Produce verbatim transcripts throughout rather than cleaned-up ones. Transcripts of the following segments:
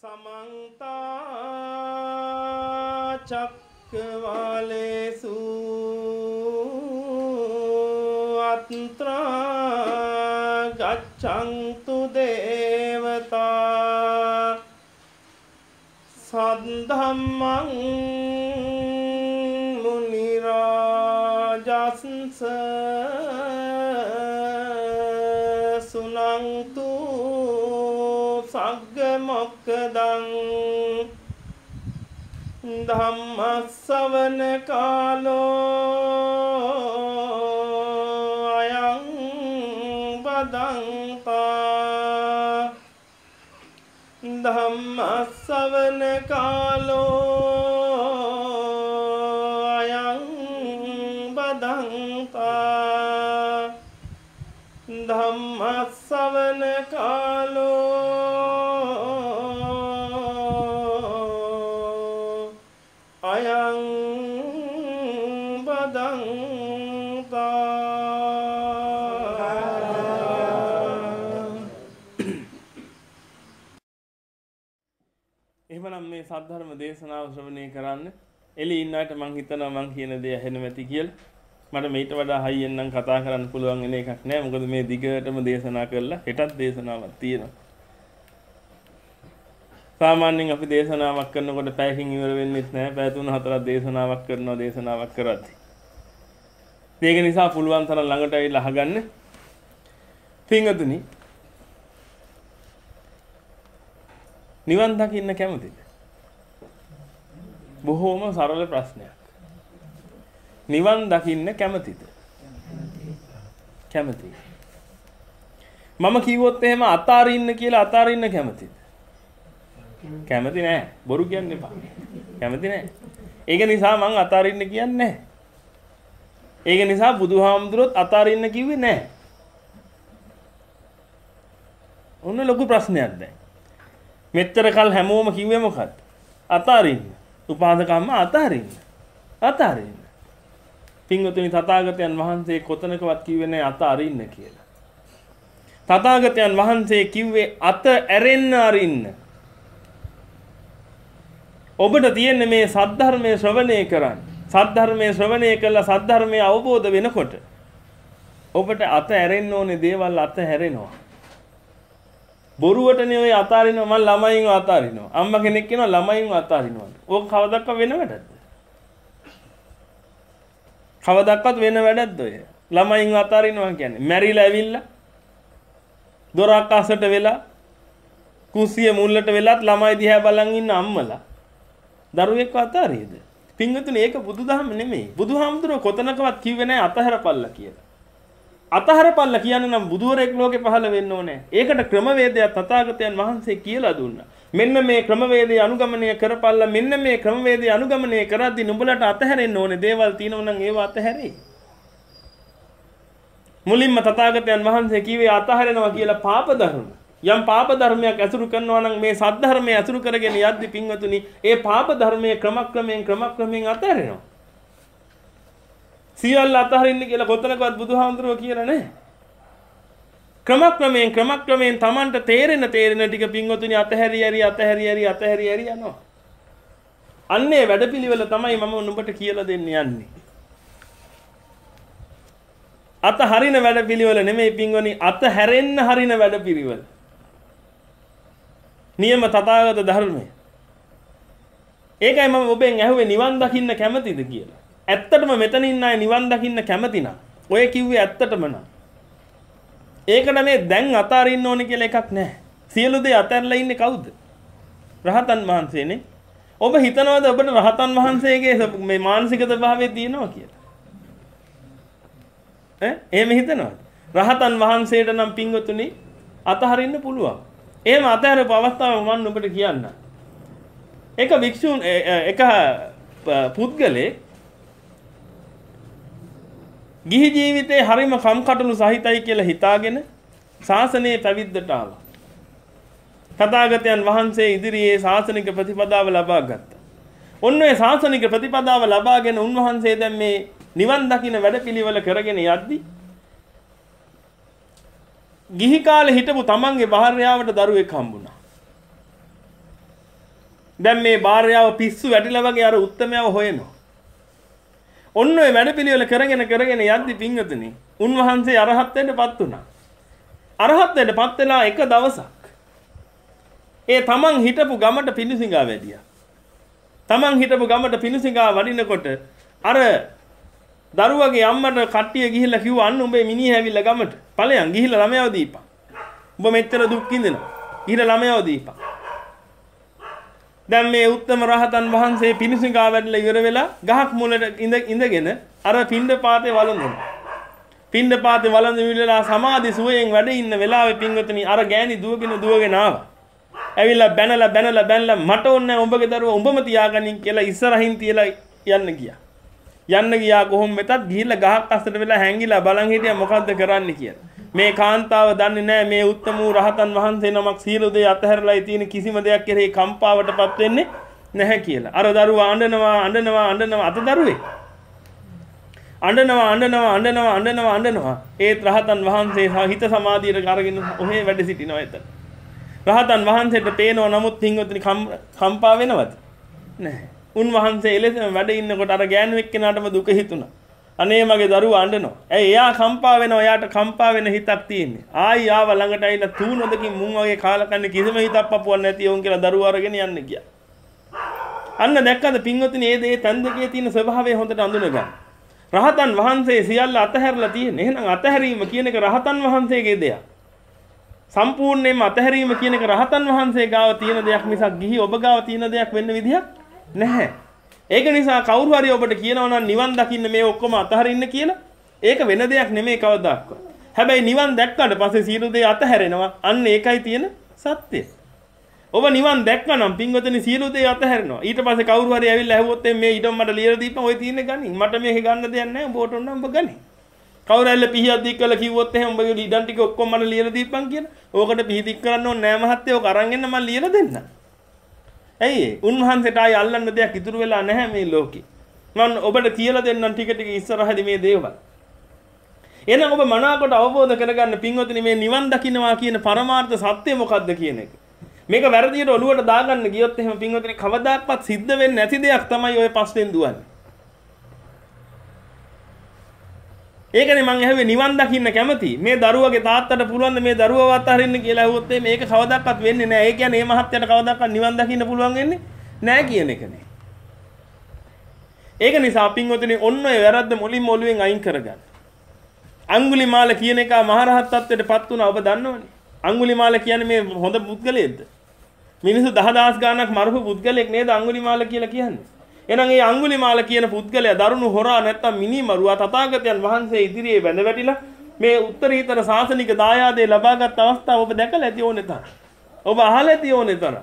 Samanta Chakvalesu Atra Gachantu Devata Sadhammang Munirajansa Sunangtu Saggamokadang Dhammasavana Kalo Ayang Badanta Dhammasavana Kalo Ayang Badanta Dhammasavana Kalo Ayang Badanta එහෙමනම් මේ සද්ධර්ම දේශනාව ශ්‍රවණය කරන්න. එළි ඉන්න අයට මං හිතනවා මං කියන දේ ඇහෙන්න ඇති කියලා. මට මේට වඩා හයියෙන් නම් කතා කරන්න පුළුවන් වෙන එකක් නෑ. මොකද මේ දිගටම දේශනා කරලා හෙටත් දේශනාවක් තියෙනවා. සාමාන්‍යයෙන් අපි දේශනාවක් කරනකොට පැයකින් ඉවර වෙන්නේ නැහැ. පැය තුන හතරක් දේශනාවක් කරනවා දේශනාවක් කරද්දී. ඒක නිසා පුළුවන් තරම් ළඟට ඇවිල්ලා අහගන්න. පින්වතුනි නිවන් දකින්න කැමතිද? බොහෝම සරල ප්‍රශ්නයක්. නිවන් දකින්න කැමතිද? කැමතියි. මම කිව්වොත් එහෙම අතාරින්න කියලා අතාරින්න කැමතිද? කැමති නෑ. බොරු කියන්න එපා. කැමති නෑ. ඒක නිසා මං අතාරින්න කියන්නේ නෑ. ඒක නිසා බුදුහාමුදුරුවොත් අතාරින්න කිව්වේ නෑ. ඔන්න ලොකු ප්‍රශ්නයක් දැන්. මෙච්චර කල් හැමෝම කිව්වේ මොකක්ද? අතාරින්න. උපාසකම්ම අතාරින්න. අතාරින්න. පින්වතුනි තථාගතයන් වහන්සේ කොතනකවත් කිව්වේ නෑ අතාරින්න කියලා. තථාගතයන් වහන්සේ කිව්වේ අත ඇරෙන්න අරින්න. ඔබට තියෙන්නේ මේ සද්ධර්මයේ ශ්‍රවණය කරන්න. සද්ධර්මයේ ශ්‍රවණය කළා සද්ධර්මයේ අවබෝධ වෙනකොට ඔබට අත ඇරෙන්න ඕනේ දේවල් අත හැරෙනවා. බොරුවටනේ ඔය අතාරිනවා මම ළමයින්ව අතාරිනවා. අම්මා කෙනෙක් කියනවා ළමයින්ව අතාරිනවා. ඕක කවදක්වත් වෙන වැඩක්ද? කවදක්වත් වෙන වැඩක්ද ඔය? ළමයින්ව අතාරිනවා කියන්නේ මැරිලා ඇවිල්ලා දොරක් අසට වෙලා කුස්සිය මුල්ලට වෙලත් ළමයි දිහා බලන් ඉන්න අම්මලා දරුවෙක්ව අතාරියද? පින්වතුනි ඒක බුදුදහම නෙමෙයි. බුදුහාමුදුරුවෝ කොතනකවත් කිව්වේ නැහැ අතහැරපල්ලා කියලා. අතහැරපල්ලා කියන්නේ නම් බුදුවරයෙක් ලෝකේ පහළ වෙන්න ඕනේ. ඒකට ක්‍රමවේදයක් තථාගතයන් වහන්සේ කියලා දුන්නා. මෙන්න මේ ක්‍රමවේදය අනුගමනය කරපල්ලා මෙන්න මේ ක්‍රමවේදය අනුගමනය කරද්දී නුඹලට අතහැරෙන්න ඕනේ දේවල් තියෙනවා නම් ඒව අතහැරේ. මුලින්ම තථාගතයන් වහන්සේ කිව්වේ අතහැරෙනවා කියලා පාප ධර්ම. යම් පාප ධර්මයක් ඇසුරු කරනවා නම් මේ සද්ධර්මයේ ඇසුරු කරගෙන යද්දි පින්වතුනි ඒ පාප ධර්මයේ ක්‍රමක්‍රමයෙන් ක්‍රමක්‍රමයෙන් අතහැරෙනවා. සියල්ල අතහරින්න කියලා කොතනකවත් බුදුහාමුදුරුවෝ කියලා නැහැ. ක්‍රමක්‍රමයෙන් ක්‍රමක්‍රමයෙන් Tamanට තේරෙන තේරෙන ටික පින්වතුනි අතහැරි ඇරි අතහැරි ඇරි අතහැරි ඇරි යනවා. අන්නේ වැඩපිළිවෙල තමයි මම නුඹට කියලා දෙන්න යන්නේ. අතහරින වැඩපිළිවෙල නෙමෙයි පින්වතුනි අතහැරෙන්න හරින වැඩපිළිවෙල. නියම තථාගත ධර්මය. ඒකයි මම ඔබෙන් ඇහුවේ නිවන් දකින්න කැමතිද කියලා. ඇත්තටම මෙතන ඉන්න අය නිවන් දකින්න කැමති නම් ඔය කිව්වේ ඇත්තටම නම් ඒකට මේ දැන් අතාරින්න ඕනේ කියලා එකක් නැහැ. සියලු දේ අතහැරලා ඉන්නේ කවුද? රහතන් වහන්සේනේ. ඔබ හිතනවාද ඔබට රහතන් වහන්සේගේ මේ මානසික ස්වභාවය තියෙනවා කියලා? ඈ එහෙම හිතනවාද? රහතන් වහන්සේට නම් පින්වතුනි අතහරින්න පුළුවන්. එහෙම අතහැරපු අවස්ථාව මම ඔබට කියන්නම්. එක වික්ෂුන් එක පුද්ගලෙක් ගිහි ජීවිතේ හරිම කම්කටොළු සහිතයි කියලා හිතාගෙන ශාසනයේ පැවිද්දට ආවා. තථාගතයන් වහන්සේ ඉදිරියේ ශාසනික ප්‍රතිපදාව ලබා ගත්තා. ඔන්න ඒ ශාසනික ප්‍රතිපදාව ලබාගෙන උන්වහන්සේ දැන් මේ නිවන් දකින්න වැඩපිළිවෙල කරගෙන යද්දි ගිහි කාලේ හිටපු තමන්ගේ භාර්යාවට දරුවෙක් හම්බුණා. දැන් මේ භාර්යාව පිස්සු වැටිලා වගේ අර උත්තමයව හොයනවා. ඔන්න ඔය වැඩපිළිවෙල කරගෙන කරගෙන යද්දි පින්වතුනි උන්වහන්සේ අරහත් වෙන්නපත් වුණා. අරහත් වෙන්නපත් වෙලා එක දවසක් ඒ තමන් හිටපු ගමට පිණුසිඟා වැඩියා. තමන් හිටපු ගමට පිණුසිඟා වඩිනකොට අර දරුවගේ අම්මට කට්ටිය ගිහිල්ලා කිව්වා අන්න උඹේ මිනිහ ඇවිල්ලා ගමට. ඵලයන් ගිහිල්ලා ළමයාව දීපන්. උඹ මෙච්චර දුක් විඳිනවා. ගිහිල්ලා ළමයාව දීපන්. දැන් මේ උත්තම රහතන් වහන්සේ පිණුසිඟා වැඩිලා ඉවර වෙලා ගහක් මුලට ඉඳ ඉඳගෙන අර පිණ්ඩපාතේ වළඳනවා. පිණ්ඩපාතේ වළඳන විලලා සමාධි සුවයෙන් වැඩ ඉන්න වෙලාවේ පින්වතුනි අර ගෑණි දුවගෙන දුවගෙන ආවා. ඇවිල්ලා බැනලා බැනලා බැනලා මට ඕනේ උඹගේ දරුවා උඹම තියාගනින් කියලා ඉස්සරහින් තියලා යන්න ගියා. යන්න ගියා කොහොම වෙතත් ගිහිල්ලා ගහක් අස්සට වෙලා හැංගිලා බලන් හිටියා මොකද්ද කරන්න කියලා. මේ කාන්තාව දන්නේ නැහැ මේ උත්තම වූ රහතන් වහන්සේ නමක් සියලු දේ අතහැරලා තියෙන කිසිම දෙයක් කෙරෙහි කම්පාවටපත් වෙන්නේ නැහැ කියලා. අර දරුවා අඬනවා අඬනවා අඬනවා අත දරුවේ. අඬනවා අඬනවා අඬනවා අඬනවා අඬනවා. ඒත් රහතන් වහන්සේ හිත සමාධියට අරගෙන ඔහේ වැඩ සිටිනවා එතන. රහතන් වහන්සේට පේනවා නමුත් පින්වතුනි කම්පා වෙනවද? නැහැ. උන්වහන්සේ එලෙසම වැඩ ඉන්නකොට අර ගෑනු එක්කෙනාටම දුක හිතුණා. අනේ මගේ දරුවා අඬනවා. ඇයි එයා කම්පා වෙනවා. එයාට කම්පා වෙන හිතක් තියෙන්නේ. ආයි ආව ළඟට ඇවිල්ලා තූනොදකින් මුන් වගේ කාලා කන්නේ කිසිම හිතක් පපුවක් නැති වුන් කියලා දරුවා අරගෙන යන්න ගියා. අන්න දැක්කද පින්වතුනි මේ දේ තන් දෙකේ තියෙන ස්වභාවය හොඳට අඳුනගන්න. රහතන් වහන්සේ සියල්ල අතහැරලා තියෙන්නේ. එහෙනම් අතහැරීම කියන එක රහතන් වහන්සේගේ දෙයක්. සම්පූර්ණයෙන්ම අතහැරීම කියන එක රහතන් වහන්සේ ගාව තියෙන දෙයක් මිසක් ගිහි ඔබ ගාව තියෙන දෙයක් වෙන්න විදිහක් නැහැ. ඒක නිසා කවුරු හරි ඔබට කියනවා නම් නිවන් දකින්න මේ ඔක්කොම අතහරින්න කියලා ඒක වෙන දෙයක් නෙමෙයි කවදාවත්. හැබැයි නිවන් දැක්කට පස්සේ සියලු දේ අතහැරෙනවා. අන්න ඒකයි තියෙන සත්‍යය. ඔබ නිවන් දැක්කනම් පින්වතුනි සියලු දේ අතහැරෙනවා. ඊට පස්සේ කවුරු හරි ඇවිල්ලා ඇහුවොත් මේ ඊටම මට ලියලා දීපන් ඔය තියෙන්නේ ගනි. මට මේක ගන්න දෙයක් නැහැ. උඹට ඕන නම් උඹ ගනි. කවුරු ඇල්ල පිහියක් දික් කළා කිව්වොත් එහෙනම් උඹගේ ඉඩම් ටික ඔක්කොම මට ලියලා දීපන් කියලා. ඕකට පිහි දික් කරන්න ඕනේ නෑ මහත්තයෝ. ඔක අරන් එන්න මම ලියලා දෙන්නම්. ඇයි උන්වහන්සේට ආයි අල්ලන්න දෙයක් ඉතුරු වෙලා නැහැ මේ ලෝකේ. මම ඔබට කියලා දෙන්නම් ටික ටික ඉස්සරහදී මේ දේවල්. එහෙනම් ඔබ මනාවකට අවබෝධ කරගන්න පින්වතුනි මේ නිවන් දකින්නවා කියන පරමාර්ථ සත්‍ය මොකක්ද කියන එක. මේක වැරදියට ඔලුවට දාගන්න ගියොත් එහෙම පින්වතුනි කවදාක්වත් සිද්ධ වෙන්නේ නැති දෙයක් තමයි ඔය පස්වෙන් දුවන්නේ. ඒකනේ මං ඇහුවේ නිවන් දකින්න කැමති. මේ දරුවගේ තාත්තට පුළුවන් මේ දරුවව අතහරින්න කියලා ඇහුවොත් මේක කවදාවත් වෙන්නේ නැහැ. ඒ කියන්නේ මේ මහත්යට කවදාවත් නිවන් දකින්න පුළුවන් වෙන්නේ නැහැ කියන එකනේ. ඒක නිසා පින්වතුනි ඔන්න ඔය වැරද්ද මුලින්ම ඔළුවෙන් අයින් කරගන්න. අඟුලිමාල කියන එක මහරහත් ත්වයටපත් වුණා ඔබ දන්නවනේ. අඟුලිමාල කියන්නේ මේ හොඳ පුද්ගලයෙක්ද? මිනිස්සු දහදහස් ගාණක් මරපු පුද්ගලයෙක් නේද අඟුලිමාල කියලා කියන්නේ. එහෙනම් මේ අඟුලිමාල කියන පුද්ගලයා දරුණු හොරා නැත්තම් මිනිමරුවා තථාගතයන් වහන්සේ ඉදිරියේ වැඳ වැටිලා මේ උත්තරීතර ශාසනික දායාදේ ලබාගත් අවස්ථාව ඔබ දැකලා ඇති ඕනේ තරම්. ඔබ අහලා ඇති ඕනේ තරම්.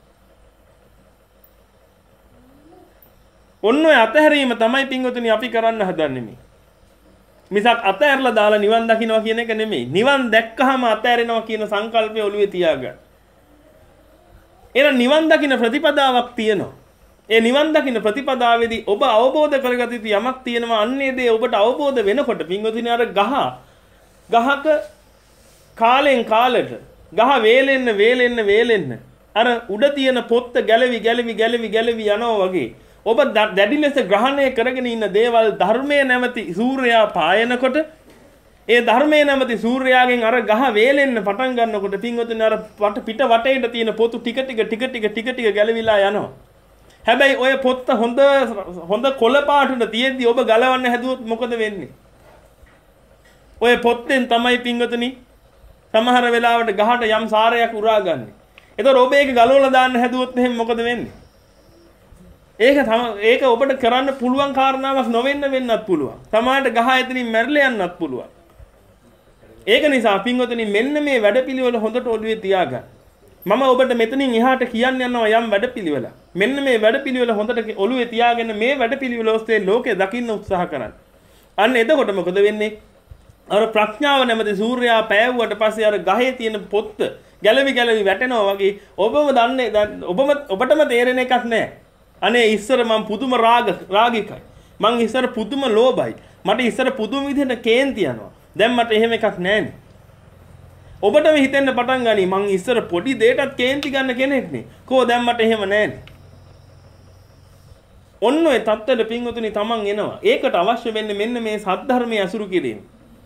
ඔන්න ඔය අතහැරීම තමයි පින්වතුනි අපි කරන්න හදන්නේ මේ. මිසක් අතහැරලා දාලා නිවන් දකින්නවා කියන එක නෙමෙයි. නිවන් දැක්කහම අතහැරෙනවා කියන සංකල්පය ඔළුවේ තියාගන්න. එහෙනම් නිවන් දකින්න ප්‍රතිපදාවක් තියෙනවා. ඒ නිවන් දකින්න ප්‍රතිපදාවේදී ඔබ අවබෝධ කරගත යුතු යමක් තියෙනවා. අන්නේ දේ ඔබට අවබෝධ වෙනකොට පින්වතුනි අර ගහ ගහක කාලෙන් කාලට ගහ වේලෙන්න වේලෙන්න වේලෙන්න අර උඩ තියෙන පොත්ත ගැලවි ගැලවි ගැලවි ගැලවි යනවා වගේ ඔබ දැඩි ලෙස ග්‍රහණය කරගෙන ඉන්න දේවල් ධර්මයේ නැමැති සූර්යයා පායනකොට ඒ ධර්මයේ නැමැති සූර්යයාගෙන් අර ගහ වේලෙන්න පටන් ගන්නකොට පින්වතුනි අර පිට වටේට තියෙන පොතු ටික ටික ටික ටික ටික ටික ගැලවිලා යනවා. හැබැයි ඔය පොත්ත හොඳ හොඳ කොළ පාටට තියෙද්දි ඔබ ගලවන්න හැදුවොත් මොකද වෙන්නේ? ඔය පොත්තෙන් තමයි පින්වතුනි සමහර වෙලාවට ගහට යම් සාරයක් උරාගන්නේ. ඒතකොට ඔබ ඒක ගලවලා දාන්න හැදුවොත් එහෙනම් මොකද වෙන්නේ? ඒක ඒක ඔබට කරන්න පුළුවන් කාරණාවක් නොවෙන්න වෙන්නත් පුළුවන්. සමහරට ගහ එතනින් මැරිලා යන්නත් පුළුවන්. ඒක නිසා පින්වතුනි මෙන්න මේ වැඩපිළිවෙල හොඳට ඔළුවේ තියාගන්න. මම ඔබට මෙතනින් එහාට කියන්න යනවා යම් වැඩපිළිවෙලක්. මෙන්න මේ වැඩපිළිවෙල හොඳට ඔළුවේ තියාගෙන මේ වැඩපිළිවෙල ඔස්සේ ලෝකේ දකින්න උත්සාහ කරන්න. අන්න එතකොට මොකද වෙන්නේ? අර ප්‍රඥාව නැමැති සූර්යයා පෑවුවට පස්සේ අර ගහේ තියෙන පොත්ත ගැලවි ගැලවි වැටෙනවා වගේ ඔබම දන්නේ ඔබම ඔබටම තේරෙන එකක් නැහැ. අනේ ඉස්සර මම පුදුම රාග රාගිකයි. මං ඉස්සර පුදුම ලෝභයි. මට ඉස්සර පුදුම විදිහට කේන්ති යනවා. දැන් මට එහෙම එකක් නැහැනේ. ඔබටම හිතෙන්න පටන් ගනි මං ඉස්සර පොඩි දෙයකටත් කේන්ති ගන්න කෙනෙක් නේ. කෝ දැන් මට එහෙම නැහැනේ. ඔන්න ඔය தත්ත්වයට පින්වතුනි තමන් එනවා. ඒකට අවශ්‍ය වෙන්නේ මෙන්න මේ සද්ධර්මයේ අසුරු කිරීම.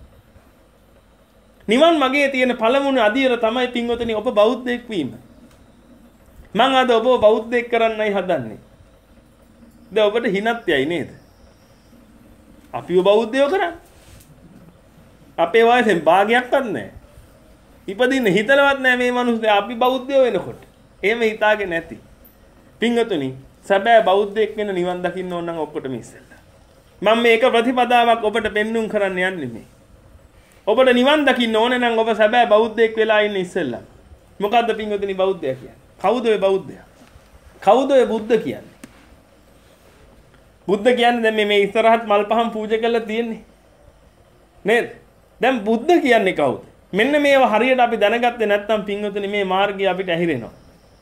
නිවන් මගේ තියෙන පළමුණ අදියර තමයි පින්වතුනි ඔබ බෞද්ධයෙක් වීම. මම අද ඔබව බෞද්ධයෙක් කරන්නයි හදන්නේ. දැන් ඔබට හිනත් යයි නේද? අපිව බෞද්ධයෝ කරන්නේ. අපේ වයසෙන් භාගයක්වත් නැහැ. ඉපදින්න හිතලවත් නැහැ මේ මිනිස්සු අපි බෞද්ධයෝ වෙනකොට. එහෙම හිතාගෙන නැති. පින්වතුනි සැබෑ බෞද්ධයෙක් වෙන නිවන් දකින්න ඕන නම් ඔක්කොටම ඉස්සෙල්ලා. මම මේක ප්‍රතිපදාවක් ඔබට පෙන්눔 කරන්න යන්නේ මේ. ඔබට නිවන් දකින්න ඕන නම් ඔබ සැබෑ බෞද්ධයෙක් වෙලා ඉන්න ඉස්සෙල්ලා. මොකද්ද පින්වතුනි බෞද්ධයා කියන්නේ? කවුද ඔය බෞද්ධයා? කවුද ඔය බුද්ධ කියන්නේ? බුද්ධ කියන්නේ දැන් මේ මේ ඉස්සරහත් මල් පහන් පූජා කරලා තියෙන්නේ. නේද? දැන් බුද්ධ කියන්නේ කවුද? මෙන්න මේව හරියට අපි දැනගත්තේ නැත්නම් පින්වතුනි මේ මාර්ගය අපිට ඇහිරෙනවා.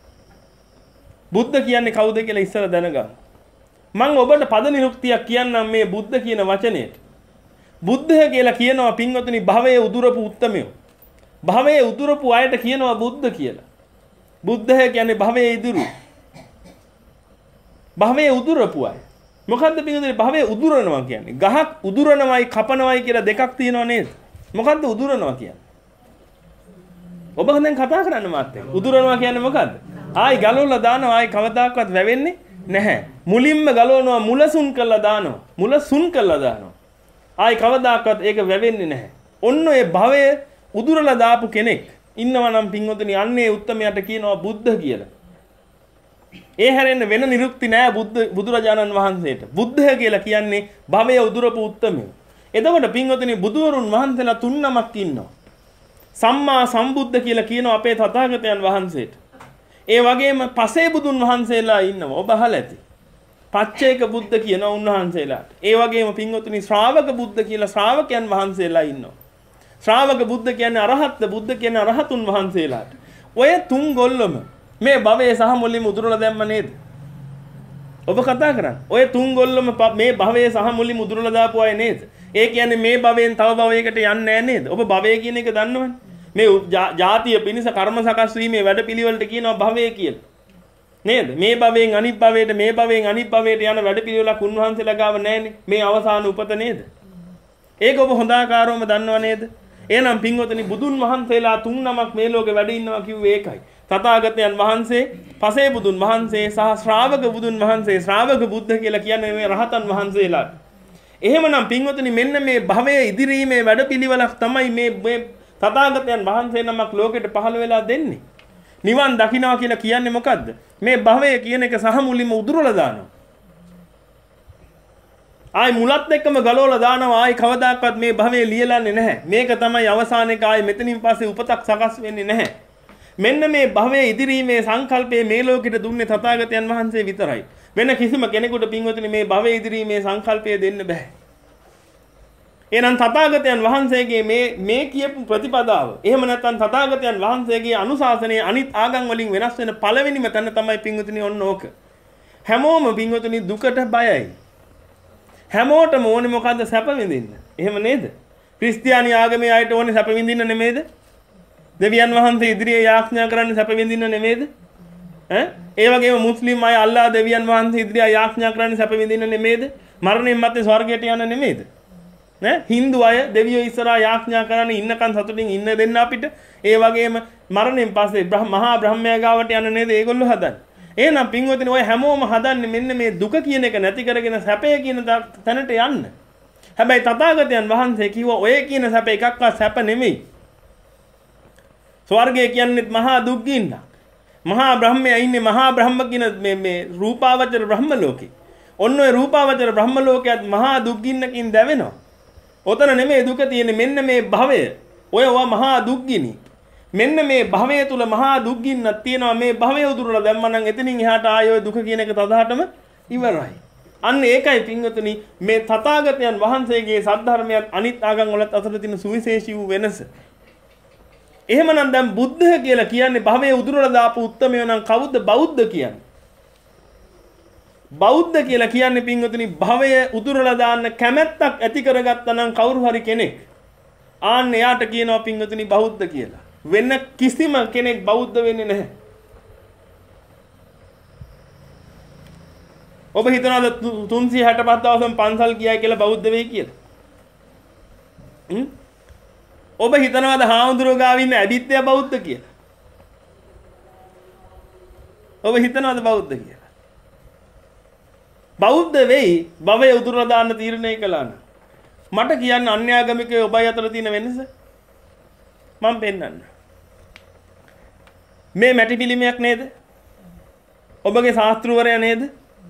බුද්ධ කියන්නේ කවුද කියලා ඉස්සර දැනගන්න. මම ඔබට පද නිරුක්තියක් කියන්නම් මේ බුද්ධ කියන වචනේට. බුද්ධය කියලා කියනවා පින්වතුනි භවයේ උදුරපු උත්තමයෝ. භවයේ උදුරපු අයට කියනවා බුද්ධ කියලා. බුද්ධය කියන්නේ භවයේ ඉදුරු. භවයේ උදුරපු අය. මොකද්ද පින්වතුනි භවයේ උදුරනවා කියන්නේ? ගහක් උදුරනවයි කපනවයි කියලා දෙකක් තියෙනව නේද? මොකද්ද උදුරනවා කියන්නේ? ඔබ දැන් කතා කරන්න මාත් එක්ක. උදුරනවා කියන්නේ මොකද්ද? ආයි ගලවලා දානවා ආයි කවදාකවත් වැවෙන්නේ නැහැ. මුලින්ම ගලවනවා මුලසුන් කරලා දානවා. මුලසුන් කරලා දානවා. ආයි කවදාකවත් ඒක වැවෙන්නේ නැහැ. ඔන්න ඔය භවයේ උදුරලා දාපු කෙනෙක් ඉන්නවා නම් පින්වතුනි අන්නේ උත්තමයාට කියනවා බුද්ධ කියලා. ඒ හැරෙන්න වෙන නිරුක්ති නෑ බුද්ධ බුදුරජාණන් වහන්සේට. බුද්ධය කියලා කියන්නේ භවයේ උදුරපු උත්තමයෝ. එතකොට පින්වතුනි බුදුවරුන් වහන්සේලා තුන් නමක් ඉන්නවා. සම්මා සම්බුද්ධ කියලා කියනවා අපේ තථාගතයන් වහන්සේට. ඒ වගේම පසේ බුදුන් වහන්සේලා ඉන්නවා. ඔබ අහලා ඇති. පච්චේක බුද්ධ කියනවා උන්වහන්සේලාට. ඒ වගේම පින්වතුනි ශ්‍රාවක බුද්ධ කියලා ශ්‍රාවකයන් වහන්සේලා ඉන්නවා. ශ්‍රාවක බුද්ධ කියන්නේ අරහත් බුද්ධ කියන්නේ අරහතුන් වහන්සේලාට. ඔය තුන් ගොල්ලම මේ භවයේ සහ මුලින්ම උදුරලා දැම්ම නේද? ඔබ කතා කරන්නේ. ඔය තුන් ගොල්ලම මේ භවයේ සහ මුලින්ම උදුරලා දාපු අය නේද? ඒ කියන්නේ මේ භවයෙන් තව භවයකට යන්නේ නැහැ නේද? ඔබ භවය කියන එක දන්නවනේ. මේ ජාතිය පිනිස කර්ම සකස් වීමේ වැඩපිළිවෙලට කියනවා භවය කියලා. නේද? මේ භවයෙන් අනිත් භවයට මේ භවයෙන් අනිත් භවයට යන වැඩපිළිවෙලක් උන්වහන්සේලා ගාව නැහැනේ. මේ අවසාන උපත නේද? ඒක ඔබ හොඳ ආකාරවම දන්නව නේද? එහෙනම් පින්වතුනි බුදුන් වහන්සේලා තුන් නමක් මේ ලෝකෙ වැඩ ඉන්නවා කිව්වේ ඒකයි. තථාගතයන් වහන්සේ, පසේ බුදුන් වහන්සේ සහ ශ්‍රාවක බුදුන් වහන්සේ. ශ්‍රාවක බුද්ධ කියලා කියන්නේ මේ රහතන් වහන්සේලාට. එහෙමනම් පින්වතුනි මෙන්න මේ භවයේ ඉදිරීමේ වැඩපිළිවෙලක් තමයි මේ මේ තථාගතයන් වහන්සේ නමක් ලෝකෙට පහළ වෙලා දෙන්නේ. නිවන් දකින්නවා කියලා කියන්නේ මොකද්ද? මේ භවය කියන එක සහ මුලින්ම උදුරලා දානවා. ආයි මුලත් එක්කම ගලවලා දානවා. ආයි කවදාකවත් මේ භවයේ ලියලන්නේ නැහැ. මේක තමයි අවසාන එක. ආයි මෙතනින් පස්සේ උපතක් සකස් වෙන්නේ නැහැ. මෙන්න මේ භවයේ ඉදිරීමේ සංකල්පය මේ ලෝකෙට දුන්නේ තථාගතයන් වහන්සේ විතරයි. වෙන කිසිම කෙනෙකුට පින්වතුනි මේ භවයේ ඉදිරීමේ සංකල්පය දෙන්න බෑ. එහෙනම් තථාගතයන් වහන්සේගේ මේ මේ කියපු ප්‍රතිපදාව එහෙම නැත්නම් තථාගතයන් වහන්සේගේ අනුශාසනයේ අනිත් ආගම් වලින් වෙනස් වෙන පළවෙනිම තැන තමයි පින්වතුනි ඔන්න ඕක. හැමෝම පින්වතුනි දුකට බයයි. හැමෝටම ඕනේ මොකද්ද? සැප විඳින්න. එහෙම නේද? ක්‍රිස්තියානි ආගමේ අයට ඕනේ සැප විඳින්න නෙමෙයිද? දෙවියන් වහන්සේ ඉදිරියේ යාඥා කරන්නේ සැප විඳින්න නෙමෙයිද? ඈ ඒ වගේම මුස්ලිම් අය අල්ලාහ් දෙවියන් වහන්සේ ඉදිරියේ යාඥා කරන්නේ සැප විඳින්න නෙමෙයිද? මරණයෙන් මත්තේ ස්වර්ගයට යන්න නෙමෙයිද? ඈ හින්දු අය දෙවියෝ ඉස්සරහා යාඥා කරන්නේ ඉන්නකන් සතුටින් ඉන්න දෙන්න අපිට. ඒ වගේම මරණයෙන් පස්සේ මහා බ්‍රහ්මයා ගාවට යන්න නේද ඒගොල්ලෝ හදන්නේ. එහෙනම් පින්වතුනි ඔය හැමෝම හදන්නේ මෙන්න මේ දුක කියන එක නැති කරගෙන සැපය කියන තැනට යන්න. හැබැයි තථාගතයන් වහන්සේ කිව්වා ඔය කියන සැප එකක්වත් සැප නෙමෙයි. ස්වර්ගය කියන්නේ මහා දුක්ගින්න. මහා බ්‍රහ්මයා ඉන්නේ මහා බ්‍රහ්ම කියන මේ මේ රූපාවචර බ්‍රහ්ම ලෝකේ. ඔන්න ඔය රූපාවචර බ්‍රහ්ම ලෝකයේත් මහා දුක්ගින්නකින් දැවෙනවා. ඔතන නෙමෙයි දුක තියෙන්නේ මෙන්න මේ භවය. ඔය වා මහා දුක්ගිනි. මෙන්න මේ භවය තුල මහා දුක්ගින්නක් තියෙනවා. මේ භවය උදුරලා දැම්මනම් එතනින් එහාට ආය ඔය දුක කියන එක තදහටම ඉවරයි. අන්න ඒකයි පින්වතුනි මේ තථාගතයන් වහන්සේගේ සද්ධර්මයත් අනිත් ආගම් වලත් අතර තියෙන සුවිශේෂී වූ වෙනස. එහෙමනම් දැන් බුද්ධ කියලා කියන්නේ භවයේ උදුරලා දාපු උත්තමයෝ නම් කවුද බෞද්ධ කියන්නේ? බෞද්ධ කියලා කියන්නේ පින්වතුනි භවයේ උදුරලා දාන්න කැමැත්තක් ඇති කරගත්තා නම් කවුරු හරි කෙනෙක් ආන්න එයාට කියනවා පින්වතුනි බෞද්ධ කියලා. වෙන කිසිම කෙනෙක් බෞද්ධ වෙන්නේ නැහැ. ඔබ හිතනවාද තුන්සිය හැට පහ දවසම පන්සල් ගියයි කියලා බෞද්ධ වෙයි කියලා? හ්ම්? ඔබ හිතනවාද හාමුදුරුවෝ ගාව ඉන්න ඇදිත්‍ය බෞද්ධ කියලා? ඔබ හිතනවාද බෞද්ධ කියලා? බෞද්ධ වෙයි භවය උදුරලා දාන්න තීරණය කළා නම් මට කියන්න අන්‍යාගමිකයෝ ඔබයි අතර තියෙන වෙනස මම පෙන්නන්න. මේ මැටි පිළිමයක් නේද? ඔබගේ ශාස්ත්‍රවරයා නේද?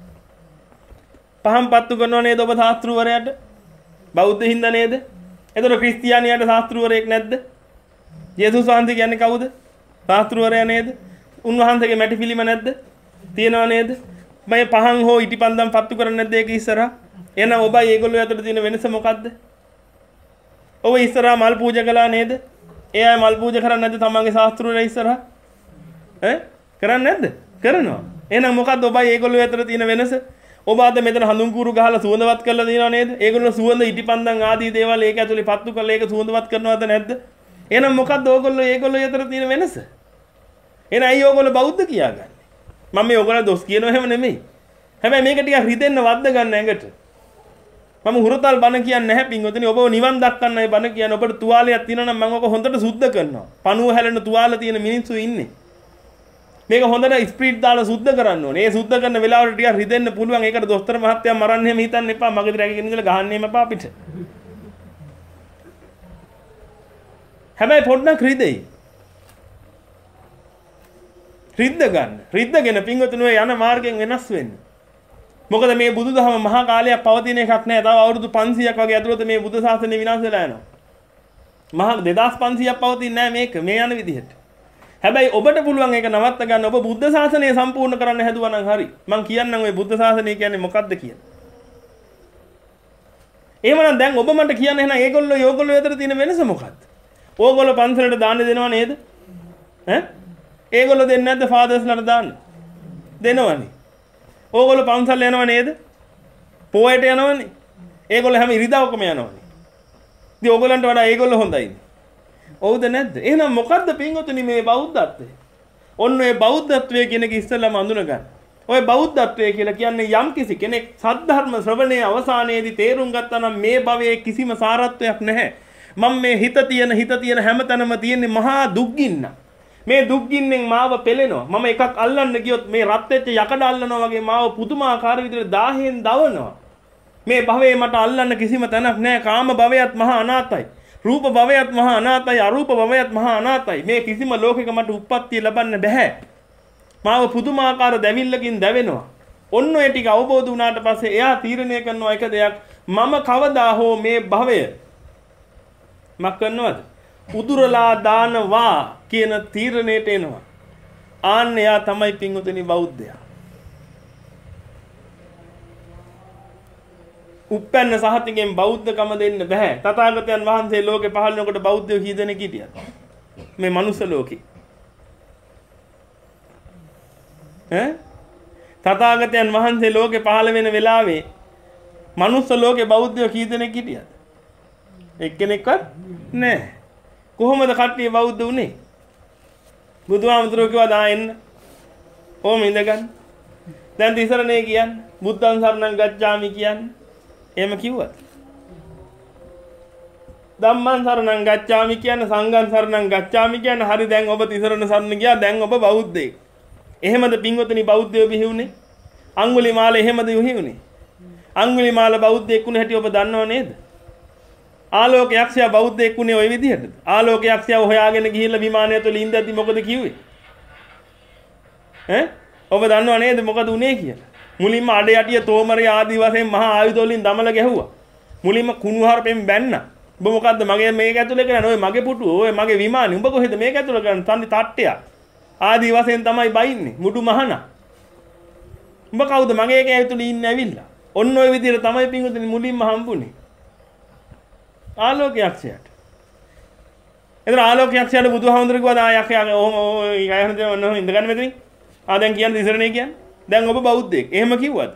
පහම් පත්තු කරනව නේද ඔබ ශාස්ත්‍රවරයාට? බෞද්ධ හින්දා නේද? එතකොට ක්‍රිස්තියානියට ශාස්ත්‍රවරයෙක් නැද්ද? යේසුස් වහන්සේ කියන්නේ කවුද? ශාස්ත්‍රවරයා නේද? උන්වහන්සේගේ මැටි පිළිම නැද්ද? තියනව නේද? මේ පහන් හෝ ඉටිපන්දම් පත්තු කරන්නේ නැද්ද ඒක ඉස්සරහා? එහෙනම් ඔබයි ඒගොල්ලෝ අතර තියෙන වෙනස මොකද්ද? ඔබ ඉස්සරහා මල් පූජා කළා නේද? එයා මල් පූජා කරන්නේ නැද්ද තමන්ගේ ශාස්ත්‍රවරයා ඉස්සරහා? ඈ කරන්නේ නැද්ද? කරනවා. එහෙනම් මොකද්ද ඔබයි ඒගොල්ලෝ අතර තියෙන වෙනස? ඔබ අද මෙතන හඳුන් කූරු ගහලා සුවඳවත් කරලා දිනව නේද? ඒගොල්ලෝ සුවඳ ඉටිපන්දම් ආදී දේවල් ඒක ඇතුලේ පත්තු කරලා ඒක සුවඳවත් කරනවද නැද්ද? එහෙනම් මොකද්ද ඕගොල්ලෝ ඒගොල්ලෝ අතර තියෙන වෙනස? එහෙනම් අයි ඕගොල්ලෝ බෞද්ධ කියාගන්නේ? මම මේ ඕගොල්ලෝ දොස් කියනවා එහෙම නෙමෙයි. හැබැයි මේක ටිකක් රිදෙන්න වද්ද ගන්න ඇඟට. මම හුරතල් බණ කියන්නේ නැහැ පින්වතුනි. ඔබව නිවන් දක්කන්නයි බණ කියන්නේ. ඔබට තුවාලයක් තියෙනවා නම් මම ඔක හොඳට සුද්ධ කරනවා. පණුව හැලෙන තුවාල තියෙන මිනිස්සු ඉන්නේ. මේක හොඳට ස්ප්‍රීට් දාලා සුද්ධ කරන්න ඕනේ. ඒ සුද්ධ කරන වෙලාවට ටිකක් රිදෙන්න පුළුවන්. ඒකට දොස්තර මහත්තයා මරන්න එහෙම හිතන්න එපා. මගේ දරගෙන ඉඳලා ගහන්න එපා අපිට. හැබැයි පොඩ්ඩක් රිදෙයි. රිද්ද ගන්න. රිද්දගෙන පින්වතුනි ඔය යන මාර්ගයෙන් වෙනස් වෙන්න. මොකද මේ බුදුදහම මහා කාලයක් පවතින එකක් නෑ. තව අවුරුදු පන්සියයක් වගේ ඇතුළත මේ බුද්ධ ශාසනය විනාශ වෙලා යනවා. මහා දෙදාස් පන්සියයක් පවතින්නේ නෑ මේක මේ යන විදිහට. හැබැයි ඔබට පුළුවන් ඒක නවත්ත ගන්න. ඔබ බුද්ධ ශාසනය සම්පූර්ණ කරන්න හැදුවා නම් හරි. මම කියන්නම් ඔය බුද්ධ ශාසනය කියන්නේ මොකක්ද කියලා. එහෙමනම් දැන් ඔබ මට කියන්න එහෙනම් ඒගොල්ලෝ යෝගොල්ලෝ අතර තියෙන වෙනස මොකක්ද? ඕගොල්ලෝ පන්සලට දාන්න දෙනව නේද? ඈ? ඒගොල්ලෝ දෙන්නේ නැද්ද ෆාදර්ස්ලාට දාන්න? දෙනවනේ. ඕගොල්ලෝ පන්සල් යනව නේද? පොයට යනවනේ. ඒගොල්ලෝ හැම ඉරිදාවකම යනවනේ. ඉතින් ඕගොල්ලන්ට වඩා ඒගොල්ලෝ හොඳයිනේ. ඔව්ද නැද්ද? එහෙනම් මොකද්ද පින්වතුනි මේ බෞද්ධත්වය? ඔන්න ඔය බෞද්ධත්වය කියන එක ඉස්සෙල්ලාම අඳුන ගන්න. ඔය බෞද්ධත්වය කියලා කියන්නේ යම් කිසි කෙනෙක් සද්ධර්ම ශ්‍රවණයේ අවසානයේදී තේරුම් ගත්තා නම් මේ භවයේ කිසිම සාරත්වයක් නැහැ. මම මේ හිත තියෙන හිත තියෙන හැමතැනම තියෙන්නේ මහා දුක්ගින්න. මේ දුක්ගින්නෙන් මාව පෙලෙනවා. මම එකක් අල්ලන්න ගියොත් මේ රත් වෙච්ච යකඩ අල්ලනවා වගේ මාව පුදුමාකාර විදිහට දාහෙන් දවනවා. මේ භවයේ මට අල්ලන්න කිසිම තැනක් නැහැ. කාම භවයත් මහා අනාතයි. රූප භවයත් මහා අනාතයි. අරූප භවයත් මහා අනාතයි. මේ කිසිම ලෝකයක මට උප්පත්තිය ලබන්න බෑ. මාව පුදුමාකාර දැවිල්ලකින් දැවෙනවා. ඔන්න ඔය ටික අවබෝධ වුණාට පස්සේ එයා තීරණය කරනවා එක දෙයක්. මම කවදා හෝ මේ භවය මක් කරනවද? උදුරලා දානවා කියන තීරණයට එනවා. ආන්න එයා තමයි පින්වතුනි බෞද්ධයා. උප්පන්න සහතිකෙන් බෞද්ධකම දෙන්න බෑ. තථාගතයන් වහන්සේ ලෝකේ පහළ වෙනකොට බෞද්ධයෝ කී දෙනෙක් හිටියද? මේ මනුස්ස ලෝකේ. ඈ? තථාගතයන් වහන්සේ ලෝකේ පහළ වෙන වෙලාවේ මනුස්ස ලෝකේ බෞද්ධයෝ කී දෙනෙක් හිටියද? එක්කෙනෙක්වත් නෑ. කොහොමද කට්ටිය බෞද්ධ වුනේ? බුදුහාමුදුරුවෝ කිව්වා දා එන්න. ඕම ඉඳගන්න. දැන් තිසරණේ කියන්නේ බුද්ධං සරණං ගච්ඡාමි කියන්නේ. එහෙම කිව්වද? ධම්මං සරණං ගච්ඡාමි කියන්නේ සංඝං සරණං ගච්ඡාමි කියන්නේ හරි දැන් ඔබ තිසරණ සරණ ගියා දැන් ඔබ බෞද්ධයෙක්. එහෙමද පින්වතුනි බෞද්ධයෝ බිහි වුනේ? අඟුලිමාල එහෙමද බිහි වුනේ? අඟුලිමාල බෞද්ධයෙක් වුණ හැටි ඔබ දන්නව නේද? ආලෝක යක්ෂයා බෞද්ධයෙක් වුණේ ওই විදිහටද? ආලෝක යක්ෂයා හොයාගෙන ගිහිල්ලා විමානය තුළ ඉඳද්දි මොකද කිව්වේ? ඈ? ඔබ දන්නව නේද මොකද උනේ කියලා? මුලින්ම අඩ යටිය තෝමරේ ආදී වශයෙන් මහා ආයුධ වලින් දමල ගැහුවා. මුලින්ම කුණුහරුපෙන් බැන්නා. ඔබ මොකද්ද මගේ මේක ඇතුලේ කරන්නේ? ඔය මගේ පුටුව, ඔය මගේ විමානේ. උඹ කොහෙද මේක ඇතුලේ කරන්නේ? තන්නේ තට්ටයක්. ආදී වශයෙන් තමයි බයින්නේ. මුඩු මහනා. උඹ කවුද මගේ එක ඇතුලේ ඉන්නේ ඇවිල්ලා? ඔන්න ඔය විදිහට තමයි පින්වතුනි මුලින්ම හම්බුනේ. ආලෝක යක්ෂයාට. එතන ආලෝක යක්ෂයාට බුදුහාමුදුරුවෝ කිව්වා ආ යක්ෂයා ඔහොම ඔය ගයන දේ ඔන්න ඉඳගන්න මෙතනින්. ආ දැන් කියන්නේ ඉස්සරනේ කියන්නේ. දැන් ඔබ බෞද්ධයෙක්. එහෙම කිව්වද?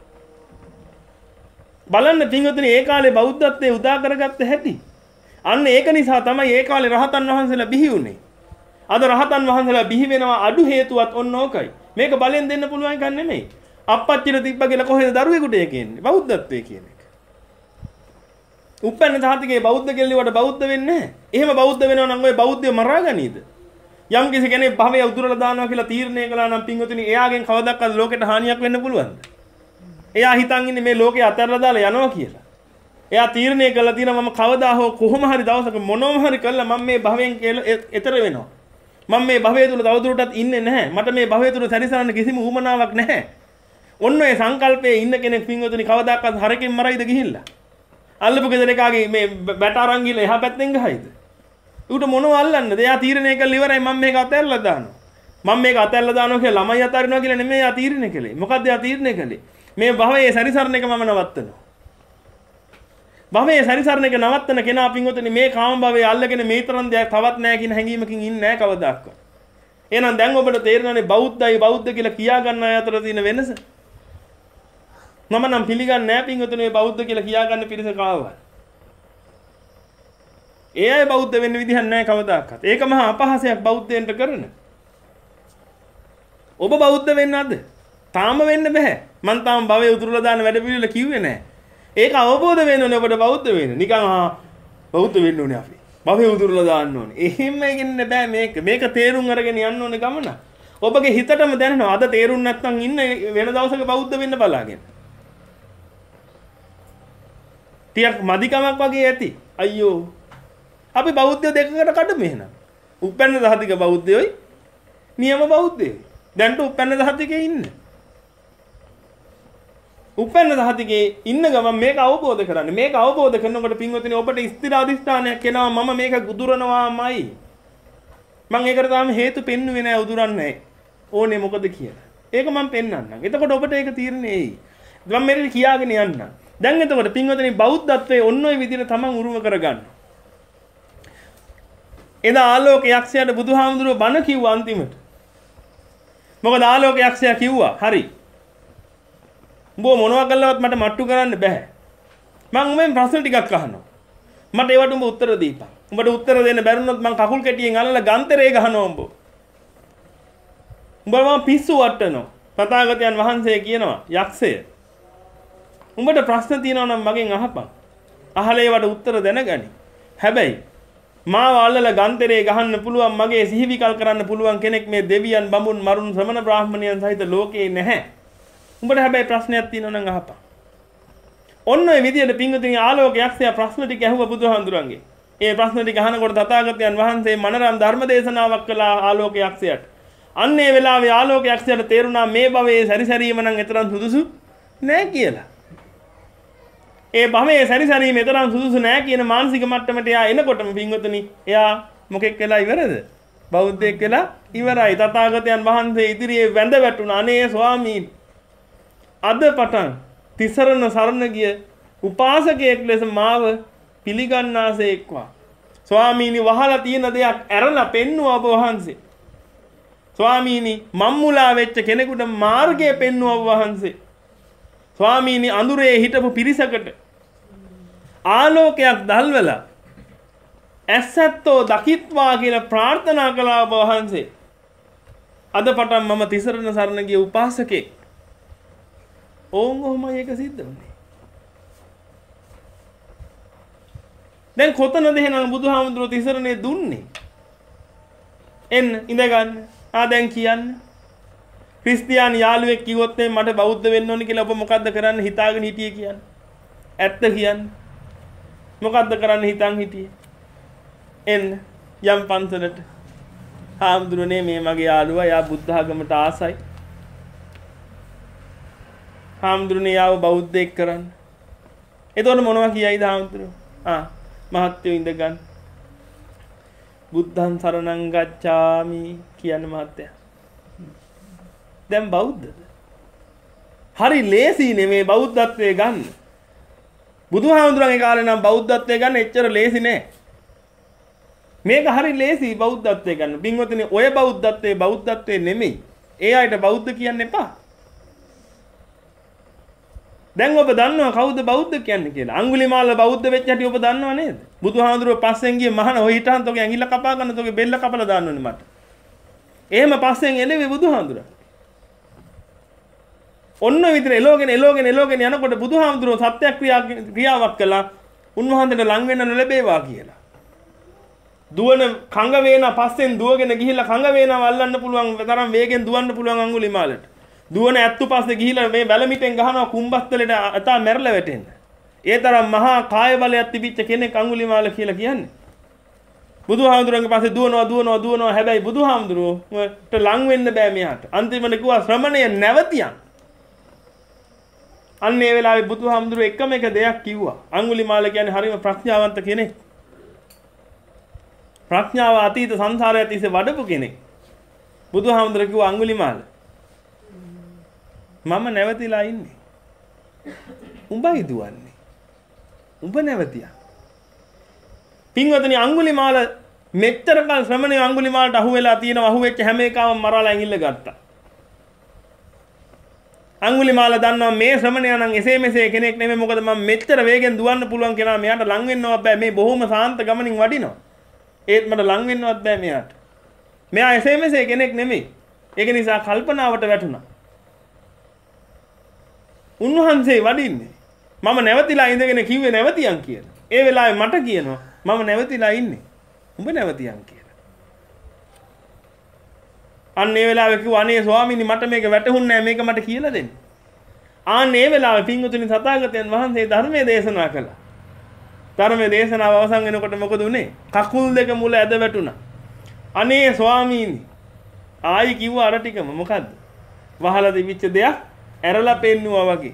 බලන්න පින්වතුනි ඒ කාලේ බෞද්ධත්වයේ උදා කරගත්ත හැටි. අන්න ඒක නිසා තමයි ඒ කාලේ රහතන් වහන්සේලා බිහි වුනේ. අද රහතන් වහන්සේලා බිහි වෙනවා අඩු හේතුවත් ඔන්න ඕකයි. මේක බලෙන් දෙන්න පුළුවන් එකක් නෙමෙයි. අප්පච්චිට තිබ්බ කියලා කොහෙද දරුවෙකුට ඒ කියන්නේ? බෞද්ධත්වයේ කියන එක. උපැන්න සහතිකේ බෞද්ධ කෙල්ලෙවට බෞද්ධ වෙන්නේ නැහැ. එහෙම බෞද්ධ වෙනවා නම් ඔය බෞද්ධය මරා ගනීද? යම් කිසි කෙනෙක් භවය උදුරලා දානවා කියලා තීරණය කළා නම් පින්වතුනි එයාගෙන් කවදාවත් ලෝකෙට හානියක් වෙන්න පුළුවන්ද? එයා හිතන් ඉන්නේ මේ ලෝකේ අතහැරලා දාලා යනවා කියලා. එයා තීරණය කළා තියෙනවා මම කවදා හෝ කොහොම හරි දවසක මොනෝම හරි කළා මම මේ භවයෙන් එතර වෙනවා. මම මේ භවය තුල තවදුරටත් ඉන්නේ නැහැ. මට මේ භවය තුල සැරිසරන්න කිසිම උවමනාවක් නැහැ. ඔන්න ඔය සංකල්පයේ ඉන්න කෙනෙක් පින්වතුනි කවදාකවත් හරකින් මරයිද ගිහිල්ලා? අල්ලපු ගෙදර එකාගේ මේ බැට අරන් ගිහලා එහා පැත්තෙන් ගහයිද? ඌට මොනව අල්ලන්නද? එයා තීරණය කළා ඉවරයි මම මේක අතහැරලා දානවා. මම මේක අතහැරලා දානවා කියලා ළමයි අතාරිනවා කියලා නෙමෙයි එයා තීරණය කළේ. මොකද්ද එයා තීරණය කළේ? මේ භවයේ සැරිසරන එක මම නවත්තනවා. භවයේ සැරිසරන එක නවත්තන කෙනා පින්වතුනි මේ කාම භවයේ අල්ලගෙන මේ තරම් දෙයක් තවත් නැහැ කියන හැඟීමකින් ඉන්නේ නැහැ කවදාවත්. එහෙනම් දැන් ඔබට තේරෙනවානේ බෞද්ධයි බෞද්ධ කියලා කියා ගන්න අය අතර තියෙන වෙනස. මම නම් පිළිගන්නේ නැහැ පින්වතුනි මේ බෞද්ධ කියලා කියා ගන්න පිරිස කාවවත්. ඒ අය බෞද්ධ වෙන්න විදිහක් නැහැ කවදාවත්. ඒක මහා අපහාසයක් බෞද්ධයන්ට කරන. ඔබ බෞද්ධ වෙන්න අද? තාම වෙන්න බෑ. මං තාම භවයේ උතුරලා දාන වැඩ පිළිවෙල කිව්වේ නැහැ. ඒක අවබෝධ වෙන්න ඕනේ ඔබට බෞද්ධ වෙන්න. නිකන් ආ බෞද්ධ වෙන්න ඕනේ අපි. භවයේ උතුරලා දාන්න ඕනේ. එහෙම ඉන්න බෑ මේක. මේක තේරුම් අරගෙන යන්න ඕනේ ගමන. ඔබගේ හිතටම දැනෙනවා. අද තේරුම් නැත්නම් ඉන්න වෙන දවසක බෞද්ධ වෙන්න බලාගෙන. ටිකක් මදිකමක් වගේ ඇති. අයියෝ. අපි බෞද්ධ දෙකකට කඩමු එහෙනම්. උපැන්න දහතික බෞද්ධයෝයි නියම බෞද්ධයෝයි. දැන්ට උපැන්න දහතිකේ ඉන්න. උපැන්න දහතිකේ ඉන්න ගමන් මේක අවබෝධ කරගන්න. මේක අවබෝධ කරනකොට පින්වතුනි ඔබට ස්ථිර අධිෂ්ඨානයක් එනවා මම මේක උදුරනවාමයි. මම ඒකට තාම හේතු පෙන්නුවේ නැහැ උදුරන්නේ. ඕනේ මොකද කියලා. ඒක මම පෙන්වන්නම්. එතකොට ඔබට ඒක තීරණේ එයි. මම මෙරි කියාගෙන යන්න. දැන් එතකොට පින්වතුනි බෞද්ධත්වයේ ඔන්න ඔය විදිහට තමන් උරුම කරගන්න. එදා ආලෝක යක්ෂයාට බුදුහාමුදුරුවෝ බණ කිව්වා අන්තිමට. මොකද ආලෝක යක්ෂයා කිව්වා හරි. උඹ මොනවා කළවත් මට මට්ටු කරන්න බෑ. මම උඹෙන් ප්‍රශ්න ටිකක් අහනවා. මට ඒවට උඹ උත්තර දීපන්. උඹට උත්තර දෙන්න බැරුණොත් මං කකුල් කැටියෙන් අල්ලලා ගන්තරේ ගහනවා උඹ. උඹ මම පිස්සු වට්ටනවා. තථාගතයන් වහන්සේ කියනවා යක්ෂය. උඹට ප්‍රශ්න තියෙනවා නම් මගෙන් අහපන්. අහලා ඒවට උත්තර දැනගනි. හැබැයි මාව අල්ලලා ගන්තරේ ගහන්න පුළුවන් මගේ සිහිවිකල් කරන්න පුළුවන් කෙනෙක් මේ දෙවියන් බඹුන් මරුන් ශ්‍රමණ බ්‍රාහ්මණයන් සහිත ලෝකේ නැහැ. උඹට හැබැයි ප්‍රශ්නයක් තියෙනවා නම් අහපන්. ඔන්න ඔය විදියට පිංගුතුනි ආලෝක යක්ෂයා ප්‍රශ්න ටික ඇහුවා බුදුහාඳුරන්ගේ. ඒ ප්‍රශ්න ටික අහනකොට තථාගතයන් වහන්සේ මනරම් ධර්ම දේශනාවක් කළා ආලෝක යක්ෂයාට. අන්න ඒ වෙලාවේ ආලෝක යක්ෂයාට තේරුණා මේ භවයේ සැරිසැරීම නම් එතරම් සුදුසු නෑ කියලා. ඒ භවයේ සැරිසැරීම එතරම් සුදුසු නෑ කියන මානසික මට්ටමට එයා එනකොටම පිංගුතුනි එයා මොකෙක් වෙලා ඉවරද? බෞද්ධයෙක් වෙලා ඉවරයි. තථාගතයන් වහන්සේ ඉදිරියේ වැඳ වැටුණා. අනේ ස්වාමීන් අද පටන් තිසරණ සරණ ගිය උපාසකයෙක් ලෙස මාව පිළිගන්නාසේක්වා. ස්වාමීනි වහලා තියෙන දෙයක් ඇරලා පෙන්නුවා ඔබ වහන්සේ. ස්වාමීනි මම්මුලා වෙච්ච කෙනෙකුට මාර්ගය පෙන්නුවා ඔබ වහන්සේ. ස්වාමීනි අඳුරේ හිටපු පිරිසකට ආලෝකයක් දැල්වලා ඇසැත්තෝ දකිත්වා කියලා ප්‍රාර්ථනා කළා ඔබ වහන්සේ. අද පටන් මම තිසරණ සරණ ගිය උපාසකෙක්. ඕන් ඔහොමයි ඒක සිද්ධ වුනේ. දැන් කොතනද එහෙනම් බුදුහාමුදුරුවෝ තිසරණේ දුන්නේ? එන්න ඉඳ ගන්න. ආ දැන් කියන්න. ක්‍රිස්තියානි යාළුවෙක් කිව්වොත් මට බෞද්ධ වෙන්න ඕනේ කියලා ඔබ මොකද්ද කරන්න හිතාගෙන හිටියේ කියන්නේ? ඇත්ත කියන්නේ. මොකද්ද කරන්න හිතන් හිටියේ? එන්න යම් පන්සලට. හාමුදුරනේ මේ මගේ යාළුවා යා බුද්ධ ආගමට ආසයි. හාමුදුරනේ යාව බෞද්ධයෙක් කරන්න. එතකොට මොනවා කියයිද හාමුදුරුවෝ? ආ මහත්යෝ ඉඳ ගන්න. බුද්ධං සරණං ගච්ඡාමි කියන මහත්තයා. දැන් බෞද්ධද? හරි ලේසි නෙමේ බෞද්ධත්වයේ ගන්න. බුදුහාමුදුරන්ගේ කාලේ නම් බෞද්ධත්වයේ ගන්න එච්චර ලේසි නෑ. මේක හරි ලේසි බෞද්ධත්වයේ ගන්න. පින්වතුනි ඔය බෞද්ධත්වයේ බෞද්ධත්වයේ නෙමෙයි. ඒ අයට බෞද්ධ කියන්න එපා. දැන් ඔබ දන්නවා කවුද බෞද්ධ කියන්නේ කියලා. අඟුලිමාල බෞද්ධ වෙච්ච හැටි ඔබ දන්නව නේද? බුදුහාමුදුරුවෝ පස්සෙන් ගියේ මහාන ඔය හිටන් තෝගේ ඇඟිල්ල කපා ගන්න තෝගේ බෙල්ල කපලා දාන්න ඕනේ මට. එහෙම පස්සෙන් එළෙවි බුදුහාමුදුරුවෝ. ඔන්න විතර එලෝගෙන එලෝගෙන එලෝගෙන යනකොට බුදුහාමුදුරුවෝ සත්‍යක්‍රියා ක්‍රියාවක් කළා උන්වහන්සේට ලං වෙන්න නොලැබේවා කියලා. දුවන කංග වේන පස්සෙන් දුවගෙන ගිහිල්ලා කංග වේනව අල්ලන්න පුළුවන් තරම් වේගෙන් දුවන්න පුළුවන් අඟුලිමාලට. දුවන ඇත්තු පස්සේ ගිහිල්ලා මේ වැලමිටෙන් ගහනවා කුඹස්තලෙට අතා මැරලා වැටෙන්න. ඒ තරම් මහා කාය බලයක් තිබිච්ච කෙනෙක් අඟුලිමාල කියලා කියන්නේ. බුදුහාමුදුරන්ගේ පස්සේ දුවනවා දුවනවා දුවනවා හැබැයි බුදුහාමුදුරුවෝට ලං වෙන්න බෑ මෙයාට. අන්තිමට කිව්වා ශ්‍රමණය නැවතියන්. අන්න ඒ වෙලාවේ බුදුහාමුදුරුවෝ එකම එක දෙයක් කිව්වා. අඟුලිමාල කියන්නේ හරිම ප්‍රඥාවන්ත කෙනෙක්. ප්‍රඥාව අතීත සංසාරය තිස්සේ වඩපු කෙනෙක්. බුදුහාමුදුරුවෝ කිව්වා අඟුලිමාල මම නැවතිලා ඉන්නේ. උඹයි දුවන්නේ. උඹ නැවතියා. පින්වතුනි අඟුලිමාල මෙච්චර කල් ශ්‍රමණේ අඟුලිමාලට අහු වෙලා තියෙනවා අහු වෙච්ච හැම එකම මරලා ඇඟිල්ල ගත්තා. අඟුලිමාල දන්නවා මේ ශ්‍රමණයා නම් එසේ මෙසේ කෙනෙක් නෙමෙයි මොකද මම මෙච්චර වේගෙන් දුවන්න පුළුවන් කෙනා මෙයාට ලං වෙන්නවත් බෑ මේ බොහොම සාන්ත ගමනින් වඩිනවා. ඒත් මට ලං වෙන්නවත් බෑ මෙයාට. මෙයා එසේ මෙසේ කෙනෙක් නෙමෙයි. ඒක නිසා කල්පනාවට වැටුණා. උන්වහන්සේ වඩින්නේ මම නැවතිලා ඉඳගෙන කිව්වේ නැවතියන් කියලා. ඒ වෙලාවේ මට කියනවා මම නැවතිලා ඉන්නේ. උඹ නැවතියන් කියලා. අන්න ඒ වෙලාවේ කිව්වා අනේ ස්වාමීනි මට මේක වැටහුන්නේ නැහැ මේක මට කියලා දෙන්න. ආන්න ඒ වෙලාවේ පින්වතුනි තථාගතයන් වහන්සේ ධර්මයේ දේශනා කළා. ධර්මයේ දේශනාව අවසන් වෙනකොට මොකද උනේ? කකුල් දෙක මුල ඇද වැටුණා. අනේ ස්වාමීනි ආයි කිව්වා අර ටිකම මොකද්ද? වහලා තිබිච්ච දෙයක් ඇරලා පෙන්නුවා වගේ.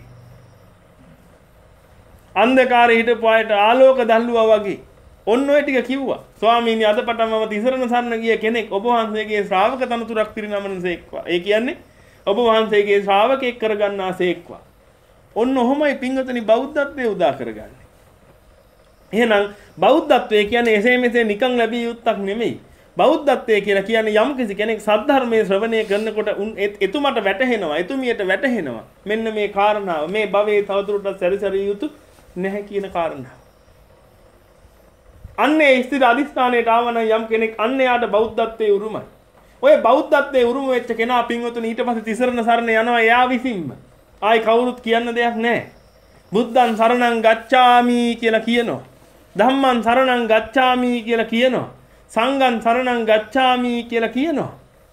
අන්ධකාරයේ හිටපු අයට ආලෝක දැල්ලුවා වගේ. ඔන්න ඔය ටික කිව්වා. ස්වාමීනි අදපටම තිසරණ සරණ ගිය කෙනෙක් ඔබ වහන්සේගේ ශ්‍රාවක තනතුරක් පිරිනමනසේක්වා. ඒ කියන්නේ ඔබ වහන්සේගේ ශ්‍රාවකෙක් කරගන්නාසේක්වා. ඔන්න ඔහොමයි පින්වතුනි බෞද්ධත්වයේ උදා කරගන්නේ. එහෙනම් බෞද්ධත්වයේ කියන්නේ එසේ මෙසේ නිකන් ලැබිය යුත්තක් නෙමෙයි. බෞද්ධත්වයේ කියලා කියන්නේ යම් කිසි කෙනෙක් සද්ධර්මයේ ශ්‍රවණය කරනකොට එතුමට වැටහෙනවා එතුමියට වැටහෙනවා මෙන්න මේ කාරණාව මේ භවයේ තවදුරටත් සැරිසරිය යුතු නැහැ කියන කාරණාව. අන්නේ ස්ථිර අධිෂ්ඨානයට ආවන යම් කෙනෙක් අන්න යාට බෞද්ධත්වයේ උරුමයි. ඔය බෞද්ධත්වයේ උරුම වෙච්ච කෙනා පින්වතුනි ඊට පස්සේ තිසරණ සරණ යනවා එයා විසින්ම. ආයි කවුරුත් කියන්න දෙයක් නැහැ. බුද්ධං සරණං ගච්ඡාමි කියලා කියනවා. ධම්මං සරණං ගච්ඡාමි කියලා කියනවා. සංඝං සරණං ගච්ඡාමි කියලා කියනවා.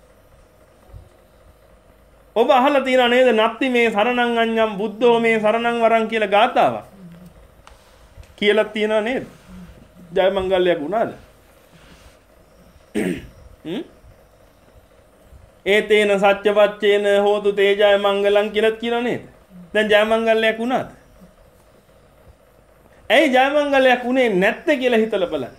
ඔබ අහලා තියෙනා නේද නත්ති මේ සරණං අඤ්ඤං බුද්ධෝ මේ සරණං වරං කියලා ගාතාවක්. කියලා තියෙනා නේද? ජය මංගල්‍යයක් වුණාද? හ්ම්? ඒතේන සත්‍ය වච්චේන හෝතු තේ ජය මංගලං කියලා කියනවා නේද? දැන් ජය මංගල්‍යයක් වුණාද? ඇයි ජය මංගල්‍යයක් උනේ නැත්තේ කියලා හිතලා බලන්න.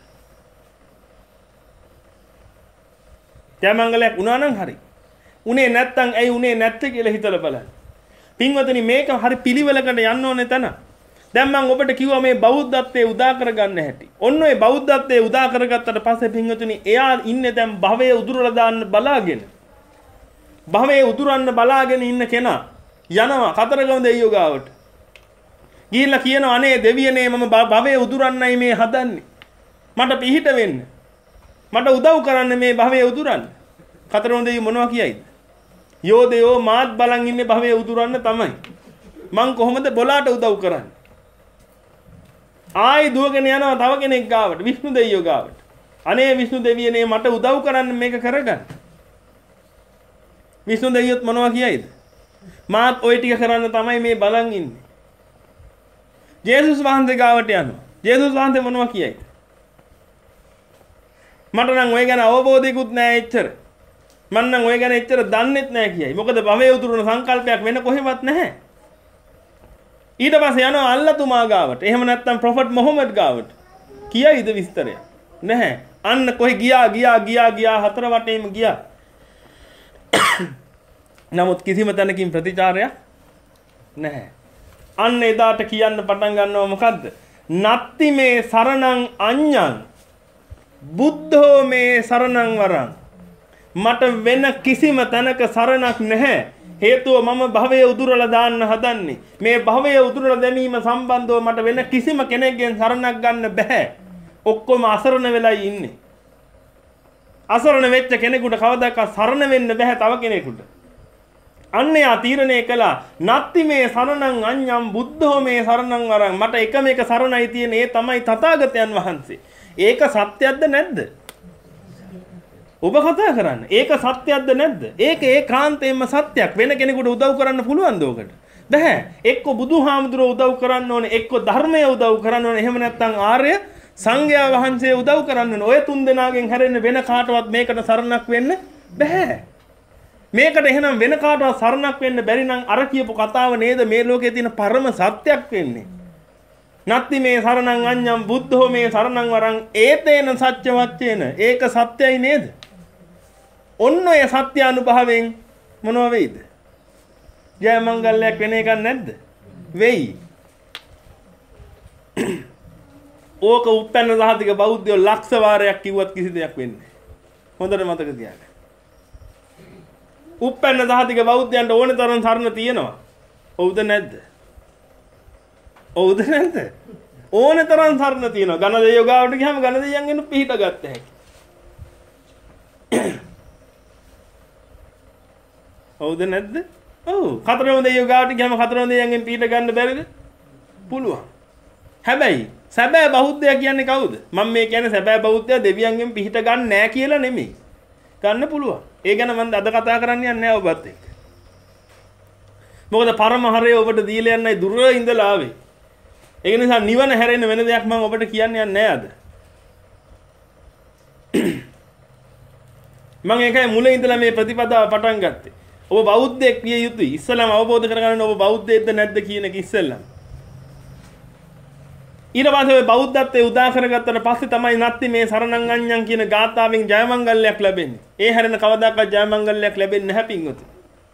ජය මංගලයක් වුණා නම් හරි. උනේ නැත්තම් ඇයි උනේ නැත්තේ කියලා හිතලා බලන්න. පින්වතුනි මේක හරි පිළිවෙලකට යන්න ඕනේ තැන. දැන් මම ඔබට කිව්වා මේ බෞද්ධත්වයේ උදා කරගන්න හැටි. ඔන්න ඔය බෞද්ධත්වයේ උදා කරගත්තට පස්සේ පින්වතුනි එයා ඉන්නේ දැන් භවයේ උදුරලා දාන්න බලාගෙන. භවයේ උදුරන්න බලාගෙන ඉන්න කෙනා යනවා කතරගම දෙයියෝ ගාවට. ගිහිල්ලා කියනවා අනේ දෙවියනේ මම භවයේ උදුරන්නයි මේ හදන්නේ. මට පිහිට වෙන්න. මට උදව් කරන්න මේ භවයේ උදුරන්න. කතරගම දෙයියෝ මොනවා කියයිද? යෝදයෝ මාත් බලන් ඉන්නේ භවයේ උදුරන්න තමයි. මං කොහොමද බොලාට උදව් කරන්නේ? ආයි දුවගෙන යනවා තව කෙනෙක් ගාවට විෂ්ණු දෙවියෝ ගාවට. අනේ විෂ්ණු දෙවියනේ මට උදව් කරන්න මේක කරගන්න. විෂ්ණු දෙවියොත් මොනවා කියයිද? මාත් ওই ටික කරන්න තමයි මේ බලන් ඉන්නේ. ජේසුස් වහන්සේ ගාවට යනවා. ජේසුස් වහන්සේ මොනවා කියයිද? මට නම් ඔය ගැන අවබෝධයකුත් නැහැ එච්චර. මම නම් ඔය ගැන එච්චර දන්නෙත් නැහැ කියයි. මොකද භවයේ උතුරන සංකල්පයක් වෙන කොහෙවත් නැහැ. ඊට පස්සේ යනවා අල්ලාතුමා ගාවට. එහෙම නැත්නම් ප්‍රොෆට් මොහොමඩ් ගාවට. කියයිද විස්තරය? නැහැ. අන්න කොහේ ගියා ගියා ගියා ගියා හතර වටේම ගියා. නමුත් කිසිම තැනකින් ප්‍රතිචාරයක් නැහැ. අන්න එදාට කියන්න පටන් ගන්නවා මොකද්ද? නත්ති මේ සරණං අඤ්ඤං බුද්ධෝ මේ සරණං වරං. මට වෙන කිසිම තැනක සරණක් නැහැ. හේතුව මම භවයේ උදුරලා දාන්න හදන්නේ. මේ භවයේ උදුරලා දැමීම සම්බන්ධව මට වෙන කිසිම කෙනෙක්ගෙන් සරණක් ගන්න බෑ. ඔක්කොම අසරණ වෙලයි ඉන්නේ. අසරණ වෙච්ච කෙනෙකුට කවදාකවත් සරණ වෙන්න බෑ තව කෙනෙකුට. අන්න යා තීරණය කළා නත්ති මේ සරණං අඤ්ඤං බුද්ධෝ මේ සරණං වරං මට එකම එක සරණයි තියෙන ඒ තමයි තථාගතයන් වහන්සේ. ඒක සත්‍යයක්ද නැද්ද? ඔබ කතා කරන්න. ඒක සත්‍යයක්ද නැද්ද? ඒක ඒකාන්තයෙන්ම සත්‍යයක්. වෙන කෙනෙකුට උදව් කරන්න පුළුවන්ද ඔකට? බෑ. එක්ක බුදුහාමුදුරුවෝ උදව් කරන්න ඕනේ, එක්ක ධර්මය උදව් කරන්න ඕනේ. එහෙම නැත්නම් ආර්ය සංඝයා වහන්සේ උදව් කරන්න ඕනේ. ඔය තුන් දෙනාගෙන් හැරෙන්න වෙන කාටවත් මේකට සරණක් වෙන්න බෑ. මේකට එහෙනම් වෙන කාටවත් සරණක් වෙන්න බැරි නම් අර කියපු කතාව නේද මේ ලෝකයේ තියෙන පරම සත්‍යයක් වෙන්නේ. නත්ති මේ සරණං අඤ්ඤං බුද්ධෝ මේ සරණං වරං ඒතේන සත්‍ය වච්චේන. ඒක සත්‍යයි නේද? ඔන්න ඔය සත්‍ය අනුභවයෙන් මොනව වෙයිද? ජය මංගල්‍යයක් වෙන එකක් නැද්ද? වෙයි. ඕක උපැන්න සහතික බෞද්ධයෝ ලක්ෂ වාරයක් කිව්වත් කිසි දෙයක් වෙන්නේ නැහැ. හොඳට මතක තියාගන්න. උපැන්න සහතික බෞද්ධයන්ට ඕනේ තරම් සරණ තියෙනවා. ඔව්ද නැද්ද? ඔව්ද නැද්ද? ඕනේ තරම් සරණ තියෙනවා. ඝන දෙවියෝ ගාවට ගියාම ඝන දෙවියන්ගෙන් පිහිට ගත්ත හැකි. ඔව්ද නැද්ද? ඔව්. කතරගම දෙවියෝ ගාවට ගියාම කතරගම දෙවියන්ගෙන් පිහිට ගන්න බැරිද? පුළුවන්. හැබැයි සැබෑ බෞද්ධයා කියන්නේ කවුද? මම මේ කියන්නේ සැබෑ බෞද්ධයා දෙවියන්ගෙන් පිහිට ගන්න නෑ කියලා නෙමෙයි. ගන්න පුළුවන්. ඒ ගැන මම අද කතා කරන්න යන්නේ නෑ ඔබත් එක්ක. මොකද පරම හරය ඔබට දීලා යන්නයි දුර ඉඳලා ආවේ. ඒක නිසා නිවන හැරෙන්න වෙන දෙයක් මම ඔබට කියන්න යන්නේ නෑ අද. මම ඒකයි මුලින් ඉඳලා මේ ප්‍රතිපදාව පටන් ගත්තේ. ඔබ බෞද්ධයෙක් විය යුතුයි. ඉස්සෙල්ලාම අවබෝධ කරගන්න ඔබ බෞද්ධයෙක්ද නැද්ද කියන එක ඉස්සෙල්ලාම. ඊට පස්සේ ඔය බෞද්ධත්වයේ උදා කරගත්තට පස්සේ තමයි නැත්ති මේ සරණං අඤ්ඤං කියන ගාථාවෙන් ජයමංගල්‍යයක් ලැබෙන්නේ. ඒ හැරෙන කවදාකවත් ජයමංගල්‍යයක් ලැබෙන්නේ නැහැ පින්වතුනි.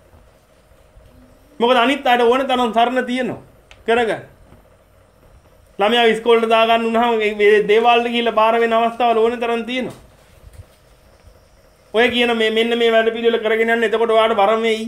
මොකද අනිත් අයට ඕන තරම් සරණ තියෙනවා. කරගන්න. ළමයා ඉස්කෝලේට දාගන්න උනහම මේ දේවාලට ගිහිල්ලා බාර වෙන අවස්ථාවල ඕන තරම් තියෙනවා. ඔය කියන මේ මෙන්න මේ වැඩ පිළිවෙල කරගෙන යන්න එතකොට ඔයාලට වරම වෙයි.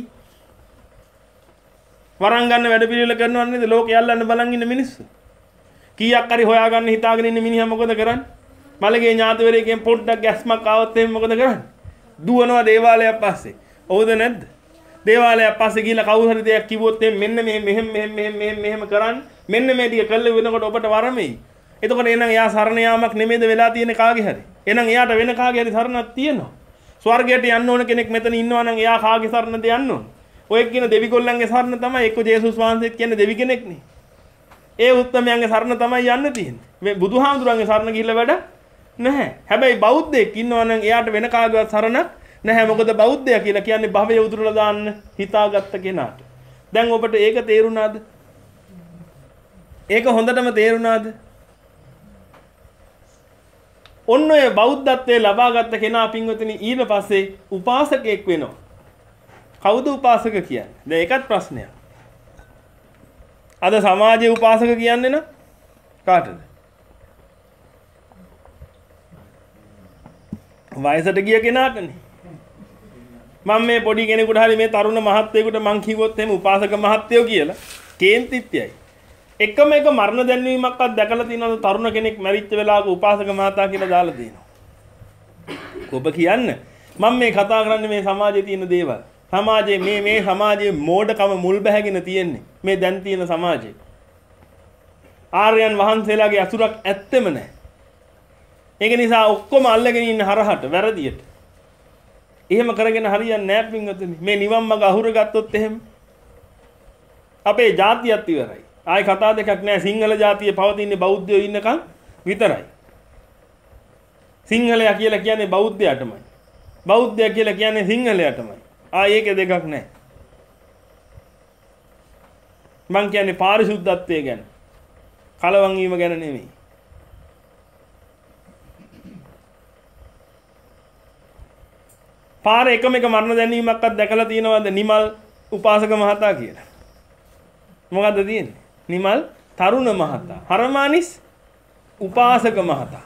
වරන් ගන්න වැඩ පිළිවෙල කරනවා නේද ලෝකෙ යල්ලන්න බලන් ඉන්න මිනිස්සු. කීයක් හරි හොයාගන්න හිතාගෙන ඉන්න මිනිහා මොකද කරන්නේ? මලගේ ඥාතිවරයෙක්ගෙන් පොඩ්ඩක් ගැස්මක් ආවොත් එහෙම මොකද කරන්නේ? දුවනවා දේවාලයක් පස්සේ. ඔව්ද නැද්ද? දේවාලයක් පස්සේ ගිහලා කවුරු හරි දෙයක් කිව්වොත් එහෙම මෙන්න මෙහෙම මෙහෙම මෙහෙම මෙහෙම මෙහෙම කරන්න. මෙන්න මේ ටික කළ වෙනකොට ඔබට වරමෙයි. එතකොට එහෙනම් එයා සරණ යාමක් නෙමෙයිද වෙලා තියෙන්නේ කාගේ හරි? එහෙනම් එයාට වෙන කාගේ හරි සරණක් තියෙනවා. ස්වර්ගයට යන්න ඕන කෙනෙක් මෙතන ඉන්නවා නම් එයා කාගේ සරණද යන්න ඕන? ඔය කියන දෙවිගොල්ලන්ගේ සරණ තමයි එක්ක ජේසුස් වහන්සේත් කියන්නේ දෙවි කෙනෙක් නේ. ඒ උත්තමයන්ගේ සරණ තමයි යන්න තියෙන්නේ. මේ බුදුහාමුදුරන්ගේ සරණ ගිහිල්ලා වැඩ නැහැ. හැබැයි බෞද්ධයෙක් ඉන්නවා නම් එයාට වෙන කාගේවත් සරණක් නැහැ. මොකද බෞද්ධයා කියලා කියන්නේ භවය උදුරලා දාන්න හිතාගත්ත කෙනාට. දැන් ඔබට ඒක තේරුණාද? ඒක හොඳටම තේරුණාද? ඔන්න ඔය බෞද්ධත්වයේ ලබාගත්ත කෙනා පින්වතුනි ඊට පස්සේ උපාසකයෙක් වෙනවා. කවුද උපාසක කියන්නේ? දැන් ඒකත් ප්‍රශ්නයක්. අද සමාජයේ උපාසක කියන්නේ න කාටද? වයසට ගිය කෙනාටනේ. මම මේ පොඩි කෙනෙකුට හරි මේ තරුණ මහත්තයෙකුට මං කිව්වොත් එහෙම උපාසක මහත්තයෝ කියලා කේන්තිත්‍යයි. එකම එක මරණ දැන්වීමක්වත් දැකලා තියෙනවද තරුණ කෙනෙක් මැරිච්ච වෙලාවක උපාසක මහතා කියලා දාලා තියෙනවා. ඔබ කියන්න මම මේ කතා කරන්නේ මේ සමාජයේ තියෙන දේවල්. සමාජයේ මේ මේ සමාජයේ මෝඩකම මුල් බැහැගෙන තියෙන්නේ මේ දැන් තියෙන සමාජයේ. ආර්යයන් වහන්සේලාගේ අසුරක් ඇත්තෙම නැහැ. ඒක නිසා ඔක්කොම අල්ලගෙන ඉන්න හරහට වැරදියට. එහෙම කරගෙන හරියන්නේ නැහැ පින්වතුනි. මේ නිවන් මඟ අහුර ගත්තොත් එහෙම අපේ ජාතියත් ඉවරයි. ආයි කතා දෙකක් නැහැ. සිංහල ජාතියේ පවතින්නේ බෞද්ධයෝ ඉන්නකම් විතරයි. සිංහලයා කියලා කියන්නේ බෞද්ධයාටමයි. බෞද්ධයා කියලා කියන්නේ සිංහලයාටමයි. ආයි ඒකේ දෙකක් නැහැ. මං කියන්නේ පාරිශුද්ධත්වය ගැන. කලවම් වීම ගැන නෙමෙයි. පාර එකම එක මරණ දැනීමක්වත් දැකලා තියෙනවද නිමල් උපාසක මහතා කියලා? මොකද්ද තියෙන්නේ? නිමල් තරුණ මහතා. හරමානිස් උපාසක මහතා.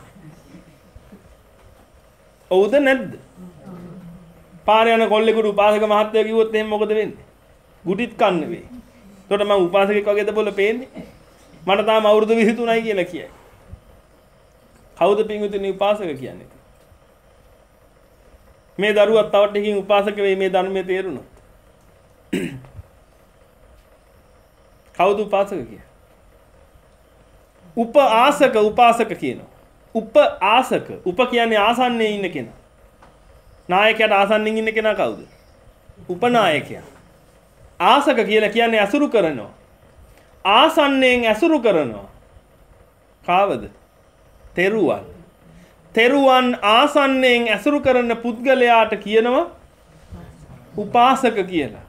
ඔව්ද නැද්ද? පාර යන කොල්ලෙකුට උපාසක මහත්තයා කිව්වොත් එහෙනම් මොකද වෙන්නේ? ගුටිත් කන්න වෙයි. එතකොට මම උපාසකෙක් වගේද බොල පේන්නේ? මට තාම අවුරුදු විසි තුනයි කියලා කියයි. කවුද පින්විතනි උපාසක කියන්නේ? මේ දරුවා තව ටිකකින් උපාසක වෙයි මේ ධර්මයේ තේරුණොත්. කවුද උපාසක කියන්නේ? උපාසක උපාසක කියනවා. උපාසක උප කියන්නේ ආසන්නයේ ඉන්න කෙනා. නායකයාට ආසන්නයෙන් ඉන්න කෙනා කවුද? උපනායකයා. ආසක කියලා කියන්නේ අසුරු කරනවා. ආසන්නයෙන් අසුරු කරනවා. කාවද? තෙරුවන්. තෙරුවන් ආසන්නයෙන් අසුරු කරන පුද්ගලයාට කියනවා උපාසක කියලා.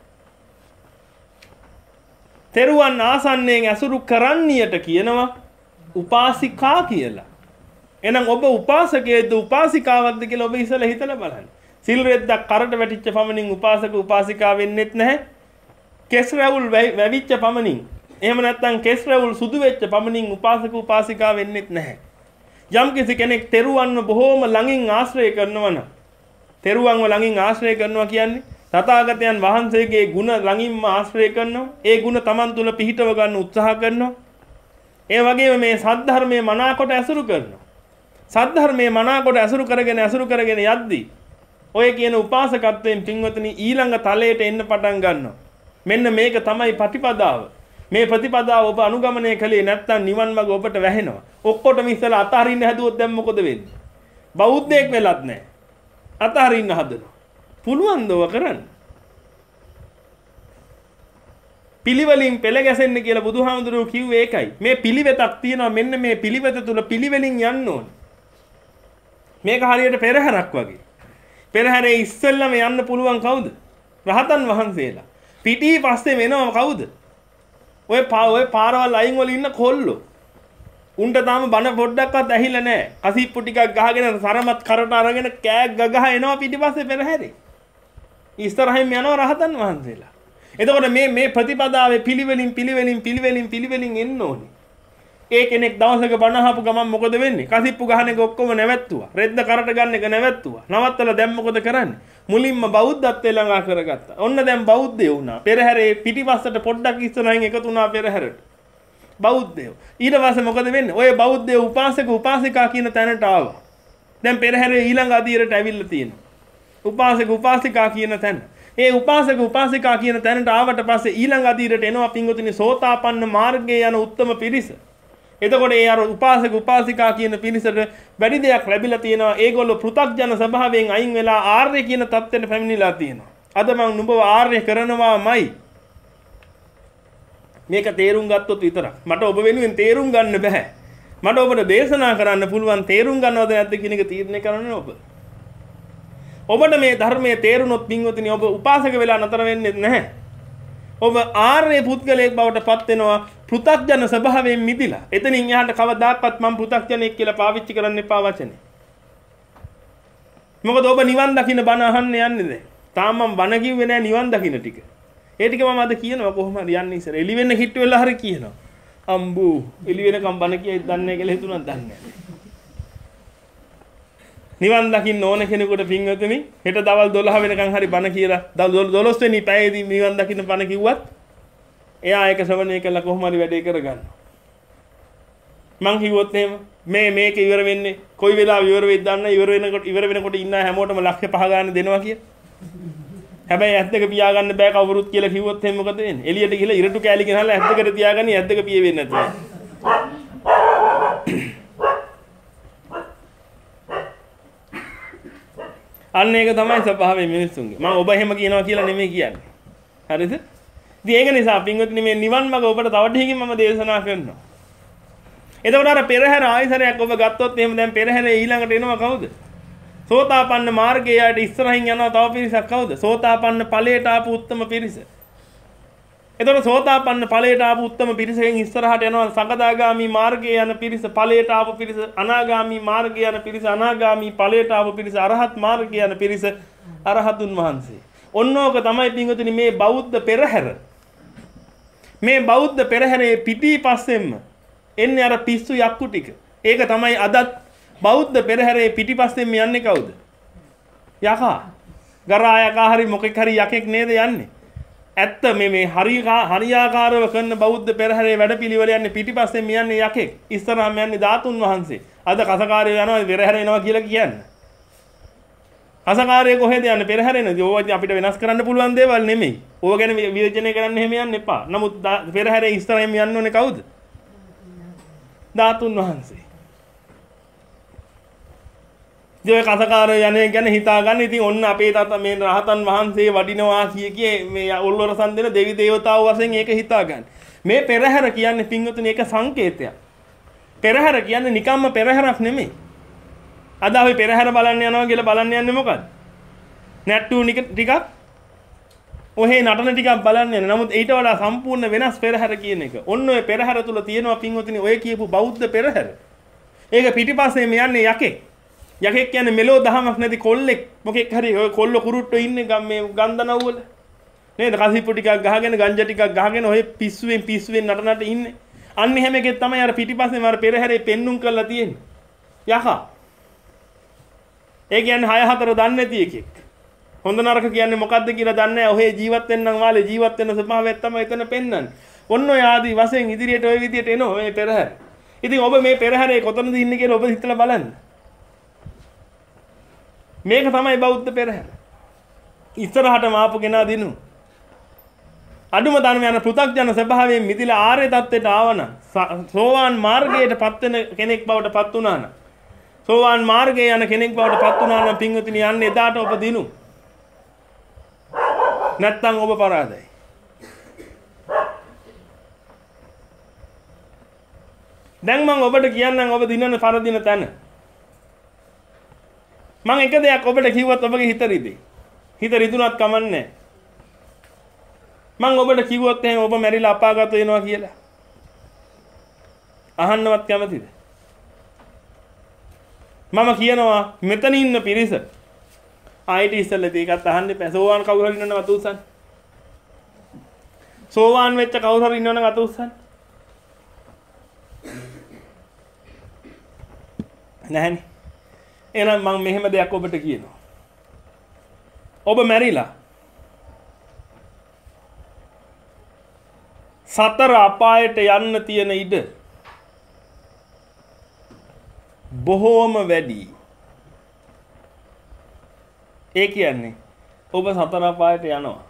තෙරුවන් ආසන්නයෙන් අසුරු කරන්නියට කියනවා උපාසිකා කියලා. එහෙනම් ඔබ උපාසකයේද උපාසිකාවක්ද කියලා ඔබ ඉස්සෙල්ලා හිතලා බලන්න. සිල් රෙද්දක් කරට වැටිච්ච පමණින් උපාසක උපාසිකා වෙන්නෙත් නැහැ. කෙස් රැවුල් වැවිච්ච පමණින් එහෙම නැත්නම් කෙස් රැවුල් සුදු වෙච්ච පමණින් උපාසක උපාසිකා වෙන්නෙත් නැහැ. යම් කිසි කෙනෙක් තෙරුවන්ව බොහෝම ළඟින් ආශ්‍රය කරනවා නම් තෙරුවන්ව ළඟින් ආශ්‍රය කරනවා කියන්නේ තථාගතයන් වහන්සේගේ ගුණ ළඟින්ම ආශ්‍රය කරනවා. ඒ ගුණ Taman තුල පිහිටව ගන්න උත්සාහ කරනවා. ඒ වගේම මේ සද්ධර්මයේ මනාකොට ඇසුරු කරනවා. සද්ධර්මයේ මනාකොට ඇසුරු කරගෙන ඇසුරු කරගෙන යද්දී ඔය කියන උපාසකත්වයෙන් පින්වතුනි ඊළඟ තලයට එන්න පටන් ගන්නවා. මෙන්න මේක තමයි ප්‍රතිපදාව. මේ ප්‍රතිපදාව ඔබ අනුගමනය කළේ නැත්නම් නිවන් මඟ ඔබට වැහෙනවා. ඔක්කොටම ඉස්සලා අතහරින්න හැදුවොත් දැන් මොකද වෙන්නේ? බෞද්ධයෙක් වෙලත් නැහැ. අතහරින්න හදනවා. පුළුවන් දව කරන්න. පිළිවෙලින් පෙළ ගැසෙන්න කියලා බුදුහාමුදුරුවෝ කිව්වේ ඒකයි. මේ පිළිවෙතක් තියෙනවා. මෙන්න මේ පිළිවෙත තුල පිළිවෙලින් යන්න ඕනේ. මේක හරියට පෙරහැරක් වගේ. පෙරහැරේ ඉස්සෙල්ලම යන්න පුළුවන් කවුද? රහතන් වහන්සේලා. පිටි පස්සේ වෙනව කවුද? ඔය ඔය පාරවල් අයින් වල ඉන්න කොල්ලෝ. උන්ට තාම බන පොඩ්ඩක්වත් ඇහිලා නැහැ. කසිප්පු ටිකක් ගහගෙන සරමත් කරට අරගෙන කෑග් ගගහ එනවා පිටිපස්සේ පෙරහැරේ. ඉස්සරහින් යනවා රහතන් වහන්සේලා. එතකොට මේ මේ ප්‍රතිපදාවේ පිළිවෙලින් පිළිවෙලින් පිළිවෙලින් පිළිවෙලින් එන්න ඕනේ. ඒ කෙනෙක් දවසක බණ අහපු ගමන් මොකද වෙන්නේ? කසිප්පු ගහන එක ඔක්කොම නැවැත්තුවා. රෙද්ද කරට ගන්න එක නැවැත්තුවා. නවත්තලා දැන් මොකද කරන්නේ? මුලින්ම බෞද්ධත්වයට ළඟා කරගත්තා. ඔන්න දැන් බෞද්ධයෝ වුණා. පෙරහැරේ පිටිපස්සට පොඩ්ඩක් ඉස්සරහින් එකතු වුණා පෙරහැරට. බෞද්ධයෝ. ඊට පස්සේ මොකද වෙන්නේ? ඔය බෞද්ධයෝ උපාසක උපාසිකා කියන තැනට ආවා. දැන් පෙරහැරේ ඊළඟ අදියරට ඇවිල්ලා තියෙනවා. උපාසක උපාසිකා කියන තැන. ඒ උපාසක උපාසිකා කියන තැනට ආවට පස්සේ ඊළඟ අදියරට එනවා පින්වතුනි සෝතාපන්න මාර්ගයේ යන උත්තම පිරිස. එතකොට ඒ අර උපාසක උපාසිකා කියන පිරිසට වැඩි දෙයක් ලැබිලා තියෙනවා. ඒගොල්ලෝ පෘථග්ජන ස්වභාවයෙන් අයින් වෙලා ආර්ය කියන தත්ත්වයට පැමිණිලා තියෙනවා. අද මම නුඹව ආර්ය කරනවාමයි. මේක තේරුම් ගත්තොත් විතරක්. මට ඔබ වෙනුවෙන් තේරුම් ගන්න බෑ. මට ඔබට දේශනා කරන්න පුළුවන් තේරුම් ගන්නවද නැද්ද කියන එක තීරණය කරන්න ඔබ. ඔබට මේ ධර්මයේ තේරුනොත් පින්වතුනි ඔබ උපාසක වෙලා නතර වෙන්නේ නැහැ. ඔබ ආර්ය පුද්ගලයෙක් බවට පත් වෙනවා පෘථග්ජන ස්වභාවයෙන් මිදිලා. එතනින් එහාට කවදාක්වත් මම පෘථග්ජනෙක් කියලා පාවිච්චි කරන්න එපා වචනේ. මොකද ඔබ නිවන් දකින්න බණ අහන්න යන්නේ දැන්. තාම මම බණ කිව්වේ නෑ නිවන් දකින්න ටික. ඒ ටික මම අද කියනවා කොහොම හරි යන්නේ ඉස්සර. එළි වෙන්න හිට වෙලා හරි කියනවා. අම්බු එළි වෙනකම් බණ කියයි දන්නේ නැහැ කියලා හිතුණා දන්නේ නැහැ. නිවන් දකින්න ඕන කෙනෙකුට පින්වතුනි හෙට දවල් දොළහ වෙනකන් හරි බණ කියලා දොළොස් වෙනි පැයේදී නිවන් දකින්න බණ කිව්වත් එයා ඒක ශ්‍රවණය කළා කොහොම හරි වැඩේ කරගන්නවා. මං කිව්වොත් එහෙම මේ මේක ඉවර වෙන්නේ කොයි වෙලාව ඉවර වෙයිද දන්නේ ඉවර වෙනකොට ඉවර වෙනකොට ඉන්න හැමෝටම ලක්ෂ පහ ගන්න දෙනවා කිය. හැබැයි ඇස් දෙක පියාගන්න බෑ කවුරුත් කියලා කිව්වොත් එහෙම මොකද වෙන්නේ? එළියට ගිහලා ඉරටු කෑලි ගෙනහලා ඇස් දෙකට තියාගන්නේ ඇස් දෙක පිය වෙන්නේ නැතුව. අන්න ඒක තමයි ස්වභාවය මිනිස්සුන්ගේ. මම ඔබ එහෙම කියනවා කියලා නෙමෙයි කියන්නේ. හරිද? ඉතින් ඒක නිසා පින්වත්නි මේ නිවන් මඟ ඔබට තව ටිකකින් මම දේශනා කරනවා. එතකොට අර පෙරහැර ආයසරයක් ඔබ ගත්තොත් එහෙම දැන් පෙරහැරේ ඊළඟට එනවා කවුද? සෝතාපන්න මාර්ගයේ යට ඉස්සරහින් යනවා තව පිරිසක් කවුද? සෝතාපන්න ඵලයට ආපු උත්තම පිරිස. එතකොට සෝතාපන්න ඵලයට ආපු උත්තම පිරිසෙන් ඉස්සරහට යනවා සකදාගාමි මාර්ගයේ යන පිරිස, ඵලයට ආපු පිරිස, අනාගාමි මාර්ගයේ යන පිරිස, අනාගාමි ඵලයට ආපු පිරිස, අරහත් මාර්ගයේ යන පිරිස, අරහතුන් වහන්සේ. ඔන්නෝක තමයි පින්වතුනි මේ බෞද්ධ පෙරහැර. මේ බෞද්ධ පෙරහැරේ පිටිපස්සෙන්ම එන්නේ අර පිස්සු යක්කු ටික. ඒක තමයි අදත් බෞද්ධ පෙරහැරේ පිටිපස්සෙන්ම යන්නේ කවුද? යකා. ගරා යකා හරි මොකෙක් හරි යකෙක් නේද යන්නේ? ඇත්ත මේ මේ හරි හරියාකාරව කරන බෞද්ධ පෙරහැරේ වැඩපිළිවෙල යන්නේ පිටිපස්සෙන් යන්නේ යකෙක්. ඉස්සරහම යන්නේ ධාතුන් වහන්සේ. අද කසකාරයෝ යනවා පෙරහැර එනවා කියලා කියන්නේ. කසකාරය කොහෙද යන්නේ පෙරහැරේනදී? ඕවා අපිට වෙනස් කරන්න පුළුවන් දේවල් නෙමෙයි. ඕවා ගැන විවේචනය කරන්න එහෙම යන්න එපා. නමුත් පෙරහැරේ ඉස්සරහින් යන්න ඕනේ කවුද? ධාතුන් වහන්සේ. ඒ කසකාරය යන්නේ ගැන හිතා ගන්න. ඉතින් ඔන්න අපේ තාත මේ රහතන් වහන්සේ වඩිනවා කිය කිය මේ ඔල්ලොරසන් දෙන දෙවි දේවතාවෝ වශයෙන් ඒක හිතා ගන්න. මේ පෙරහැර කියන්නේ පින්වතුනි ඒක සංකේතයක්. පෙරහැර කියන්නේ නිකම්ම පෙරහැරක් නෙමෙයි. අද අපි පෙරහැර බලන්න යනවා කියලා බලන්න යන්නේ මොකද්ද? නැට්ටු ටිකක් ඔහේ නටන ටිකක් බලන්න යන්නේ. නමුත් ඊට වඩා සම්පූර්ණ වෙනස් පෙරහැර කියන එක. ඔන්න ඔය පෙරහැර තුල තියෙනවා පින්වතුනි ඔය කියපු බෞද්ධ පෙරහැර. ඒක පිටිපස්සේ මේ යන්නේ යකෙක්. යකෙක් කියන්නේ මෙලෝ දහමක් නැති කොල්ලෙක්. මොකෙක් හරි ඔය කොල්ල කුරුට්ටෝ ඉන්නේ මේ ගන්දනව් වල. නේද? කසිප්පු ටිකක් ගහගෙන ගංජා ටිකක් ගහගෙන ඔය පිස්සුවෙන් පිස්සුවෙන් නටනට ඉන්නේ. අන්න එහෙම එකෙක් තමයි අර පිටිපස්සේ මාර පෙරහැරේ පෙන්눔 කරලා තියෙන්නේ. යකා. ඒ කියන්නේ හය හතර දන්නේ නැති එකෙක්. හොඳ නරක කියන්නේ මොකද්ද කියලා දන්නේ නැහැ. ඔහේ ජීවත් වෙන්නම් වාලේ ජීවත් වෙන ස්වභාවයක් තමයි එතන පෙන්වන්නේ. ඔන්න ඔය ආදී වශයෙන් ඉදිරියට ඔය විදියට එනවා මේ පෙරහැර. ඉතින් ඔබ මේ පෙරහැරේ කොතනද ඉන්නේ කියලා ඔබ හිතලා බලන්න. මේක තමයි බෞද්ධ පෙරහැර. ඉස්සරහටම ආපු කෙනා දිනු. අඩුම ධර්ම යන පෘථග්ජන ස්වභාවයෙන් මිදිලා ආර්ය தත්ත්වයට ආවනම් සෝවාන් මාර්ගයට පත් වෙන කෙනෙක් බවට පත් වුණා නම් සෝවාන් මාර්ගයේ යන කෙනෙක් බවට පත් වුණා නම් පින්වතුනි යන්නේ එදාට ඔබ දිනු. නැත්තම් ඔබ පරාදයි. දැන් මම ඔබට කියන්නම් ඔබ දිනන පරදින තැන. මම එක දෙයක් ඔබට කිව්වත් ඔබගේ හිත රිදෙයි. හිත රිදුනත් කමන්නේ. මම ඔබට කිව්වොත් එහෙනම් ඔබ මැරිලා අපාගත වෙනවා කියලා. අහන්නවත් කැමතිද? මම කියනවා මෙතන ඉන්න පිරිස ආයිට ඉස්සෙල්ලා ඒකත් අහන්න එපා. සෝවාන් කවුරු හරි ඉන්නවනම් අත උස්සන්න. සෝවාන් වෙච්ච කවුරු හරි ඉන්නවනම් අත උස්සන්න. නැහැනේ. එහෙනම් මම මෙහෙම දෙයක් ඔබට කියනවා. ඔබ මැරිලා සතර අපායට යන්න තියෙන ඉඩ බොහෝම වැඩි. ඒ කියන්නේ ඔබ සතර අපායට යනවා.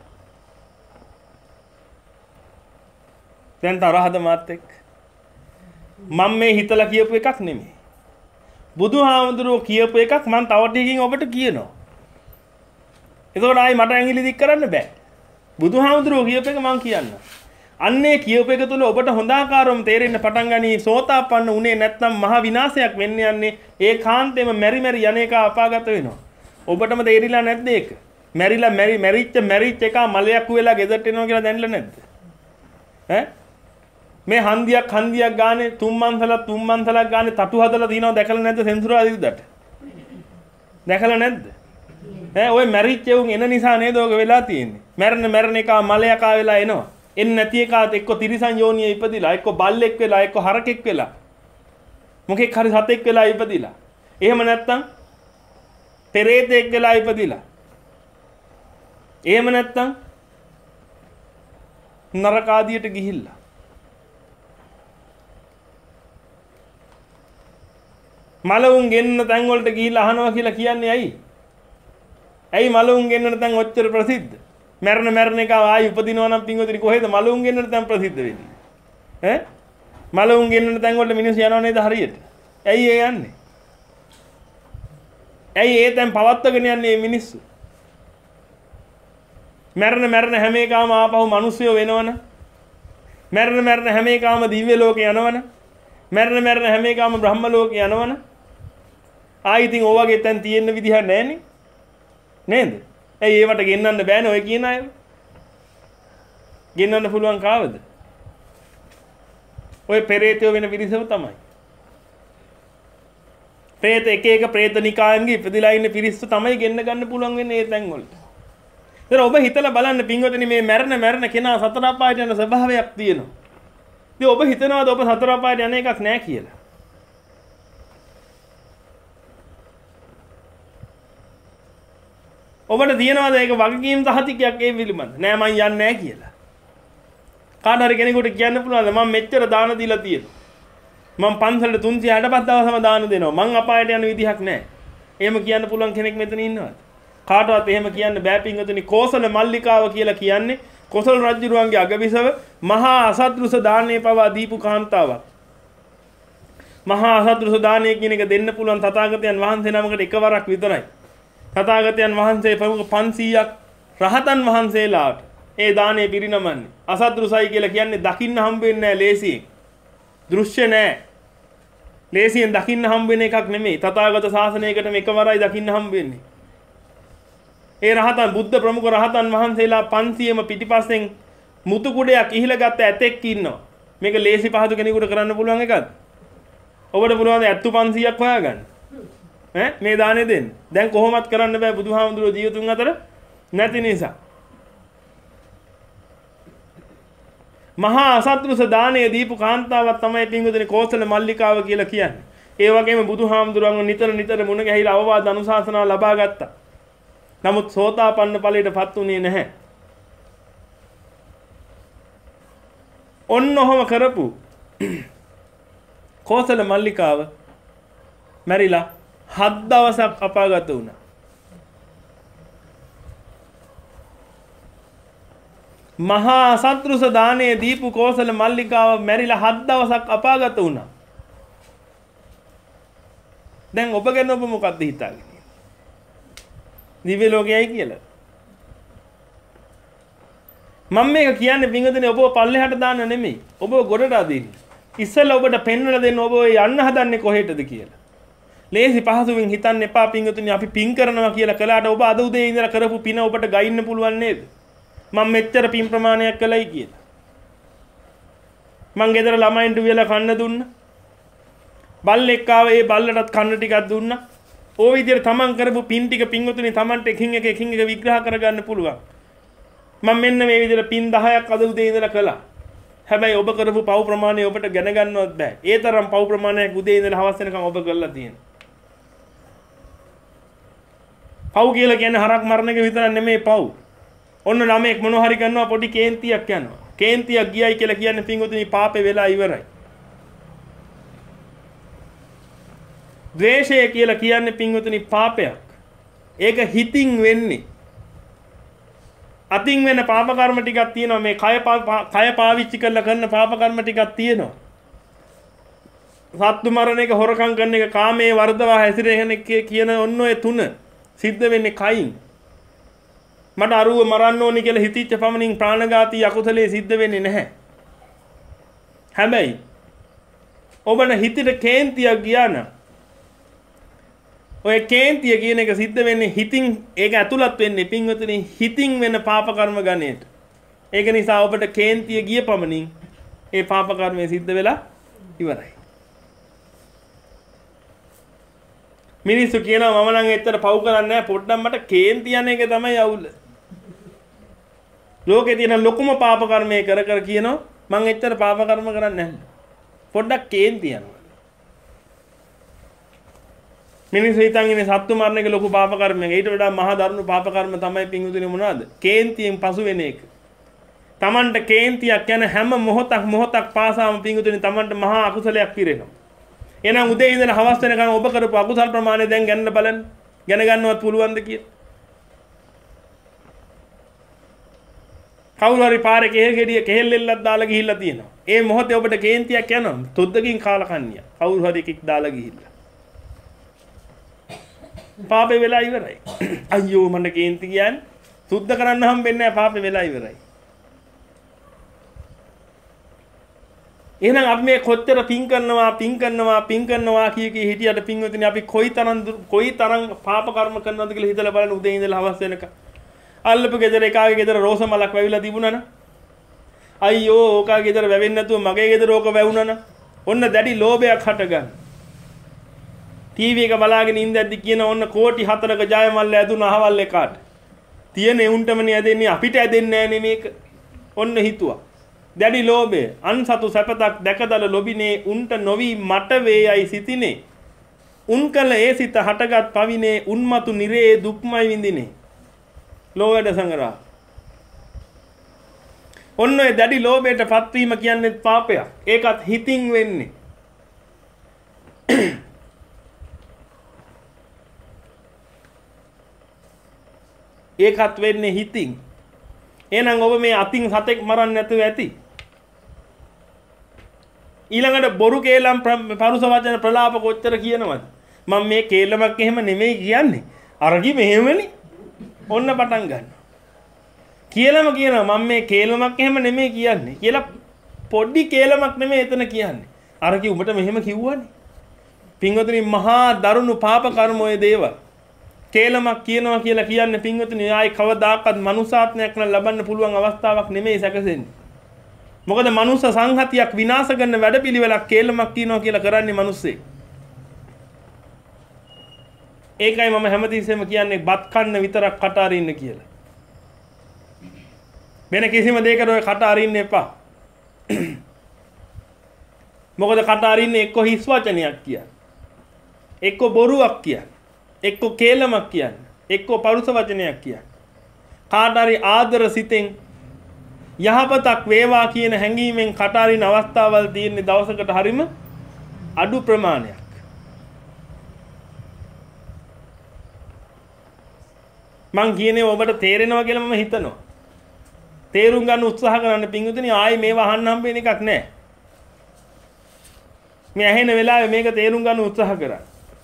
දැන් තරහද මාත් එක්ක? මම මේ හිතලා කියපු එකක් නෙමෙයි. බුදුහාමුදුරුවෝ කියපු එකක් මම තව ටිකකින් ඔබට කියනවා. ඒකෝට ආයි මට ඇඟිලි දික් කරන්න බෑ. බුදුහාමුදුරුවෝ කියපු එක මම කියන්න. අන්නේ කියපු එක තුල ඔබට හොඳ ආකාරවම තේරෙන්න පටන් ගනී සෝතාපන්න උනේ නැත්නම් මහ විනාශයක් වෙන්න යන්නේ ඒකාන්තයෙන්ම මෙරි මෙරි යන්නේක අපාගත වෙනවා. ඔබටම තේරිලා නැද්ද ඒක? මෙරිලා මෙරි මෙරිච්ච මෙරිච්ච එක මලයක් වෙලා ගෙදරට එනවා කියලා දැනලා නැද්ද? ඈ මේ හන්දියක් හන්දියක් ගානේ තුන් මන්සලක් තුන් මන්සලක් ගානේ තටු හදලා තියනවා දැකලා නැද්ද සෙන්සුරාදිද්දට? දැකලා නැද්ද? ඈ ඔය මැරිච්ච උන් එන නිසා නේද ඔක වෙලා තියෙන්නේ. මැරෙන මැරෙන එක මලයක් ආ වෙලා එනවා. එන්නේ නැති එකාට එක්ක තිරිසන් යෝනියේ ඉපදිලා එක්ක බල්ලෙක් වෙලා එක්ක හරකෙක් වෙලා මොකෙක් හරි සතෙක් වෙලා ඉපදිලා. එහෙම නැත්තම් පෙරේතෙක් වෙලා ඉපදිලා. එහෙම නැත්තම් නරක ආදියට ගිහිල්ලා. මලවුන් ගෙන්න තැන් වලට ගිහිල්ලා අහනවා කියලා කියන්නේ ඇයි? ඇයි මලවුන් ගෙන්නන තැන් ඔච්චර ප්‍රසිද්ධ? මරණ මරණ එක ආයි උපදිනවා නම් පින්වතුනි කොහෙද මලවුන් ගෙන්නන තැන් ප්‍රසිද්ධ වෙන්නේ? ඈ මලවුන් ගෙන්නන තැන් වලට මිනිස්සු යනව නේද හරියට? ඇයි ඒ යන්නේ? ඇයි ඒ තැන් පවත්වගෙන යන්නේ මේ මිනිස්සු? මරණ මරණ හැම එකම ආපහු මිනිස්සුયો වෙනවනේ. මරණ මරණ හැම එකම දිව්‍ය ලෝකේ යනවනේ. මරණ මරණ හැම එකම බ්‍රහ්ම ලෝකේ යනවනේ. ආයි ඉතින් ඕවගේ තැන් තියෙන්න විදිහක් නැහැනේ. නේද? ඇයි ඒවට ගෙන්නන්න බෑනේ ඔය කියන අය? ගෙන්නන්න පුළුවන් කාවද? ඔය පෙරේතයෝ වෙන පිරිසම තමයි. പ്രേත එක එක പ്രേත නිකායන්ගේ ඉපදිලා ඉන්න පිරිස්ස තමයි ගෙන්න ගන්න පුළුවන් වෙන්නේ ඒ තැන් වලට. ඒතර ඔබ හිතලා බලන්න පින්වතුනි මේ මරණ මරණ කෙනා සතර අපායට යන ස්වභාවයක් තියෙනවා. ඉතින් ඔබ හිතනවාද ඔබ සතර අපායට යන එකක් නෑ කියලා? ඔබට තියෙනවාද ඒක වගකීම් සහතිකයක් ඒ පිළිබඳ? නෑ මං යන්නේ නෑ කියලා. කාට හරි කෙනෙකුට කියන්න පුළුවන්ද මම මෙච්චර දාන දීලා තියෙනවා. මම පන්සලට තුන්සිය හැටපස් දවසම දාන දෙනවා. මං අපායට යන විදිහක් නෑ. එහෙම කියන්න පුළුවන් කෙනෙක් මෙතන ඉන්නවද? කාටවත් එහෙම කියන්න බෑ පින්වතුනි. කෝසල මල්ලිකාව කියලා කියන්නේ කොසල් රජුරුවන්ගේ අගවිසව මහා අසත්රුස දානයේ පවා දීපු කාන්තාවක්. මහා අසත්රුස දානය කියන එක දෙන්න පුළුවන් තථාගතයන් වහන්සේ නමකට එකවරක් විතරයි. තථාගතයන් වහන්සේ ප්‍රමුඛ පන්සීයක් රහතන් වහන්සේලාට ඒ දානය පිරිනමන්නේ. අසත්රුසයි කියලා කියන්නේ දකින්න හම්බ වෙන්නේ නැහැ ලේසියෙන්. දෘශ්‍ය නැහැ. ලේසියෙන් දකින්න හම්බ වෙන එකක් නෙමෙයි. තථාගත ශාසනයකටම එකවරයි දකින්න හම්බ වෙන්නේ. ඒ රහතන් බුද්ධ ප්‍රමුඛ රහතන් වහන්සේලා පන්සියම පිටිපස්සෙන් මුතු කුඩයක් ඉහිල ගත්ත ඇතෙක් ඉන්නවා. මේක ලේසි පහසු කෙනෙකුට කරන්න පුළුවන් එකක්ද? ඔබට පුළුවන් ඇත්තු පන්සියයක් හොයාගන්න. ඈ මේ දානේ දෙන්න. දැන් කොහොමත් කරන්න බෑ බුදුහාමුදුරුවෝ ජීවතුන් අතර නැති නිසා. මහා අසත්රුස දානයේ දීපු කාන්තාවක් තමයි පින්වතුනි කෝසල මල්ලිකාව කියලා කියන්නේ. ඒ වගේම බුදුහාමුදුරුවන්ව නිතර නිතර මුණ ගැහිලා අවවාද අනුශාසනා ලබා ගත්තා. නමුත් සෝතාපන්න ඵලයටපත් උනේ නැහැ. ඔන්න ඔහොම කරපු කෝසල මල්ලිකාව මැරිලා හත් දවසක් අපාගත වුණා. මහා සත්‍රුස දානයේ දීපු කෝසල මල්ලිකාව මැරිලා හත් දවසක් අපාගත වුණා. දැන් ඔබ ගැන ඔබ මොකක්ද හිතාගෙන? දිව්‍ය ලෝකයයි කියලා. මම මේක කියන්නේ පින්වතුනි ඔබව පල්ලෙහාට දාන්න නෙමෙයි. ඔබව ගොඩට අදින්න. ඉස්සෙල්ලා ඔබට පෙන්වලා දෙන්න ඔබ යන්න හදන්නේ කොහෙටද කියලා. ලේසි පහසුවෙන් හිතන්න එපා පින්වතුනි අපි පින් කරනවා කියලා කළාට ඔබ අද උදේ ඉඳලා කරපු පින ඔබට ගයින්න පුළුවන් නේද? මම මෙච්චර පින් ප්‍රමාණයක් කළයි කියලා. මං ගෙදර ළමයින්ට වියලා කන්න දුන්නා. බල්ලෙක් ආව ඒ බල්ලටත් කන්න ටිකක් දුන්නා. ඕ විදිහට තමන් කරපු පින් ටික පින්වතුනි තමන්ට එකින් එක එකින් එක විග්‍රහ කරගන්න පුළුවන්. මම මෙන්න මේ විදිහට පින් දහයක් අද උදේ ඉඳලා කළා. හැබැයි ඔබ කරපු පව් ප්‍රමාණය ඔබට දැන ගන්නවත් බෑ. ඒ තරම් පව් ප්‍රමාණයක් උදේ ඉඳලා හවස වෙනකම් ඔබ කරලා තියෙනවා. පව් කියලා කියන්නේ හරක් මරණ එක විතරක් නෙමෙයි පව්. ඔන්න ළමෙක් මොනවා හරි කරනවා පොඩි කේන්තියක් යනවා. කේන්තියක් ගියයි කියලා කියන්නේ පින්වතුනි පාපේ වෙලා ඉවරයි. ද්වේෂය කියලා කියන්නේ පින්වතුනි පාපයක්. ඒක හිතින් වෙන්නේ. අතින් වෙන පාප කර්ම ටිකක් තියෙනවා. මේ කය කය පාවිච්චි කරලා කරන පාප කර්ම ටිකක් තියෙනවා. සත්තු මරණ එක, හොරකම් කරන එක, කාමයේ වර්ධවා හැසිරෙන එක කියන ඔන්න ඔය තුන සිද්ධ වෙන්නේ කයින්. මට අරුව මරන්න ඕනි කියලා හිතිච්ච පමණින් ප්‍රාණඝාතී අකුසලයේ සිද්ධ වෙන්නේ නැහැ. හැබැයි ඔබන හිතට කේන්තියක් ගියා නම් ඔය කේන්තිය කියන එක සිද්ධ වෙන්නේ හිතින්. ඒක ඇතුළත් වෙන්නේ පින්වතුනි හිතින් වෙන පාප කර්ම ගණයට. ඒක නිසා ඔබට කේන්තිය ගිය පමණින් ඒ පාප කර්මය සිද්ධ වෙලා ඉවරයි. මිනිස්සු කියනවා මම නම් ඇත්තට පව් කරන්නේ නැහැ පොඩ්ඩක් මට කේන්ති යන එක තමයි අවුල. ලෝකේ තියෙන ලොකුම පාප කර්මය කර කර කියනවා මම ඇත්තට පාප කර්ම කරන්නේ නැහැ. පොඩ්ඩක් කේන්ති යනවා. මිනිස්සු හිතන් ඉන්නේ සත්තු මරණ එක ලොකු පාප කර්මයක්. ඊට වඩා මහා දරුණු පාප කර්ම තමයි පින්වතුනි මොනවද? කේන්තියෙන් පසු වෙන එක. Tamanට කේන්තියක් යන හැම මොහොතක් මොහොතක් පාසාම පින්වතුනි Tamanට මහා අකුසලයක් පිරෙනවා. එහෙනම් උදේ ඉඳලා හවස වෙනකන් ඔබ කරපු අකුසල් ප්‍රමාණය දැන් ගන්න බලන්න. ගැන ගන්නවත් පුළුවන්ද කියලා. කවුරු හරි පාරේ කෙහෙල් ගෙඩිය කෙහෙල් එල්ලක් දාලා ගිහිල්ලා තියෙනවා. ඒ මොහොතේ ඔබට කේන්තියක් යනවා. තොද්දකින් කාලා කන්නිය. කවුරු හරි එකෙක් දාලා ගිහිල්ලා. පාපේ වෙලා ඉවරයි. අයියෝ මට කේන්ති කියන්නේ සුද්ධ කරන්න හම්බෙන්නේ නැහැ පාපේ වෙලා ඉවරයි. එහෙනම් අපි මේ කොච්චර පින් කරනවා පින් කරනවා පින් කරනවා කිය කී හිටියට පින්වතුනි අපි කොයිතරම් කොයිතරම් පාප කර්ම කරනවද කියලා හිතලා බලන්න උදේ ඉඳලා හවස වෙනකම්. අල්ලපු ගෙදර එකාගේ ගෙදර රෝස මලක් වැවිලා තිබුණා න ะ. අයියෝ ඕකාගේ ගෙදර වැවෙන්නේ නැතුව මගේ ගෙදර ඕක වැවුණා න ะ. ඔන්න දැඩි ලෝභයක් හටගන්න. ටීවී එක බලාගෙන ඉඳද්දි කියන ඔන්න කෝටි හතරක ජයමල්ල ඇදුන අහවල් එකාට. තියෙන උන්ටමනේ ඇදෙන්නේ අපිට ඇදෙන්නේ නැහැ මේක. ඔන්න හිතුවා. දැඩි ලෝභය අන්සතු සැපතක් දැකදල ලොබිනේ උන්ට නොවි මට වේයයි සිතිනේ. උන් කල ඒ සිත හටගත් පවිනේ උන්මතු නිරේ දුක්මයි විඳිනේ. ලෝවැඩ සංගරා. ඔන්න ඔය දැඩි ලෝභයට පත්වීම කියන්නේ පාපයක්. ඒකත් හිතින් වෙන්නේ. ඒකත් වෙන්නේ හිතින්. එහෙනම් ඔබ මේ අතින් සතෙක් මරන්න නැතුව ඇති. ඊළඟට බොරු කේලම් පරුස වචන ප්‍රලාප කොච්චර කියනවද? මම මේ කේලමක් එහෙම නෙමෙයි කියන්නේ. අරගි මෙහෙමනේ. ඔන්න පටන් ගන්න. කේලම කියනවා මම මේ කේලමක් එහෙම නෙමෙයි කියන්නේ. කියලා පොඩි කේලමක් නෙමෙයි එතන කියන්නේ. අරගි උඹට මෙහෙම කිව්වනේ. පින්වතුනි මහා දරුණු පාප කර්ම ඔය දේවල්. කේලමක් කියනවා කියලා කියන්නේ පින්වතුනි ආයි කවදාකවත් මනුසාත්මයක් ලබන්න පුළුවන් අවස්ථාවක් නෙමෙයි සැකසෙන්නේ. මොකද මනුස්ස සංහතියක් විනාශ කරන වැඩපිළිවෙලක් කේලමක් කියනවා කියලා කරන්නේ මිනිස්සේ. ඒකයි මම හැමතිස්සෙම කියන්නේ බත් කන්න විතරක් කට අරින්න කියලා. වෙන කිසිම දෙයකට ඔය කට අරින්න එපා. මොකද කට අරින්නේ එක්ක හිස් වචනයක් කියන්නේ. එක්ක බොරුවක් කියන්නේ. එක්ක කේලමක් කියන්නේ. එක්ක පරුස වචනයක් කියන්නේ. කාට හරි ආදර සිතෙන් යහපතක් වේවා කියන හැඟීමෙන් කට අරින අවස්ථාවල් තියෙන දවසකට හරීම අඩු ප්‍රමාණයක්. මං කියන්නේ ඔබට තේරෙනවා කියලා මම හිතනවා. තේරුම් ගන්න උත්සාහ කරන්න පිංගුතුනි ආයේ මේව අහන්න හම්බෙන එකක් නැහැ. මේ ඇහෙන වෙලාවේ මේක තේරුම් ගන්න උත්සාහ කරා.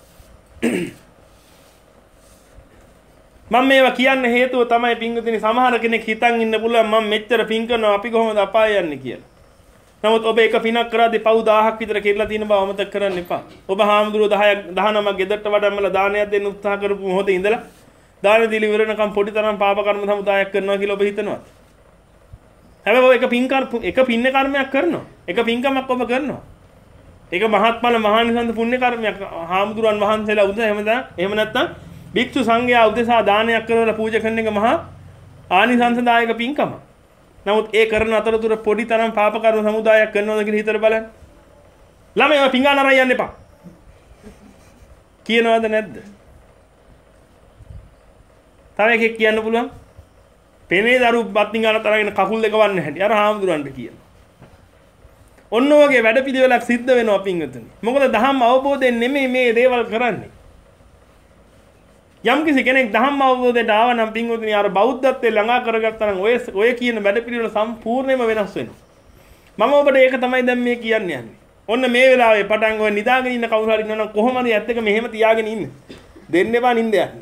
මම මේවා කියන්න හේතුව තමයි පිංගුතුනි සමහර කෙනෙක් හිතන් ඉන්න පුළුවන් මම මෙච්චර පිං කරනවා අපි කොහොමද අපාය යන්නේ කියලා. නමුත් ඔබ එක පිනක් කරාදී පව් දහයක් විතර කෙරලා තියෙන බව අමතක කරන්න එපා. ඔබ හාමුදුරුවෝ දහයක් දහනවයක් ගෙදරට වඩම්මලා දානයක් දෙන්න උත්සාහ කරපු මොහොතේ ඉඳලා දාන දීලි ඉවරනකම් පොඩි තරම් පාප කර්ම සමුදායක් කරනවා කියලා ඔබ හිතනවාද? හැබැයි ඔබ එක පින් කර එක පින්න කර්මයක් කරනවා. එක පින්කමක් ඔබ කරනවා. ඒක මහත්ඵල මහානිසංස පුණ්‍ය කර්මයක්. හාමුදුරන් වහන්සේලා උදේ එහෙම දා එහෙම නැත්නම් භික්ෂු සංඝයා උදෙසා දානයක් කරලා පූජා කරන එක මහා ආනිසංසදායක පින්කම. නමුත් ඒ කරන අතරතුර පොඩි තරම් පාප කර්ම සමුදායක් කරනවද කියලා හිතලා බලන්න. ළමයි පිංගාන අරන් යන්න එපා. කියනවද නැද්ද? තව එකෙක් කියන්න පුළුවන්. පෙනේ දරු බත් පිංගාන තරගෙන කකුල් දෙක වන්න හැටි. අර හාමුදුරන්ට කියනවා. ඔන්න ඔයගේ වැඩපිළිවෙලක් සිද්ධ වෙනවා පිංගතුනි. මොකද දහම් අවබෝධයෙන් නෙමෙයි මේ දේවල් කරන්නේ. යම් කිසි කෙනෙක් ධම්ම අවබෝධයට ආව නම් පින්වතුනි අර බෞද්ධත්වයේ ළඟා කරගත්තා නම් ඔය ඔය කියන වැඩපිළිවෙල සම්පූර්ණයෙන්ම වෙනස් වෙනවා. මම ඔබට ඒක තමයි දැන් මේ කියන්න යන්නේ. ඔන්න මේ වෙලාවේ පටන් ඔය නිදාගෙන ඉන්න කවුරු හරි ඉන්නවනම් කොහොමද ඇත්ත එක මෙහෙම තියාගෙන ඉන්නේ? දෙන්න එපා නින්ද යන්න.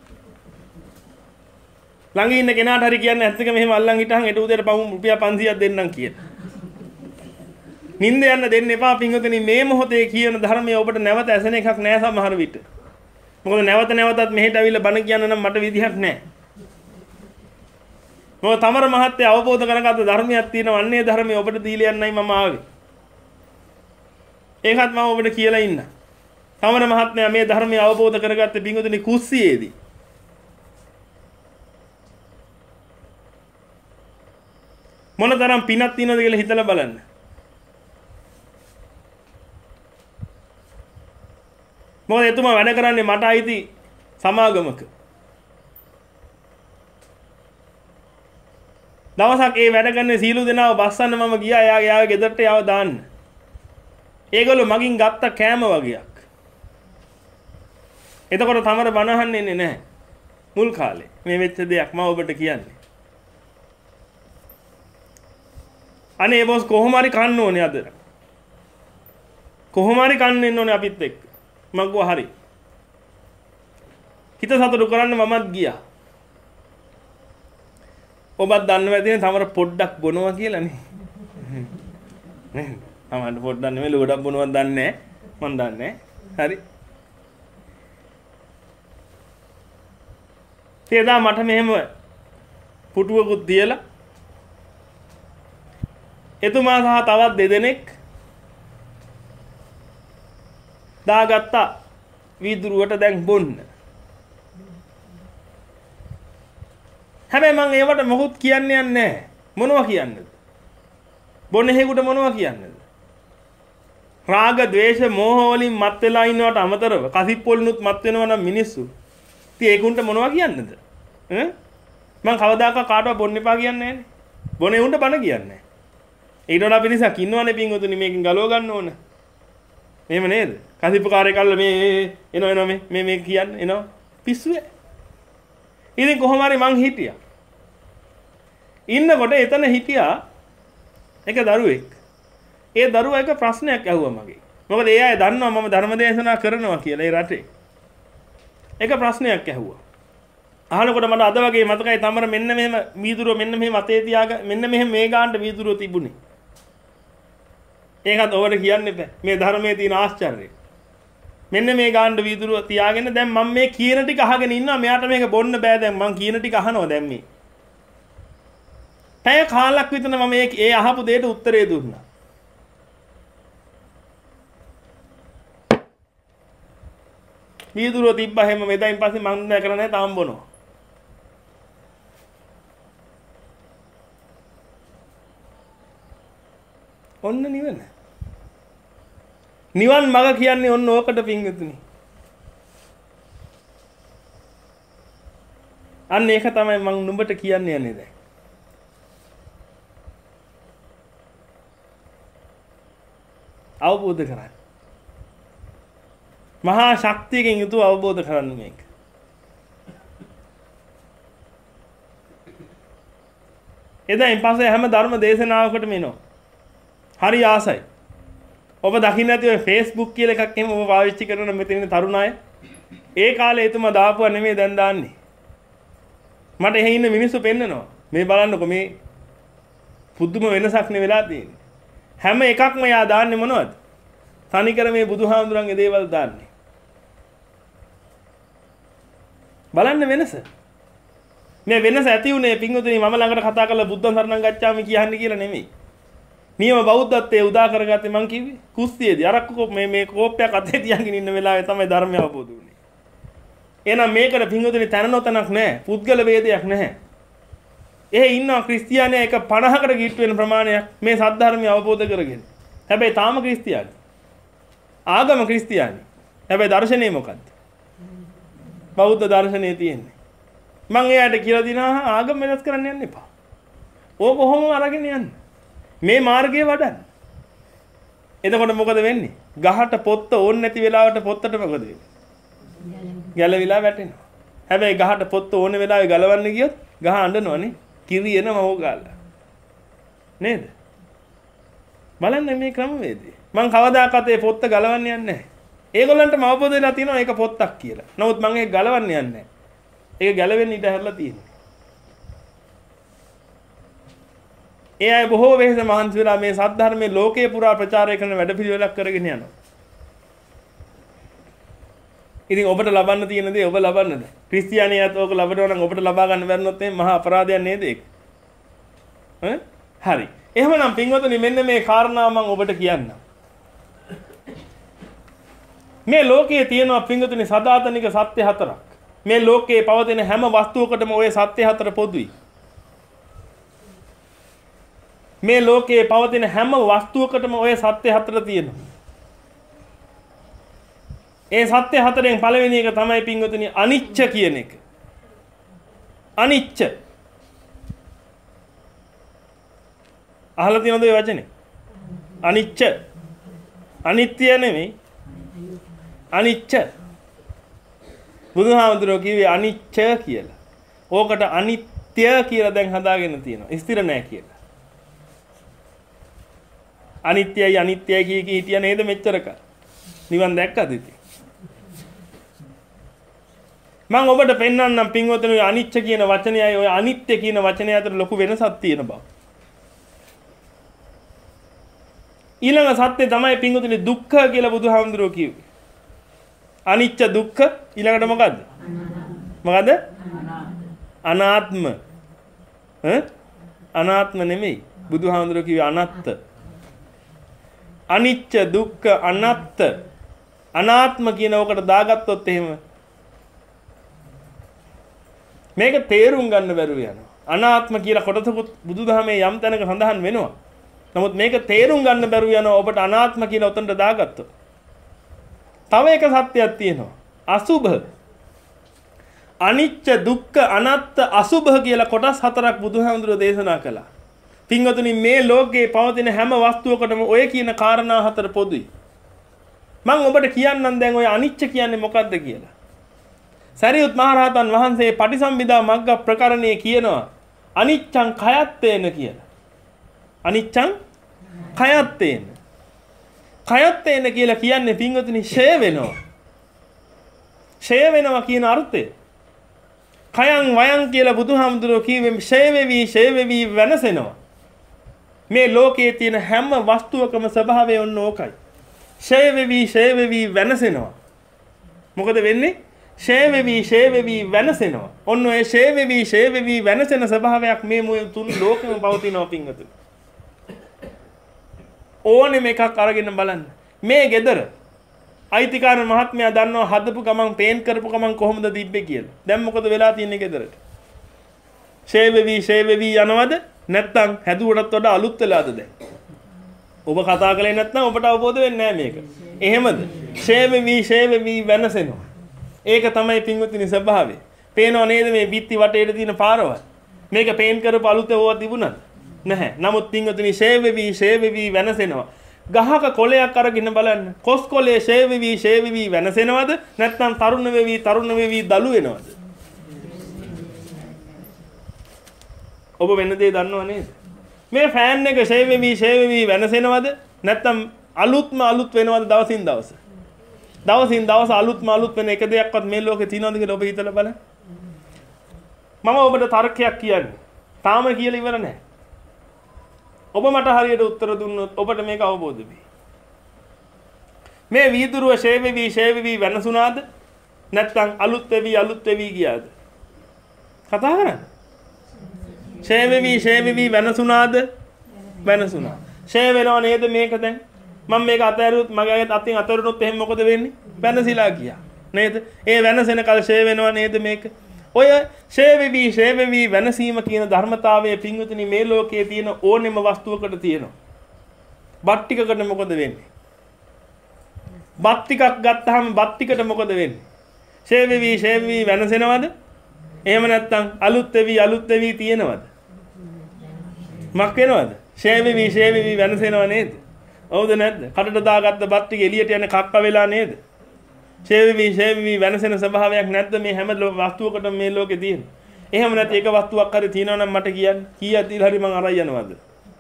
ළඟ ඉන්න කෙනාට හරි කියන්නේ ඇත්ත එක මෙහෙම අල්ලන් හිටහන් ඊට උදේට පවුම් රුපියල් පන්සීයක් දෙන්නම් කියලා. නින්ද යන්න දෙන්න එපා පින්වතුනි මේ මොහොතේ කියන ධර්මය ඔබට නැවත ඇසෙන එකක් නෑ සමහර විට. මොකද නැවත නැවතත් මෙහෙට අවිල්ල බණ කියන්න නම් මට විදිහක් නැහැ. මොකද තමර මහත්තයා අවබෝධ කරගත්ත ධර්මයක් තියෙනවා අන්නේ ධර්මයේ ඔබට දීලා යන්නයි මම ආවේ. ඒකත් මම ඔබට කියලා ඉන්න. තමර මහත්මයා මේ ධර්මය අවබෝධ කරගත්තේ පිංගුතුනි කුස්සියේදී. මොනතරම් පිනක් තියෙනවද කියලා හිතලා බලන්න. මොකද එතුමා වැඩ කරන්නේ මට අයිති සමාගමක. දවසක් ඒ වැඩ කරන සීළු දෙනාව බස්සන්න මම ගියා එයාගේ යාගේ ගෙදරට යව දාන්න. ඒගොල්ලෝ මගින් ගත්ත කෑම වගේක්. එතකොට තමර බණ අහන්නේ නැහැ. මුල් කාලේ මේ වෙච්ච දෙයක් මම ඔබට කියන්නේ. අනේ බොස් කොහොම හරි කන්න ඕනේ අද. කොහොම හරි කන්න එන්න ඕනේ අපිත් එක්ක. මම ගෝ හරි. හිත සතුටු කරන්න මමත් ගියා. ඔබත් දන්නව ඇතිනේ තමර පොඩ්ඩක් බොනවා කියලා නේ. නේ. තමන්ට පොඩ්ඩක් නෙමෙයි ලොඩක් බොනවත් දන්නේ නැහැ. මම දන්නේ. හරි. තේදා මට මෙහෙම පුටුවකුත් තියලා එතුමා සහ තවත් දෙදෙනෙක් දාගත්තා වීදුරුවට දැන් බොන්න. හැබැයි මම ඒවට මොකුත් කියන්නේ නැහැ. මොනවා කියන්නද? බොන්න හේකුට මොනවා කියන්නද? රාග, ద్వේෂ, මෝහ වලින් මත් වෙලා ඉන්නවට අමතරව කසිප් වලිනුත් මත් වෙනවා නම් මිනිස්සු. ඉතින් ඒකුන්ට මොනවා කියන්නද? ඈ? මම කවදාකවත් කාටවත් බොන්න එපා කියන්නේ නැහැනේ. බොනේ උන්ට බන කියන්නේ නැහැ. ඊට වඩා පිරිසක් ඉන්නවනේ පින්වතුනි මේකෙන් ගලව ගන්න ඕන. එහෙම නේද? කසිප්පු කාර්යය කල්ලා මේ එනවා එනවා මේ මේ මේ කියන්නේ එනවා පිස්සුවේ. ඉතින් කොහොම හරි මං හිටියා. ඉන්නකොට එතන හිටියා එක දරුවෙක්. ඒ දරුවා එක ප්‍රශ්නයක් ඇහුවා මගේ. මොකද ඒ අය දන්නවා මම ධර්ම දේශනා කරනවා කියලා ඒ රටේ. එක ප්‍රශ්නයක් ඇහුවා. අහනකොට මට අද වගේ මතකයි තමර මෙන්න මෙහෙම වීදුරුව මෙන්න මෙහෙම අතේ තියාගෙන මෙන්න මෙහෙම මේ ගානට වීදුරුව තිබුණේ. ඒකත් ඔබට කියන්න බෑ. මේ ධර්මයේ තියෙන ආශ්චර්යය. මෙන්න මේ ගානට වීදුරුව තියාගෙන දැන් මම මේ කියන ටික අහගෙන ඉන්නවා. මෙයාට මේක බොන්න බෑ දැන් මම කියන ටික අහනවා දැන් මේ. පැය කාලක් විතර මම මේ ඒ අහපු දෙයට උත්තරේ දුන්නා. වීදුරුව තිබ්බා හැම මෙදායින් පස්සේ මම නෑ කරන්නේ තාම බොනවා. ඔන්න නිවන. නිවන් මඟ කියන්නේ ඔන්න ඕකට පිංගුතුනි. අන්න ඒක තමයි මම නුඹට කියන්න යන්නේ දැන්. අවබෝධ කරගන්න. මහා ශක්තියකින් යුතුව අවබෝධ කරගන්න මේක. එදායින් පස්සේ හැම ධර්ම දේශනාවකටම එනවා. හරි ආසයි. ඔබ දකින්න ඇති ඔය Facebook කියලා එකක් එහෙම ඔබ පාවිච්චි කරන මෙතන තරුණ අය. ඒ කාලේ එතුමා දාපුවා නෙමෙයි දැන් දාන්නේ. මට එහෙ ඉන්න මිනිස්සු පෙන්නනවා. මේ බලන්නකො මේ පුදුම වෙනසක් නේ වෙලා තියෙන්නේ. හැම එකක්ම යා දාන්නේ මොනවද? තනිකර මේ බුදුහාමුදුරන්ගේ දේවල් දාන්නේ. බලන්න වෙනස. මේ වෙනස ඇති උනේ පින්වතුනි මම ළඟට කතා කරලා බුද්ධං සරණං ගච්ඡාමි කියන්නේ කියලා නෙමෙයි. නියම බෞද්ධත්වයේ උදා කරගත්තේ මං කිව්වේ කුස්සියේදී අරක්කු මේ මේ කෝප්පයක් අතේ තියාගෙන ඉන්න වෙලාවේ තමයි ධර්මය අවබෝධ වුනේ. එහෙනම් මේකට පින්වතුනි තන නොතනක් නැහැ. පුද්ගල වේදයක් නැහැ. එහෙ ඉන්නවා ක්‍රිස්තියානියා එක පනහකට ගිට්ටු වෙන ප්‍රමාණයක් මේ සද්ධර්මය අවබෝධ කරගෙන. හැබැයි තාම ක්‍රිස්තියානි. ආගම ක්‍රිස්තියානි. හැබැයි දර්ශනය මොකද්ද? බෞද්ධ දර්ශනය තියෙන්නේ. මං එයාට කියලා දිනා ආගම වෙනස් කරන්න යන්න එපා. ඕක කොහොම අරගෙන යන්න. මේ මාර්ගයේ වඩන්න. එතකොට මොකද වෙන්නේ? ගහට පොත්ත ඕනේ නැති වෙලාවට පොත්තට මොකද වෙන්නේ? ගැලවිලා වැටෙනවා. හැබැයි ගහට පොත්ත ඕනේ වෙලාවේ ගලවන්න ගියොත් ගහ අඬනවනේ. කිරි එනවා ඕගාලා. නේද? බලන්න මේ ක්‍රමවේදය. මං කවදාකවත් ඒ පොත්ත ගලවන්න යන්නේ නැහැ. ඒගොල්ලන්ටම අවබෝධ වෙලා තියෙනවා ඒක පොත්තක් කියලා. නමුත් මං ඒක ගලවන්න යන්නේ නැහැ. ඒක ගැලවෙන්න ඉඩ හැරලා තියෙනවා. ඒ අය බොහෝ වෙහෙස මහන්සි වෙලා මේ සද්ධර්මයේ ලෝකේ පුරා ප්‍රචාරය කරන වැඩපිළිවෙලක් කරගෙන යනවා. ඉතින් ඔබට ලබන්න තියෙන දේ ඔබ ලබන්නද? ක්‍රිස්තියානියාත් ඕක ලබනවා නම් ඔබට ලබා ගන්න බැරිනොත් එහෙනම් මහා අපරාධයක් නේද ඒක? ඈ? හරි. එහෙමනම් පින්වතුනි මෙන්න මේ කාරණාව මම ඔබට කියන්නම්. මේ ලෝකයේ තියෙනවා පින්වතුනි සදාතනික සත්‍ය හතරක්. මේ ලෝකයේ පවතින හැම වස්තුවකටම ওই සත්‍ය හතර පොදුයි. මේ ලෝකයේ පවතින හැම වස්තුවකටම ওই සත්‍ය හතර තියෙනවා. ඒ සත්‍ය හතරෙන් පළවෙනි එක තමයි පින්වතුනි අනිච්ච කියන එක. අනිච්ච. අහලා තියෙනවද මේ වචනේ? අනිච්ච. අනිත්‍ය නෙමෙයි. අනිච්ච. බුදුහාමුදුරුවෝ කිව්වේ අනිච්ච කියලා. ඕකට අනිත්‍ය කියලා දැන් හදාගෙන තියෙනවා. ස්ථිර නැහැ කියලා. අනිත්‍යයි අනිත්‍යයි කිය කී හිටියා නේද මෙච්චරක? නිවන් දැක්කද ඉතින්? මම ඔබට පෙන්වන්නම් පින්වතුනි අනිච්ච කියන වචනයයි ඔය අනිත්‍ය කියන වචනය අතර ලොකු වෙනසක් තියෙන බව. ඊළඟ සත්‍ය තමයි පින්වතුනි දුක්ඛ කියලා බුදුහාමුදුරුවෝ කිව්වේ. අනිච්ච දුක්ඛ ඊළඟට මොකද්ද? මොකද්ද? අනාත්ම. ඈ? අනාත්ම නෙමෙයි. බුදුහාමුදුරුවෝ කිව්වේ අනත්ත. අනිච්ච දුක්ඛ අනත්ත. අනාත්ම කියන ඔකට දාගත්තොත් එහෙම මේක තේරුම් ගන්න බැරුව යනවා. අනාත්ම කියලා කොටසකුත් බුදුදහමේ යම් තැනක සඳහන් වෙනවා. නමුත් මේක තේරුම් ගන්න බැරුව යනවා ඔබට අනාත්ම කියලා උතන්ට දාගත්තොත්. තව එක සත්‍යයක් තියෙනවා. අසුභ. අනිච්ච දුක්ඛ අනාත්ත අසුභ කියලා කොටස් හතරක් බුදුහාමුදුරුවෝ දේශනා කළා. පින්වතුනි මේ ලෝකේ පවතින හැම වස්තුවකටම ඔය කියන කාරණා හතර පොදුයි. මම ඔබට කියන්නම් දැන් ඔය අනිච්ච කියන්නේ මොකක්ද කියලා. සරියුත් මහරහතන් වහන්සේ පටිසම්භිදා මග්ග ප්‍රකරණයේ කියනවා අනිච්ඡං khයත්තේන කියලා. අනිච්ඡං khයත්තේන. khයත්තේන කියලා කියන්නේ පින්වතුනි ෂය වෙනවා. ෂය වෙනවා කියන අර්ථය. khයං වයං කියලා බුදුහාමුදුරුවෝ කිව්වේ ෂය වෙවි ෂය වෙවි වෙනසෙනවා. මේ ලෝකයේ තියෙන හැම වස්තුවකම ස්වභාවය ඔන්න ඕකයි. ෂය වෙවි ෂය වෙවි වෙනසෙනවා. මොකද වෙන්නේ? ෂය වෙවි ෂය වෙවි වෙනසෙනවා. ඔන්න ඔය ෂය වෙවි ෂය වෙවි වෙනසෙන ස්වභාවයක් මේ මුළු තුන් ලෝකෙම පවතිනවා පින්වතුනි. ඕනෙම එකක් අරගෙන බලන්න. මේ ගෙදර අයිතිකාර මහත්මයා දන්නවා හදපු ගමන් පේන් කරපු ගමන් කොහොමද තිබ්බේ කියලා. දැන් මොකද වෙලා තියෙන්නේ ගෙදරට? ෂය වෙවි ෂය වෙවි යනවද? නැත්නම් හැදුවටත් වඩා අලුත් වෙලාද දැන්? ඔබ කතා කළේ නැත්නම් ඔබට අවබෝධ වෙන්නේ නැහැ මේක. එහෙමද? ෂය වෙවි ෂය වෙවි වෙනසෙනවා. ඒක තමයි පින්වතුනි ස්වභාවය. පේනව නේද මේ බිත්ති වටේට තියෙන පාරවල්? මේක පේන් කරපු අලුත් ඒවා තිබුණාද? නැහැ. නමුත් පින්වතුනි ෂය වෙවි ෂය වෙවි වෙනසෙනවා. ගහක කොළයක් අරගෙන බලන්න. කොස් කොළේ ෂය වෙවි ෂය වෙවි වෙනසෙනවද? නැත්නම් තරුණ වෙවි තරුණ වෙවි දලු වෙනවද? ඔබ වෙන දේ දන්නව නේද? මේ ෆෑන් එක ෂය වෙවි ෂය වෙවි වෙනසෙනවද? නැත්නම් අලුත්ම අලුත් වෙනවද දවසින් දවස? දවසින් දවස අලුත්ම අලුත් වෙන එක දෙයක්වත් මේ ලෝකේ තියෙනවද කියලා ඔබ හිතලා බලන්න. මම ඔබට තර්කයක් කියන්නේ. තාම කියලා ඉවර නැහැ. ඔබ මට හරියට උත්තර දුන්නොත් ඔබට මේක අවබෝධ වෙයි. මේ වීදුරුව ෂය වෙවි ෂය වෙවි වෙනසුණාද? නැත්නම් අලුත් වෙවි අලුත් වෙවි ගියාද? කතා කරන්න. ෂය වෙවි ෂය වෙවි වෙනසුණාද? වෙනසුණා. ෂය වෙනව නේද මේක දැන්? මම මේක අතහැරුවොත් මගේ අතින් අතහැරුණොත් එහෙනම් මොකද වෙන්නේ? වෙනසිලා ගියා. නේද? ඒ වෙනසෙන කල ෂය වෙනව නේද මේක? ඔය ෂය වෙවි ෂය වෙවි වෙනසීම කියන ධර්මතාවයේ පින්වතුනි මේ ලෝකයේ තියෙන ඕනෙම වස්තුවකට තියෙනවා. බත් ටිකකට මොකද වෙන්නේ? බත් ටිකක් ගත්තාම බත් ටිකට මොකද වෙන්නේ? ෂය වෙවි ෂය වෙවි වෙනසෙනවද? එහෙම නැත්නම් අලුත් වෙවි අලුත් වෙවි තියෙනවද? මක් වෙනවද? ෂය වෙවි ෂය වෙවි වෙනසෙනව නේද? හවුද නැද්ද? කටට දාගත්ත බත් ටික එළියට යන කක්ක වෙලා නේද? ෂය වෙවි ෂය වෙවි වෙනසෙන ස්වභාවයක් නැද්ද මේ හැම වස්තුවකටම මේ ලෝකේ තියෙන? එහෙම නැති එක වස්තුවක් හරි තියෙනවා නම් මට කියන්න. කීයක් දීලා හරි මං අරන් යනවද?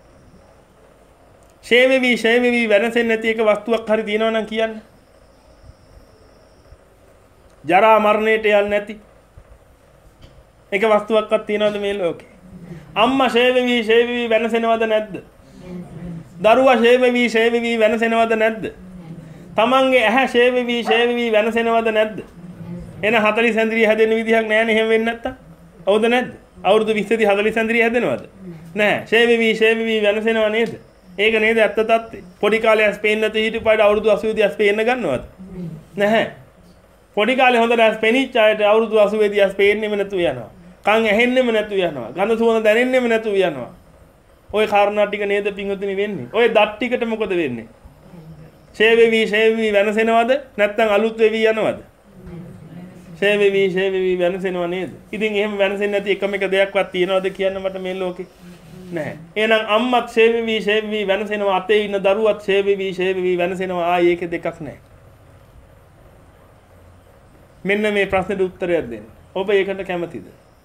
ෂය වෙවි ෂය වෙවි වෙනසෙන්නේ නැති එක වස්තුවක් හරි තියෙනවා නම් කියන්න. ජරා මරණයට යන්නේ නැති එක වස්තුවක්වත් තියෙනවද මේ ලෝකේ? අම්මා ෂය වෙවි ෂය වෙවි වෙනසෙනවද නැද්ද? දරුවා ෂය වෙවි ෂය වෙවි වෙනසෙනවද නැද්ද? තමන්ගේ ඇහැ ෂය වෙවි ෂය වෙවි වෙනසෙනවද නැද්ද? එන හතළිස් ඇඳිරිය හැදෙන විදිහක් නැහැනේ එහෙම වෙන්නේ නැත්තම්. හවුද නැද්ද? අවුරුදු විස්ස දී හතළිස් ඇඳිරිය හැදෙනවද? නැහැ. ෂය වෙවි ෂය වෙවි වෙනසෙනව නේද? ඒක නේද ඇත්ත තත්ත්වය. පොඩි කාලේ ඇස් පේන්නේ නැති හිටපාඩ අවුරුදු අසූ දී ඇස් පේන්න ගන්නවද? නැහැ. පොඩි කාලේ හොඳට ඇස් පෙනිච්ච අයට අවුරුදු අසූ දී ඇස් පේන්නෙම නැතුව යනවා. කන් ඇහෙන්නෙම නැතුව යනවා. ගඳ සුවඳ දැනෙන්නෙම නැතුව යනවා. ඔය කාරණා ටික නේද පින්වතුනි වෙන්නේ. ඔය දත් ටිකට මොකද වෙන්නේ? ෂය වෙවි ෂය වෙවි වෙනසෙනවද? නැත්නම් අලුත් වෙවි යනවද? ෂය වෙවි ෂය වෙවි වෙනසෙනව නේද? ඉතින් එහෙම වෙනසෙන්නේ නැති එකම එක දෙයක්වත් තියනවද කියන්න මට මේ ලෝකේ? නැහැ. එහෙනම් අම්මත් ෂය වෙවි ෂය වෙවි වෙනසෙනවා. අතේ ඉන්න දරුවත් ෂය වෙවි ෂය වෙවි වෙනසෙනවා. ආයේ ඒක දෙකක් නැහැ. මෙන්න මේ ප්‍රශ්නෙට උත්තරයක් දෙන්න. ඔබ ඒකට කැමතිද?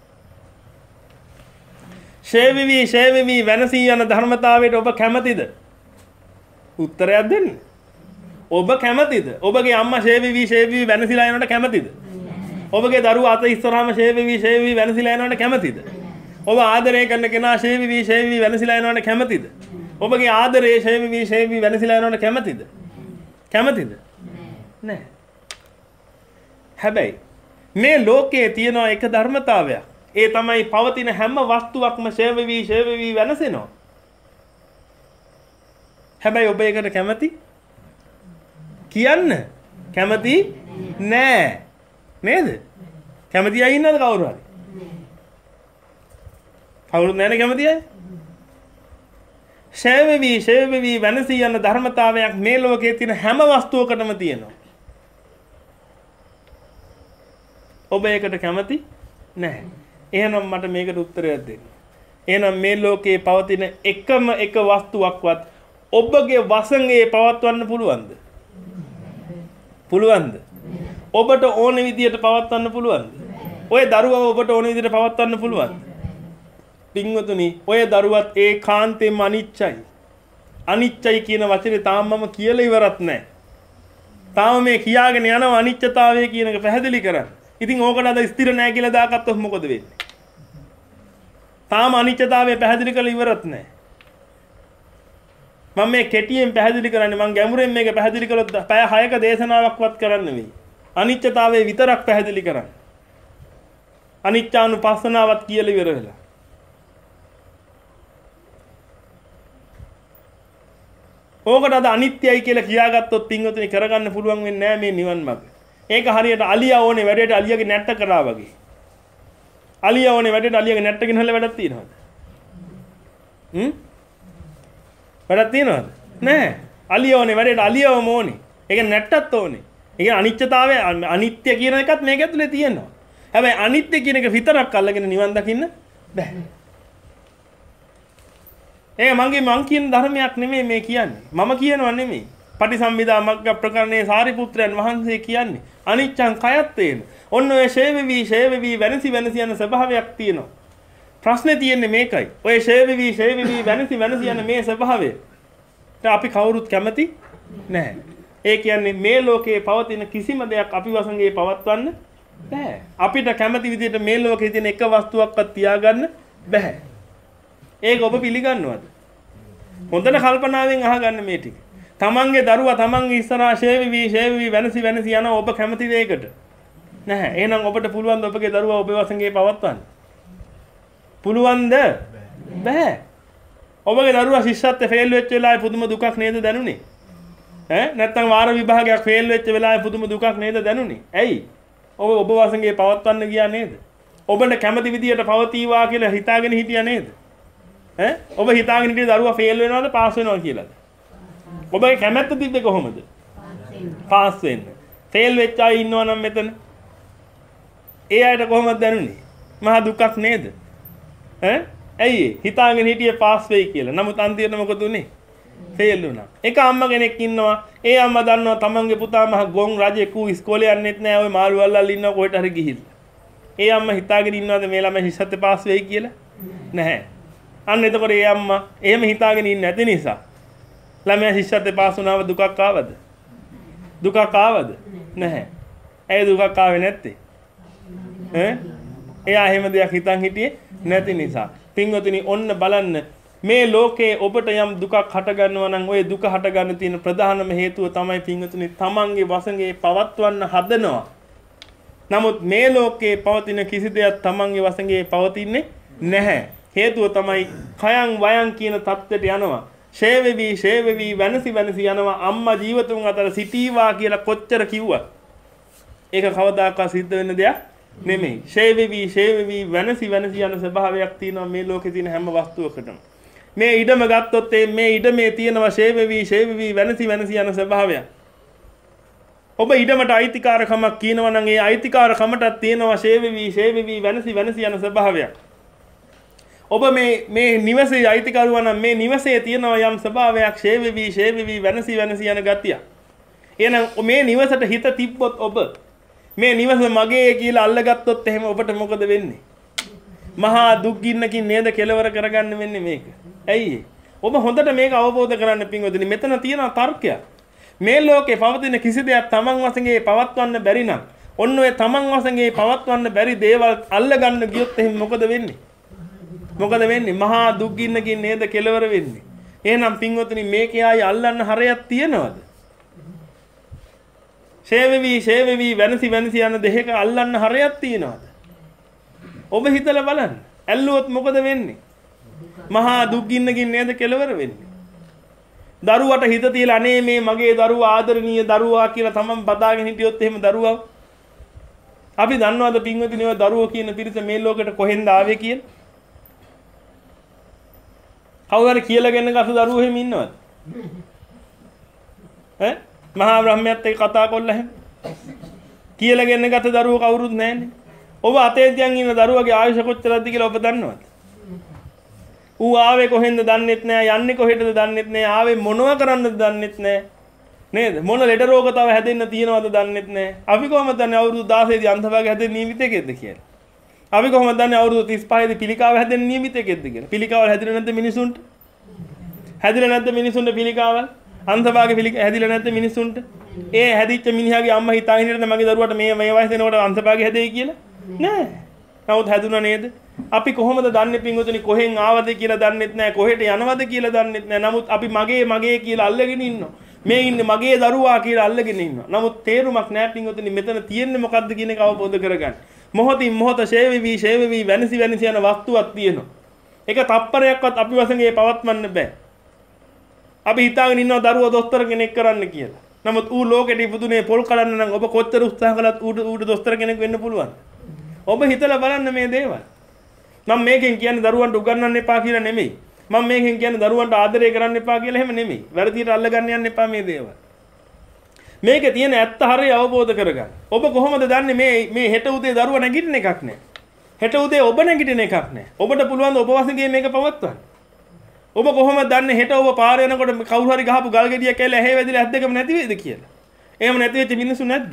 ෂය වෙවි ෂය වෙවි වෙනසී යන ධර්මතාවයට ඔබ කැමතිද? උත්තරයක් දෙන්න. ඔබ කැමතිද? ඔබගේ අම්මා ෂය වෙවි ෂය වෙවි වෙනසිලා යනවට කැමතිද? ඔබගේ දරුවා අත ඉස්සරහාම ෂය වෙවි ෂය වෙවි වෙනසිලා යනවට කැමතිද? ඔබ ආදරය කරන කෙනා ෂය වෙවි ෂය වෙවි වෙනසිලා යනවට කැමතිද? ඔබගේ ආදරේ ෂය වෙවි ෂය වෙවි වෙනසිලා යනවට කැමතිද? කැමතිද? නැහැ. හැබැයි මේ ලෝකයේ තියෙන එක ධර්මතාවයක්. ඒ තමයි පවතින හැම වස්තුවක්ම ෂය වෙවි ෂය වෙවි වෙනසෙනවා. හැබැයි ඔබ ඒකට කැමති? කියන්න. කැමති නෑ. නේද? කැමති අය ඉන්නවද කවුරු හරි? කවුරුත් නැනේ කැමති අය? ෂය වෙවි ෂය වෙවි වෙනසී යන ධර්මතාවයක් මේ ලෝකයේ තියෙන හැම වස්තුවකටම තියෙනවා. ඔබ ඒකට කැමති නැහැ. එහෙනම් මට මේකට උත්තරයක් දෙන්න. එහෙනම් මේ ලෝකයේ පවතින එකම එක වස්තුවක්වත් ඔබගේ වසඟේ පවත්වන්න පුළුවන්ද? පුළුවන්ද? ඔබට ඕන විදියට පවත්වන්න පුළුවන්ද? ඔය දරුවව ඔබට ඕන විදියට පවත්වන්න පුළුවන්ද? පින්වතුනි, ඔය දරුවත් ඒකාන්තයෙන්ම අනිච්චයි. අනිච්චයි කියන වචනේ තාම මම කියලා ඉවරත් නැහැ. තාම මේ කියාගෙන යනවා අනිච්චතාවය කියන එක පැහැදිලි කරන්න. ඉතින් ඕකට අද ස්ථිර නැහැ කියලා දාගත්තොත් මොකද වෙන්නේ? තාම අනිච්චතාවය පැහැදිලි කරලා ඉවරත් නැහැ. මම මේ කෙටියෙන් පැහැදිලි කරන්නේ මම ගැඹුරෙන් මේක පැහැදිලි කළොත් පැය හයක දේශනාවක්වත් කරන්න වෙයි. අනිච්චතාවය විතරක් පැහැදිලි කරන්න. අනිච්චානුපස්සනාවත් කියලා ඉවර වෙලා. ඕකට අද අනිත්‍යයි කියලා කියාගත්තොත් පින්වතුනි කරගන්න පුළුවන් වෙන්නේ නැහැ මේ නිවන් මාර්ග. ඒක හරියට අලියා ඕනේ වැඩේට අලියාගේ නැට්ට කරා වගේ. අලියා ඕනේ වැඩේට අලියාගේ නැට්ට ගෙනහලා වැඩක් තියනවද? හ්ම්? වැඩක් තියනවද? නැහැ. අලියා ඕනේ වැඩේට අලියාවම ඕනේ. ඒක නැට්ටත් ඕනේ. ඒක අනිත්‍යතාවය අනිත්‍ය කියන එකත් මේක ඇතුලේ තියෙනවා. හැබැයි අනිත්‍ය කියන එක විතරක් අල්ලගෙන නිවන් දකින්න බෑ. ඒ මගේ මං කියන ධර්මයක් නෙමෙයි මේ කියන්නේ. මම කියනවා නෙමෙයි. පටිසම්භිදා මග්ග ප්‍රකරණයේ සාරිපුත්‍රයන් වහන්සේ කියන්නේ අනිච්චං කයත් තේන. ඔන්න ඔය ෂේවවි ෂේවවි වෙනසි වෙනසි යන ස්වභාවයක් තියෙනවා. ප්‍රශ්නේ තියෙන්නේ මේකයි. ඔය ෂේවවි ෂේවවි වෙනසි වෙනසි යන මේ ස්වභාවය අපි කවුරුත් කැමති නැහැ. ඒ කියන්නේ මේ ලෝකේ පවතින කිසිම දෙයක් අපි වසඟේ පවත්වන්න බෑ. අපිට කැමති විදිහට මේ ලෝකේ තියෙන එක වස්තුවක්වත් තියාගන්න බෑ. ඒක ඔබ පිළිගන්නවද? හොඳට කල්පනාවෙන් අහගන්න මේ ටික. තමන්ගේ දරුවා තමන්ගේ ඉස්සරහා ෂේවි ෂේවි වෙනසි වෙනසි යන ඔබ කැමති දෙයකට නැහැ. එහෙනම් ඔබට පුළුවන් ද ඔබගේ දරුවා ඔබේ වසඟේ පවත්වන්න? පුළුවන්ද? බෑ. ඔබගේ දරුවා ශිෂ්‍යත්වයේ ෆේල් වෙච්ච වෙලාවේ පුදුම දුකක් නේද දැනුනේ? ඈ නැත්තම් වාර විභාගයක් ෆේල් වෙච්ච වෙලාවේ පුදුම දුකක් නේද දැනුනේ? ඇයි? ඔබ ඔබ වසඟේ පවත්වන්න ගියා නේද? ඔබට කැමති විදියට පවතිවා කියලා හිතාගෙන හිටියා නේද? ඈ ඔබ හිතාගෙන හිටියේ දරුවා ෆේල් වෙනවද පාස් වෙනවද කියලාද? ඔබගේ කැමැත්ත තිබ්බේ කොහොමද? පාස් වෙන්න. ෆේල් වෙච්ච අය ඉන්නවා නම් මෙතන. ඒ අයට කොහොමද දැනුනේ? මහා දුකක් නේද? ඈ ඇයි හිතාගෙන හිටියේ පාස් වෙයි කියලා. නමුත් අන්තිමට මොකද උනේ? ෆේල් වුණා. එක අම්මා කෙනෙක් ඉන්නවා. ඒ අම්මා දන්නවා තමන්ගේ පුතා මහ ගොන් රජෙක් ඌ ඉස්කෝලේ යන්නෙත් නෑ. ওই මාළු අල්ලලා ඉන්නවා කොහෙට හරි ගිහිල්ලා. ඒ අම්මා හිතාගෙන ඉන්නවද මේ ළමයි ශිෂ්‍යත්වයේ පාස් වෙයි කියලා? නැහැ. අන්න එතකොට ඒ අම්මා එහෙම හිතාගෙන ඉන්නේ නැති නිසා ළමයා ශිෂ්‍යත්වයේ පාස් වුණාම දුකක් ආවද? දුකක් ආවද? නැහැ. ඒ දුකක් ආවේ නැත්තේ. ඈ? එයා එහෙම දෙයක් හිතන් හිටියේ නැති නිසා. පින්වතුනි ඔන්න බලන්න මේ ලෝකේ ඔබට යම් දුකක් හට ගන්නවා නම් ওই දුක හට ගන්න තියෙන ප්‍රධානම හේතුව තමයි පින්වතුනි තමන්ගේ වසඟේ පවත්වන්න හදනවා. නමුත් මේ ලෝකේ පවතින කිසි දෙයක් තමන්ගේ වසඟේ පවතින්නේ නැහැ. හේතුව තමයි කයං වයං කියන தත්ත්වයට යනවා. ෂේවෙවි ෂේවෙවි වෙනසි වෙනසි යනවා. අම්මා ජීවතුන් අතර සිටීවා කියලා කොච්චර කිව්වත් ඒක කවදාකවත් සිද්ධ වෙන්න දෙයක් නෙමෙයි. ෂේවෙවි ෂේවෙවි වෙනසි වෙනසි යන ස්වභාවයක් තියෙනවා මේ ලෝකේ තියෙන හැම වස්තුවකටම. මේ ඉඩම ගත්තොත් මේ ඉඩමේ තියෙනවා ෂේවෙවි ෂේවෙවි වෙනසි වෙනසි යන ස්වභාවයක්. ඔබ ඉඩමට අයිතිකාරකමක් කියනවා නම් ඒ අයිතිකාරකමටත් තියෙනවා ෂේවෙවි ෂේවෙවි වෙනසි වෙනසි යන ස්වභාවයක්. ඔබ මේ මේ නිවසේ අයිතිකරුවා නම් මේ නිවසේ තියෙනවා යම් ස්වභාවයක් ෂේවෙවි ෂේවෙවි වෙනසි වෙනසි යන ගතිය. එහෙනම් මේ නිවසට හිත තිබ්බොත් ඔබ මේ නිවස මගේ කියලා අල්ලගත්තොත් එහෙම ඔබට මොකද වෙන්නේ? මහා දුක් ගින්නකින් නේද කෙලවර කරගන්න වෙන්නේ මේක. ඇයි? ඔබ හොඳට මේක අවබෝධ කරගන්න පින්වතුනි මෙතන තියෙන තර්කයක්. මේ ලෝකේ පවතින කිසි දෙයක් තමන් වශයෙන් පවත්වන්න බැරි නම් ඔන්න ඔය තමන් වශයෙන් පවත්වන්න බැරි දේවල් අල්ලගන්න ගියොත් එහෙනම් මොකද වෙන්නේ? මොකද වෙන්නේ? මහා දුක් ගින්නකින් නේද කෙලවර වෙන්නේ. එහෙනම් පින්වතුනි මේකේ ආයි අල්ලන්න හරයක් තියනවද? ෂේවෙවි ෂේවෙවි වෙනසි වෙනසි යන දෙයක අල්ලන්න හරයක් තියනවද? ඔබ හිතලා බලන්න. ඇල්ලුවොත් මොකද වෙන්නේ? මහා දුක් ගින්නකින් නේද කෙලවර වෙන්නේ. දරුවට හිත තියලා අනේ මේ මගේ දරුවා ආදරණීය දරුවා කියලා තමන් බදාගෙන හිටියොත් එහෙම දරුවා අපි දන්නවද පින්වතුනි ඔය දරුවෝ කියන පිරිස මේ ලෝකෙට කොහෙන්ද ආවේ කියලා? කවුරුහරි කියලා ගෙන ගස දරුවෝ එහෙම ඉන්නවද? ඈ මහා බ්‍රහ්මයාත් එක්ක කතා කරලා එහෙම කියලා ගෙන ගත දරුවෝ කවුරුත් නැන්නේ. ඔබ අතේ තියන් ඉන්න දරුවගේ ආයුෂ කොච්චරද කියලා ඔබ දන්නවද? ඌ ආවේ කොහෙන්ද දන්නෙත් නෑ, යන්නේ කොහෙටද දන්නෙත් නෑ, ආවේ මොනවා කරන්නද දන්නෙත් නෑ. නේද? මොන ලෙඩ රෝග තව හැදෙන්න තියෙනවද දන්නෙත් නැහැ. අපි කොහොමද දන්නේ අවුරුදු දාසය දී අන්තභාගය හැදෙන්න නියමිතකෙද්ද කියලා? අපි කොහොමද දන්නේ අවුරුදු තිස් පහේ දී පිළිකාව හැදෙන්න නියමිතකෙද්ද කියලා? පිළිකාවල් හැදිලා නැද්ද මිනිසුන්ට? හැදිලා නැද්ද මිනිසුන්ට පිළිකාවල්? අන්තභාගය පිළික හැදිලා නැද්ද මිනිසුන්ට? ඒ හැදිච්ච මිනිහාගේ අම්මා හිතාගෙන ඉන්නද මගේ දරුවාට මේ මේ වයස එනකොට අන්තභාගය හැදෙයි කියලා? නෑ. නමුත් හැදුණා නේද? අපි කොහොමද දන්නේ පින්වතුනි කොහෙන් ආවද කියලා දන්නෙත් නෑ, කොහෙට යනවද කියලා දන්නෙත් නෑ. නමුත් අපි මගේ මගේ කියලා අල්ලගෙන ඉන්නවා. මේ ඉන්නේ මගේ දරුවා කියලා අල්ලගෙන ඉන්නවා. නමුත් තේරුමක් නෑ පින්වතුනි මෙතන තියෙන්නේ මොකද්ද කියන එක අවබෝධ කරගන්න. මොහොතින් මොහොත ෂේවෙවි ෂේවෙවි වෙනසි වෙනසි යන වස්තුවක් තියෙනවා. ඒක තප්පරයක්වත් අපි වශයෙන් ඒ පවත්වන්න බෑ. අපි හිතාගෙන ඉන්නවා දරුවා දොස්තර කෙනෙක් කරන්න කියලා. නමුත් ඌ ලෝකෙට ඉපදුනේ පොල් කඩන්න නම් ඔබ කොච්චර උත්සාහ කළත් ඌට ඌට දොස්තර කෙනෙක් වෙන්න පුළුවන්. ඔබ හිතලා බලන්න මේ දේවල්. මම මේකෙන් කියන්නේ දරුවන්ට උගන්වන්න එපා කියලා නෙමෙයි. මම මේකෙන් කියන්නේ දරුවන්ට ආදරය කරන්න එපා කියලා එහෙම නෙමෙයි. වැරදියට අල්ලගන්න යන්න එපා මේ දේවල්. මේකේ තියෙන ඇත්ත හරිය අවබෝධ කරගන්න. ඔබ කොහොමද දන්නේ මේ මේ හෙට උදේ දරුවා නැගිටින එකක් නෑ. හෙට උදේ ඔබ නැගිටින එකක් නෑ. ඔබට පුළුවන් ඔබ වශයෙන් මේක පවත්වන්න. ඔබ කොහොමද දන්නේ හෙට ඔබ පාර යනකොට කවුරු හරි ගහපු ගල් ගෙඩියක් කැල්ල ඇහි වැදිලා ඇස් දෙකම නැති වෙයිද කියලා? එහෙම නැති වෙච්ච මිනිස්සු නැද්ද?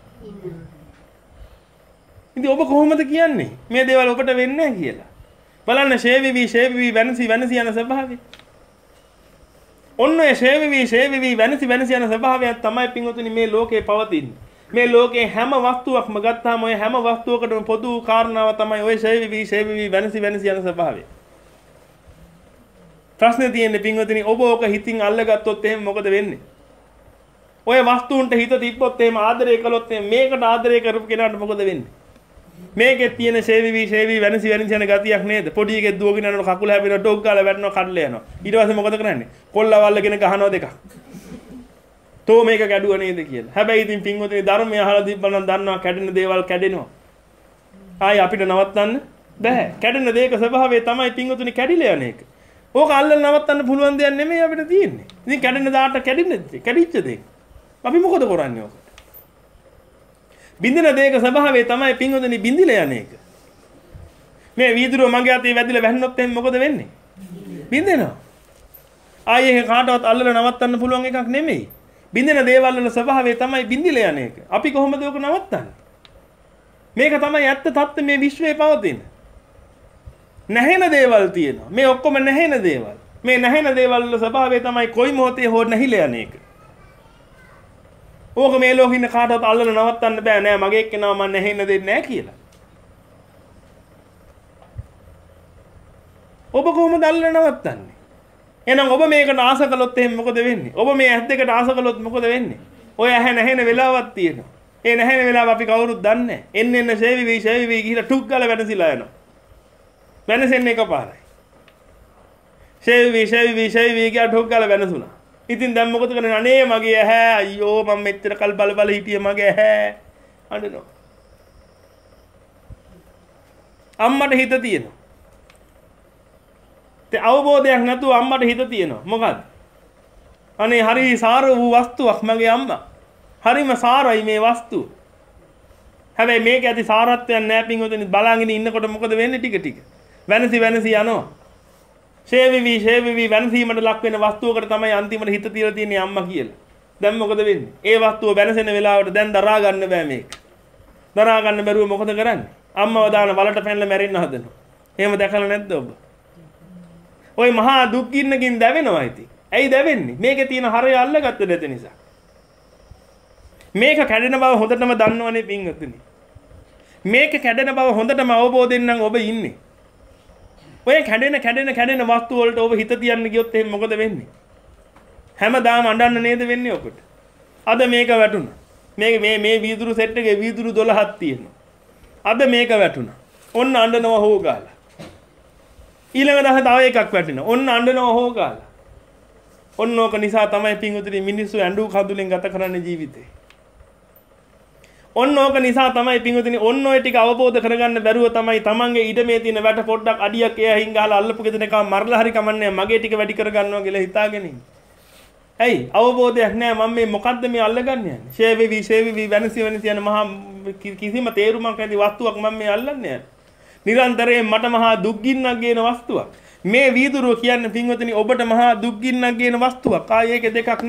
ඉතින් ඔබ කොහොමද කියන්නේ මේ දේවල් ඔබට වෙන්නේ නැහැ කියලා? බලන්න ෂේවිවි ෂේවිවි වෙනසි වෙනසි යන ස්වභාවය. ඔන්න ඒ ෂේවිවි ෂේවිවි වෙනසි වෙනසි යන ස්වභාවය තමයි පින්වතුනි මේ ලෝකේ පවතින්නේ. මේ ලෝකේ හැම වස්තුවක්ම ගත්තාම ඔය හැම වස්තුවකටම පොදු කාරණාව තමයි ඔය ෂේවිවි ෂේවිවි වෙනසි වෙනසි යන ස්වභාවය. ප්‍රශ්නේ තියෙන්නේ පින්වතුනි ඔබ ඕක හිතින් අල්ලගත්තොත් එහෙම මොකද වෙන්නේ? ඔය වස්තුන්ට හිත තිබ්බොත් එහෙම ආදරය කළොත් එහෙම මේකට ආදරය කරපු කෙනාට මොකද වෙන්නේ? මේකේ තියෙන ෂේවිවි ෂේවි වෙනසි වෙනසි යන ගතියක් නේද? පොඩි එකෙක් දුවගෙන යනකොට කකුල හැපෙනවා, ඩොග් ගාලා වැටෙනවා, කඩලා යනවා. ඊට පස්සේ මොකද කරන්නේ? කොල්ලවල්ලගෙන ගහනවා දෙකක්. තෝ මේක කැඩුවා නේද කියලා. හැබැයි ඉතින් පින්වතුනි ධර්මය අහලා තිබ්බනම් දන්නවා කැඩෙන දේවල් කැඩෙනවා. ආයි අපිට නවත්තන්න බෑ. කැඩෙන දේක ස්වභාවය තමයි පින්වතුනි කැඩිලා යන එක. ඕක අල්ලලා නවත්තන්න පුළුවන් දෙයක් නෙමෙයි අපිට තියෙන්නේ. ඉතින් කැඩෙන දාට කැඩෙන්නේ කැඩිච්ච දෙයක්. අපි මොකද කරන්නේ ඕක? බින්දින දේක ස්වභාවය තමයි පින්වතුනි බින්දිලා යන එක. මේ වීදුරුව මගේ අතේ වැදිලා වැහුනොත් එහෙනම් මොකද වෙන්නේ? බින්දෙනවා. ආයේ කාටවත් අල්ලලා නවත්තන්න පුළුවන් එකක් නෙමෙයි. බින්දින දේවල් වල ස්වභාවය තමයි බින්දිලා යන එක. අපි කොහොමද ඕක නවත්තන්නේ? මේක තමයි ඇත්ත தත්ත්වය මේ විශ්වයේ පවතින. නැහෙන දේවල් තියෙනවා. මේ ඔක්කොම නැහෙන දේවල්. මේ නැහෙන දේවල් වල ස්වභාවය තමයි කොයි මොහොතේ හෝ නැහිලා යන එක. ඕක මේ ලෝකෙ ඉන්න කාටවත් අල්ලලා නවත්තන්න බෑ නෑ මගේ එක්කෙනා මම නැහෙන්න දෙන්නේ නෑ කියලා. ඔබ කොහොමද අල්ලලා නවත්තන්නේ? එහෙනම් ඔබ මේකට ආස කළොත් එහෙනම් මොකද වෙන්නේ? ඔබ මේ ඇස් දෙකට ආස කළොත් මොකද වෙන්නේ? ඔය ඇහැ නැහෙන වෙලාවක් තියෙනවා. ඒ නැහෙන වෙලාව අපි කවුරුත් දන්නේ නෑ. එන්න එන්න ෂේවිවි ෂේවිවි ගිහිලා ටුක් ගාලා වෙනසිලා යනවා. වෙනසෙන්නේ එකපාරයි. ෂේවිවි ෂේවිවි ෂේවිවි ගියා ටුක් ගාලා වෙනසුණා. ඉතින් දැන් මොකද කරන්නේ? අනේ මගේ ඇහැ අයියෝ මම මෙච්චර කල් බල බල හිටියේ මගේ ඇහැ අඬනවා. අම්මට හිත තියෙනවා. ඒ අවබෝධයක් නැතුව අම්මට හිත තියෙනවා. මොකද? අනේ හරි සාර වූ වස්තුවක් මගේ අම්මා. හරිම සාරයි මේ වස්තුව. හැබැයි මේක ඇති සාරත්වයක් නැහැ පින්වතුනි. බලාගෙන ඉන්නකොට මොකද වෙන්නේ ටික ටික? වෙනසි වෙනසි යනවා. ෂේවිවි ෂේවිවි වෙනසීමට ලක් වෙන වස්තුවකට තමයි අන්තිමට හිත තියලා තියෙන්නේ අම්මා කියලා. දැන් මොකද වෙන්නේ? ඒ වස්තුව වෙනසෙන වෙලාවට දැන් දරා ගන්න බෑ මේක. දරා ගන්න බැරුව මොකද කරන්නේ? අම්මව දාන වලට පැනලා මැරෙන්න හදනවා. එහෙම දැකලා නැද්ද ඔබ? ওই මහා දුක්ගින්නකින් දැවෙනවා ඉතින්. ඇයි දැවෙන්නේ? මේකේ තියෙන හරය අල්ලගත්ත නැති නිසා. මේක කැඩෙන බව හොඳටම දන්නවනේ පින්වතුනි. මේක කැඩෙන බව හොඳටම අවබෝධයෙන් නම් ඔබ ඉන්නේ. ඔය කැඩෙන කැඩෙන කැඩෙන වස්තු වලට ඔබ හිත තියන්න ගියොත් එහෙනම් මොකද වෙන්නේ? හැමදාම අඬන්න නේද වෙන්නේ ඔකට? අද මේක වැටුණා. මේ මේ මේ වීදුරු සෙට් එකේ වීදුරු දොළහක් තියෙනවා. අද මේක වැටුණා. ඔන්න අඬනවා හොගාලා. ඊළඟ දවසේ තව එකක් වැටෙනවා. ඔන්න අඬනවා හොගාලා. ඔන්න ඕක නිසා තමයි පින්වතුනි මිනිස්සු ඇඬු කඳුලෙන් ගත කරන්නේ ජීවිතේ. ඔන්න ඕක නිසා තමයි පින්වතුනි ඔන්න ඔය ටික අවබෝධ කරගන්න බැරුව තමයි තමන්ගේ ඉඩමේ තියෙන වැට පොඩ්ඩක් අඩියක් එයා හින්ගහලා අල්ලපු ගෙදර එකම මරලා හරි කමන්නේ මගේ ටික වැඩි කරගන්නවා කියලා හිතාගෙන ඉන්නේ. ඇයි අවබෝධයක් නැහැ මම මේ මොකද්ද මේ අල්ලගන්නේ යන්නේ? ෂේවිවි ෂේවිවි වෙනසි වෙනසි යන මහා කිසිම තේරුමක් නැති වස්තුවක් මම මේ අල්ලන්නේ යන්නේ. නිරන්තරයෙන් මට මහා දුක්ගින්නක් ගේන වස්තුවක්. මේ වීදුරුව කියන්නේ පින්වතුනි ඔබට මහා දුක්ගින්නක් ගේන වස්තුවක්. ආයේ ඒක දෙකක් නැහැ.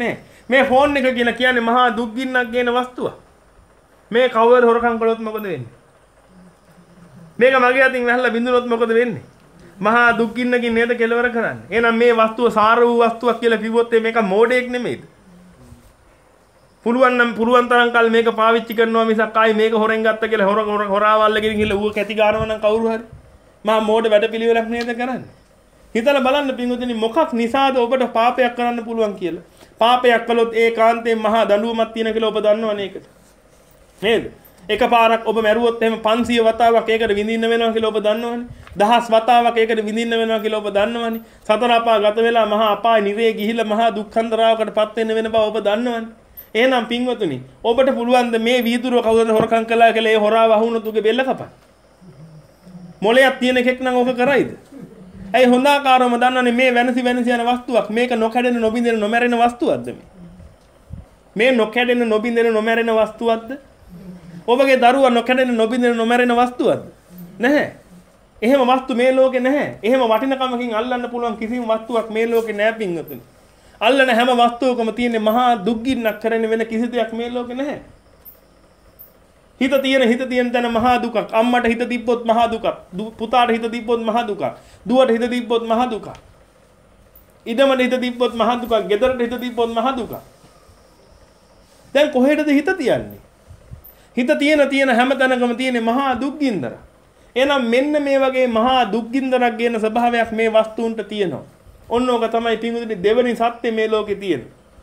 මේ ෆෝන් එක කියලා කියන්නේ මහා දුක් ගින්නක් ගේන වස්තුවක්. මේ කවුරුහරි හොරකම් කළොත් මොකද වෙන්නේ? මේක මගේ අතින් වැහලා බින්දුනොත් මොකද වෙන්නේ? මහා දුක් ගින්නකින් නේද කෙලවර කරන්නේ. එහෙනම් මේ වස්තුව සාර වූ වස්තුවක් කියලා කිව්වොත් මේක මෝඩයෙක් නෙමෙයිද? පුළුවන් නම් පුළුවන් තරම් කල් මේක පාවිච්චි කරනවා මිසක් ආයි මේක හොරෙන් ගත්ත කියලා හොර හොරාවල්ලගෙන ගිහලා ඌව කැටි ගන්නවා නම් කවුරු හරි මහා මෝඩ වැඩපිළිවෙලක් නේද කරන්නේ? හිතලා බලන්න පින්වතුනි මොකක් නිසාද ඔබට පාපයක් කරන්න පුළුවන් කියලා. පාපයක් කළොත් ඒ කාන්තේ මහා දඬුවමක් තියෙන කියලා ඔබ දන්නවනේ ඒකට. නේද? එකපාරක් ඔබ මැරුවොත් එහෙම පන්සිය වතාවක් ඒකට විඳින්න වෙනවා කියලා ඔබ දන්නවනේ. දහස් වතාවක් ඒකට විඳින්න වෙනවා කියලා ඔබ දන්නවනේ. සතර අපා ගත වෙලා මහා අපාය නිරේ ගිහිල්ලා මහා දුක්ඛන්දරාවකටපත් වෙන්න වෙන බව ඔබ දන්නවනේ. එහෙනම් පින්වතුනි ඔබට පුළුවන් ද මේ වීදුරුව කවුරුද හොරකම් කළා කියලා ඒ හොරා වහුනොත් උගේ බෙල්ල කපන්න? මොලයක් තියෙන එකෙක් නම් ඕක කරයිද? ඇයි හොඳ ආකාරවම දන්නවනේ මේ වෙනසි වෙනසි යන වස්තුවක් මේක නොකැඩෙන නොබින්දෙන නොමැරෙන වස්තුවක්ද මේ? මේ නොකැඩෙන නොබින්දෙන නොමැරෙන වස්තුවක්ද? ඔබගේ දරුවා නොකැඩෙන නොබින්දෙන නොමැරෙන වස්තුවක්ද? නැහැ. එහෙම වස්තු මේ ලෝකේ නැහැ. එහෙම වටිනකමකින් අල්ලන්න පුළුවන් කිසිම වස්තුවක් මේ ලෝකේ නැහැ පින්වතුනි. අල්ලන හැම වස්තුවකම තියෙන මහා දුක්ගින්නක් කරන වෙන කිසි දෙයක් මේ ලෝකේ නැහැ. හිත තියෙන හිත තියෙන තැන මහා දුකක්. අම්මට හිත තිබ්බොත් මහා දුකක්. පුතාට හිත තිබ්බොත් මහා දුකක්. දුවට හිත තිබ්බොත් මහා දුකක්. ඉඩමට හිත තිබ්බොත් මහා දුකක්. ගෙදරට හිත තිබ්බොත් මහා දුකක්. දැන් කොහෙටද හිත තියන්නේ? හිත තියෙන තියෙන හැම තැනකම තියෙන මහා දුක්ගින්දර. එහෙනම් මෙන්න මේ වගේ මහා දුක්ගින්දරක් ගේන ස්වභාවයක් මේ වස්තුන්ට තියෙනවා. ඔන්න ඕක තමයි පින්වතුනි දෙවෙනි සත්‍ය මේ ලෝකේ තියෙන.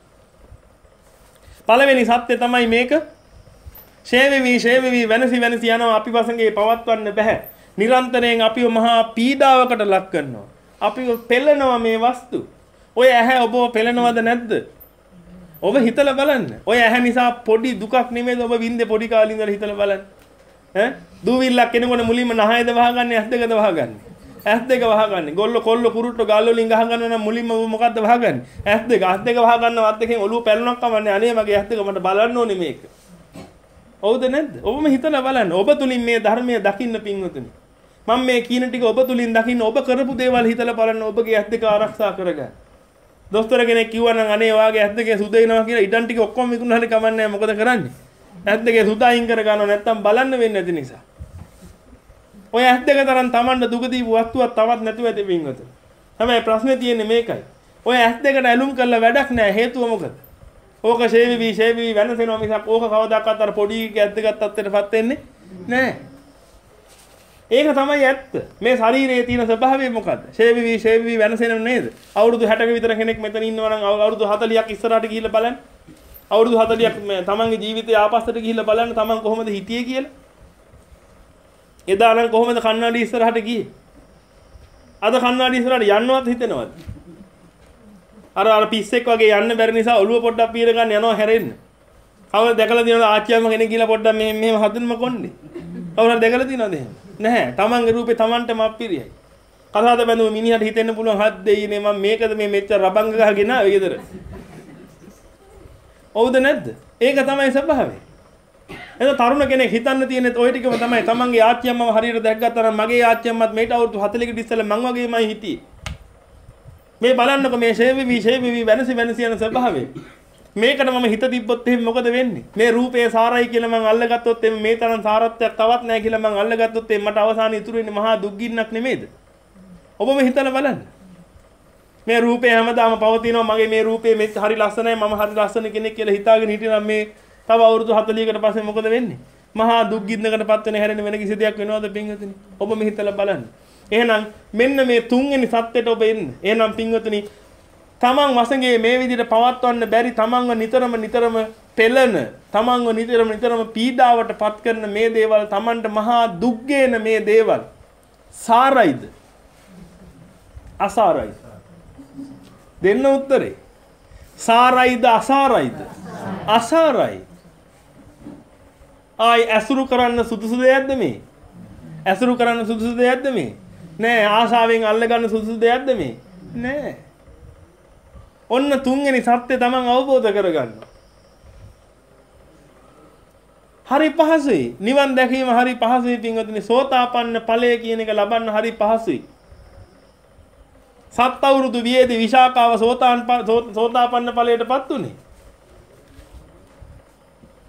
පළවෙනි සත්‍ය තමයි මේක ෂේවෙවි ෂේවෙවි වෙනසි වෙනසි යනවා අපි වසඟේ පවත්වන්න බෑ. නිරන්තරයෙන් අපිව මහා පීඩාවකට ලක් කරනවා. අපිව පෙළනවා මේ වස්තු. ඔය ඇහැ ඔබව පෙළනවද නැද්ද? ඔබ හිතලා බලන්න. ඔය ඇහැ නිසා පොඩි දුකක් නෙමෙයිද ඔබ වින්දේ පොඩි කාලේ ඉඳලා හිතලා බලන්න. ඈ දූවිල්ලක් කෙනෙකුට මුලින්ම නහයද වහගන්නේ ඇස් දෙකද වහගන්නේ? ඇස් දෙක වහගන්නේ. ගොල්ල කොල්ල කුරුට්ට ගල් වලින් ගහ ගන්නවා නම් මුලින්ම ඔබ මොකද්ද වහගන්නේ? ඇස් දෙක. ඇස් දෙක වහ ගන්නවත් දෙකෙන් ඔළුව පැලුණක් කවන්නේ. අනේ මගේ ඇස් දෙක මට බලන්න ඕනේ මේක. ඔව්ද නැද්ද? ඔබම හිතලා බලන්න. ඔබ තුලින් මේ ධර්මය දකින්න පින්වතුනි. මම මේ කියන ටික ඔබ තුලින් දකින්න ඔබ කරපු දේවල් හිතලා බලන්න ඔබගේ ඇස් දෙක ආරක්ෂා කරගන්න. දොස්තර කෙනෙක් කිව්වා නම් අනේ වාගේ ඇස් දෙකේ සුද එනවා කියලා ඉඩම් ටික ඔක්කොම විකුණලා හරි කමන්නේ නැහැ. මොකද කරන්නේ? ඇස් දෙකේ සුද අයින් කර ගන්නව නැත්තම් බලන්න වෙන්නේ නැති නිසා. ඔය ඇස් දෙක තරම් Tamanට දුක දීපු වස්තුවක් තවත් නැතුව ඇති පින්වතුනි. හැබැයි ප්‍රශ්නේ තියෙන්නේ මේකයි. ඔය ඇස් දෙකට ඇලුම් කරලා වැඩක් නැහැ. හේතුව මොකද? ඕක ෂේවිවි ෂේවිවි වෙනසෙනවා මිසක් ඕක කවදාකවත් අර පොඩි ඇස් දෙකක් තත්ත්වයටපත් වෙන්නේ නැහැ. ඒක තමයි ඇත්ත. මේ ශරීරයේ තියෙන ස්වභාවය මොකද්ද? ෂේවිවි ෂේවිවි වෙනසෙනව නේද? අවුරුදු හැටක විතර කෙනෙක් මෙතන ඉන්නවා නම් අවුරුදු හතලියක් ඉස්සරහට ගිහිල්ලා බලන්න. අවුරුදු හතලියක් තමන්ගේ ජීවිතය ආපස්සට ගිහිල්ලා බලන්න තමන් කොහොමද හිටියේ කියලා. එදා නම් කොහොමද කන්නාඩි ඉස්සරහට ගියේ? අද කන්නාඩි ඉස්සරහට යන්නවත් හිතෙනවද? අර අර පිස්සෙක් වගේ යන්න බැරි නිසා ඔළුව පොඩ්ඩක් පීර ගන්න යනවා හැරෙන්න. කවුරුද දැකලා තියෙනවද ආච්චියම කෙනෙක් ගිහලා පොඩ්ඩක් මෙහෙම මෙහෙම හදන්නම කොන්නේ? කවුරුහරි දැකලා තියෙනවද එහෙම? නැහැ. තමන්ගේ රූපේ තමන්ටම අප්පිරියයි. කතාවද බඳුම මිනිහට හිතෙන්න පුළුවන් හත් දෙයිනේ මම මේකද මේ මෙච්චර රබංග ගහගෙන ආවේ ගෙදර. ඔව්ද නැද්ද? ඒක තමයි ස්වභාවය. එතන තරුණ කෙනෙක් හිතන්න තියෙන්නේ ওই ටිකම තමයි. තමන්ගේ ආච්චියම්මව හරියට දැක්ගත්තා නම් මගේ ආච්චියම්මත් මේට අවුරුදු හතලිකට ඉස්සෙල්ලා මං වගේමයි හිටියේ. මේ බලන්නකො මේ ෂේවිවි ෂේවිවි වෙනසි වෙනසි යන ස්වභාවය. මේකට මම හිත තිබ්බොත් එහෙනම් මොකද වෙන්නේ? මේ රූපේ සාරයි කියලා මං අල්ලගත්තොත් එමේ මේ තරම් සාරත්වයක් තවත් නැහැ කියලා මං අල්ලගත්තොත් එමේ මට අවසානයේ ඉතුරු වෙන්නේ මහා දුක්ගින්නක් නෙමෙයිද? ඔබම හිතලා බලන්න. මේ රූපේ හැමදාම පවතිනවා මගේ මේ රූපේ මේ හරි ලස්සනයි මම හරි ලස්සන කෙනෙක් කියලා හිතාගෙන හිටියනම් මේ තව අවුරුදු හතලියකට පස්සේ මොකද වෙන්නේ? මහා දුක්ගින්නකටපත් වෙන හැරෙන වෙන කිසි දෙයක් වෙනවද පින්වතුනි? ඔබම හිතලා බලන්න. එහෙනම් මෙන්න මේ තුන්වෙනි සත්‍යයට ඔබ එන්න. එහෙනම් පින්වතුනි තමන් වසඟේ මේ විදිහට පවත්වන්න බැරි තමන්ව නිතරම නිතරම පෙළන තමන්ව නිතරම නිතරම පීඩාවට පත් කරන මේ දේවල් තමන්ට මහා දුක් ගේන මේ දේවල් සාරයිද අසාරයිද? දෙන්න උත්තරේ. සාරයිද අසාරයිද? අසාරයි. ආයි ඇසුරු කරන්න සුදුසු දෙයක්ද මේ? ඇසුරු කරන්න සුදුසු දෙයක්ද මේ? නෑ. ආශාවෙන් අල්ලගන්න සුදුසු දෙයක්ද මේ? නෑ. ඔන්න තුන්වෙනි සත්‍ය තමන් අවබෝධ කරගන්න. හරි පහසුයි. නිවන් දැකීම හරි පහසුයි පින්වතුනි. සෝතාපන්න ඵලය කියන එක ලබන්න හරි පහසුයි. සත් අවුරුදු වියේදී විශාකාව සෝතාන් සෝතාපන්න ඵලයටපත් උනේ.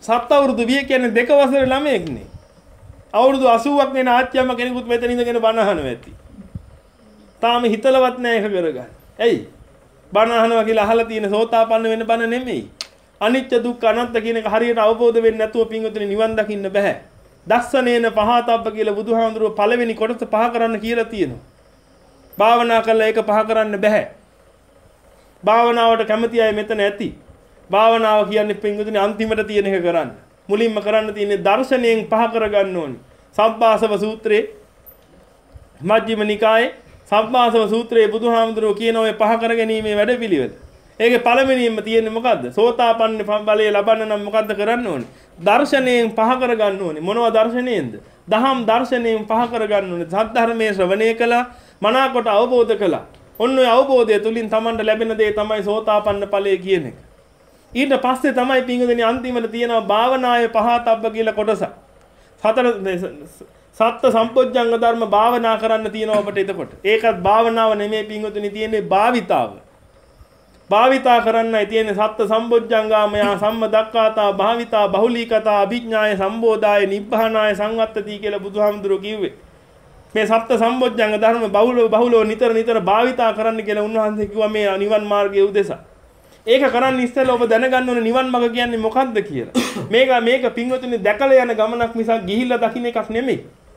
සත් අවුරුදු විය කියන්නේ දෙක වසරේ ළමයෙක්නේ. අවුරුදු අසූවක් වෙන ආච්චියම කෙනෙකුත් මෙතන ඉඳගෙන බණ අහනවා ඇති. තාම හිතලවත් නැහැ ඒක කරගන්න. ඇයි? බණ අහනවා කියලා අහලා තියෙන සෝතාපන්න වෙන්න බණ නෙමෙයි. අනිත්‍ය දුක්ඛ අනාත්ම කියන එක හරියට අවබෝධ වෙන්නේ නැතුව පින්වතුනි නිවන් දකින්න බෑ. දස්සනේන පහතබ්බ කියලා බුදුහාමුදුරුවෝ පළවෙනි කොටස පහ කරන්න කියලා තියෙනවා. භාවනා කළා ඒක පහ කරන්න බෑ. භාවනාවට කැමති අය මෙතන ඇති. භාවනාව කියන්නේ පින්වතුනි අන්තිමට තියෙන එක කරන්න. මුලින්ම කරන්න තියෙන්නේ දර්ශනයෙන් පහ කරගන්න ඕනේ. සබ්බාසව සූත්‍රයේ මජ්ක්‍ධිම නිකායේ සබ්බාසව සූත්‍රයේ බුදුහාමුදුරුවෝ කියන ඔය පහ කර ගැනීමේ වැඩපිළිවෙල. ඒකේ පළවෙනියෙන්ම තියෙන්නේ මොකද්ද? සෝතාපන්න ඵලය ලබන්න නම් මොකද්ද කරන්න ඕනේ? දර්ශනයෙන් පහ කරගන්න ඕනේ. මොනවා දර්ශනයෙන්ද? දහම් දර්ශනයෙන් පහ කරගන්න ඕනේ. සද්ධර්මයේ ශ්‍රවණය කළා, මනාකොට අවබෝධ කළා. ඔන්න ඔය අවබෝධය තුලින් Tamanට ලැබෙන දේ තමයි සෝතාපන්න ඵලය කියන එක. ඊට පස්සේ තමයි පින්වදිනේ අන්තිමට තියෙනවා භාවනාවේ පහතබ්බ කියලා කොටස. සතර සත්ත සම්පොච්චංග ධර්ම භාවනා කරන්න තියෙනවා අපිට එතකොට. ඒකත් භාවනාව නෙමෙයි පින්වදිනේ තියෙන්නේ භාවිතාව. භාවිතා කරන්නයි තියෙන්නේ සත්ත සම්පොච්චංගාමය සම්මදක්ඛාතා භාවිතා බහුලීකතා අභිඥාය සම්බෝධාය නිබ්බානාය සංවත්තති කියලා බුදුහාමුදුරුවෝ කිව්වේ. මේ සත්ත සම්පොච්චංග ධර්ම බහුලව බහුලව නිතර නිතර භාවිතා කරන්න කියලා උන්වහන්සේ කිව්වා මේ නිවන් මාර්ගයේ උදෙසා. ඒක කරන්න ඉස්සෙල්ලා ඔබ දැනගන්න ඕනේ නිවන් මඟ කියන්නේ මොකක්ද කියලා. මේක මේක පින්වතුනි දැකලා යන ගමනක් මිසක් ගිහිල්ලා දකින්න එකක් නෙමෙයි.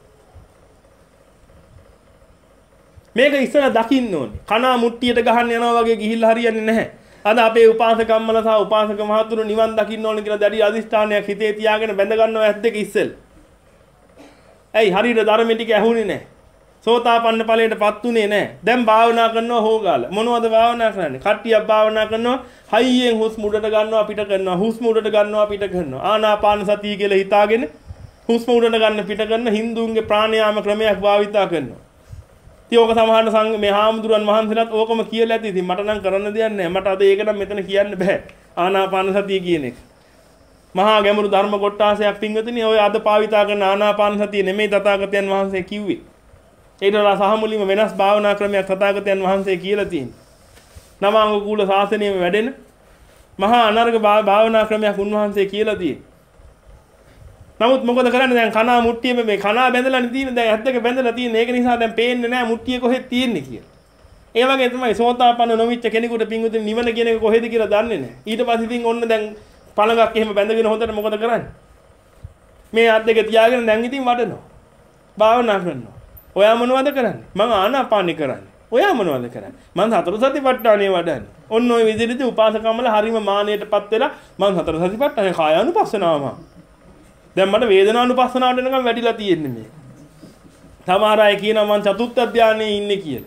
මේක ඉස්සෙල්ලා දකින්න ඕනේ. කනා මුට්ටියට ගහන්න යනවා වගේ ගිහිල්ලා හරියන්නේ නැහැ. අද අපේ උපාසකම්මල සහ උපාසක මහතුරු නිවන් දකින්න ඕනේ කියලා දැඩි අදිෂ්ඨානයක් හිතේ තියාගෙන බැඳ ගන්නවා ඇස් දෙක ඉස්සෙල්ලා. ඇයි හරියට ධර්මෙ ටික ඇහුනේ නැහැ. සෝතාපන්න ඵලයටපත් උනේ නැහැ. දැන් භාවනා කරනවා හොගාලා. මොනවද භාවනා කරන්නේ? කට්ටියක් භාවනා කරනවා හයියෙන් හුස්ම උඩට ගන්නවා පිට කරනවා. හුස්ම උඩට ගන්නවා පිට කරනවා. ආනාපාන සතිය කියලා හිතාගෙන හුස්ම උඩට ගන්න පිට කරන හින්දුන්ගේ ප්‍රාණයාම ක්‍රමයක් භාවිතා කරනවා. ඉතින් ඕක සමහරන සංඝ මේ හාමුදුරන් වහන්සේලාත් ඕකම කියලා ඇති. ඉතින් මට නම් කරන්න දෙයක් නැහැ. මට අද ඒක නම් මෙතන කියන්න බෑ. ආනාපාන සතිය කියන එක. මහා ගැඹුරු ධර්ම කොටාසයක් පින්වතුනි ඔය අද භාවිතා කරන ආනාපාන සතිය නෙමෙයි තථාගතයන් වහන්සේ කිව්වේ. ඒකට සහ මුලින්ම වෙනස් භාවනා ක්‍රමයක් තථාගතයන් වහන්සේ කියලා තියෙනවා. නවාංග කුල ශාසනයෙම වැඩෙන මහා අනර්ග භාවනා ක්‍රමයක් උන්වහන්සේ කියලා තියෙනවා. නමුත් මොකද කරන්නේ දැන් කනා මුට්ටියෙම මේ කනා බැඳලානේ තියෙන්නේ දැන් ඇත්තක බැඳලා තියෙන්නේ. ඒක නිසා දැන් පේන්නේ නැහැ මුට්ටිය කොහෙද තියෙන්නේ කියලා. ඒ වගේ තමයි සෝතාපන්න නොවිච්ච කෙනෙකුට පින්වතුනි නිවන කියන එක කොහෙද කියලා දන්නේ නැහැ. ඊට පස්සේ ඉතින් ඔන්න දැන් පළඟක් එහෙම බැඳගෙන හොඳට මොකද කරන්නේ? මේ අත් දෙක තියාගෙන දැන් ඉතින් වඩනවා. භාවනා කරනවා. ඔයා මොනවද කරන්නේ? මම ආනාපානි කරන්නේ. ඔයා මොනවද කරන්නේ? මම සතර සතිපට්ඨානෙ වඩන්නේ. ඔන්න ඔය විදිහට උපාසකම්මල හරීම මානෙටපත් වෙලා මම සතර සතිපට්ඨානෙ කායානුපස්සනාවම. දැන් මට වේදනානුපස්සනාවට එනකම් වැඩිලා තියෙන්නේ මේ. සමහර අය කියනවා මම චතුත්ථ ධානයේ ඉන්නේ කියලා.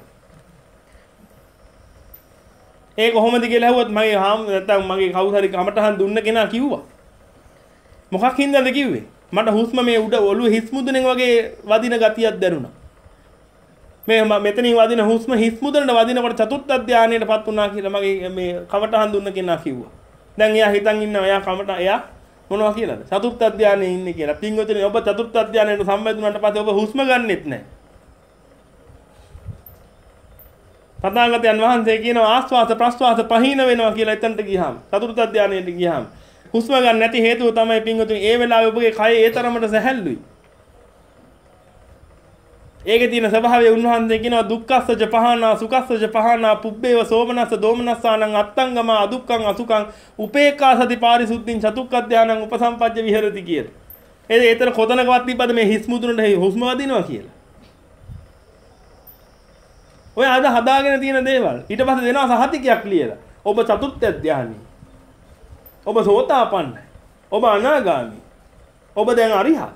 ඒ කොහොමද කියලා ඇහුවොත් මගේ හාම් නැත්තම් මගේ කවුරු හරි කමටහන් දුන්න කෙනා කිව්වා. මොකක් හින්දාද කිව්වේ? මට හුස්ම මේ උඩ ඔළුව හිස් මුදුනෙන් වගේ වදින ගතියක් දැනුණා. මේ මෙතනින් වදින හුස්ම හිස් මුදුනට වදිනකොට චතුත්ථ ධානයටපත් වුණා කියලා මගේ මේ කමටහන් දුන්න කෙනා කිව්වා. දැන් එයා හිතන් ඉන්නවා එයා කමට එයා මොනවා කියලාද? චතුත්ථ ධානයේ ඉන්නේ කියලා. පින්වතුනි ඔබ චතුත්ථ ධානයට සම්බන්ධුනාට පස්සේ ඔබ හුස්ම ගන්නෙත් නැහැ. තථාගතයන් වහන්සේ කියනවා ආස්වාස ප්‍රස්වාස පහින වෙනවා කියලා එතනට ගියාම. චතුත්ථ ධානයට ගියාම හුස්ම ගන්න නැති හේතුව තමයි පින්වතුනි ඒ වෙලාවේ ඔබගේ කය ඒ තරමට සැහැල්ලුයි. ඒකේ තියෙන ස්වභාවය උන්වහන්සේ කියනවා දුක්ඛස්සජ පහනා සුඛස්සජ පහනා පුබ්බේව සෝමනස්ස දෝමනස්සානං අත්තංගම අදුක්ඛං අසුඛං උපේක්ඛා සති පාරිසුද්ධින් චතුක්ඛ ධානං උපසම්පජ්ජ විහෙරති කියලා. ඒ ඒතර කොතනකවත් තිබ්බද මේ හිස් මුදුනට හුස්ම වදිනවා කියලා. ඔය අද හදාගෙන තියෙන දේවල් ඊට පස්සේ දෙනවා සහතිකයක් ලියලා. ඔබ චතුත්ථ ධානයි. ඔබ සෝතාපන්නයි. ඔබ අනාගාමි. ඔබ දැන් අරිහත්.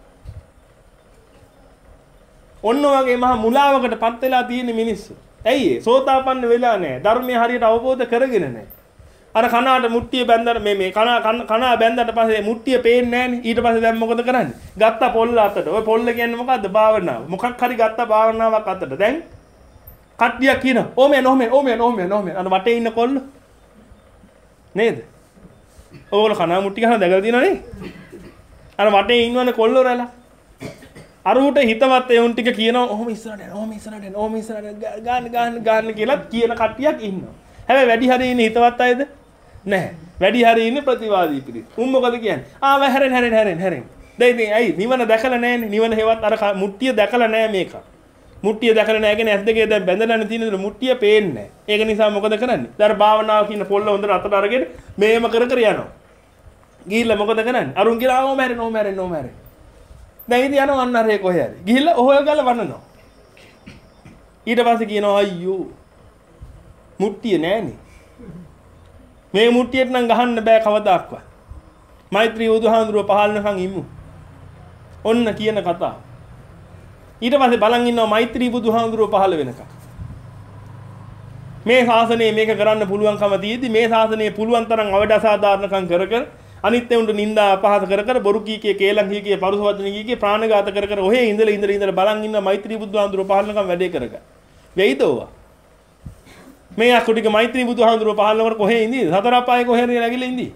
ඔන්න වගේ මහා මුලාවකටපත් වෙලා තියෙන මිනිස්සු. ඇයි ඒ? සෝතාපන්න වෙලා නැහැ. ධර්මයේ හරියට අවබෝධ කරගෙන නැහැ. අර කනාට මුට්ටිය බැඳලා මේ මේ කන කනා බැඳලා පස්සේ මුට්ටිය පේන්නේ නැහනේ. ඊට පස්සේ දැන් මොකද කරන්නේ? ගත්ත පොල්ල අතට. ඔය පොල්ල කියන්නේ මොකද්ද? භාවනාව. මොකක් හරි ගත්ත භාවනාවක් අතට. දැන් කට්ටියක් කියනවා ඕමෙන් ඕමෙන් ඕමෙන් ඕමෙන් ඕමෙන් අර වටේ ඉන්න කොල්ල නේද? ඕගොල්ලෝ කනා මුට්ටි ගන්න දැකලා තියෙනව නේ? අර වටේ ඉන්නවනේ කොල්ලෝ රැලා. අර උට හිතවත් ඒ උන් ටික කියනවා ඔහොම ඉස්සරහට යන්න ඔහොම ඉස්සරහට යන්න ඔහොම ඉස්සරහට ගාන්න ගාන්න ගාන්න කියලා කියන කට්ටියක් ඉන්නවා. හැබැයි වැඩි හරිය ඉන්නේ හිතවත් අයද? නැහැ. වැඩි හරිය ඉන්නේ ප්‍රතිවාදී පිරිස. උන් මොකද කියන්නේ? ආ හැරෙන් හැරෙන් හැරෙන් හැරෙන්. දැන් ඉතින් ඇයි නිවන දැකලා නැහැනේ. නිවන හේවත් අර මුට්ටිය දැකලා නැහැ මේක. මුට්ටිය දැකලා නැහැ කියන්නේ ඇස් දෙකේ දැන් බැඳලා තියෙන මුට්ටිය පේන්නේ නැහැ. ඒක නිසා මොකද කරන්නේ? දැන් භාවනාව කියන පොල්ල හොඳට අතට අරගෙන මේම කර කර යනවා. ගිහිල්ලා මොකද කරන්නේ? අරුන් කියලා ඕම හැරෙන් ඕම හැරෙන් ඕම හැරෙන්. දැන් ඉතින් යනවා අන්න අරේ කොහේ හරි. ගිහිල්ලා ඔහොය ගාලා වන්නනවා. ඊට පස්සේ කියනවා අයියෝ මුට්ටිය නැහනේ. මේ මුට්ටියට නම් ගහන්න බෑ කවදාක්වත්. මෛත්‍රී බුදුහාඳුරුව පහළනකන් ඉමු. ඔන්න කියන කතාව. ඊට පස්සේ බලන් ඉන්නවා මෛත්‍රී බුදුහාඳුරුව පහළ වෙනකන්. මේ ශාසනයේ මේක කරන්න පුළුවන්කම තියෙද්දි මේ ශාසනයේ පුළුවන් තරම් අවඩ අසාධාරණකම් කර කර අනිත් උන්ට නිନ୍ଦා අපහාස කර කර බොරු කී කී කේලම් කී කී පරුස වචන කී කී ප්‍රාණඝාත කර කර ඔහේ ඉඳලා ඉඳලා ඉඳලා බලන් ඉන්නවා මෛත්‍රී බුදුහාඳුරුව පහළනකම් වැඩේ කරගන්න. වෙයිද ඕවා? මේ අකුටික මෛත්‍රී බුදුහාඳුරුව පහළනකොට කොහේ ඉඳී? සතර අපායේ කොහේ හරි නැගිලා ඉඳී.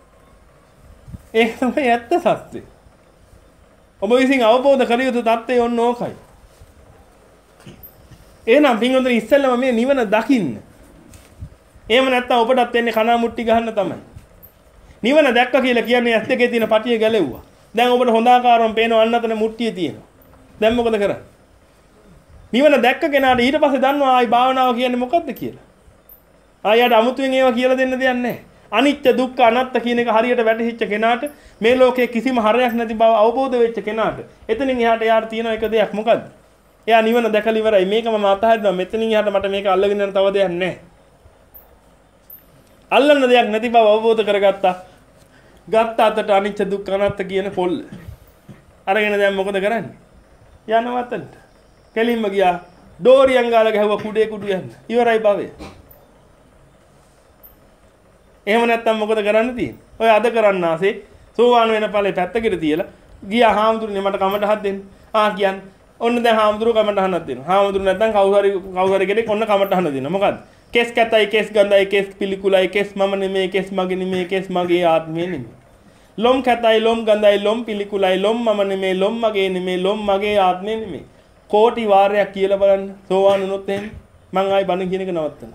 ඒක තමයි ඇත්ත සත්‍යය. ඔබ විසින් අවබෝධ කර යුතු தත්ත්වය ඔන්න ඕකයි. එහෙනම් පින්වතුනි ඉස්සෙල්ලම මේ නිවන දකින්න. එහෙම නැත්නම් ඔබටත් වෙන්නේ කනා මුට්ටි ගහන්න තමයි. නිවන දැක්ක කියලා කියන්නේ ඇස් දෙකේ තියෙන පටිය ගැලෙව්වා. දැන් ඔබට හොඳ ආකාරව පේනවා අන්න අතන මුට්ටිය තියෙනවා. දැන් මොකද කරන්නේ? නිවන දැක්ක කෙනාට ඊට පස්සේ දන්නවා ආයි භාවනාව කියන්නේ මොකද්ද කියලා. ආයෙත් අමුතුවෙන් ඒවා කියලා දෙන්න දෙයක් නැහැ. අනිත්‍ය දුක්ඛ අනාත්ත කියන එක හරියට වැටහිච්ච කෙනාට මේ ලෝකයේ කිසිම හරයක් නැති බව අවබෝධ වෙච්ච කෙනාට එතනින් එහාට යාට තියෙන එක දෙයක් මොකද්ද? එයා නිවන දැකලා ඉවරයි. මේක මම අතහරිනවා. මෙතනින් එහාට මට මේක අල්ලගෙන යන තව දෙයක් නැහැ. අල්ලන්න දෙයක් නැති බව අවබෝධ කරගත්තා. ගත්ත අතට අනිත්‍ය දුක්ඛ අනාත්ත කියන පොල්. අරගෙන දැන් මොකද කරන්නේ? යනවතන්ට. කෙලින්ම ගියා. ඩෝරියන් ගාලා ගැහුවා කුඩේ කුඩු යන්න. ඉවරයි භවය. එහෙම නැත්තම් මොකද කරන්න තියෙන්නේ? ඔය අද කරන්න ආසේ සෝවාන් වෙන ඵලේ පැත්තකට තියලා ගියා හාමුදුරනේ මට කමටහක් දෙන්න. ආ කියන්නේ ඔන්න දැන් හාමුදුරුවෝ කමටහනක් දෙනවා. හාමුදුරුවෝ නැත්තම් කවුරු හරි කවුරු හරි කෙනෙක් ඔන්න කමටහන දෙනවා. මොකද්ද? කෙස් කැතයි කෙස් ගඳයි කෙස් පිළිකුලයි කෙස් මම නෙමේ කෙස් මගේ නෙමේ කෙස් මගේ ආත්මය නෙමේ. ලොම් කැතයි ලොම් ගඳයි ලොම් පිළිකුලයි ලොම් මම නෙමේ ලොම් මගේ නෙමේ ලොම් මගේ ආත්මය නෙමේ. කෝටි වාරයක් කියලා බලන්න සෝවාන් වුණොත් එහෙම මං ආයි බණ කියන එක නවත්තනවා.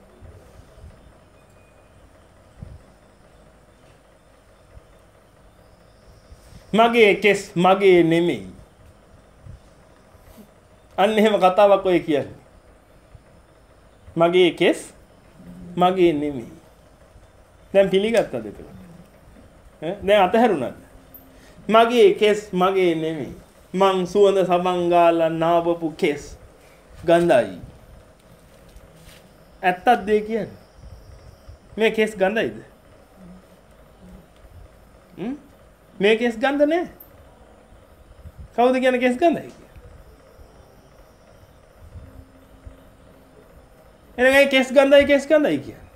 මගේ කෙස් මගේ නෙමෙයි. අන්න එහෙම කතාවක් ඔය කියන්නේ. මගේ කෙස් මගේ නෙමෙයි. දැන් පිළිගත්තද ඒක? ඈ දැන් අතහැරුණාද? මගේ කෙස් මගේ නෙමෙයි. මං සුවඳ සබන් ගාලා නාවපු කෙස් ගඳයි. ඇත්තද ඒ කියන්නේ? මේ කෙස් ගඳයිද? හ්ම්? මේ කෙස් ගඳ නෑ. කවුද කියන්නේ කෙස් ගඳයි කියලා? එහෙනම් කෙස් ගඳයි කෙස් ගඳයි කියන්නේ.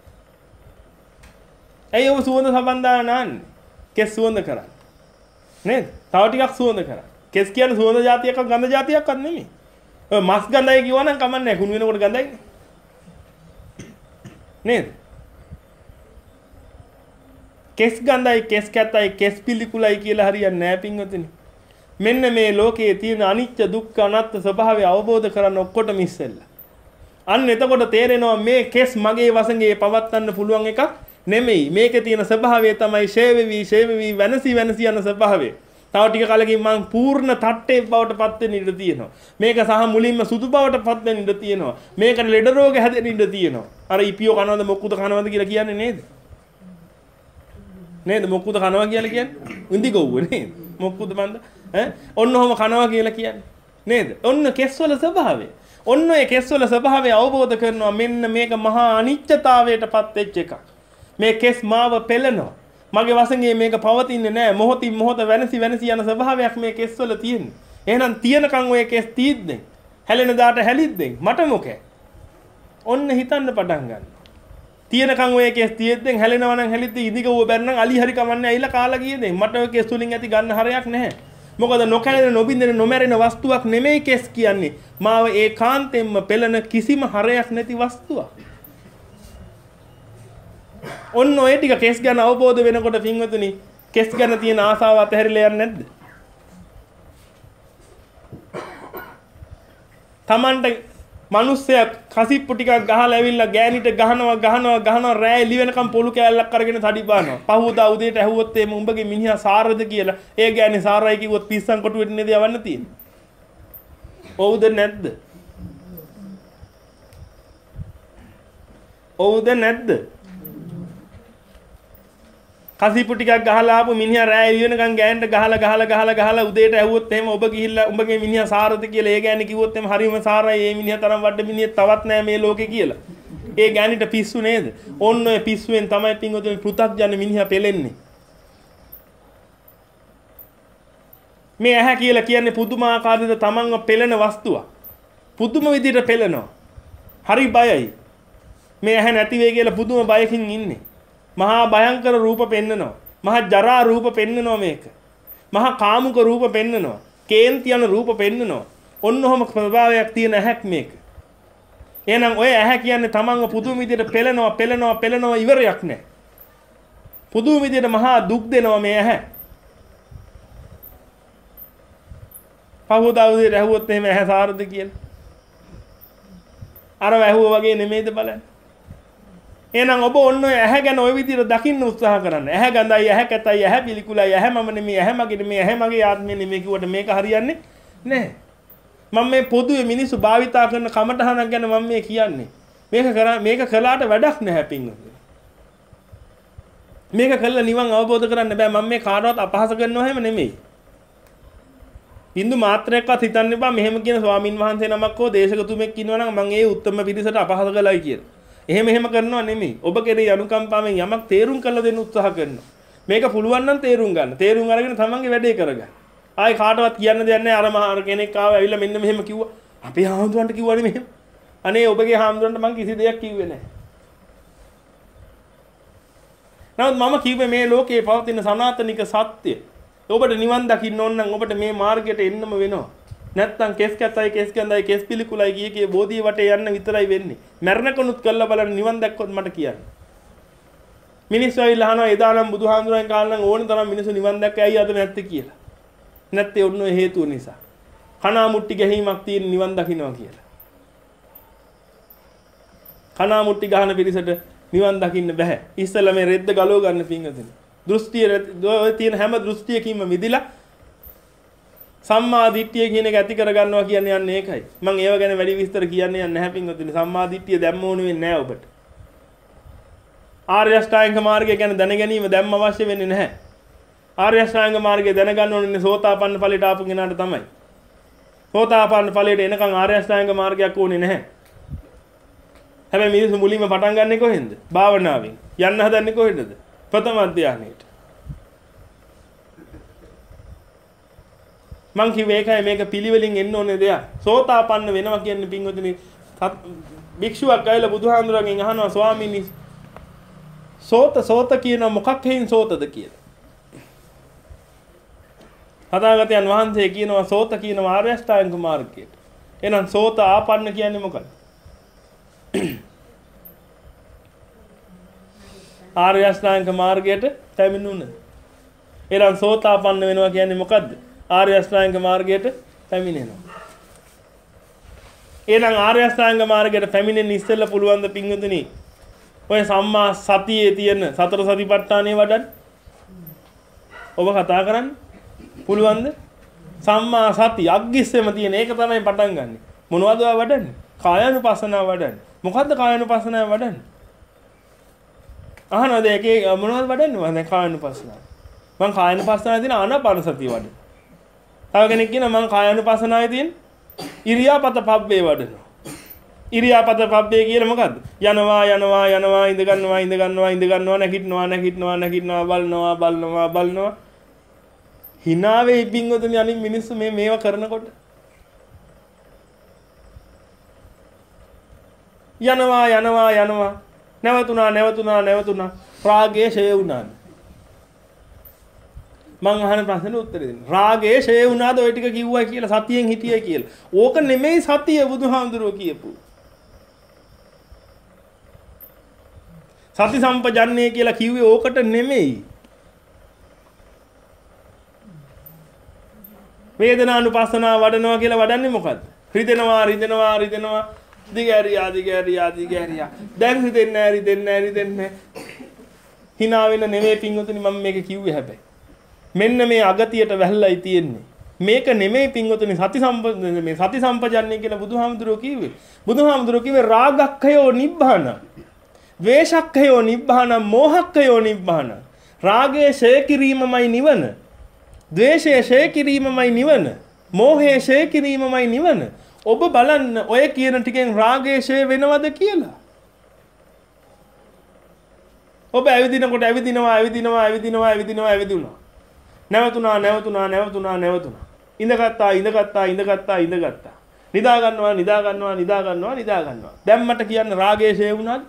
ඇයි ඔබ සුවඳ සබන් දාලා නාන්නේ? කෙස් සුවඳ කරන්නේ. නේද? තව ටිකක් සුවඳ කරා. කෙස් කියන්නේ සුවඳ જાතියක් ගඳ જાතියක්වත් නෙමෙයි. ඔය මස් ගඳයි කිව්වනම් කමන්නේ කුණු වෙනකොට ගඳයිනේ. නේද? කෙස් ගඳයි කෙස් කැතයි කෙස් පිළිකුලයි කියලා හරියන්නේ නැහැ පින්වතුනි. මෙන්න මේ ලෝකයේ තියෙන අනිත්‍ය දුක්ඛ අනාත්ම ස්වභාවය අවබෝධ කරගන්න ඔක්කොටම ඉස්සෙල්ලා. අන්න එතකොට තේරෙනවා මේ කෙස් මගේ වසඟේ පවත්වන්න පුළුවන් එකක් නෙමෙයි. මේකේ තියෙන ස්වභාවය තමයි ෂේවෙවි ෂේවෙවි වෙනසි වෙනසි යන ස්වභාවය. තව ටික කාලෙකින් මං පූර්ණ තට්ටේ බවට පත් වෙන්න ඉඩ තියෙනවා. මේක සහ මුලින්ම සුදු බවට පත් වෙන්න ඉඩ තියෙනවා. මේකට ලෙඩ රෝග හැදෙන්න ඉඩ තියෙනවා. අර ඉපියෝ කනවද මොක්කුද කනවද කියලා කියන්නේ නේද? නේද මොක්කුද කනවා කියලා කියන්නේ? උන්දි ගොව්ව නේද? මොක්කුද මන්ද? ඈ ඔන්න ඔහම කනවා කියලා කියන්නේ. නේද? ඔන්න කෙස්වල ස්වභාවය. ඔන්න ඒ කෙස්වල ස්වභාවය අවබෝධ කරනවා මෙන්න මේක මහා අනිත්‍යතාවයටපත් වෙච්ච එකක්. මේ කෙස් මාව පෙළනවා. මගේ වසඟේ මේක පවතින්නේ නැහැ. මොහොතින් මොහොත වෙනසි වෙනසි යන ස්වභාවයක් මේ කෙස්වල තියෙන්නේ. එහෙනම් තියනකන් ඔය කෙස් තීද්දෙන් හැලෙන දාට හැලිද්දෙන් මට මොකෑ? ඔන්න හිතන්න පටන් ගන්න. තියනකන් ඔය කෙස් තියෙද්දෙන් හැලෙනවා නම් හැලිද්ද ඉදිගව බැරනම් අලි හරි කමන්නේ ඇවිල්ලා කාලා ගියේද? මට ඔය කෙස් වලින් ඇති ගන්න හරයක් නැහැ. මොකද නොකැලෙන නොබින්දෙන නොමැරෙන වස්තුවක් නෙමෙයි කෙස් කියන්නේ. මාව ඒකාන්තයෙන්ම පෙළෙන කිසිම හරයක් නැති වස්තුවක්. ඔන්න ඔය ටික කෙස් ගැන අවබෝධ වෙනකොට පින්වතුනි කෙස් ගැන තියෙන ආසාව අතහැරිලා යන්නේ නැද්ද? Tamanට මිනිස්සයා කසිප්පු ටිකක් ගහලා ඇවිල්ලා ගෑනිට ගහනවා ගහනවා ගහනවා රෑ එළි වෙනකම් පොළු කෑල්ලක් අරගෙන තඩි බානවා. පහුවදා උදේට ඇහුවොත් එimhe උඹගේ මිනිහා සාරද කියලා. ඒ ගෑණි සාරයි කිව්වොත් පිස්සන් කොටුවෙට නේද යවන්න තියෙන්නේ. ඔව්ද නැද්ද? ඔව්ද නැද්ද? කසිප්පු ටිකක් ගහලා ආපු මිනිහා රෑ එළි වෙනකම් ගෑනට ගහලා ගහලා ගහලා ගහලා උදේට ඇහුවොත් එහෙම ඔබ ගිහිල්ලා උඹගේ මිනිහා සාරද කියලා ඒ ගෑණි කිව්වොත් එහෙම හරියම සාරයි ඒ මිනිහා තරම් වඩ මිනිහෙක් තවත් නැහැ මේ ලෝකේ කියලා. ඒ ගෑණිට පිස්සු නේද? ඔන්න ඔය පිස්සුවෙන් තමයි පින්වතුනි පෘථග්ජන මිනිහා පෙලෙන්නේ. මේ ඇහැ කියලා කියන්නේ පුදුමාකාරද තමන්ව පෙලෙන වස්තුවක්. පුදුම විදිහට පෙලෙනවා. හරි බයයි. මේ ඇහැ නැති වෙයි කියලා පුදුම බයකින් ඉන්නේ. මහා භයංකර රූප පෙන්නනවා. මහා ජරා රූප පෙන්නනවා මේක. මහා කාමුක රූප පෙන්නනවා. කේන්ති යන රූප පෙන්නනවා. ඔන්න ඔහම ස්වභාවයක් තියෙන ඇහැක් මේක. එහෙනම් ඔය ඇහැ කියන්නේ තමන්ව පුදුම විදිහට පෙලනවා පෙලනවා පෙලනවා ඉවරයක් නැහැ. පුදුම විදිහට මහා දුක් දෙනවා මේ ඇහැ. පහුවදා උදේ ඇහුවොත් එහෙම ඇහැ සාරද කියලා. අර ඇහුවා වගේ නෙමෙයිද බලන්න. එහෙනම් ඔබ ඔන්න ඔය ඇහැ ගැන ওই විදිහට දකින්න උත්සාහ කරන්න. ඇහැ ගඳයි, ඇහැ කැතයි, ඇහැ පිළිකුලයි, ඇහැ මම නෙමෙයි, ඇහැ මගේ නෙමෙයි, ඇහැ මගේ ආත්මය නෙමෙයි කිව්වට මේක හරියන්නේ නැහැ. මම මේ පොදුවේ මිනිස්සු භාවිතා කරන කමටහනක් ගැන මම මේ කියන්නේ. මේක කරා මේක කළාට වැඩක් නැහැ පින්වතුනි. මේක කළා නිවන් අවබෝධ කරන්න බෑ. මම මේ කාටවත් අපහාස කරනවා හැම නෙමෙයි. බින්දු මාත්‍රයක්වත් හිතන්න එපා මෙහෙම කියන ස්වාමින් වහන්සේ නමක් හෝ දේශකතුමෙක් ඉන්නවා නම් මම ඒ උත්තම පිරිසට අපහාස කළයි කියලා. එහෙම එහෙම කරනවා නෙමෙයි. ඔබ කෙරේ අනුකම්පාවෙන් යමක් තේරුම් කරලා දෙන්න උත්සාහ කරනවා. මේක පුළුවන් නම් තේරුම් ගන්න. තේරුම් අරගෙන තමන්ගේ වැඩේ කරගන්න. ආයි කාටවත් කියන්න දෙයක් නැහැ. අර මහා කෙනෙක් ආව ඇවිල්ලා මෙන්න මෙහෙම කිව්වා. අපේ හාමුදුරන්ට කිව්වනේ මෙහෙම. අනේ ඔබගේ හාමුදුරන්ට මම කිසි දෙයක් කිව්වේ නැහැ. නමුත් මම කිව්වේ මේ ලෝකේ පවතින සනාතනික සත්‍ය. ඔබට නිවන් දකින්න ඕන නම් ඔබට මේ මාර්ගයට එන්නම වෙනවා. නැත්තම් කෙස් කැතයි කෙස් කැඳයි කෙස් පිළිකුලයි කිය කිය බෝධිය වටේ යන්න විතරයි වෙන්නේ. මරණකොනුත් කළා බලන්න නිවන් දැක්කොත් මට කියන්න. මිනිස්සු ඇවිල්ලා අහනවා එදා නම් බුදුහාමුදුරන් කාලේ නම් ඕන තරම් මිනිස්සු නිවන් දැක්කේ ඇයි අද නැත්තේ කියලා. නැත්තේ ඔන්න ඔය හේතුව නිසා. කණා මුට්ටි ගැහිමක් තියෙන නිවන් දකින්නවා කියලා. කණා මුට්ටි ගහන පිරිසට නිවන් දකින්න බෑ. ඉස්සෙල්ලා මේ රෙද්ද ගලව ගන්න පිංගතුනි. දෘෂ්ටිය ඔය තියෙන හැම දෘෂ්ටියකින්ම මිදිලා සම්මා දිට්ඨිය කියන එක ඇති කර ගන්නවා කියන්නේ යන්නේ ඒකයි. මම ඒව ගැන වැඩි විස්තර කියන්නේ නැහැ පින්වතුනි. සම්මා දිට්ඨිය දැම්ම ඕනෙ වෙන්නේ නැහැ ඔබට. ආර්ය අෂ්ටාංග මාර්ගය ගැන දැන ගැනීම දැම්ම අවශ්‍ය වෙන්නේ නැහැ. ආර්ය අෂ්ටාංග මාර්ගය දැනගන්න ඕනේ සෝතාපන්න ඵලයට ආපු කෙනාට තමයි. සෝතාපන්න ඵලයට එනකන් ආර්ය අෂ්ටාංග මාර්ගයක් ඕනේ නැහැ. හැබැයි මිනිස්සු මුලින්ම පටන් ගන්නෙ කොහෙන්ද? භාවනාවෙන්. යන්න හදන්නේ කොහෙටද? ප්‍රථම අධ්‍යානෙට. මං කිව්වේ ඒකයි මේක පිළිවෙලින් එන්න ඕනේ දෙයක්. සෝතාපන්න වෙනවා කියන්නේ පින්වතුනි භික්ෂුවක් ආයලා බුදුහාමුදුරගෙන් අහනවා ස්වාමීනි සෝත සෝත කියන මොකක් හේයින් සෝතද කියලා. හදාගතයන් වහන්සේ කියනවා සෝත කියන ආර්ය අෂ්ටාංග මාර්ගයට. එහෙනම් සෝත ආපන්න කියන්නේ මොකක්ද? ආර්ය අෂ්ටාංග මාර්ගයට පැමිණුණ. එහෙනම් සෝතාපන්න වෙනවා කියන්නේ මොකද්ද? ආර්ය අෂ්ටාංග මාර්ගයට පැමිණෙනවා. එහෙනම් ආර්ය අෂ්ටාංග මාර්ගයට පැමිණෙන්න ඉස්සෙල්ලා පුළුවන් ද පින්වතුනි ඔය සම්මා සතියේ තියෙන සතර සතිපට්ඨානෙ වඩන්න? ඔබ කතා කරන්නේ පුළුවන්ද? සම්මා සති අග්ගිස්සෙම තියෙන ඒක තමයි පටන් ගන්නෙ. මොනවද ඔය වඩන්නේ? කායानुපස්සනාව වඩන්නේ. මොකද්ද කායानुපස්සනාව වඩන්නේ? අහනවාද ඒකේ මොනවද වඩන්නේ? මම කායानुපස්සනාව. මම කායानुපස්සනාවේ තියෙන ආනාපාන සතිය වඩනවා. තව කෙනෙක් කියනවා මම කායानुපස්සනාවේ තියෙන ඉරියාපත පබ්බේ වඩනවා. ඉරියාපත පබ්බේ කියලා මොකද්ද? යනවා යනවා යනවා ඉඳ ගන්නවා ඉඳ ගන්නවා ඉඳ ගන්නවා නැගිටිනවා නැගිටිනවා නැගිටිනවා බලනවා බලනවා බලනවා. hina වෙයි පින්වතුනි අනිත් මිනිස්සු මේ මේව කරනකොට. යනවා යනවා යනවා නැවතුණා නැවතුණා නැවතුණා රාගයේ ෂය වුණා. මං අහන ප්‍රශ්නෙට උත්තර දෙන්න. රාගයේ ෂය වුණාද ඔය ටික කිව්වා කියලා සතියෙන් හිටියයි කියලා. ඕක නෙමෙයි සතිය බුදුහාමුදුරුවෝ කියපු. සති සම්පජන්නේ කියලා කිව්වේ ඕකට නෙමෙයි. වේදනානුපස්සනාව වඩනවා කියලා වඩන්නේ මොකද්ද? රිදෙනවා රිදෙනවා රිදෙනවා දිගෑරියා දිගෑරියා දිගෑරියා. දැන් හිතෙන්නේ නැහැ හිතෙන්නේ නැහැ හිතෙන්නේ. hina වෙන නෙමෙයි පින්වතුනි මම මේක කිව්වේ හැබැයි. මෙන්න මේ අගතියට වැහලයි තියෙන්නේ. මේක නෙමෙයි පින්වතුනි සති සම්ප මේ සති සම්පජන්ණය කියලා බුදුහාමුදුරුවෝ කිව්වේ. බුදුහාමුදුරුවෝ කිව්වේ රාගක්ඛයෝ නිබ්බාන. ද්වේෂක්ඛයෝ නිබ්බාන, මෝහක්ඛයෝ නිබ්බාන. රාගයේ ඡය කිරීමමයි නිවන. ද්වේෂයේ ඡය කිරීමමයි නිවන. මෝහයේ ඡය කිරීමමයි නිවන. ඔබ බලන්න ඔය කියන ටිකෙන් රාගයේ ඡය වෙනවද කියලා. ඔබ ඇවිදිනකොට ඇවිදිනවා ඇවිදිනවා ඇවිදිනවා ඇවිදිනවා ඇවිදුණා. නැවතුණා නැවතුණා නැවතුණා නැවතුණා. ඉඳගත්තා ඉඳගත්තා ඉඳගත්තා ඉඳගත්තා. නිදා ගන්නවා නිදා ගන්නවා නිදා ගන්නවා නිදා ගන්නවා. දැන් මට කියන්න රාගයේ ඡය වුණාද?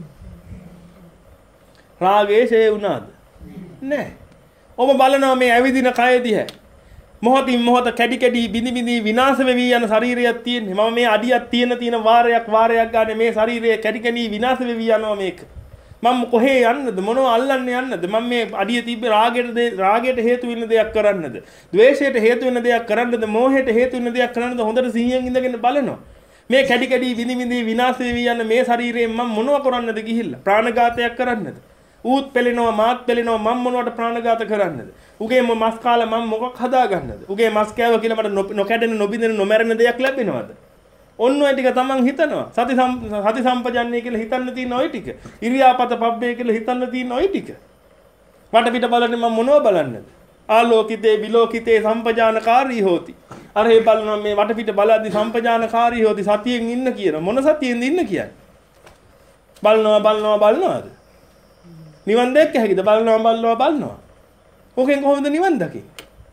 රාගයේ ඡය වුණාද? නැහැ. ඔබ බලනවා මේ ඇවිදින කය දිහා. මොහොතින් මොහොත කැඩි කැඩි බිනි බිනි විනාශ වෙවි යන ශරීරයක් තියෙන්නේ. මම මේ අඩියක් තියෙන තියෙන වාරයක් වාරයක් ගන්න මේ ශරීරය කැඩි කැඩි විනාශ වෙවි යනවා මේක. මම කොහේ යන්නද මොනව අල්ලන්න යන්නද? මම මේ අඩිය තිබ්බේ රාගයට රාගයට හේතු වෙන දෙයක් කරන්නද? ද්වේෂයට හේතු වෙන දෙයක් කරන්නද? මෝහයට හේතු වෙන දෙයක් කරන්නද? හොඳට සිහියෙන් ඉඳගෙන බලනවා. මේ කැඩි කැඩි බිනි බිනි විනාශ වෙවි යන මේ ශරීරයෙන් මම මොනව කරන්නද ගිහිල්ලා? ප්‍රාණඝාතයක් කරන්නද? ඌත් පෙලෙනවා මාත් පෙලෙනවා මම මොනවට ප්‍රාණඝාත කරන්නද? උගේ මස් කාලා මම මොකක් හදාගන්නද? උගේ මස් කෑව කියලා මට නොකැඩෙන නොබිඳෙන නොමැරෙන දෙයක් ලැබෙනවද? ඔන්න ඔය ටික තමන් හිතනවා. සති සති සම්පජන්ණය කියලා හිතන්න තියෙන ඔය ටික. ඉරියාපත පබ්බේ කියලා හිතන්න තියෙන ඔය ටික. වටපිට බලන්නේ මම මොනව බලන්නද? ආලෝකිතේ විලෝකිතේ සම්පජානකාරී හෝති. අර ඒ බලනවා මේ වටපිට බලද්දි සම්පජානකාරී හෝති සතියෙන් ඉන්න කියන. මොන සතියෙන්ද ඉන්න කියන්නේ? බලනවා බලනවා බලනවාද? නිවන් දැක්ක හැකිද? බලනවා බලනවා බලනවා. ඕකෙන් කොහොමද නිවන් දකින්නේ?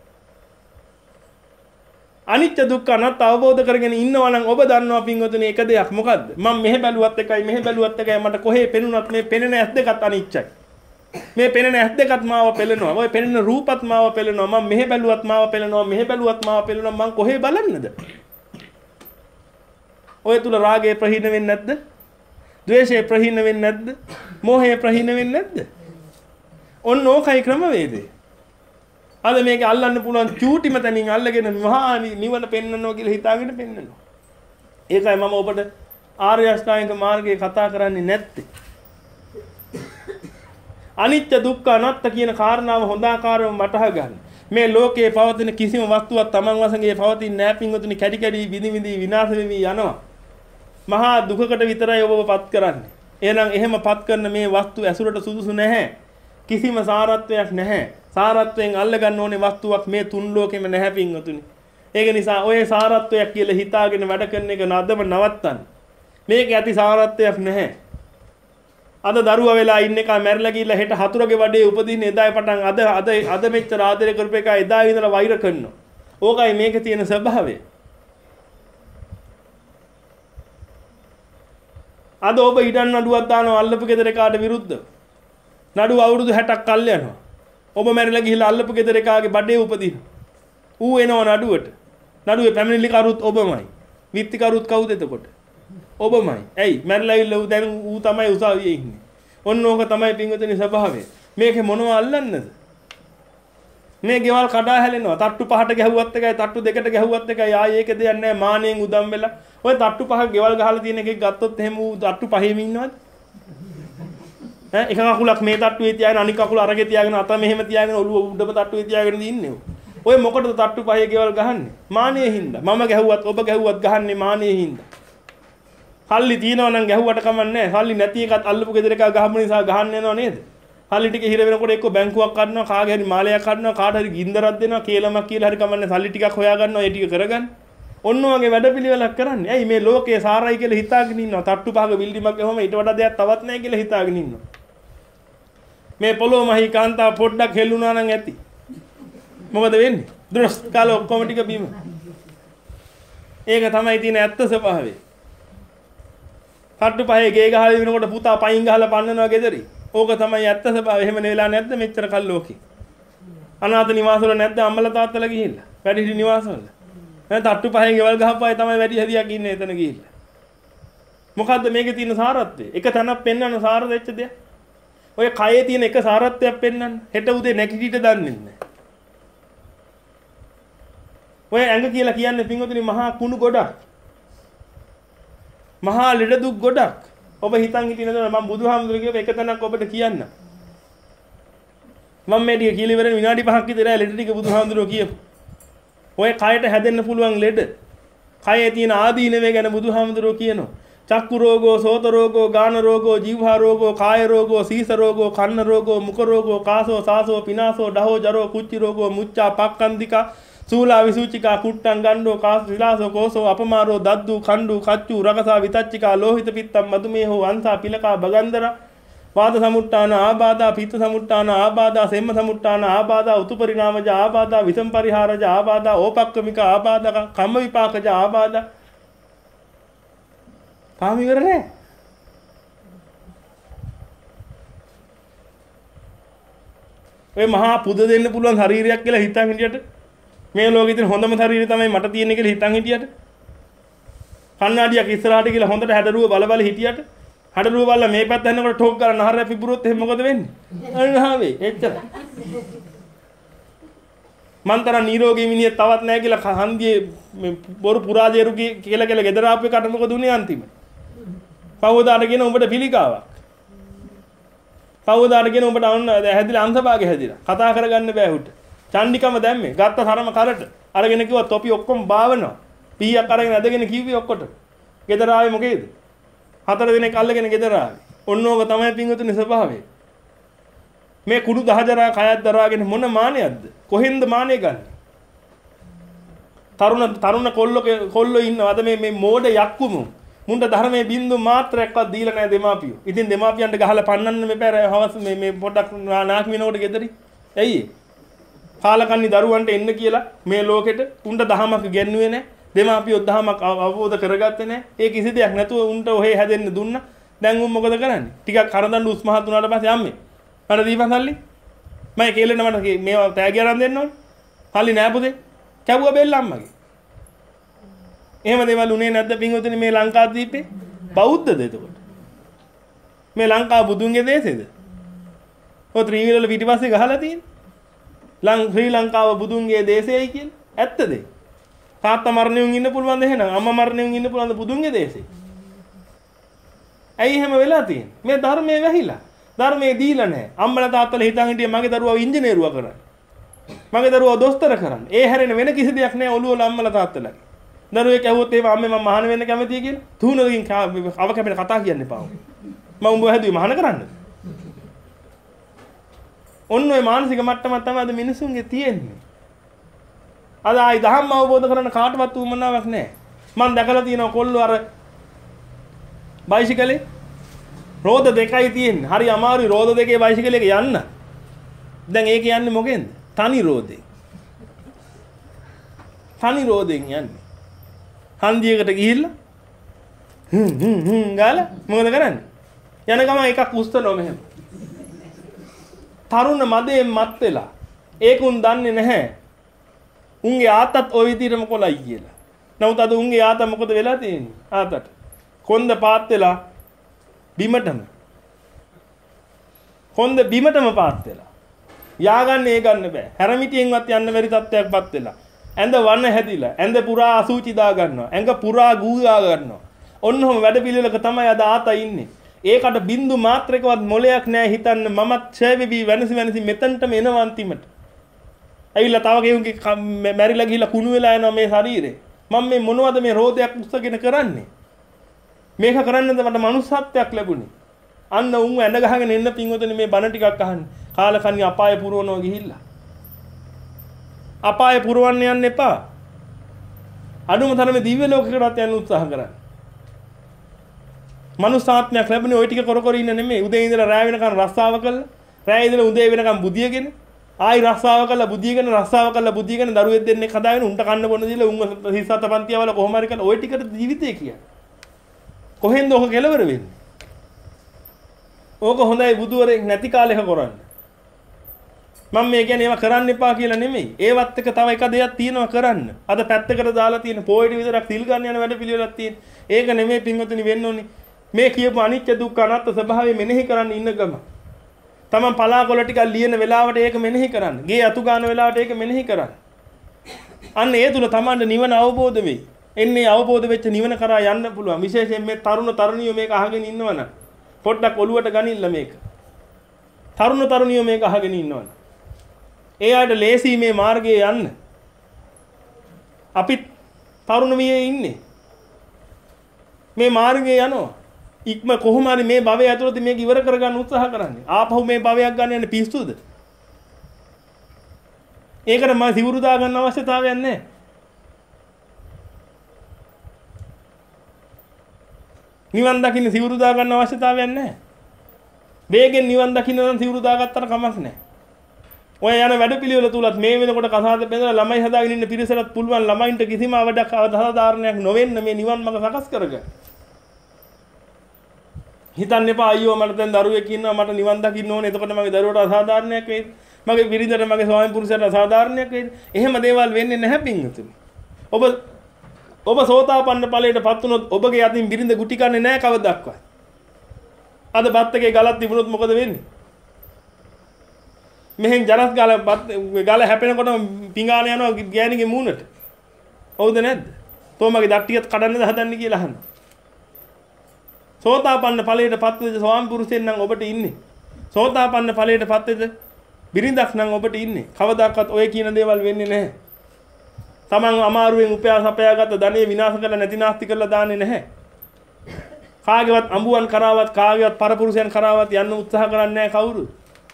අනිත්‍ය දුක්ඛ අනාත්ම අවබෝධ කරගෙන ඉන්නවා නම් ඔබ දන්නවා පින්වතුනි එක දෙයක් මොකද්ද? මම මෙහෙ බැලුවත් එකයි මෙහෙ බැලුවත් එකයි මට කොහේ පෙනුනත් මේ පෙනෙන ඇස් දෙකත් අනිත්‍යයි. මේ පෙනෙන ඇස් දෙකත් මාව පෙළෙනවා. ඔය පෙනෙන රූපත් මාව පෙළෙනවා. මම මෙහෙ බැලුවත් මාව පෙළෙනවා. මෙහෙ බැලුවත් මාව පෙළෙනවා. මං කොහේ බලන්නද? ඔය තුල රාගය ප්‍රහීන වෙන්නේ නැද්ද? ද්වේෂය ප්‍රහීන වෙන්නේ නැද්ද? මෝහය ප්‍රහීන වෙන්නේ නැද්ද? ඔන්න ඕකයි ක්‍රමවේදය. අද මේක අල්ලන්න පුළුවන් චූටිම තැනින් අල්ලගෙන මහා නිවන පෙන්වනවා කියලා හිතාගෙන පෙන්වනවා. ඒකයි මම ඔබට ආර්ය අෂ්ටාංගික මාර්ගයේ කතා කරන්නේ නැත්තේ. අනිත්‍ය දුක්ඛ අනාත්ම කියන කාරණාව හොඳාකාරව වටහා ගන්න. මේ ලෝකයේ පවතින කිසිම වස්තුවක් Taman වශයෙන් පවතින්නේ නැහැ පින්වතුනි. කැඩි කැඩි විදි විදි විනාශ වෙවි යනවා. මහා දුකකට විතරයි ඔබව පත් කරන්නේ. එහෙනම් එහෙම පත් කරන මේ වස්තු ඇසුරට සුදුසු නැහැ. කිසිම සාරත්වයක් නැහැ. සාරත්වයෙන් අල්ල ගන්න ඕනේ වස්තුවක් මේ තුන් ලෝකෙම නැහැ පින්වතුනි. ඒක නිසා ඔය සාරත්වයක් කියලා හිතාගෙන වැඩ කරන එක නදම නවත්තන්න. මේක ඇති සාරත්වයක් නැහැ. අද දරුවා වෙලා ඉන්න එක මැරිලා ගිහිල්ලා හෙට හතුරගේ වඩේ උපදින්න එදායි පටන් අද අද අද මෙච්චර ආදරය කරපු එක එදා ඉඳලා වෛර කරනවා. ඕකයි මේකේ තියෙන ස්වභාවය. අද ඔබ ඉඩන් නඩුවක් දානවා අල්ලපු ගෙදර කාට විරුද්ධව. නඩුව අවුරුදු හැටක් කල් යනවා. ඔබ මැරිලා ගිහිල්ලා අල්ලපු ගෙදර කාගේ බඩේ උපදින. ඌ එනවා නඩුවට. නඩුවේ පැමිණිලි කරුත් ඔබමයි. විත්ති කරුත් කවුද එතකොට? ඔබමයි. ඇයි? මැරිලා ඉල්ල ඌ දැන් ඌ තමයි උසාවියේ ඉන්නේ. ඔන්න ඕක තමයි පින්වතුනි ස්වභාවය. මේකේ මොනව අල්ලන්නද? මේ ගෙවල් කඩා හැලෙනවා. තට්ටු පහට ගැහුවත් එකයි තට්ටු දෙකට ගැහුවත් එකයි ආයේ ඒක දෙයක් නැහැ. මානෙන් උදම් වෙලා. ඔය තට්ටු පහ ගෙවල් ගහලා තියෙන එකෙක් ගත්තොත් එහෙම ඌ තට්ටු පහේම ඉන්නවද? ඈ එක කකුලක් මේ තට්ටුවේ තියාගෙන අනික කකුල අරගේ තියාගෙන අත මෙහෙම තියාගෙන ඔළුව උඩම තට්ටුවේ තියාගෙන ඉන්නේ. ඔය මොකටද තට්ටු පහේ ගෙවල් ගහන්නේ? මානෙන් හින්දා. මම ගැහුවත් ඔබ ගැහුවත් ගහන්නේ මානෙන් හින්දා. හල්ලි තියනවා නම් ගැහුවට කමන්නේ නැහැ. හල්ලි නැති එකත් අල්ලපු ගෙදර එකක් ගහපු නිසා ගහන්න යනවා නේද? සල්ලි ටික හිර වෙනකොට එක්ක බැංකුවක් කඩනවා, කාගේ හරි මාලයක් කඩනවා, කාට හරි ගින්දරක් දෙනවා, කේලමක් කියලා හරි කමන්නේ සල්ලි ටිකක් හොයා ගන්නවා, ඒ ටික කරගන්න. ඔන්න ඔයගේ වැඩපිළිවෙලක් කරන්නේ. ඇයි මේ ලෝකේ සාරයි කියලා හිතාගෙන ඉන්නවා. තට්ටු පහක බිල්ඩිමක් ගහම ඊට වඩා දෙයක් තවත් නැහැ කියලා හිතාගෙන ඉන්නවා. මේ පොළොව මහී කාන්තාව පොඩ්ඩක් හෙල්ලුණා නම් ඇති. මොකද වෙන්නේ? දොස් කාල ඔක්කොම ටික බීම. ඒක තමයි තියෙන ඇත්ත ස්වභාවය. තට්ටු පහේ ගේ ගහලා වෙනකොට පුතා පයින් ගහලා පන්නනවා ගෙදරි. ඕක තමයි ඇත්ත ස්වභාවය. එහෙම නෙවෙලා නැද්ද මෙච්චර කල් ලෝකේ? අනාථ නිවාසවල නැද්ද අම්මලා තාත්තලා ගිහිල්ලා? වැඩිහිටි නිවාසවල. දැන් තට්ටු පහෙන් ගෙවල් ගහපු අය තමයි වැඩි හදියක් ඉන්නේ එතන ගිහිල්ලා. මොකද්ද මේකේ තියෙන සාරත්වය? එක තැනක් පෙන්වන්න සාර දෙච්ච දෙයක්. ඔය කයේ තියෙන එක සාරත්වයක් පෙන්වන්න. හෙට උදේ නැගිටිට දන්නේ නැහැ. ඔය ඇඟ කියලා කියන්නේ පින්වතුනි මහා කුණු ගොඩක්. මහා ලෙඩ දුක් ගොඩක්. ඔබ හිතන් හිටියේ නේද මම බුදුහාමුදුරුවෝ කියව එක තැනක් ඔබට කියන්න. මම මේ ටික කියලා ඉවරනේ විනාඩි පහක් විතර ලෙඩ ටික බුදුහාමුදුරුවෝ කියපු. ඔය කයට හැදෙන්න පුළුවන් ලෙඩ. කයේ තියෙන ආදීනවේ ගැන බුදුහාමුදුරුවෝ කියනවා. චක්කු රෝගෝ, සෝත රෝගෝ, ගාන රෝගෝ, ජීවහා රෝගෝ, කාය රෝගෝ, සීස රෝගෝ, කන්න රෝගෝ, මුඛ රෝගෝ, කාසෝ, සාසෝ, පිනාසෝ, ඩහෝ, ජරෝ, කුච්චි රෝගෝ, මුච්චා, පක්කන්දිකා, සූලා විසුචිකා, කුට්ටං ගණ්ඩෝ, කාස විලාසෝ, කෝසෝ, අපමාරෝ, දද්දු, කණ්ඩු, කච්චු, රකසා, විතච්චිකා, ලෝහිත පිත්තම්, මදුමේහෝ, වංසා, පිලකා, බගන්දර, වාද සමුට්ඨාන ආබාධා, පිත්ත සමුට්ඨාන ආබාධා, සෙම්ම සමුට්ඨාන ආබාධා, උතු පරිණාමජ ආබාධා, විසම් පරිහාරජ ආබාධා, ඕපක්කමික ආබාධා, කම්ම විපාකජ ආබාධා. තාම ඉවර නෑ. ඔය මහා පුද දෙන්න පුළුවන් ශරීරයක් කියලා හිතන් හිටියට මේ ලෝකෙ තියෙන හොඳම ශරීරය තමයි මට තියෙන්නේ කියලා හිතන් හිටියට කන්නාඩියක් ඉස්සරහට කියලා හොඳට හැඩරුව බල බල හිටියට හැඩරුව බලලා මේ පැත්ත හැනකොට ටෝක් කරලා නහරය පිපුරොත් එහෙනම් මොකද වෙන්නේ? අනහාවේ එච්චර. මන්තර නිරෝගී මිනිහ තවත් නැහැ කියලා හන්දියේ බොරු පුරාජේරු කියලා කියලා ගෙදර ආපු එකට මොකද උනේ අන්තිමට? පවෝදාට කියන උඹට පිළිකාවක්. පවෝදාට කියන උඹට අන්න හැදිලා අංශභාගය හැදිලා. කතා කරගන්න බෑ උට. චණ්ඩිකම දැම්මේ. ගත්ත තරම කරට. අරගෙන කිව්වා තොපි ඔක්කොම බාවනවා. පීයක් අරගෙන ඇදගෙන කිව්වේ ඔක්කොට. ගෙදර ආවේ මොකේද? හතර දිනක් අල්ලගෙන ගෙදර ආවේ. ඔන්නෝක තමයි පින්වතුනි ස්වභාවය. මේ කුඩු දහජරා කයක් දරාගෙන මොන මානයක්ද? කොහෙන්ද මානෙ ගන්න? තරුණ තරුණ කොල්ලෝ කොල්ලෝ ඉන්නවද මේ මේ මෝඩ යක්කුමු? මුන්ට ධර්මයේ බින්දු මාත්‍රයක්වත් දීලා නැහැ දෙමාපියෝ. ඉතින් දෙමාපියන්ට ගහලා පන්නන්න මෙපැර හවස් මේ මේ පොඩක් නාක් විනෝඩ ගෙදරි. ඇයි? කාලකන්ණි දරුවන්ට එන්න කියලා මේ ලෝකෙට උන්ට දහමක් ගෙන්නුවේ නැහැ. දෙමාපියෝ දහමක් අවබෝධ කරගත්තේ නැහැ. ඒ කිසි දෙයක් නැතුව උන්ට ඔහේ හැදෙන්න දුන්නා. දැන් උන් මොකද කරන්නේ? ටිකක් කරදඬු උස්මහත් වුණාට පස්සේ අම්මේ මට දීපන් සල්ලි. මම කේලෙන්න මට මේවා තෑගි අරන් දෙන්න ඕනේ. සල්ලි නෑ පුතේ. කැවුවා බෙල්ල අම්මගේ. එහෙම දේවල් උනේ නැද්ද පින්වතුනි මේ ලංකාදීපේ? බෞද්ධද එතකොට? මේ ලංකාව බුදුන්ගේ දේශේද? ඔය ත්‍රිවිල් පිටිපස්සේ ගහලා තියෙන්නේ. ලං ශ්‍රී ලංකාව බුදුන්ගේ දේශයයි කියලා. ඇත්තද? තාත්තා මරණයන් ඉන්න පුළුවන්ද එහෙනම්? අම්මා මරණයන් ඉන්න පුළුවන්ද බුදුන්ගේ දේශේ? ඇයි එහෙම වෙලා තියෙන්නේ? මේ ධර්මයේ වැහිලා. ධර්මයේ දීලා නැහැ. අම්මලා තාත්තලා හිතන් හිටියේ මගේ දරුවා ඉංජිනේරුවා කරන්නේ. මගේ දරුවා දොස්තර කරන්නේ. ඒ හැරෙන වෙන කිසි දෙයක් නැහැ ඔළුව වල අම්මලා තාත්තලාගේ. දරුවෙක් ඇහුවොත් ඒව අම්මේ මම මහාන වෙන්න කැමතියි කියලා. තුනකින් අව කැපෙන කතා කියන්න එපා. මම උඹව හැදුවේ මහාන කරන්න. ඔන්න ඔය මානසික මට්ටමක් තමයි අද මිනිසුන්ගේ තියෙන්නේ. අද ආයි ධම්ම අවබෝධ කරන්න කාටවත් උවමනාවක් නැහැ. මම දැකලා තියෙනවා කොල්ලෝ අර බයිසිකලේ රෝද දෙකයි තියෙන්නේ. හරි අමාරුයි රෝද දෙකේ බයිසිකල් එක යන්න. දැන් ඒක යන්නේ මොකෙන්ද? තනි රෝදේ. තනි රෝදෙන් යන්නේ. හන්දියකට ගිහිල්ලා හ්ම් හ්ම් හ්ම් ගාලා මොකද කරන්නේ? යන ගමන් එකක් උස්සනවා මෙහෙම. තරුණ මදයෙන් මත් වෙලා ඒකුන් දන්නේ නැහැ. උන්ගේ ආතත් ওই විදිහටම කොලයි කියලා. නමුත් අද උන්ගේ ආත මොකද වෙලා තියෙන්නේ? ආතට කොන්ද පාත් වෙලා බිමටම කොන්ද බිමටම පාත් වෙලා යාගන්න ඒ ගන්න බෑ. හැරමිටියෙන්වත් යන්න බැරි තත්ත්වයක්පත් වෙලා. ඇඳ වන හැදිලා ඇඳ පුරා අසූචි දා ගන්නවා. ඇඟ පුරා ගූ දා ගන්නවා. ඔන්නෝම වැඩ පිළිවෙලක තමයි අද ආතා ඉන්නේ. ඒකට බින්දු මාත්‍රකවත් මොලයක් නැහැ හිතන්න මමත් ඡය වෙවි වෙනසි වෙනසි මෙතනටම එනවා අන්තිමට. ඇවිල්ලා තව කෙනෙකුගේ මැරිලා ගිහිල්ලා කුණු වෙලා යනවා මේ ශරීරේ. මම මේ මොනවද මේ රෝදයක් උස්සගෙන කරන්නේ? මේක කරන්නද මට මනුස්සත්වයක් ලැබුණේ. අන්න උන් ඇඳ ගහගෙන එන්න පින්වතුනි මේ බණ ටිකක් අහන්න. කාලකන්ණි අපාය පුරවනවා ගිහිල්ලා. අපාය පුරවන්න යන්න එපා. අනුම තරමේ දිව්‍ය ලෝකයකටවත් යන්න උත්සාහ කරන්න. මනුස්සාත්මයක් ලැබුණේ ওই ටික කර කර ඉන්න නෙමෙයි. උදේ ඉඳලා රැය වෙනකන් රස්සාව කළා. රැය ඉඳලා උදේ වෙනකන් බුදියගෙන ආයි රස්සාව කළා බුදියගෙන රස්සාව කළා බුදියගෙන දරුවෙක් දෙන්නෙක් හදාගෙන උන්ට කන්න බොන්න දීලා උන් හිස්සත පන්තියවල කොහොම හරි කළා. ওই ටිකට ජීවිතේ කියන්නේ. කොහෙන්ද ඔක කෙලවර වෙන්නේ? ඕක හොඳයි බුදුවරයෙක් නැති කාලෙක කරන්න. මම මේ කියන්නේ ඒවා කරන්න එපා කියලා නෙමෙයි. ඒවත් එක තව එක දෙයක් තියෙනවා කරන්න. අද පැත්තකට දාලා තියෙන පොයිටි විතරක් තිල් ගන්න යන වැඩ පිළිවෙලක් තියෙන. ඒක නෙමෙයි පින්වතුනි වෙන්න ඕනේ. මේ කියපු අනිත්‍ය දුක්ඛ අනාත්ම ස්වභාවය මෙනෙහි කරන්න ඉන්න ගම. තමන් පලාකොළ ටිකක් ලියන වෙලාවට ඒක මෙනෙහි කරන්න. ගේ අතු ගන්න වෙලාවට ඒක මෙනෙහි කරන්න. අන්න ඒ තුල තමන්ට නිවන අවබෝධ වෙයි. එන්නේ අවබෝධ වෙච්ච නිවන කරා යන්න පුළුවන්. විශේෂයෙන් මේ තරුණ තරුණියෝ මේක අහගෙන ඉන්නවනම් පොඩ්ඩක් ඔලුවට ගනින්න මේක. තරුණ තරුණියෝ මේක අහගෙන ඉන්නවනම් ඒ ආයත ලේසි මේ මාර්ගයේ යන්න. අපි තරුණ මියේ ඉන්නේ. මේ මාර්ගයේ යනවා. ඉක්ම කොහොම හරි මේ භවය ඇතුළත මේක ඉවර කරගන්න උත්සාහ කරන්නේ. ආපහු මේ භවයක් ගන්න යන්නේ පිස්සුද? ඒකට මම සිවුරු දා ගන්න අවශ්‍යතාවයක් නැහැ. නිවන් දකින්න සිවුරු දා ගන්න අවශ්‍යතාවයක් නැහැ. වේගෙන් නිවන් දකින්න නම් සිවුරු දාගත්තට කමක් නැහැ. ඔය යන වැඩපිළිවෙල තුලත් මේ වෙනකොට කසාද බෙදලා ළමයි හදාගෙන ඉන්න පිරිසට පුළුවන් ළමයින්ට කිසිම අවඩක් අවධාරණයක් නොවෙන්න මේ නිවන් මඟ සකස් කරගන්න. හිතන්න එපා අයියෝ මට දැන් දරුවෙක් ඉන්නවා මට නිවන් දකින්න ඕනේ එතකොට මගේ දරුවට අසාධාරණයක් වෙයිද? මගේ බිරිඳට මගේ ස්වාමි පුරුෂයාට අසාධාරණයක් වෙයිද? එහෙම දේවල් වෙන්නේ නැහැ පින්වතුනි. ඔබ ඔබ සෝතාපන්න ඵලයටපත් වුණොත් ඔබගේ අතින් බිරිඳ ගුටි කන්නේ නැහැ කවදාවත්. අද බත් එකේ ගලක් තිබුණොත් මොකද වෙන්නේ? මෙහෙන් ජනස් ගල ගල හැපෙනකොට පිඟාන යනවා ගෑණිගේ මූණට. හවුද නැද්ද? තෝමගේ දට්ටියත් කඩන්නද හදන්නේ කියලා අහන්න. සෝතාපන්න ඵලයටපත් වෙච්ච ස්වාමි පුරුෂයන් නම් ඔබට ඉන්නේ. සෝතාපන්න ඵලයටපත් වෙච්ච බිරිඳක් නම් ඔබට ඉන්නේ. කවදාකවත් ඔය කියන දේවල් වෙන්නේ නැහැ. තමන් අමාරුවෙන් උපයා සපයාගත්ත ධනෙ විනාශ කරලා නැති නාස්ති කරලා දාන්නේ නැහැ. කාගේවත් අඹුවන් කරාවත් කාගේවත් පරපුරුෂයන් කරාවත් යන්න උත්සාහ කරන්නේ නැහැ කවුරුත්.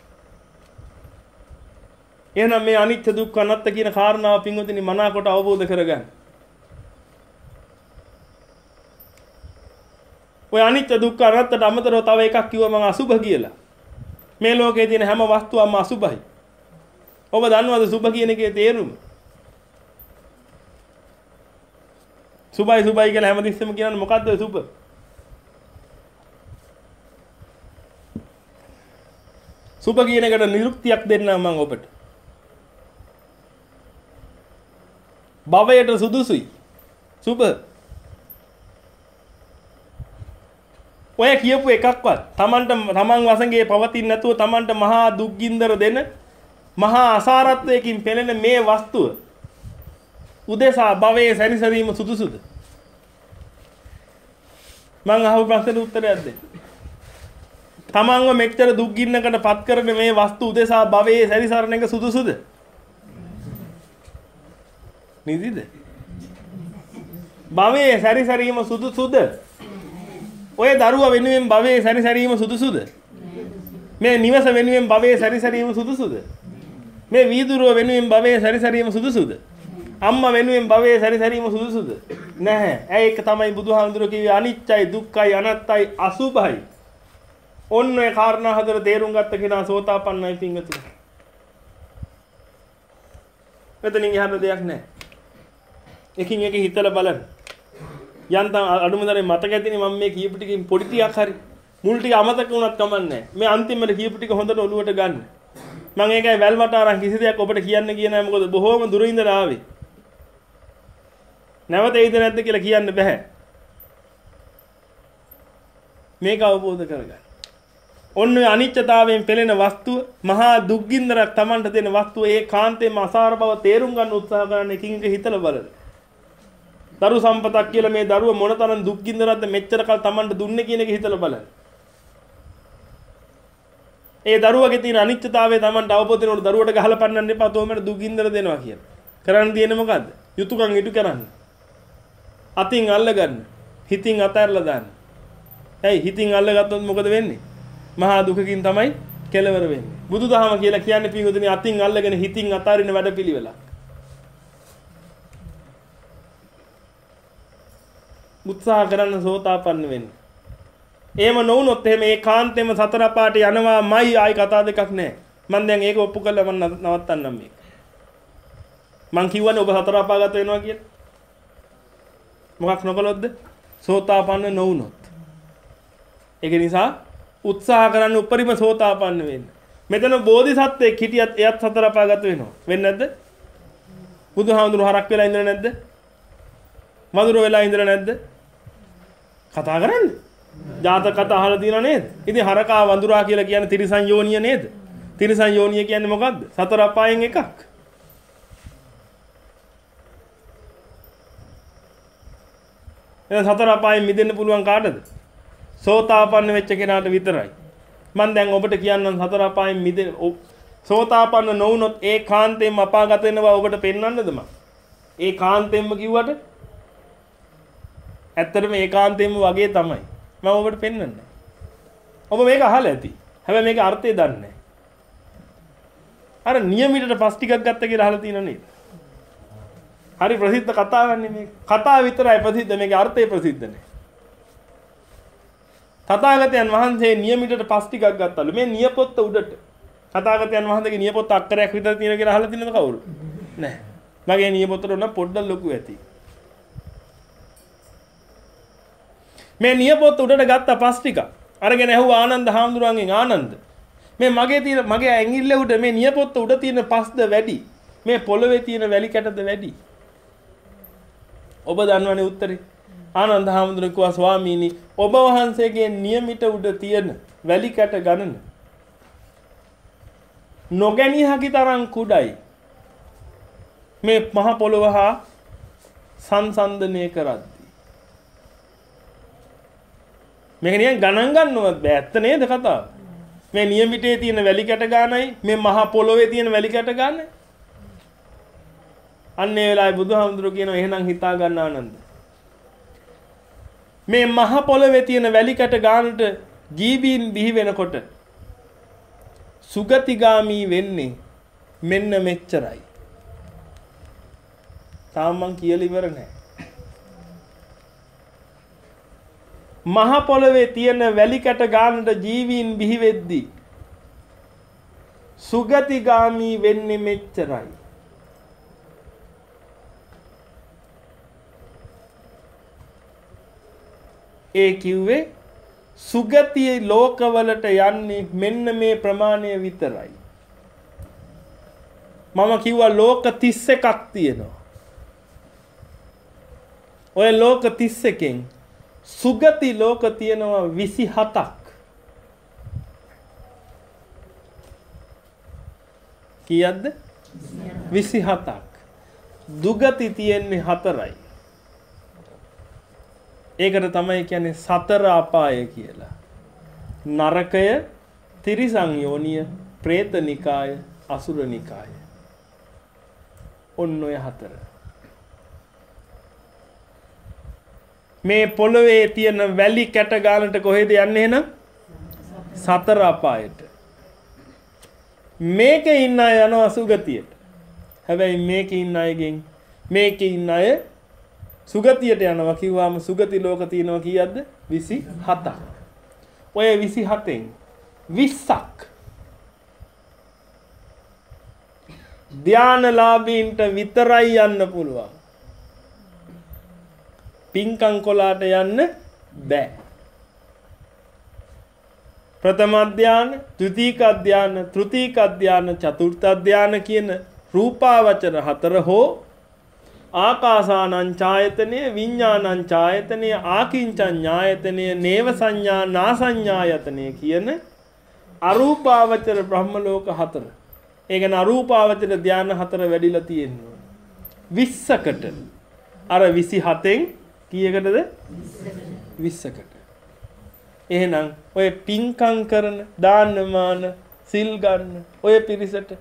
එහෙනම් මේ අනිත්‍ය දුක්ඛ අනාත්ම කියන කාරණාව පින්වතුනි මනාකොට අවබෝධ කරගන්න. ඔය අනිත්‍ය දුක්ඛ අනාත්තට අමතරව තව එකක් කිව්වා මම අසුභ කියලා. මේ ලෝකේ තියෙන හැම වස්තුවක්ම අසුභයි. ඔබ දන්නවද සුභ කියන එකේ තේරුම? සුභයි සුභයි කියලා හැමතිස්සෙම කියන්නේ මොකද්ද ඔය සුභ? සුභ කියන එකට නිරුක්තියක් දෙන්නම් මම ඔබට. භවයට සුදුසුයි. සුභ ඔය කියපු එකක්වත් තමන්ට තමන් වසඟේ පවතින්නේ නැතුව තමන්ට මහා දුක්ගින්දර දෙන මහා අසාරත්වයකින් පෙළෙන මේ වස්තුව උදෙසා භවයේ සැරිසරීම සුදුසුද? මං අහපු ප්‍රශ්නෙට උත්තරයක් දෙන්න. තමන්ව මෙච්චර දුක්ගින්නකට පත් කරන මේ වස්තු උදෙසා භවයේ සැරිසරන එක සුදුසුද? නිදිද? භවයේ සැරිසරීම සුදුසුද? ඔය දරුවා වෙනුවෙන් භවයේ සැරිසරීම සුදුසුද? මේ නිවස වෙනුවෙන් භවයේ සැරිසරීම සුදුසුද? මේ වීදුරුව වෙනුවෙන් භවයේ සැරිසරීම සුදුසුද? අම්මා වෙනුවෙන් භවයේ සැරිසරීම සුදුසුද? නැහැ. ඒක තමයි බුදුහාමුදුරුවෝ කිව්වේ අනිත්‍යයි දුක්ඛයි අනාත්තයි අසුභයි. ඔන්න ඔය කාරණා හතර තේරුම් ගත්ත කෙනා සෝතාපන්නයි පිංගතුනි. මෙතනින් එහාට දෙයක් නැහැ. එකින් එක හිතලා බලන්න. යන්තම් අඩුමතරේ මතක ඇතිනේ මම මේ කියපු ටිකෙන් පොඩි ටිකක් හරි මුල් ටික අමතක වුණත් කමන්නේ මේ අන්තිමට කියපු ටික හොඳට ඔලුවට ගන්න මම ඒකයි වැල්මට අරන් කිසි දෙයක් ඔබට කියන්න ගියේ නැහැ මොකද බොහෝම දුර ඉඳලා ආවේ නැවතෙයිද නැද්ද කියලා කියන්න බෑ මේක අවබෝධ කරගන්න ඔන්න ඔය අනිත්‍යතාවයෙන් පෙළෙන වස්තුව මහා දුක්ගින්දරක් Tamanට දෙන වස්තුව ඒ කාන්තේම අසාර බව තේරුම් ගන්න උත්සාහ කරන එකින් එක හිතලා බලන්න දරු සම්පතක් කියලා මේ දරුව මොනතරම් දුක්ගින්දරක්ද මෙච්චර කල් Tamanට දුන්නේ කියන එක හිතලා බලන්න. ඒ දරුවගේ තියෙන අනිත්‍යතාවය Tamanට අවබෝධ වෙනකොට දරුවට ගහලා පන්නන්න එපා තෝමට දුක්ගින්දර දෙනවා කියලා. කරන්න තියෙන්නේ මොකද්ද? යුතුයකම් ඉටු කරන්න. අතින් අල්ල ගන්න. හිතින් අතහැරලා දාන්න. ඇයි හිතින් අල්ලගත්තොත් මොකද වෙන්නේ? මහා දුකකින් තමයි කෙලවර වෙන්නේ. බුදුදහම කියලා කියන්නේ පිටුදින අතින් අල්ලගෙන හිතින් අතාරින වැඩපිළිවෙලක්. උත්සාහ කරන්න සෝතාපන්න වෙන්න. එහෙම නොවුනොත් එහෙම ඒ කාන්තේම සතර පාට යනවාමයි ආයි කතා දෙකක් නැහැ. මම දැන් ඒක ඔප්පු කරලා මම නවත්තන්නම් මේක. මං කියවනේ ඔබ සතර අපාගත වෙනවා කියලා. මොකක් නොකළොත්ද? සෝතාපන්න නොවුනොත්. ඒක නිසා උත්සාහ කරන්න උපරිම සෝතාපන්න වෙන්න. මෙතන බෝධිසත්වෙක් හිටියත් එයත් සතර අපාගත වෙනවා. වෙන්නේ නැද්ද? බුදුහාමුදුරු හරක් වෙලා ඉඳලා නැද්ද? මధుර වෙලා ඉඳලා නැද්ද? කතා කරන්නේ. ජාතක කතා අහලා තියෙනව නේද? ඉතින් හරකා වඳුරා කියලා කියන්නේ තිරිසන් යෝනිය නේද? තිරිසන් යෝනිය කියන්නේ මොකද්ද? සතර අපායෙන් එකක්. එහෙනම් සතර අපායෙන් මිදෙන්න පුළුවන් කාටද? සෝතාපන්න වෙච්ච කෙනාට විතරයි. මම දැන් ඔබට කියන්නම් සතර අපායෙන් මිදෙන්න. සෝතාපන්න නොවුනොත් ඒ කාන්තේම අපාගත වෙන බව ඔබට පෙන්වන්නද මම? ඒ කාන්තේම කිව්වට ඇත්තටම ඒ කාන්තේම වගේ තමයි. මම ඔබට පෙන්වන්නේ. ඔබ මේක අහලා ඇති. හැබැයි මේකේ අර්ථය දන්නේ නැහැ. අර නියමිතට පස් ටිකක් ගත්ත කියලා අහලා තියෙනව නේද? හරි ප්‍රසිද්ධ කතාවක් නේ මේක. කතාව විතරයි ප්‍රසිද්ධ, මේකේ අර්ථය ප්‍රසිද්ධ නැහැ. තථාගතයන් වහන්සේ නියමිතට පස් ටිකක් ගත්තලු. මේ නියපොත්ත උඩට. තථාගතයන් වහන්සේගේ නියපොත්ත අක්කරයක් විතර තියෙන කියලා අහලා තියෙනවද කවුරු? නැහැ. මගේ නියපොත්තට උන පොඩ්ඩක් ලොකු ඇති. මේ නියපොත්ත උඩට ගත්ත පස් ටික. අරගෙන ඇහුවා ආනන්ද හාමුදුරුවන්ගෙන්, ආනන්ද මේ මගේ තියෙන මගේ ඇඟිල්ල උඩ මේ නියපොත්ත උඩ තියෙන පස්ද වැඩි? මේ පොළවේ තියෙන වැලි කැටද වැඩි? ඔබ දන්නවනේ උත්තරේ. ආනන්ද හාමුදුරුවෝ කිව්වා ස්වාමීනි ඔබ වහන්සේගේ නියමිත උඩ තියෙන වැලි කැට ගණන නොගැනී හැකි තරම් කුඩයි. මේ මහ පොළව හා සංසන්දනය කරද්දී. මේක නිකන් ගණන් ගන්නවත් බෑ. ඇත්ත නේද කතාව? මේ නියමිතයේ තියෙන වැලි කැට ගානයි මේ මහ පොළොවේ තියෙන වැලි කැට ගානයි. අන්න ඒ වෙලාවේ බුදුහාමුදුරුවෝ කියනවා එහෙනම් හිතා ගන්න ආනන්ද. මේ මහ පොළොවේ තියෙන වැලි කැට ගානට ජීවීන් බිහි වෙනකොට සුගතිගාමි වෙන්නේ මෙන්න මෙච්චරයි. තාම මං කියලා ඉවර නැහැ. මහ පොළවේ තියෙන වැලි කැට ගානට ජීවීන් බිහි වෙද්දී සුගතිගාමි වෙන්නේ මෙච්චරයි. ඒ කිව්වේ සුගතිය ලෝකවලට යන්නේ මෙන්න මේ ප්‍රමාණය විතරයි. මම කිව්වා ලෝක තිස් එකක් තියෙනවා. ඔය ලෝක තිස් එකෙන් සුගති ලෝක තියෙනවා විසි හතක්. කීයක්ද? විසි හතක්. දුගති තියෙන්නේ හතරයි. ඒකට තමයි කියන්නේ සතර අපාය කියලා. නරකය, තිරිසන් යෝනිය, പ്രേත නිකාය, අසුර නිකාය. ඔන්න ඔය හතර. මේ පොළවේ තියෙන වැලි කැට ගානට කොහෙද යන්නේ එහෙනම්? සතර අපායට. මේකේ ඉන්න අය යනවා සුගතියට. හැබැයි මේකේ ඉන්න අයගෙන් මේකේ ඉන්න අය සුගතියට යනවා කිව්වම සුගති ලෝක තියෙනවා කීයක්ද? විසි හතක්. ඔය විසි හතෙන් විස්සක් ධානලාභීන්ට විතරයි යන්න පුළුවන්. පින්කම් කොලාට යන්න බෑ. ප්‍රථම ධාන, ද්විතීක ධාන, තෘතීක ධාන, චතුර්ථ ධාන කියන රූපාවචර හතර හෝ ආකාසානං ඡායතනය, විඥානං ඡායතනය, ආකින්චඤ්ඤායතනය, නේව සංඥා නාසඤ්ඤායතනය කියන අරූපාවචර බ්‍රහ්ම ලෝක හතර. ඒ කියන්නේ අරූපාවචර ධාන හතර වැඩිලා තියෙනවා. විස්සකට. අර විසි හතෙන් කීයකටද? විස්සකට. එහෙනම් ඔය පින්කම් කරන, දානමාන, සිල් ගන්න ඔය පිරිසට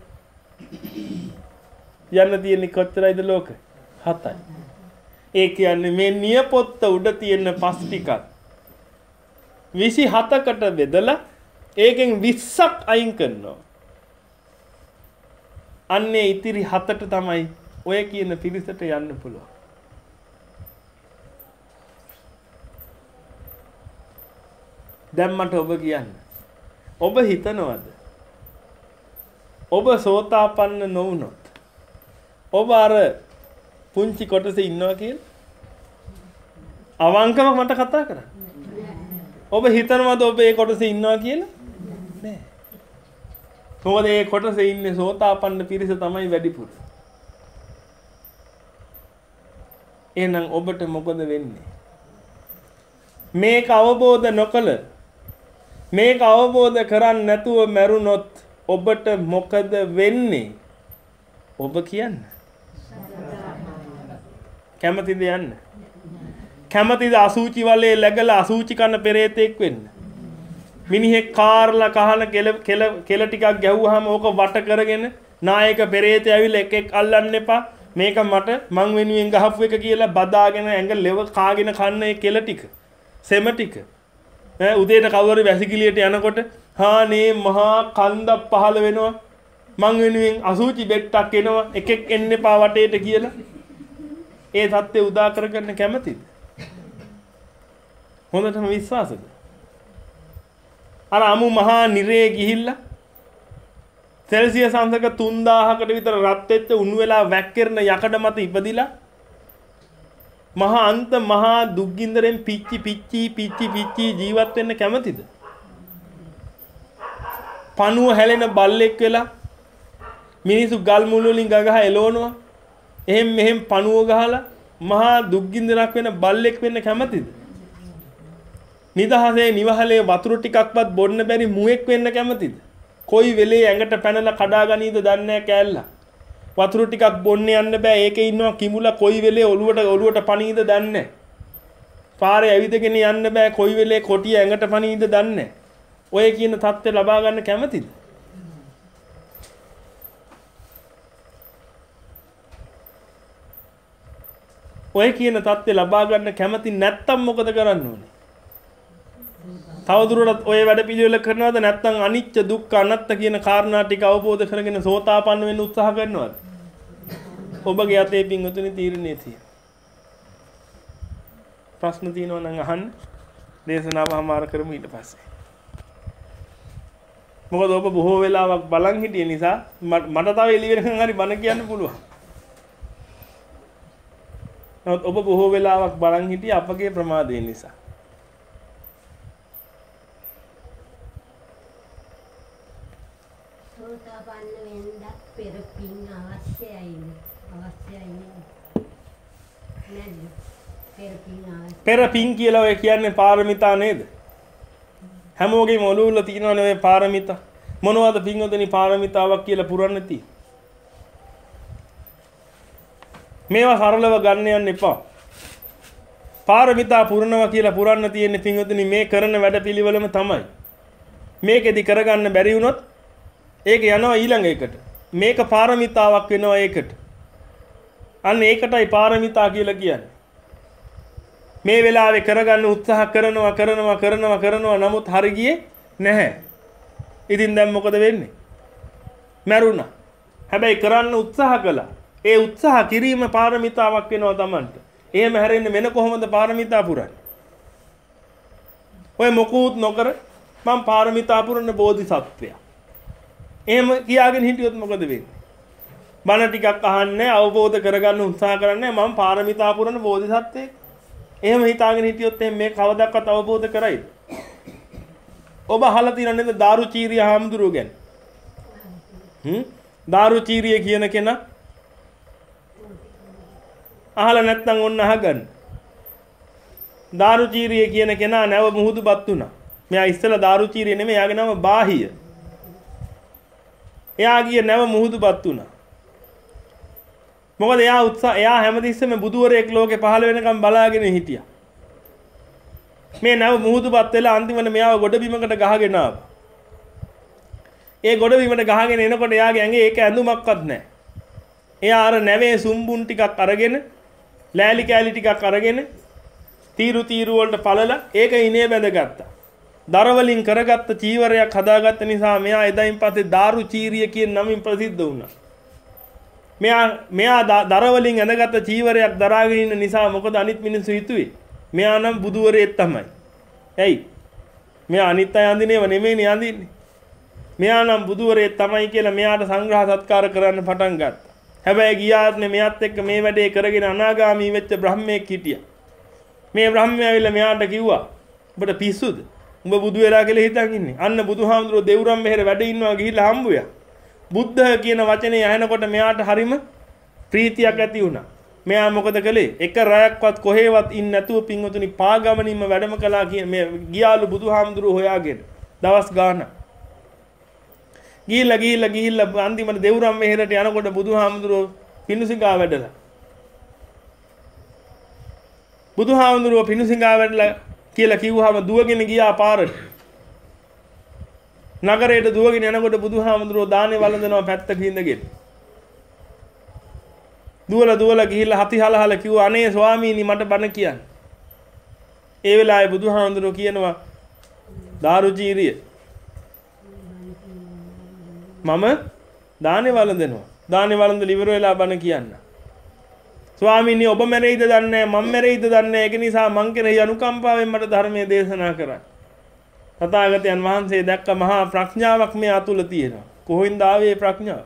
යන්න තියෙන්නේ කොච්චරයිද ලෝක? හතයි. ඒ කියන්නේ මේ නියපොත්ත උඩ තියෙන පස් ටිකක් විසි හතකට බෙදලා ඒකෙන් විස්සක් අයින් කරනවා. අන්නේ ඉතිරි හතට තමයි ඔය කියන පිරිසට යන්න පුළුවන්. දැන් මට ඔබ කියන්න. ඔබ හිතනවද ඔබ සෝතාපන්න නොවුනොත් ඔබ අර පුංචි කොටසේ ඉන්නවා කියලා? අවංකව මට කතා කරන්න. ඔබ හිතනවද ඔබ ඒ කොටසේ ඉන්නවා කියලා? නෑ. මොකද ඒ කොටසේ ඉන්නේ සෝතාපන්න පිරිස තමයි වැඩිපුර. එහෙනම් ඔබට මොකද වෙන්නේ? මේක අවබෝධ නොකළ මේක අවබෝධ කරන්නේ නැතුව මැරුණොත් ඔබට මොකද වෙන්නේ? ඔබ කියන්න. කැමතිද යන්න? කැමතිද අසූචි වලේ läගලා අසූචි කන පෙරේතෙක් වෙන්න? මිනිහෙක් කාර්ලා කහන කෙල කෙල කෙල ටිකක් ගැහුවාම ඕක වට කරගෙන නායක පෙරේතය ඇවිල්ලා එක එක අල්ලන්න එපා. මේක මට මං වෙනුවෙන් ගහපු එක කියලා බදාගෙන ඇඟ ලෙව කාගෙන කන්න ඒ කෙල ටික. සෙම ටික. ඈ උදේට කවුරු වැසිකිළියට යනකොට හානේ මහා කන්දක් පහළ වෙනවා. මං වෙනුවෙන් අසූචි බෙට්ටක් එනවා. එකෙක් එන්න එපා වටේට කියලා. ඒ தත්ත්වය උදා කරගන්න කැමතිද? හොඳටම විශ්වාසද? අර අමු මහා නිරේ ගිහිල්ලා සෙල්සියස් අංශක තුන්දාහකට විතර රත් වෙච්ච උණු වෙලා වැක්කිරන යකඩ මත ඉපදිලා මහා අන්ත මහා දුක්ගින්දරෙන් පිච්චි පිච්චි පිච්චි පිච්චි ජීවත් වෙන්න කැමතිද? පණුව හැලෙන බල්ලෙක් වෙලා මිනිසු ගල් මුල් වලින් ගගහ එලවනවා. එහෙම් මෙහෙම් පණුව ගහලා මහා දුක්ගින්දරක් වෙන බල්ලෙක් වෙන්න කැමතිද? නිදහසේ නිවහලේ වතුර ටිකක්වත් බොන්න බැරි මුවෙක් වෙන්න කැමතිද? කොයි වෙලේ ඇඟට පැනලා කඩා ගනීද දන්නේ නැහැ කෑල්ලා. වතුර ටිකක් බොන්න යන්න බෑ. ඒකේ ඉන්නවා කිඹුලා කොයි වෙලේ ඔලුවට ඔලුවට පණීද දන්නේ නැහැ. පාරේ ඇවිදගෙන යන්න බෑ. කොයි වෙලේ කොටිය ඇඟට පණීද දන්නේ නැහැ. ඔය කියන தත්ත්වය ලබා ගන්න කැමතිද? ඔය කියන தත්ත්වය ලබා ගන්න කැමති නැත්තම් මොකද කරන්න ඕනේ? තවදුරටත් ඔය වැඩ පිළිවෙල කරනවද නැත්නම් අනිච්ච දුක්ඛ අනාත්ත කියන කාරණා ටික අවබෝධ කරගෙන සෝතාපන්න වෙන්න උත්සාහ කරනවද? ඔබගේ අතේ පින්වතුනි තීරණය තියෙනවා. ප්‍රශ්න තියෙනවා නම් අහන්න. දේශනාව හමාර කරමු ඊට පස්සේ. මොකද ඔබ බොහෝ වෙලාවක් බලන් හිටිය නිසා මට තව එළි වෙනකන් හරි බණ කියන්න පුළුවන්. නමුත් ඔබ බොහෝ වෙලාවක් බලන් හිටිය අපගේ ප්‍රමාදය නිසා. පෙර පින් කියලා ඔය කියන්නේ පාරමිතා නේද? හැමෝගෙම ඔළුවල තියෙනවනේ ඔය පාරමිතා. මොනවද පින්වතුනි පාරමිතාවක් කියලා පුරන්න තියෙන්නේ? මේවා සරලව ගන්න යන්න එපා. පාරමිතා පුරනවා කියලා පුරන්න තියෙන්නේ පින්වතුනි මේ කරන වැඩපිළිවෙලම තමයි. මේකෙදි කරගන්න බැරි වුණොත් ඒක යනවා ඊළඟ එකට. මේක පාරමිතාවක් වෙනවා ඒකට. අන්න ඒකටයි පාරමිතා කියලා කියන්නේ. මේ වෙලාවේ කරගන්න උත්සාහ කරනවා කරනවා කරනවා කරනවා නමුත් හරි ගියේ නැහැ. ඉතින් දැන් මොකද වෙන්නේ? මැරුණා. හැබැයි කරන්න උත්සාහ කළා. ඒ උත්සාහ කිරීම පාරමිතාවක් වෙනවා Tamanට. එහෙම හැරෙන්න වෙන කොහොමද පාරමිතා පුරන්නේ? ඔය මොකුත් නොකර මම පාරමිතා පුරන බෝධිසත්වයා. එහෙම කියාගෙන හිටියොත් මොකද වෙන්නේ? බණ ටිකක් අහන්නේ අවබෝධ කරගන්න උත්සාහ කරන්නේ මම පාරමිතා පුරන බෝධිසත්වයෙක්. එහෙම හිතාගෙන හිටියොත් එහෙනම් මේ කවදාවත් අවබෝධ කරයිද? ඔබ අහලා තියෙන නේද දාරුචීරිය හාමුදුරුවෝ ගැන? හ්ම් දාරුචීරිය කියන කෙනා අහලා නැත්නම් ඔන්න අහගන්න. දාරුචීරිය කියන කෙනා නැව මුහුදුපත් වුණා. මෙයා ඉස්සෙල්ලා දාරුචීරිය නෙමෙයි එයාගේ නම බාහිය. එයා ගිය නැව මුහුදුපත් වුණා. මොකද එයා උත්සාහ එයා හැමතිස්සෙම බුදුවරයෙක් ලෝකේ පහළ වෙනකම් බලාගෙන හිටියා. මේ නැව මුහුදුපත් වෙලා අන්තිමට මෙයාව ගොඩබිමකට ගහගෙන ආවා. ඒ ගොඩබිමට ගහගෙන එනකොට එයාගේ ඇඟේ ඒක ඇඳුමක්වත් නැහැ. එයා අර නැවේ සුම්බුන් ටිකක් අරගෙන ලෑලි කෑලි ටිකක් අරගෙන තීරු තීරු වලට පළලා ඒක ඉනේ බැඳගත්තා. දර වලින් කරගත්ත චීවරයක් හදාගත්ත නිසා මෙයා එදායින් පස්සේ දාරුචීරිය කියන නමින් ප්‍රසිද්ධ වුණා. මෙයා මෙයා දර වලින් ඇඳගත්ත චීවරයක් දරාගෙන ඉන්න නිසා මොකද අනිත් මිනිස්සු හිතුවේ? මෙයා නම් බුදුවරයෙක් තමයි. ඇයි? මෙයා අනිත් අය අඳිනේව නෙමෙයිනේ අඳින්නේ. මෙයා නම් බුදුවරයෙක් තමයි කියලා මෙයාට සංග්‍රහ සත්කාර කරන්න පටන් ගත්තා. හැබැයි ගියාත්නේ මෙයාත් එක්ක මේ වැඩේ කරගෙන අනාගාමී වෙච්ච බ්‍රහ්මයෙක් හිටියා. මේ බ්‍රහ්මයා ඇවිල්ලා මෙයාට කිව්වා ඔබට පිස්සුද? උඹ බුදු වෙලා කියලා හිතන් ඉන්නේ. අන්න බුදුහාමුදුරුවෝ දෙවුරම් මෙහෙර වැඩ ඉන්නවා ගිහිල්ලා හම්බුයා. බුද්ධ කියන වචනේ ඇහෙනකොට මෙයාට හරිම ප්‍රීතියක් ඇති වුණා. මෙයා මොකද කළේ? එක රැයක්වත් කොහෙවත් ඉන්නේ නැතුව පින්වතුනි පාගමනින්ම වැඩම කළා කියන මේ ගියාලු බුදුහාමුදුරුවෝ හොයාගෙන දවස් ගාන. ගිහිල්ලා ගිහිල්ලා ගිහිල්ලා අන්තිමට දෙවුරම් මෙහෙරට යනකොට බුදුහාමුදුරුවෝ පිණුසිඟා වැඩලා. බුදුහාමුදුරුවෝ පිණුසිඟා වැඩලා කියලා කිව්වහම දුවගෙන ගියා පාරට. නගරයට දුවගෙන යනකොට බුදුහාමුදුරුවෝ දානේ වළඳනවා පැත්තක ඉඳගෙන. දුවලා දුවලා ගිහිල්ලා හතිහලහල කිව්වා අනේ ස්වාමීනි මට බණ කියන්න. ඒ වෙලාවේ බුදුහාමුදුරුවෝ කියනවා දාරුචීරිය මම දානේ වළඳනවා. දානේ වළඳලා ඉවර වෙලා බණ කියන්න. ස්වාමීනි ඔබ මැරෙයිද දන්නේ නැහැ මම මැරෙයිද දන්නේ නැහැ. ඒක නිසා මං කෙරෙහි අනුකම්පාවෙන් මට ධර්මයේ දේශනා කරන්න. තථාගතයන් වහන්සේ දැක්ක මහා ප්‍රඥාවක් මේ අතුල තියෙනවා. කොහෙන්ද ආවේ ප්‍රඥාව?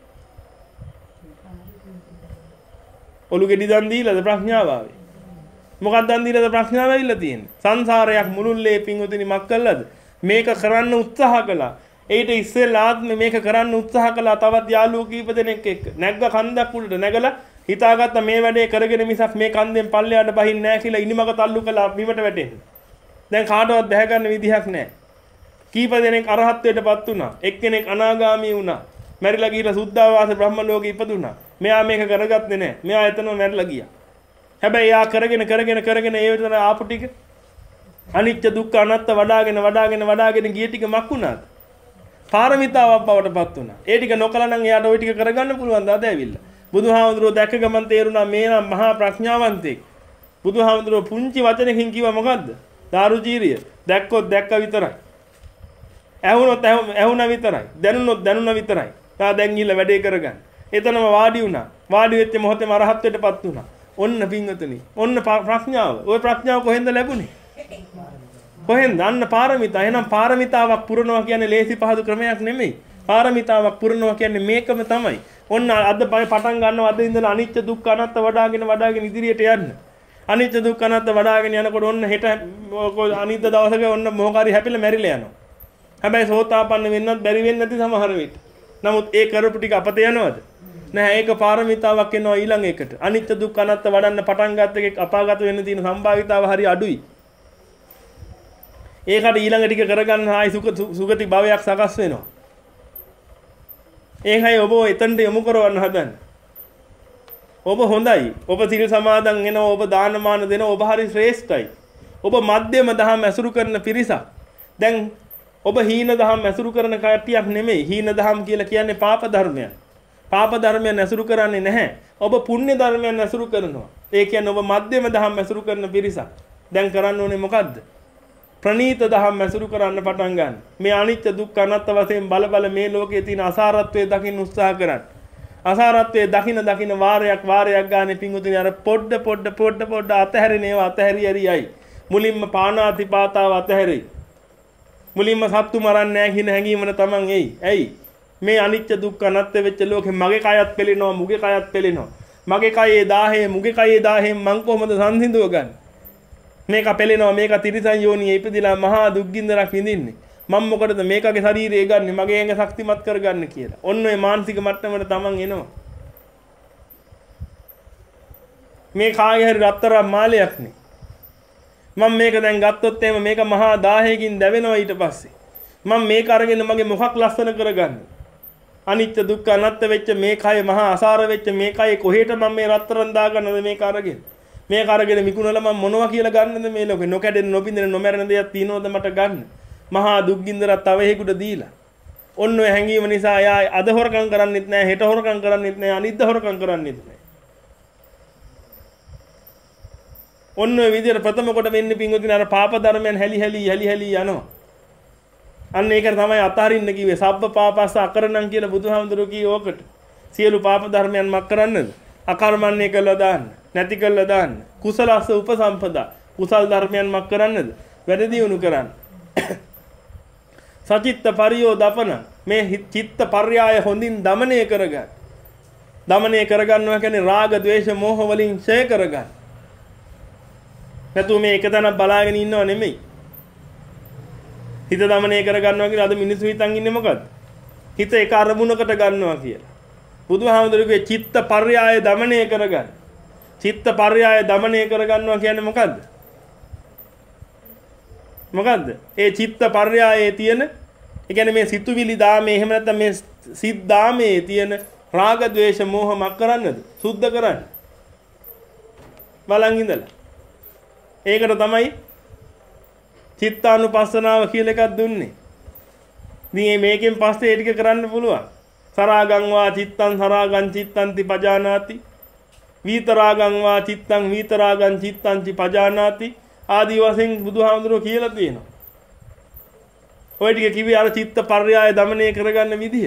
ඔලු ගෙඩි දන් දීලාද ප්‍රඥාව ආවේ? මොකක්ද දන් දීලාද ප්‍රඥාව ඇවිල්ලා තියෙන්නේ? සංසාරයක් මුළුල්ලේ පිංගුතුනි මක් කළාද? මේක කරන්න උත්සාහ කළා. ඊට ඉස්සෙල්ලා ආත්මේ මේක කරන්න උත්සාහ කළා තවත් යාළුවෝ කීප දෙනෙක් එක්ක. නැග්ග කන්දක් උඩට නැගලා හිතාගත්ත මේ වැඩේ කරගෙන මිසක් මේ කන්දෙන් පල්ලෙහාට බහින්නේ නැහැ කියලා ඉනිමක තල්ලු කළා බිමට වැටෙන්න. දැන් කාටවත් බැහැ ගන්න විදිහක් නැහැ. කීප දෙනෙක් අරහත්ත්වයටපත් වුණා. එක්කෙනෙක් අනාගාමී වුණා. මැරිලා ගිහලා සුද්ධාවාස බ්‍රහ්ම ලෝකෙ ඉපදුණා. මෙයා මේක කරගත්තේ නැහැ. මෙයා එතනම මැරිලා ගියා. හැබැයි යා කරගෙන කරගෙන කරගෙන ඒ විතර ආපු ටික අනිත්‍ය දුක්ඛ අනාත්ත වඩාගෙන වඩාගෙන වඩාගෙන ගිය ටික මක් වුණාද? පාරමිතාවක් බවට පත් වුණා. ඒ ටික නොකලා නම් එයාට ওই ටික කරගන්න පුළුවන් ද අද ඇවිල්ලා. බුදුහාමුදුරුවෝ දැක්ක ගමන් තේරුණා මේ නම් මහා ප්‍රඥාවන්තෙක්. බුදුහාමුදුරුවෝ පුංචි වචනකින් කිව්වා මොකද්ද? දාරුචීරිය දැක්කොත් දැක්ක විතරයි. ඇහුනොත් ඇහුණා විතරයි. දැනුනොත් දැනුණා විතරයි. තා දැන් ගිහලා වැඩේ කරගන්න. එතනම වාඩි වුණා. වාඩි වෙච්ච මොහොතේම අරහත්ත්වයටපත් වුණා. ඔන්න පිංගතුනි. ඔන්න ප්‍රඥාව. ওই ප්‍රඥාව කොහෙන්ද ලැබුණේ? කොහෙන්ද? අන්න පාරමිතා. එහෙනම් පාරමිතාවක් පුරනවා කියන්නේ ලේසි පහසු ක්‍රමයක් නෙමෙයි. පාරමිතාවක් පුරනවා කියන්නේ මේකම තමයි. ඔන්න අද පටන් ගන්නවා අද ඉඳලා අනිත්‍ය දුක්ඛ අනාත්ත වඩාගෙන වඩාගෙන ඉදිරියට යන්න. අනිත්‍ය දුක්ඛ අනාත්ත වඩාගෙන යනකොට ඔන්න හෙට අනිත්‍ය දවසක ඔන්න මොහොකාරි හැපිලා මැරිලා යනවා. හැබැයි සෝතාපන්න වෙන්නත් බැරි වෙන්නේ නැති සමහර විට. නමුත් ඒ කරපු ටික අපත යනවද? නැහැ. ඒක පාරමිතාවක් එනවා ඊළඟ එකට. අනිත්‍ය දුක්ඛ අනාත්ත වඩන්න පටන් ගත්ත එකෙක් අපාගත වෙන්න තියෙන සම්භාවිතාව හරි අඩුයි. ඒකට ඊළඟ ටික කරගන්න ආයි සුඛ සුගති භවයක් සකස් වෙනවා. ඒකයි ඔබ එතනට යොමු කරවන්න හදන්නේ. ඔබ හොඳයි. ඔබ සිල් සමාදන් වෙනවා. ඔබ දානමාන දෙනවා. ඔබ හරි ශ්‍රේෂ්ඨයි. ඔබ මධ්‍යම දහම් ඇසුරු කරන පිරිසක්. දැන් ඔබ හීන දහම් ඇසුරු කරන කට්ටියක් නෙමෙයි. හීන දහම් කියලා කියන්නේ පාප ධර්මයන්. පාප ධර්මයන් ඇසුරු කරන්නේ නැහැ. ඔබ පුණ්‍ය ධර්මයන් ඇසුරු කරනවා. ඒ කියන්නේ ඔබ මධ්‍යම දහම් ඇසුරු කරන පිරිසක්. දැන් කරන්න ඕනේ මොකද්ද? ප්‍රණීත දහම් ඇසුරු කරන්න පටන් ගන්න. මේ අනිත්‍ය දුක්ඛ අනාත්ත වශයෙන් බල බල මේ ලෝකයේ තියෙන අසාරත්වයේ දකින්න උත්සාහ කරන්න. අසාරත්වයේ දකින්න දකින්න වාරයක් වාරයක් ගානේ පිංගුතුනි අර පොඩ පොඩ පොඩ පොඩ අතහැරෙනේව අතහැරි හරියයි. මුලින්ම පාණාතිපාතාව අතහැරි. මුලින්ම සත්තු මරන්නේ නැහැ කියන හැඟීමන තමන් එයි. ඇයි? මේ අනිත්‍ය දුක්ඛ අනාත්ත වෙච්ච ලෝකෙ මගේ කයත් පෙලෙනවා, මුගේ කයත් පෙලෙනවා. මගේ කයේ දාහේ, මුගේ කයේ දාහෙන් මං කොහොමද සංසිඳුව ගන්නේ? මේක පෙලෙනවා, මේක තිරිසන් යෝනියේ ඉපදිලා මහා දුක්ගින්දරක් විඳින්නේ. මම මොකටද මේකගේ ශරීරය ගන්නෙ, මගේ ඇඟ ශක්තිමත් කරගන්න කියලා. ඔන්න ඔය මානසික මට්ටමට තමන් එනවා. මේ කාගේ හරි රත්තරන් මාලයක් නේ. මම මේක දැන් ගත්තොත් එහෙම මේක මහා දාහයකින් දැවෙනවා ඊට පස්සේ. මම මේක අරගෙන මගේ මොකක් ලස්සන කරගන්නේ? අනිත්‍ය දුක්ඛ අනාත්ත වෙච්ච මේ කය මහා අසාර වෙච්ච මේ කය කොහෙට මම මේ රත්තරන් දාගන්නද මේක අරගෙන? මේක අරගෙන මිකුණලා මම මොනවා කියලා ගන්නද මේ ලෝකේ? නොකැඩෙන නොබින්දෙන නොමැරෙන දෙයක් තියනවද මට ගන්න? මහා දුක්ගින්දරක් තව හේකුට දීලා. ඔන්න ඔය හැංගීම නිසා එයා අද හොරකම් කරන්නෙත් නැහැ, හෙට හොරකම් කරන්නෙත් නැහැ, අනිද්දා හොරකම් කරන්නෙත් නැහැ. ඔන්න ඔය විදිහට ප්‍රථම කොට වෙන්නේ පින්වතුනි අර පාප ධර්මයන් හැලි හැලි හැලි හැලි යනවා. අන්න ඒක තමයි අතහරින්න කිව්වේ. සබ්බ පාපස්ස අකරණම් කියලා බුදුහාමුදුරුවෝ කිව්වේ ඕකට. සියලු පාප ධර්මයන් මක් කරන්නද? අකර්මණ්‍ය කළා දාන්න. නැති කළා දාන්න. කුසලස්ස උපසම්පදා. කුසල් ධර්මයන් මක් කරන්නද? වැඩ දියුණු කරන්න. සචිත්ත පරියෝදපන මේ චිත්ත පර්යාය හොඳින් দমনය කරගන්න. দমনය කරගන්නවා කියන්නේ රාග, ద్వේෂ, මෝහ වලින් ඡය කරගන්න. නැතු මේ එක තැනක් බලාගෙන ඉන්නව නෙමෙයි. හිත দমনය කරගන්නවා කියලා අද මිනිස්සු හිතන් ඉන්නේ මොකද්ද? හිත එක අරමුණකට ගන්නවා කියලා. බුදුහාමුදුරුවෝ චිත්ත පර්යාය দমনය කරගන්න. චිත්ත පර්යාය দমনය කරගන්නවා කියන්නේ මොකද්ද? මොකද්ද? ඒ චිත්ත පර්යායේ තියෙන, ඒ කියන්නේ මේ සිතුවිලි දාමේ, එහෙම නැත්නම් මේ සිත් දාමේ තියෙන රාග, ద్వේෂ, මෝහ මක් කරන්නද? සුද්ධ කරන්න. බලන් ඉඳලා. ඒකට තමයි චිත්තානුපස්සනාව කියලා එකක් දුන්නේ. ඉතින් මේකෙන් පස්සේ ඒ ටික කරන්න පුළුවන්. සරාගං වා චිත්තං සරාගං චිත්තංති පජානාති. විතරාගං වා චිත්තං විතරාගං චිත්තංති පජානාති. ආදී වශයෙන් බුදුහාමුදුරුවෝ කියලා තියෙනවා. ඔය ටික කිව්වේ අර චිත්ත පර්යාය දමනය කරගන්න විදිය.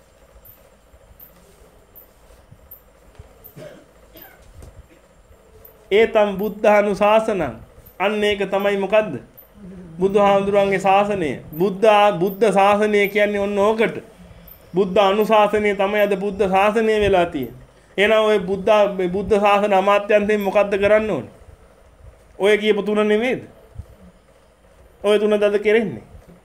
ඒතම් බුද්ධානුශාසනං. අන්න ඒක තමයි මොකද්ද? බුදුහාමුදුරන්ගේ ශාසනය. බුද්ධ බුද්ධ ශාසනය කියන්නේ ඔන්න ඕකට. බුද්ධ අනුශාසනය තමයි අද බුද්ධ ශාසනය වෙලා තියෙන්නේ. එහෙනම් ඔය බුද්ධ බුද්ධ ශාසන අමාත්‍යන්තයෙන් මොකද්ද කරන්න ඕනේ? ඔය කියපු තුන නෙමෙයිද? ඔය තුන දද කෙරෙන්නේ.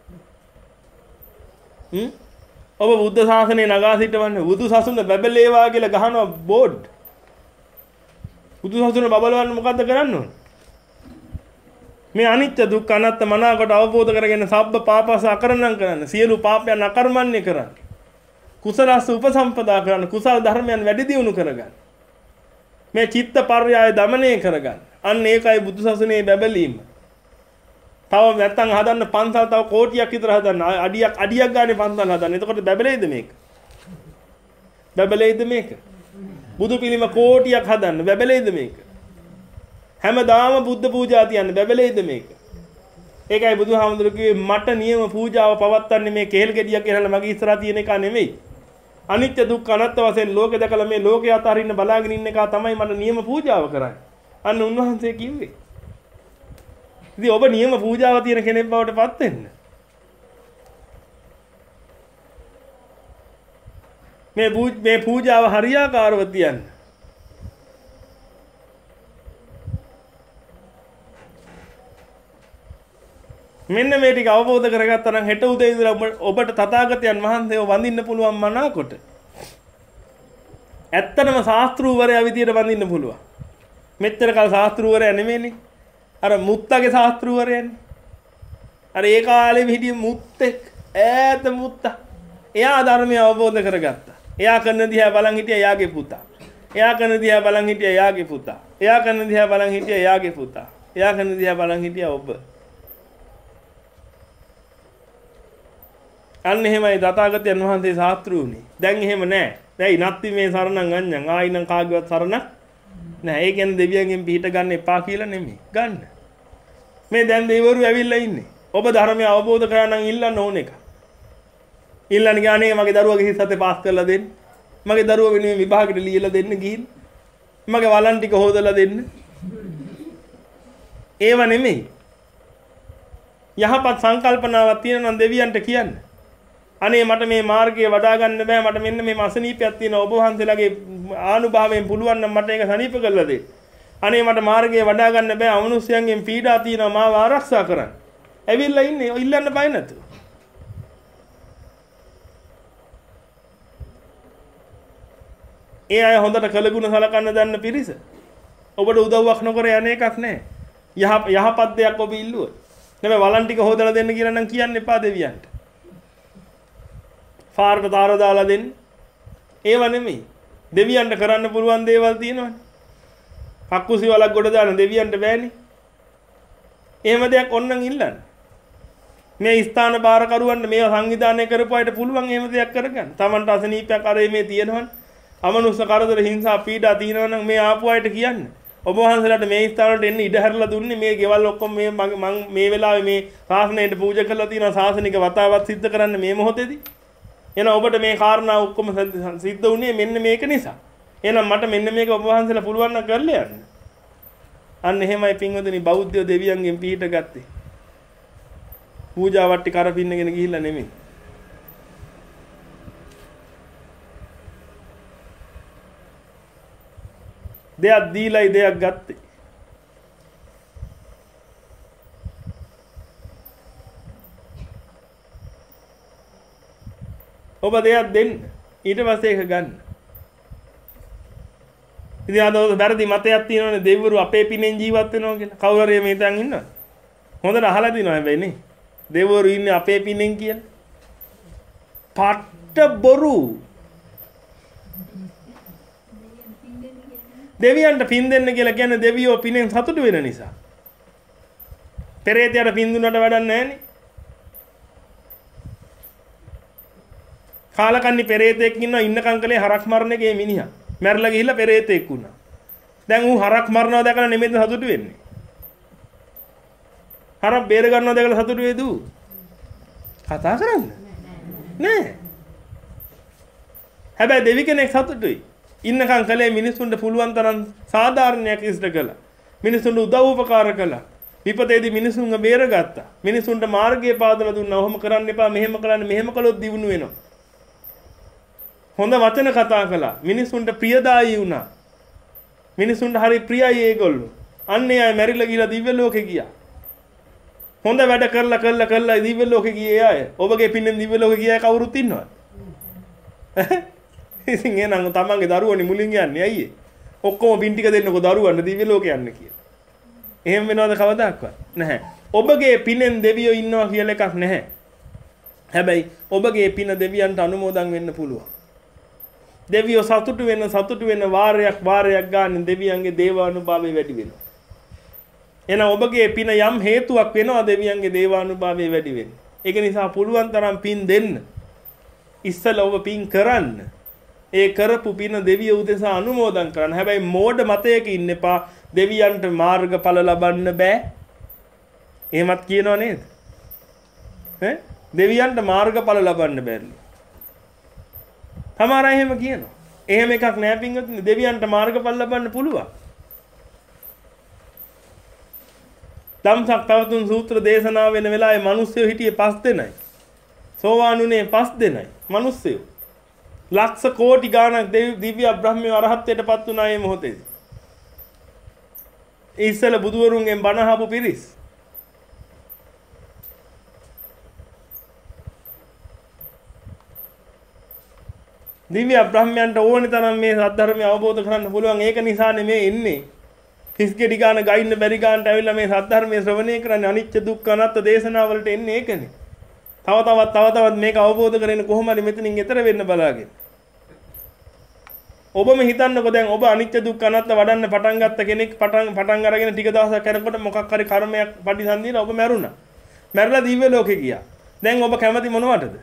හ්ම්? ඔබ බුද්ධ ශාසනය නගා සිටවන්නේ බුදු සසුන බැබලේවා කියලා ගහනවා බෝඩ්. බුදු සසුන බබලවන්න මොකද්ද කරන්න ඕනේ? මේ අනිත්‍ය දුක්ඛ අනාත්ම මනාවකට අවබෝධ කරගෙන සබ්බ පාපස අකරණම් කරන්න. සියලු පාපයන් අකර්මණ්‍ය කරන්න. කුසලස් උපසම්පදා කරන්න. කුසල ධර්මයන් වැඩි දියුණු කරගන්න. මේ චිත්ත පර්යාය දමනය කරගන්න. අන්න ඒකයි බුදු සසුනේ බැබලීම. තව නැත්තම් හදන්න පන්සල් තව කෝටියක් විතර හදන්න. අඩියක් අඩියක් ගානේ පන්සල් හදන්න. එතකොට බැබලෙයිද මේක? බැබලෙයිද මේක? බුදු පිළිම කෝටියක් හදන්න බැබලෙයිද මේක? හැමදාම බුද්ධ පූජා තියන්න බැබලෙයිද මේක? ඒකයි බුදුහාමුදුරුවෝ කිව්වේ මට නියම පූජාව පවත්වන්නේ මේ කෙහෙල් ගෙඩියක් කියලා මගේ ඉස්සරහා තියෙන එක නෙමෙයි. අනිත්‍ය දුක්ඛ අනාත්ම වශයෙන් ලෝකේ දැකලා මේ ලෝකේ අතරින්න බලාගෙන ඉන්න එක තමයි මට නියම පූජාව කරන්නේ. අන්න උන්වහන්සේ කිව්වේ. ඉතින් ඔබ නියම පූජාව තියෙන කෙනෙක් බවට පත් වෙන්න. මේ මේ පූජාව හරියාකාරව තියන්න. මෙන්න මේ ටික අවබෝධ කරගත්තා නම් හෙට උදේ ඉඳලා ඔබට තථාගතයන් වහන්සේව වඳින්න පුළුවන් මනාකොට. ඇත්තටම ශාස්ත්‍රූවරයා විදියට වඳින්න පුළුවන්. මෙච්චර කල් ශාස්ත්‍රූවරයා නෙමෙයිනේ. අර මුත්තගේ ශාස්ත්‍රූවරයන්නේ. අර ඒ කාලේ හිටිය මුත්තෙක් ඈත මුත්තා. එයා ධර්මය අවබෝධ කරගත්තා. එයා කරන දිහා බලන් හිටියා එයාගේ පුතා. එයා කරන දිහා බලන් හිටියා එයාගේ පුතා. එයා කරන දිහා බලන් හිටියා එයාගේ පුතා. එයා කරන දිහා බලන් හිටියා ඔබ. අන්න එහෙමයි තථාගතයන් වහන්සේ ශාස්ත්‍රූනේ. දැන් එහෙම නෑ. දැයි නත්ති මේ සරණං අඤ්ඤං ආයිනම් කාගේවත් සරණක් නෑ. ඒ කියන්නේ දෙවියන්ගෙන් පිහිට ගන්න එපා කියලා නෙමෙයි. ගන්න. මේ දැන් දෙවිවරු ඇවිල්ලා ඉන්නේ. ඔබ ධර්මය අවබෝධ කරගන්න ඉල්ලන්න ඕන එක. ඉල්ලන්න ගානේ මගේ දරුවගේ හිස් අතේ පාස් කරලා දෙන්න. මගේ දරුවා වෙනුවෙන් විභාගෙට ලියලා දෙන්න ගිහින්. මගේ වලන් ටික හොදලා දෙන්න. ඒව නෙමෙයි. යහපත් සංකල්පනාවක් තියෙනවා නම් දෙවියන්ට කියන්න. අනේ මට මේ මාර්ගය වඩා ගන්න බෑ මට මෙන්න මේ අසනීපයක් තියෙනවා ඔබ වහන්සේලාගේ ආනුභාවයෙන් පුළුවන් නම් මට ඒක සනීප කරලා දෙන්න. අනේ මට මාර්ගය වඩා ගන්න බෑ අමනුෂ්‍යයන්ගෙන් පීඩා තියෙනවා මාව ආරක්ෂා කරන්න. ඇවිල්ලා ඉන්නේ ඉල්ලන්න බය නැතුව. ඒ අය හොඳට කළගුණ සලකන්න දන්න පිරිස. ඔබට උදව්වක් නොකර යන එකක් නෑ. යහ යහපත් දෙයක් ඔබ ඉල්ලුවා. නෙමෙයි වලන් ටික හොදලා දෙන්න කියලා නම් කියන්න එපා දෙවියන්ට. පාරට තාර දාලා දෙන්න. ඒව නෙමෙයි. දෙවියන්ට කරන්න පුළුවන් දේවල් තියෙනවනේ. කක්කුසි වලක් ගොඩ දාන දෙවියන්ට බෑනේ. එහෙම දෙයක් ඕනනම් ඉල්ලන්න. මේ ස්ථාන බාරකරුවන්ට මේවා සංවිධානය කරපු අයට පුළුවන් එහෙම දෙයක් කරගන්න. Tamanට අසනීපයක් අර මේ තියෙනවනේ. අමනුෂ්‍ය කරදර හිංසා පීඩා තියෙනවා නම් මේ ආපු අයට කියන්න. ඔබ වහන්සේලාට මේ ස්ථානවලට එන්න ඉඩ හැරලා දුන්නේ මේ ගෙවල් ඔක්කොම මේ මම මේ වෙලාවේ මේ ශාසනයට පූජා කරලා තියෙනවා ශාසනික වතාවත් සිද්ධ කරන්න මේ මොහොතේදී. එහෙනම් ඔබට මේ කාරණා ඔක්කොම සිද්ධ වුණේ මෙන්න මේක නිසා. එහෙනම් මට මෙන්න මේක ඔබ වහන්සේලා පුළුවන් නම් කරලා යන්න. අන්න එහෙමයි පින්වතුනි බෞද්ධ දෙවියන්ගෙන් පිහිට ගත්තේ. පූජා වට්ටි කරපින්නගෙන ගිහිල්ලා නෙමෙයි. දෙයක් දීලායි දෙයක් ගත්තේ. ඔබ දෙයක් දෙන්න ඊට පස්සේ ඒක ගන්න. ඉතින් අද වැරදි මතයක් තියෙනවනේ දෙවිවරු අපේ පිනෙන් ජීවත් වෙනවා කියලා. කවුරු හරි මේ තැන් ඉන්නවද? හොඳට අහලා දිනවා හැබැයි නේ. දෙවිවරු ඉන්නේ අපේ පිනෙන් කියලා. පට්ට බොරු. දෙවියන්ට පින් දෙන්න කියලා කියන්නේ දෙවියෝ පිනෙන් සතුටු වෙන නිසා. පෙරේතයාට පින් දුන්නට වැඩක් නැහැනේ. කාලකන්ණි පෙරේතෙක් ඉන්නවා ඉන්නකම් කලේ හරක් මරණ එකේ මිනිහා. මැරලා ගිහිල්ලා පෙරේතෙක් වුණා. දැන් ඌ හරක් මරනවා දැකලා නෙමෙයිද සතුටු වෙන්නේ. හරක් බේර ගන්නවා දැකලා සතුටු වේද ඌ? කතා කරන්න. නෑ. හැබැයි දෙවි කෙනෙක් සතුටුයි. ඉන්නකම් කලේ මිනිසුන්ට පුළුවන් තරම් සාධාරණයක් ඉෂ්ට කළා. මිනිසුන්ට උදව් උපකාර කළා. විපතේදී මිනිසුන්ව බේරගත්තා. මිනිසුන්ට මාර්ගය පාදලා දුන්නා. ඔහොම කරන්න එපා, මෙහෙම කරන්න, මෙහෙම කළොත් දිනුන වෙනවා. හොඳ වචන කතා කළා. මිනිසුන්ට ප්‍රියදායී වුණා. මිනිසුන්ට හරි ප්‍රියයි ඒගොල්ලෝ. අන්නේ අය මැරිලා ගිහලා දිව්‍ය ලෝකේ ගියා. හොඳ වැඩ කරලා කරලා කරලා දිව්‍ය ලෝකේ ගියේ අය. ඔබගේ පින්නෙන් දිව්‍ය ලෝකේ ගිය අය කවුරුත් ඉන්නවද? ඉතින් එනං තමන්ගේ දරුවනේ මුලින් යන්නේ අයියේ. ඔක්කොම පින් ටික දෙන්නකෝ දරුවන්ට දිව්‍ය ලෝකේ යන්න කියලා. එහෙම වෙනවද කවදාවත්? නැහැ. ඔබගේ පිනෙන් දෙවියෝ ඉන්නවා කියලා එකක් නැහැ. හැබැයි ඔබගේ පින දෙවියන්ට අනුමෝදන් වෙන්න පුළුවන්. දෙවියෝ සතුටු වෙන සතුටු වෙන වාරයක් වාරයක් ගන්න දෙවියන්ගේ දේවානුභාවය වැඩි වෙනවා. එහෙනම් ඔබගේ පින යම් හේතුවක් වෙනවා දෙවියන්ගේ දේවානුභාවය වැඩි වෙන්න. ඒක නිසා පුළුවන් තරම් පින් දෙන්න. ඉස්සෙල්ලා ඔබ පින් කරන්න. ඒ කරපු පින දෙවියෝ උදෙසා අනුමෝදන් කරන්න. හැබැයි මෝඩ මතයක ඉන්න එපා. දෙවියන්ට මාර්ගඵල ලබන්න බෑ. එහෙමත් කියනව නේද? ඈ දෙවියන්ට මාර්ගඵල ලබන්න බැරිලු. සමහර අය එහෙම කියනවා. එහෙම එකක් නෑ පින්වත්නි. දෙවියන්ට මාර්ගඵල ලබන්න පුළුවන්. ධම්සක් පැවතුම් සූත්‍ර දේශනාව වෙන වෙලාවේ මිනිස්සු හිටියේ පස් දෙනයි. සෝවාන්ුනේ පස් දෙනයි. මිනිස්සු ලක්ෂ කෝටි ගාණක් දිව්‍ය බ්‍රහ්මී අරහත්ත්වයටපත් වුණා මේ මොහොතේදී. ඉස්සල බුදුවරුන්ගෙන් බණ අහපු පිරිස්. දිව්‍ය බ්‍රහ්මයන්ට ඕනි තරම් මේ සද්ධර්මය අවබෝධ කරගන්න පුළුවන්. ඒක නිසානේ මේ එන්නේ. හිස්ගෙඩි ගාන ගයින්න බැරි ගානට ඇවිල්ලා මේ සද්ධර්මයේ ශ්‍රවණය කරන්නේ. අනිත්‍ය දුක්ඛ අනාත්ම දේශනාවලට එන්නේ ඒකනේ. තව තවත් තව තවත් මේක අවබෝධ කරගෙන කොහොම හරි මෙතනින් එතර වෙන්න බලාගෙන. ඔබම හිතන්නකෝ දැන් ඔබ අනිත්‍ය දුක්ඛ අනාත්ම වඩන්න පටන් ගත්ත කෙනෙක් පටන් පටන් අරගෙන ටික දවසක් යනකොට මොකක් හරි කර්මයක් පරිසන්දිලා ඔබ මැරුණා. මැරලා දිව්‍ය ලෝකේ ගියා. දැන් ඔබ කැමති මොනවටද?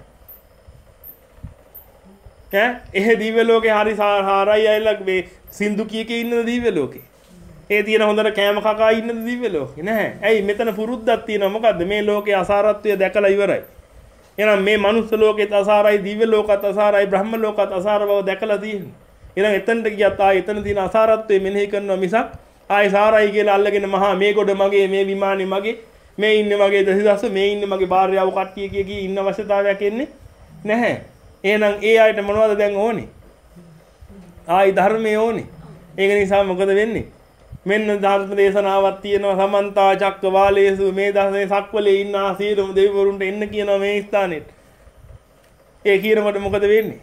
ඈ එහෙ දිව්‍ය ලෝකේ හරි හාරයි අයලා මේ සින්දු කීකේ ඉන්නද දිව්‍ය ලෝකේ? ඒ තියෙන හොඳට කෑම කකා ඉන්නද දිව්‍ය ලෝකේ? නැහැ. ඇයි මෙතන පුරුද්දක් තියෙනවා. මොකද්ද? මේ ලෝකේ අසාරත්වය දැකලා ඉවරයි. එහෙනම් මේ මනුස්ස ලෝකෙත් අසාරයි, දිව්‍ය ලෝකත් අසාරයි, බ්‍රහ්ම ලෝකත් අසාර බව දැකලා තියෙනවා. එහෙනම් එතනට ගියත් ආයේ එතන තියෙන අසාරත්වය මෙනෙහි කරනවා මිසක් ආයේ සාරයි කියලා අල්ලගෙන මහා මේ ගොඩ මගේ, මේ විමානේ මගේ, මේ ඉන්නේ මගේ දසදස, මේ ඉන්නේ මගේ භාර්යාව කට්ටිය කිය කී ඉන්න අවශ්‍යතාවයක් එන්නේ නැහැ. එහෙනම් ඒ ආයත මොනවද දැන් ඕනේ? ආයි ධර්මයේ ඕනේ. ඒක නිසා මොකද වෙන්නේ? මෙන්න ධර්ම දේශනාවක් තියෙනවා සමන්තා චක්කවාලේසු මේ දහසේ සක්වලේ ඉන්න ආසීරම දෙවිවරුන්ට එන්න කියනවා මේ ස්ථානෙට. ඒ කියනකොට මොකද වෙන්නේ?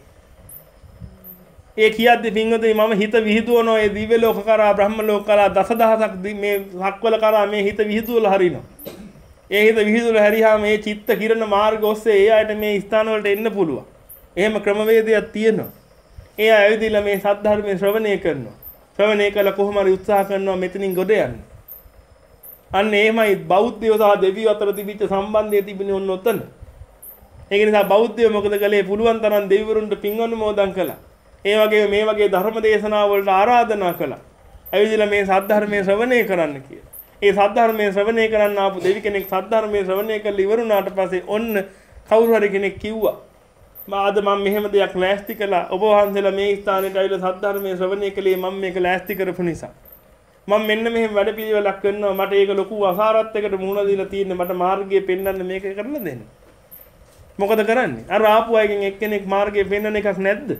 ඒ කියද්දි පින්වතුනි මම හිත විහිදුවනවා ඒ දිව්‍ය ලෝක කරා බ්‍රහ්ම ලෝක කරා දසදහසක් මේ සක්වල කරා මේ හිත විහිදුවලා හරිනවා. ඒ හිත විහිදුවලා හරියාම මේ චිත්ත කිරණ මාර්ග ඔස්සේ ඒ අයට මේ ස්ථාන වලට එන්න පුළුවන්. එහෙම ක්‍රමවේදයක් තියෙනවා. ඒ අය ඇවිදලා මේ සද්ධර්මයේ ශ්‍රවණය කරනවා. ශ්‍රවණය කළ කොහොම හරි උත්සාහ කරනවා මෙතනින් ගොඩ යන්න. අන්න එහෙමයි බෞද්ධයෝ සහ දෙවියෝ අතර තිබිච්ච සම්බන්ධය තිබුණේ ඔන්න ඔතන. ඒක නිසා බෞද්ධයෝ මොකද කළේ? පුළුවන් තරම් දෙවිවරුන්ට පින් අනුමෝදන් කළා. ඒ වගේ මේ වගේ ධර්ම දේශනා වලට ආරාධනා කළා. ඇවිදලා මේ සද්ධර්මයේ ශ්‍රවණය කරන්න කියලා. ඒ සද්ධර්මයේ ශ්‍රවණය කරන්න ආපු දෙවි කෙනෙක් සද්ධර්මයේ ශ්‍රවණය කරලා ඉවරුණාට පස්සේ ඔන්න කවුරු හරි කෙනෙක් කිව්වා මාද මම මෙහෙම දෙයක් ලෑස්ති කළා. ඔබ වහන්සේලා මේ ස්ථානෙට ඇවිල්ලා සද්ධර්මයේ ශ්‍රවණය කළේ මම මේක ලෑස්ති කරපු නිසා. මම මෙන්න මෙහෙම වැඩ පිළිවෙලක් කරනවා. මට ඒක ලොකු අසාරත්වයකට මුහුණ දීලා තියෙන්නේ. මට මාර්ගය පෙන්වන්න මේක කරලා දෙන්න. මොකද කරන්නේ? අර ආපු අයගෙන් එක්කෙනෙක් මාර්ගය පෙන්වන්න එකක් නැද්ද?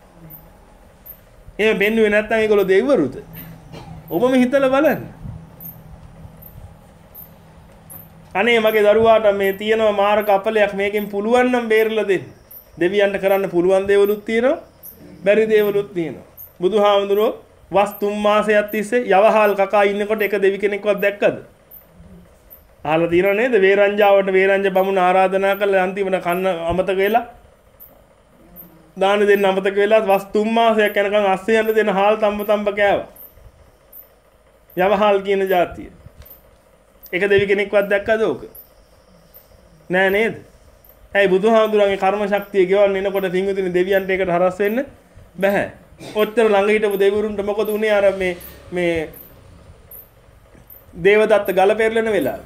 එහෙම බෙන්නුවේ නැත්නම් ඒගොල්ලෝ දෙවිවරුද? ඔබම හිතලා බලන්න. අනේ මගේ දරුවාට මේ තියෙනවා මාර්ග අපලයක් මේකෙන් පුළුවන් නම් බේරලා දෙන්න. දෙවියන්ට කරන්න පුළුවන් දේවලුත් තියෙනවා, බැරි දේවලුත් තියෙනවා. බුදුහාමුදුරුවෝ වස් තුන් මාසයක් තිස්සේ යවහල් කකා ඉන්නකොට එක දෙවි කෙනෙක්වත් දැක්කද? අහලා තියෙනව නේද? වේරංජාවට වේරංජ බමුණ ආරාධනා කළා අන්තිමට කන්න අමතක වෙලා දාන දෙන්න අමතක වෙලා වස් තුන් මාසයක් යනකම් අස්සේ යන දෙන හාල් තම්බ තම්බ කෑවා. යවහල් කියන જાතිය. එක දෙවි කෙනෙක්වත් දැක්කද ඕක? නෑ නේද? ඇයි බුදුහාමුදුරන්ගේ කර්ම ශක්තිය ගෙවන්න එනකොට පින්විතනේ දෙවියන්ට ඒකට හරස් වෙන්න බෑ. ඔච්චර ළඟ හිටපු දෙවිවරුන්ට මොකද උනේ අර මේ මේ දේවදත්ත ගල පෙරලෙන වෙලාවේ?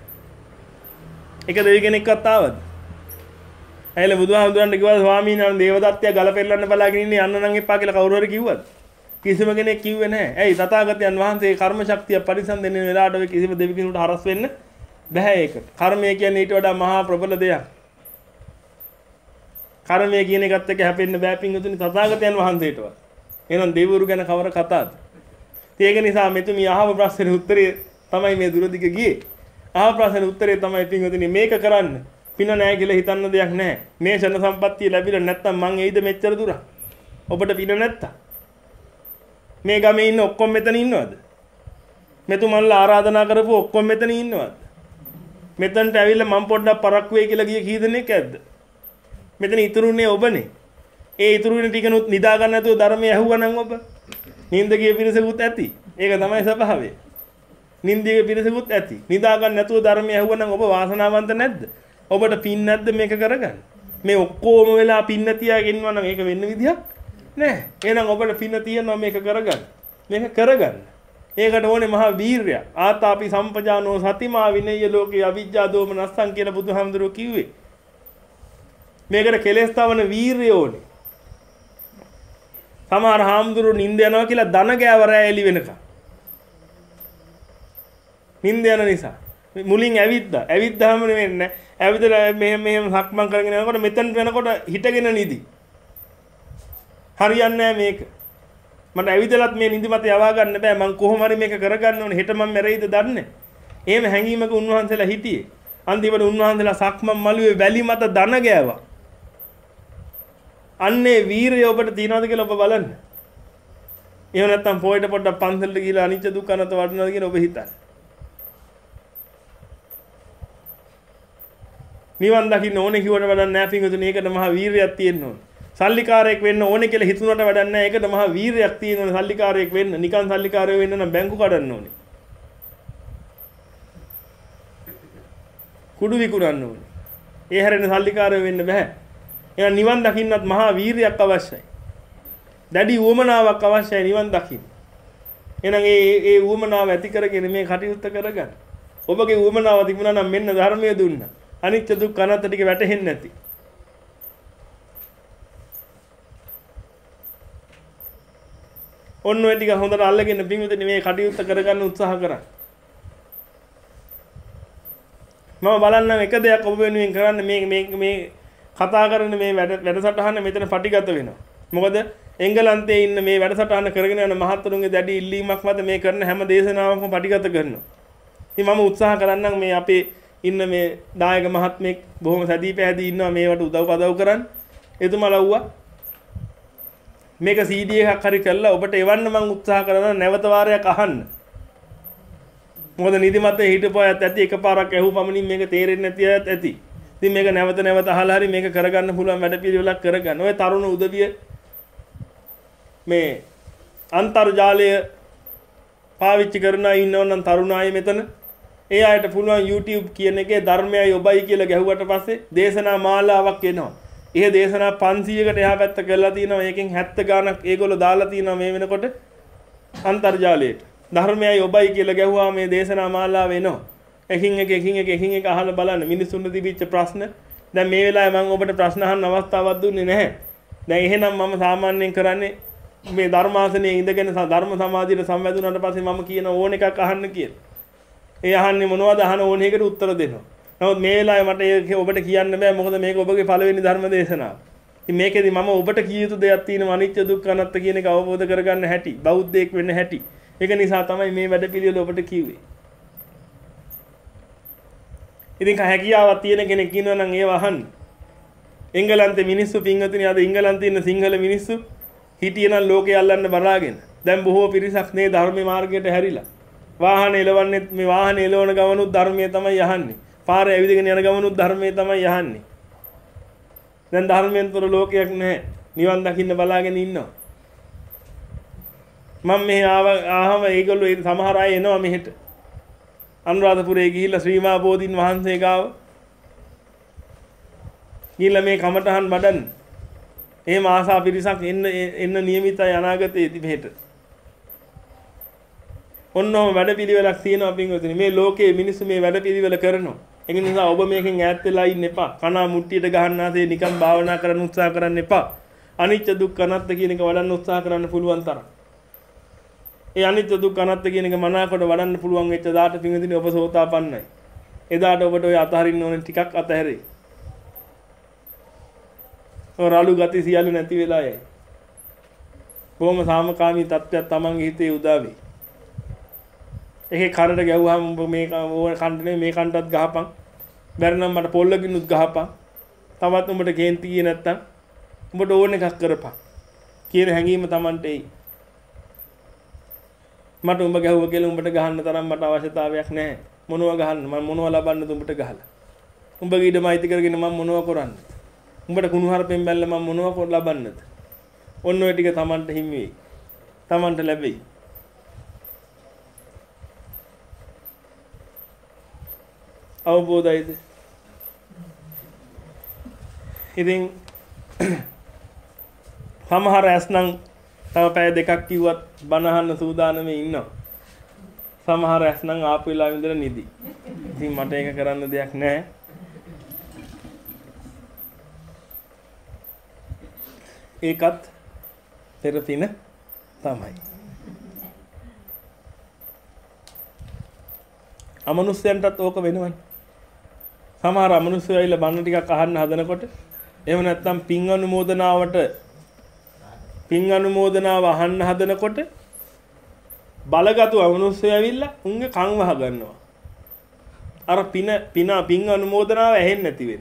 එක දෙවි කෙනෙක්වත් ආවද? ඇයිල බුදුහාමුදුරන්ට කිව්වා ස්වාමීන් වහන්සේ දේවදත්තයා ගල පෙරලන්න බලාගෙන ඉන්නේ යන්න නම් එපා කියලා කවුරු හරි කිව්වද? කිසිම කෙනෙක් කිව්වේ නැහැ. ඇයි තථාගතයන් වහන්සේ කර්ම ශක්තිය පරිසම් දෙන්න වෙලාවට ඔය කිසිම දෙවි කෙනෙකුට හරස් වෙන්න බෑ ඒකට. කර්මය කියන්නේ ඊට වඩා මහා ප්‍රබල දෙයක්. කර්මය කියන එකත් එක්ක හැපෙන්න බෑ පින්වතුනි තථාගතයන් වහන්සේටවත්. එහෙනම් දෙවිවරු ගැන කවර කතාවද? ඒක නිසා මෙතුමිය අහව ප්‍රශ්නේ උත්තරේ තමයි මේ දුරදිග ගියේ. අහව ප්‍රශ්නේ උත්තරේ තමයි පින්වතුනි මේක කරන්න. පින නැහැ කියලා හිතන්න දෙයක් නැහැ. මේ ෂණ සම්පත්තිය ලැබිලා නැත්තම් මං එයිද මෙච්චර දුර? ඔබට පින නැත්තම්. මේ ගමේ ඉන්න ඔක්කොම මෙතන ඉන්නවද? මෙතුමන්ලා ආරාධනා කරපු ඔක්කොම මෙතන ඉන්නවද? මෙතනට ඇවිල්ලා මම පොඩ්ඩක් පරක් වෙයි කියලා ගිය කී දෙනෙක් ඇද්ද? මෙතන ඉතුරුනේ ඔබනේ. ඒ ඉතුරුනේ ටිකනුත් නිදා ගන්න නැතුව ධර්මය ඇහුවා නම් ඔබ නින්ද ගිය පිරිසකුත් ඇති. ඒක තමයි ස්වභාවය. නින්දියේ පිරිසකුත් ඇති. නිදා ගන්න නැතුව ධර්මය ඇහුවා නම් ඔබ වාසනාවන්ත නැද්ද? ඔබට පින් නැද්ද මේක කරගන්න? මේ ඔක්කොම වෙලා පින් නැතියාගෙන ඉන්නවා නම් ඒක වෙන්න විදියක් නෑ. එහෙනම් ඔබට පින තියෙනවා මේක කරගන්න. මේක කරගන්න. ඒකට ඕනේ මහා වීරය. ආතාපි සම්පජානෝ සතිමා විනය්‍ය ලෝකේ අවිජ්ජා දෝමනස්සං කියලා බුදුහාමුදුරුවෝ කිව්වේ. මේකට කෙලෙස් තවන වීරය ඕනේ. සමහර හාමුදුරුවෝ නිින්ද යනවා කියලා දන ගෑවරෑ එළි වෙනකම්. නිින්ද යන නිසා. මුලින් ඇවිද්දා. ඇවිද්දාම නෙවෙන්නේ. ඇවිදලා මෙහෙම මෙහෙම සක්මන් කරගෙන යනකොට මෙතන වෙනකොට හිටගෙන නිදි. හරියන්නේ නැහැ මේක. මට ඇවිදලත් මේ නිදිමත යවා ගන්න බෑ. මං කොහොම හරි මේක කරගන්න ඕනේ. හෙට මම මැරෙයිද දන්නේ. එහෙම හැංගීමක උන්වහන්සේලා හිටියේ. අන්තිමට උන්වහන්සේලා සක්මන් මළුවේ වැලි මත දන ගෑවා. අන්නේ වීරය ඔබට තියනවද කියලා ඔබ බලන්න. එහෙම නැත්නම් පොයට පොඩ්ඩක් පන්සලට ගිහලා අනිච්ච දුක්ඛ අනත වඩනවාද කියලා ඔබ හිතන්න. නිවන් දකින්න ඕනේ කිව්වට වැඩක් නැහැ පින්වතුනි. ඒකට මහා වීරයක් තියෙන්න ඕනේ. සල්ලිකාරයෙක් වෙන්න ඕනේ කියලා හිතුනට වැඩක් නැහැ. ඒකට මහා වීරයක් තියෙන්න ඕනේ සල්ලිකාරයෙක් වෙන්න. නිකන් සල්ලිකාරයෙක් වෙන්න නම් බැංකු කඩන්න ඕනේ. කුඩු විකුණන්න ඕනේ. ඒ හැරෙන්න සල්ලිකාරයෙක් වෙන්න බෑ. එහෙනම් නිවන් දකින්නත් මහා වීරයක් අවශ්‍යයි. දැඩි උවමනාවක් අවශ්‍යයි නිවන් දකින්න. එහෙනම් ඒ ඒ උවමනාව ඇති කරගෙන මේ කටයුත්ත කරගන්න. ඔබගේ උවමනාව තිබුණා නම් මෙන්න ධර්මය දුන්නා. අනිත්‍ය දුක්ඛ අනාත්ම ටික වැටහෙන්නේ නැති. ඔන්න ඔය ටික හොඳට අල්ලගෙන පින්විතනි මේ කටයුත්ත කරගන්න උත්සාහ කරා. මම බලන්නම් එක දෙයක් ඔබ වෙනුවෙන් කරන්න මේ මේ මේ කතා කරන මේ වැඩ වැඩසටහන මෙතන පටිගත වෙනවා. මොකද එංගලන්තයේ ඉන්න මේ වැඩසටහන කරගෙන යන මහත්තුරුන්ගේ දැඩි ඉල්ලීමක් මත මේ කරන හැම දේශනාවක්ම පටිගත කරනවා. ඉතින් මම උත්සාහ කරන්නම් මේ අපේ ඉන්න මේ දායක මහත්මෙක් බොහොම සැදී පැහැදී ඉන්නවා මේවට උදව් පදව් කරන්න. එතුමාලා වුණා මේක සී ඩී එකක් හරි කරලා ඔබට එවන්න මම උත්සාහ කරනවා නැවත වාරයක් අහන්න. මොකද නිදිමත හිටපොයත් ඇති එකපාරක් ඇහුව පමණින් මේක තේරෙන්නේ නැති අයත් ඇති. ඉතින් මේක නැවත නැවත අහලා හරි මේක කරගන්න පුළුවන් වැඩපිළිවෙලක් කරගන්න. ඔය තරුණ උදවිය මේ අන්තර්ජාලය පාවිච්චි කරන අය ඉන්නවනම් තරුණ අය මෙතන ඒ අයට පුළුවන් YouTube කියන එකේ ධර්මයයි ඔබයි කියලා ගැහුවට පස්සේ දේශනා මාලාවක් එනවා. ඒ දේශනා පන්සීයකට එහා පැත්ත කරලා තිනවා. ඒකෙන් හැත්තෑ ගාණක් ඒගොල්ලෝ දාලා තිනවා මේ වෙනකොට අන්තර්ජාලයට. ධර්මයයි ඔබයි කියලා ගැහුවා මේ දේශනා මාලාව එනවා. එකින් එක එකින් එක එකින් එක අහලා බලන්න මිනිස්සුන්ට තිබිච්ච ප්‍රශ්න. දැන් මේ වෙලාවේ මම ඔබට ප්‍රශ්න අහන්න අවස්ථාවක් දුන්නේ නැහැ. දැන් එහෙනම් මම සාමාන්‍යයෙන් කරන්නේ මේ ධර්මාසනයේ ඉඳගෙන ධර්ම සමාධියට සම්වැදුනාට පස්සේ මම කියන ඕන එකක් අහන්න කියලා. ඒ අහන්නේ මොනවද අහන ඕන එකට උත්තර දෙනවා. නමුත් මේ වෙලාවේ මට ඒක ඔබට කියන්න බෑ මොකද මේක ඔබගේ පළවෙනි ධර්ම දේශනාව. ඉතින් මේකෙදි මම ඔබට කිය යුතු දෙයක් තියෙනවා අනිත්‍ය දුක්ඛ අනාත්ම කියන එක අවබෝධ කරගන්න හැටි, බෞද්ධයෙක් වෙන්න හැටි. ඒක නිසා තමයි මේ වැඩපිළිවෙල ඔබට කිව්වේ. ඉතින් හැකියාවක් තියෙන කෙනෙක් ඉන්නවා නම් ඒව අහන්න. එංගලන්තේ මිනිස්සු පින්වතුනි අද එංගලන්තේ ඉන්න සිංහල මිනිස්සු හිටියනම් ලෝකේ අල්ලන්න බලාගෙන. දැන් බොහෝ පිරිසක් මේ ධර්ම මාර්ගයට හැරිලා. වාහන එලවන්නේ මේ වාහන එලවන ගමනුත් ධර්මයේ තමයි යහන්නේ. පාරේ ඇවිදගෙන යන ගමනුත් ධර්මයේ තමයි යහන්නේ. දැන් ධර්මයෙන් තොර ලෝකයක් නැහැ. නිවන් දකින්න බලාගෙන ඉන්නවා. මම මෙහි ආව ආවම ඒගොල්ලෝ සමහර අය එනවා මෙහෙට. අනුරාධපුරේ ගිහිල්ලා ශ්‍රීමා බෝධින් වහන්සේ ගාව ගිහිල්ලා මේ කමටහන් වඩන්න. එහෙම ආසා පිරිසක් එන්න එන්න නියමිතයි අනාගතයේදී මෙහෙට. ඔන්නෝම වැඩපිළිවෙලක් තියෙනවා පින්වතුනි. මේ ලෝකයේ මිනිස්සු මේ වැඩපිළිවෙල කරනවා. ඒක නිසා ඔබ මේකෙන් ඈත් වෙලා ඉන්න එපා. කනා මුට්ටියට ගහන්නාසේ නිකන් භාවනා කරන්න උත්සාහ කරන්න එපා. අනිත්‍ය දුක්ඛ අනාත්ම කියන එක වඩන්න උත්සාහ කරන්න පුළුවන් තරම්. ඒ අනිත්‍ය දුක්ඛ අනාත්ම කියන එක මනාකොට වඩන්න පුළුවන් වෙච්ච දාට පින්වතුනි ඔබ සෝතාපන්නයි. එදාට ඔබට ඔය අතහරින්න ඕනේ ටිකක් අතහැරේ. රාලු ගති සියල්ල නැති වෙලා යයි. බොහොම සාමකාමී තත්ත්වයක් තමන්ගේ හිතේ උදා වෙයි. ඒකේ කරට ගැව්වහම උඹ මේක ඕන කන්ටනේ මේ කන්ටත් ගහපන්. බැරි නම් මට පොල්ලකිනුත් ගහපන්. තවත් උඹට කේන්ති ගියේ නැත්තම් උඹට ඕන එකක් කරපන්. කියන හැඟීම තමන්ට එයි. මට උඹ ගැහුවා කියලා උඹට ගහන්න තරම් මට අවශ්‍යතාවයක් නැහැ. මොනවා ගහන්න මම මොනවා ලබන්නද උඹට ගහලා. උඹගේ ඊඩම අයිති කරගෙන මම මොනවා කරන්නද? උඹට කුණුහරුපෙන් බැලලා මම මොනවා කර ලබන්නද? ඔන්න ඔය ටික තමන්ට හිමි වෙයි. තමන්ට ලැබෙයි. අවබෝධයිද? ඉතින් සමහර ඇස්නම් තව පැය දෙකක් කිව්වත් බණ අහන්න සූදානම්ව ඉන්නවා. සමහර ඇස්නම් ආපු වෙලාවෙ ඉඳලා නිදි. ඉතින් මට ඒක කරන්න දෙයක් නැහැ. ඒකත් පෙරපින තමයි. අමනුෂ්‍යයන්ටත් ඕක වෙනවනේ. සමහර අමනුෂ්‍යයෝ ඇවිල්ලා බන්න ටිකක් අහන්න හදනකොට එහෙම නැත්නම් පින් අනුමෝදනාවට පින් අනුමෝදනාව අහන්න හදනකොට බලගතු අමනුෂ්‍යයෝ ඇවිල්ලා උන්ගේ කන් වහ ගන්නවා. අර පින පින පින් අනුමෝදනාව ඇහෙන්නේ නැති වෙන්න.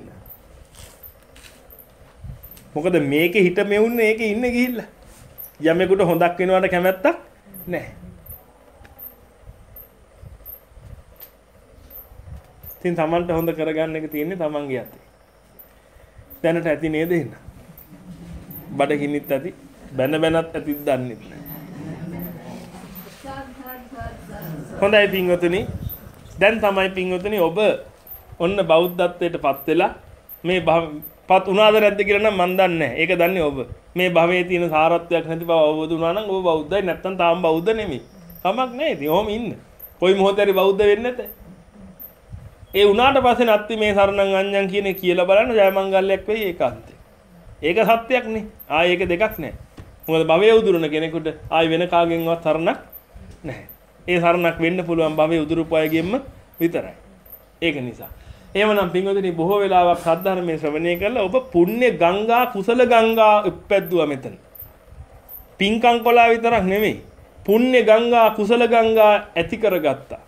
මොකද මේකේ හිත මෙවුන්නේ ඒකේ ඉන්නේ ගිහිල්ලා. යමෙකුට හොඳක් වෙනවට කැමැත්තක් නැහැ. ඉතින් තමන්ට හොඳ කරගන්න එක තියෙන්නේ තමන්ගේ අතේ. දැනට ඇති නේද එන්න? බඩගිනිත් ඇති, බැන බැනත් ඇතිද දන්නේ නැහැ. හොඳයි පින්වතුනි. දැන් තමයි පින්වතුනි ඔබ ඔන්න බෞද්ධත්වයට පත් වෙලා මේ පත් උනාද නැද්ද කියලා නම් මන් දන්නේ නැහැ. ඒක දන්නේ ඔබ. මේ භවයේ තියෙන සාරත්වයක් නැති බව අවබෝධ වුණා නම් ඔබ බෞද්ධයි නැත්නම් තාම බෞද්ධ නෙමෙයි. කමක් නැහැ. ඉතින් ඔහොම ඉන්න. කොයි මොහොතේ හරි බෞද්ධ වෙන්නේ නැත. ඒ උනාට පස්සේ නැත්ති මේ සරණං අඤ්ඤං කියන කියලා බලන්න ජය මංගල්‍යයක් වෙයි ඒකාන්තේ. ඒක සත්‍යයක් නේ. ආයි ඒක දෙකක් නැහැ. මොකද භවයේ උදුරන කෙනෙකුට ආයි වෙන කාගෙන්වත් සරණක් නැහැ. ඒ සරණක් වෙන්න පුළුවන් භවයේ උදුරුපු අයගෙන්ම විතරයි. ඒක නිසා. එහෙමනම් පින්වතුනි බොහෝ වෙලාවක් සද්ධර්මයේ ශ්‍රවණය කරලා ඔබ පුණ්‍ය ගංගා කුසල ගංගා උප්පැද්දුවා මෙතන. පින්කම් කොලා විතරක් නෙමෙයි. පුණ්‍ය ගංගා කුසල ගංගා ඇති කරගත්තා.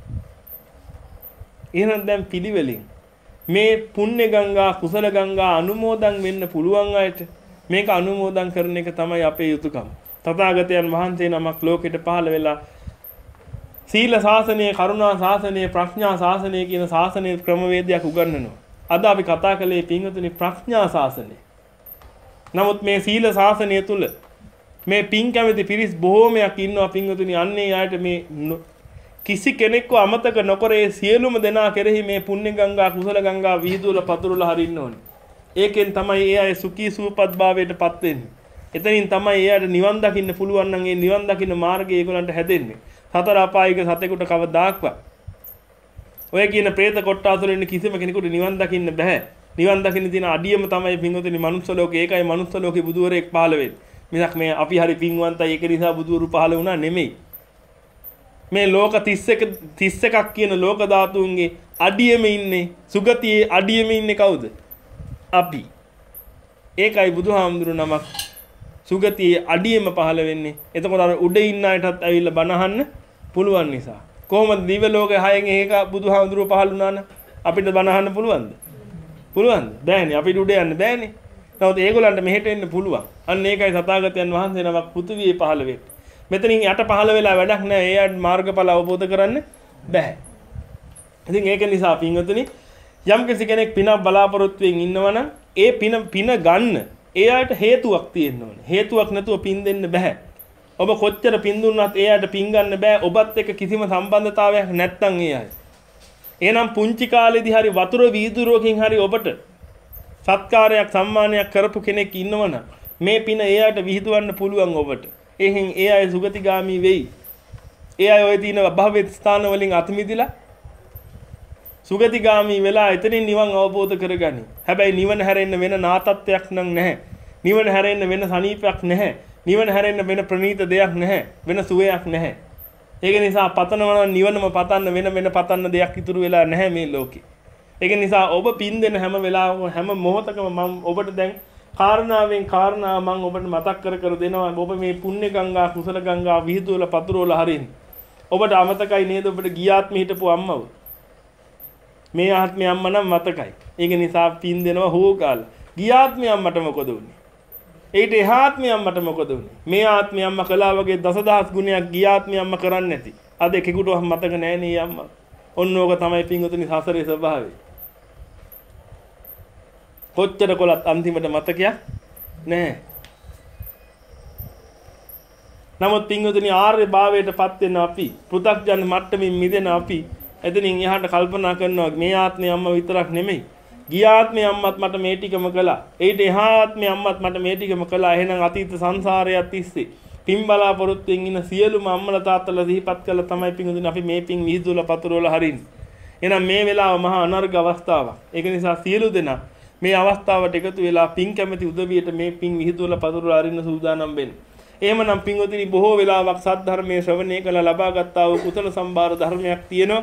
එහෙනම් දැන් පිළිවෙලින් මේ පුණ්‍ය ගංගා කුසල ගංගා අනුමෝදන් වෙන්න පුළුවන් අයට මේක අනුමෝදන් කරන එක තමයි අපේ යුතුයකම. තථාගතයන් වහන්සේ නමක් ලෝකෙට පහළ වෙලා සීල ශාසනය, කරුණා ශාසනය, ප්‍රඥා ශාසනය කියන ශාසනයේ ක්‍රමවේදයක් උගන්වනවා. අද අපි කතා කළේ පින්වතුනි ප්‍රඥා ශාසනය. නමුත් මේ සීල ශාසනය තුල මේ පින් කැමති පිරිස් බොහෝමයක් ඉන්නවා පින්වතුනි. අන්නේ ආයත මේ කිසි කෙනෙක්ව අමතක නොකර ඒ සියලුම දෙනා කෙරෙහි මේ පුණ්‍ය ගංගා කුසල ගංගා විහිදුවලා පතුරලා හරින්න ඕනේ. ඒකෙන් තමයි ඒ අය සුඛී සුවපත් භාවයටපත් වෙන්නේ. එතනින් තමයි ඒ අයට නිවන් දකින්න පුළුවන් නම් ඒ නිවන් දකින්න මාර්ගය ඒගොල්ලන්ට හැදෙන්නේ. සතර අපායික සතෙකුට කවදාක්වත් ඔය කියන പ്രേත කොට්ටාස වලින් කිසිම කෙනෙකුට නිවන් දකින්න බෑ. නිවන් දකින්න තියෙන අඩියම තමයි පින්වතුනි මනුස්ස ලෝකේ. ඒකයි මනුස්ස ලෝකේ බුදුවරයෙක් පහළ වෙන්නේ. මිසක් මේ අපි හරි පින්වන්තයි ඒක නිසා බුදුවරු පහළ වුණා නෙමෙයි. මේ ලෝක තිස් එක තිස් එකක් කියන ලෝක ධාතුන්ගේ අඩියෙම ඉන්නේ සුගතියේ අඩියෙම ඉන්නේ කවුද? අපි. ඒකයි බුදුහාමුදුරු නමක් සුගතියේ අඩියෙම පහළ වෙන්නේ. එතකොට අර උඩ ඉන්න අයටත් ඇවිල්ලා බණ අහන්න පුළුවන් නිසා. කොහොමද දිව්‍ය ලෝකේ හයෙන් එක බුදුහාමුදුරුව පහළ වුණා නම් අපිට බණ අහන්න පුළුවන්ද? පුළුවන්ද? බෑනේ. අපිට උඩ යන්න බෑනේ. නමුත් ඒගොල්ලන්ට මෙහෙට එන්න පුළුවන්. අන්න ඒකයි තථාගතයන් වහන්සේ නමක් පෘථිවියේ පහළ වෙන්නේ. මෙතනින් යට පහළ වෙලා වැඩක් නැහැ. ඒ අය මාර්ගඵල අවබෝධ කරන්න බෑ. ඉතින් ඒක නිසා පින්වතුනි යම් කෙනෙක් පිනක් බලාපොරොත්තුෙන් ඉන්නවනම් ඒ පින පින ගන්න ඒ අයට හේතුවක් තියෙන්න ඕනේ. හේතුවක් නැතුව පින් දෙන්න බෑ. ඔබ කොච්චර පින් දුන්නත් ඒ අයට පින් ගන්න බෑ. ඔබත් එක්ක කිසිම සම්බන්ධතාවයක් නැත්නම් ඒ අය. එහෙනම් පුංචි කාලේදී හරි වතුර වීදුරුවකින් හරි ඔබට සත්කාරයක් සම්මානයක් කරපු කෙනෙක් ඉන්නවනම් මේ පින ඒ අයට විහිදුවන්න පුළුවන් ඔබට. එහෙන් ඒ අය සුගතිගාමි වෙයි. ඒ අය ඔය දින භවයේ ස්ථාන වලින් අත මිදිලා සුගතිගාමි වෙලා එතනින් නිවන් අවබෝධ කරගනි. හැබැයි නිවන හැරෙන්න වෙන නාතත්වයක් නම් නැහැ. නිවන හැරෙන්න වෙන සනීපයක් නැහැ. නිවන හැරෙන්න වෙන ප්‍රණීත දෙයක් නැහැ. වෙන සුවයක් නැහැ. ඒක නිසා පතනවා නිවනම පතන්න වෙන වෙන පතන්න දෙයක් ඉතුරු වෙලා නැහැ මේ ලෝකේ. ඒක නිසා ඔබ පින් දෙන හැම වෙලාවකම හැම මොහොතකම මම ඔබට දැන් කාරණාවෙන් කාරණා මම ඔබට මතක් කර කර දෙනවා. ඔබ මේ පුණ්‍ය ගංගා කුසල ගංගා විහිදුවල පතුරවල හරින්න. ඔබට අමතකයි නේද ඔබට ගියාත්ම හිටපු අම්මව. මේ ආත්මය අම්මා නම් මතකයි. ඒක නිසා පින් දෙනවා හොගාල. ගියාත්මය අම්මට මොකද උනේ? ඒට එහාත්මය අම්මට මොකද උනේ? මේ ආත්මය අම්මා කළා වගේ දසදහස් ගුණයක් ගියාත්මය අම්මා කරන්නේ නැති. අද එකෙකුටවත් මතක නැහැ නේ අම්මා. ඔන්න ඕක තමයි පින්වතුනි සසරේ ස්වභාවය. කොච්චර කොලත් අන්තිමට මතකයක් නැහැ. නමුත් පින්වතුනි ආර්ය භාවයට පත් වෙන අපි පෘථග්ජන මට්ටමින් මිදෙන අපි එතනින් එහාට කල්පනා කරනවා මේ ආත්මේ අම්මා විතරක් නෙමෙයි. ගිය ආත්මේ අම්මත් මට මේ ටිකම කළා. ඒිට එහා ආත්මේ අම්මත් මට මේ ටිකම කළා. එහෙනම් අතීත සංසාරයත් තිස්සේ පින් බලාපොරොත්තුෙන් ඉන්න සියලුම අම්මලා තාත්තලා සිහිපත් කළා තමයි පින්වතුනි අපි මේ පින් විහිදුවලා පතුරවලා හරින්නේ. එහෙනම් මේ වෙලාව මහා අනර්ග අවස්ථාවක්. ඒක නිසා සියලු දෙනා මේ අවස්ථාවට එකතු වෙලා පින් කැමැති උදවියට මේ පින් විහිදුවලා පතුරවලා හරින්න සූදානම් වෙන්න. එහෙමනම් පින්වතුනි බොහෝ වෙලාවක් සත්‍ය ධර්මයේ ශ්‍රවණය කළ ලබා ගත්තා වූ කුසල සම්භාර ධර්මයක් තියෙනවා.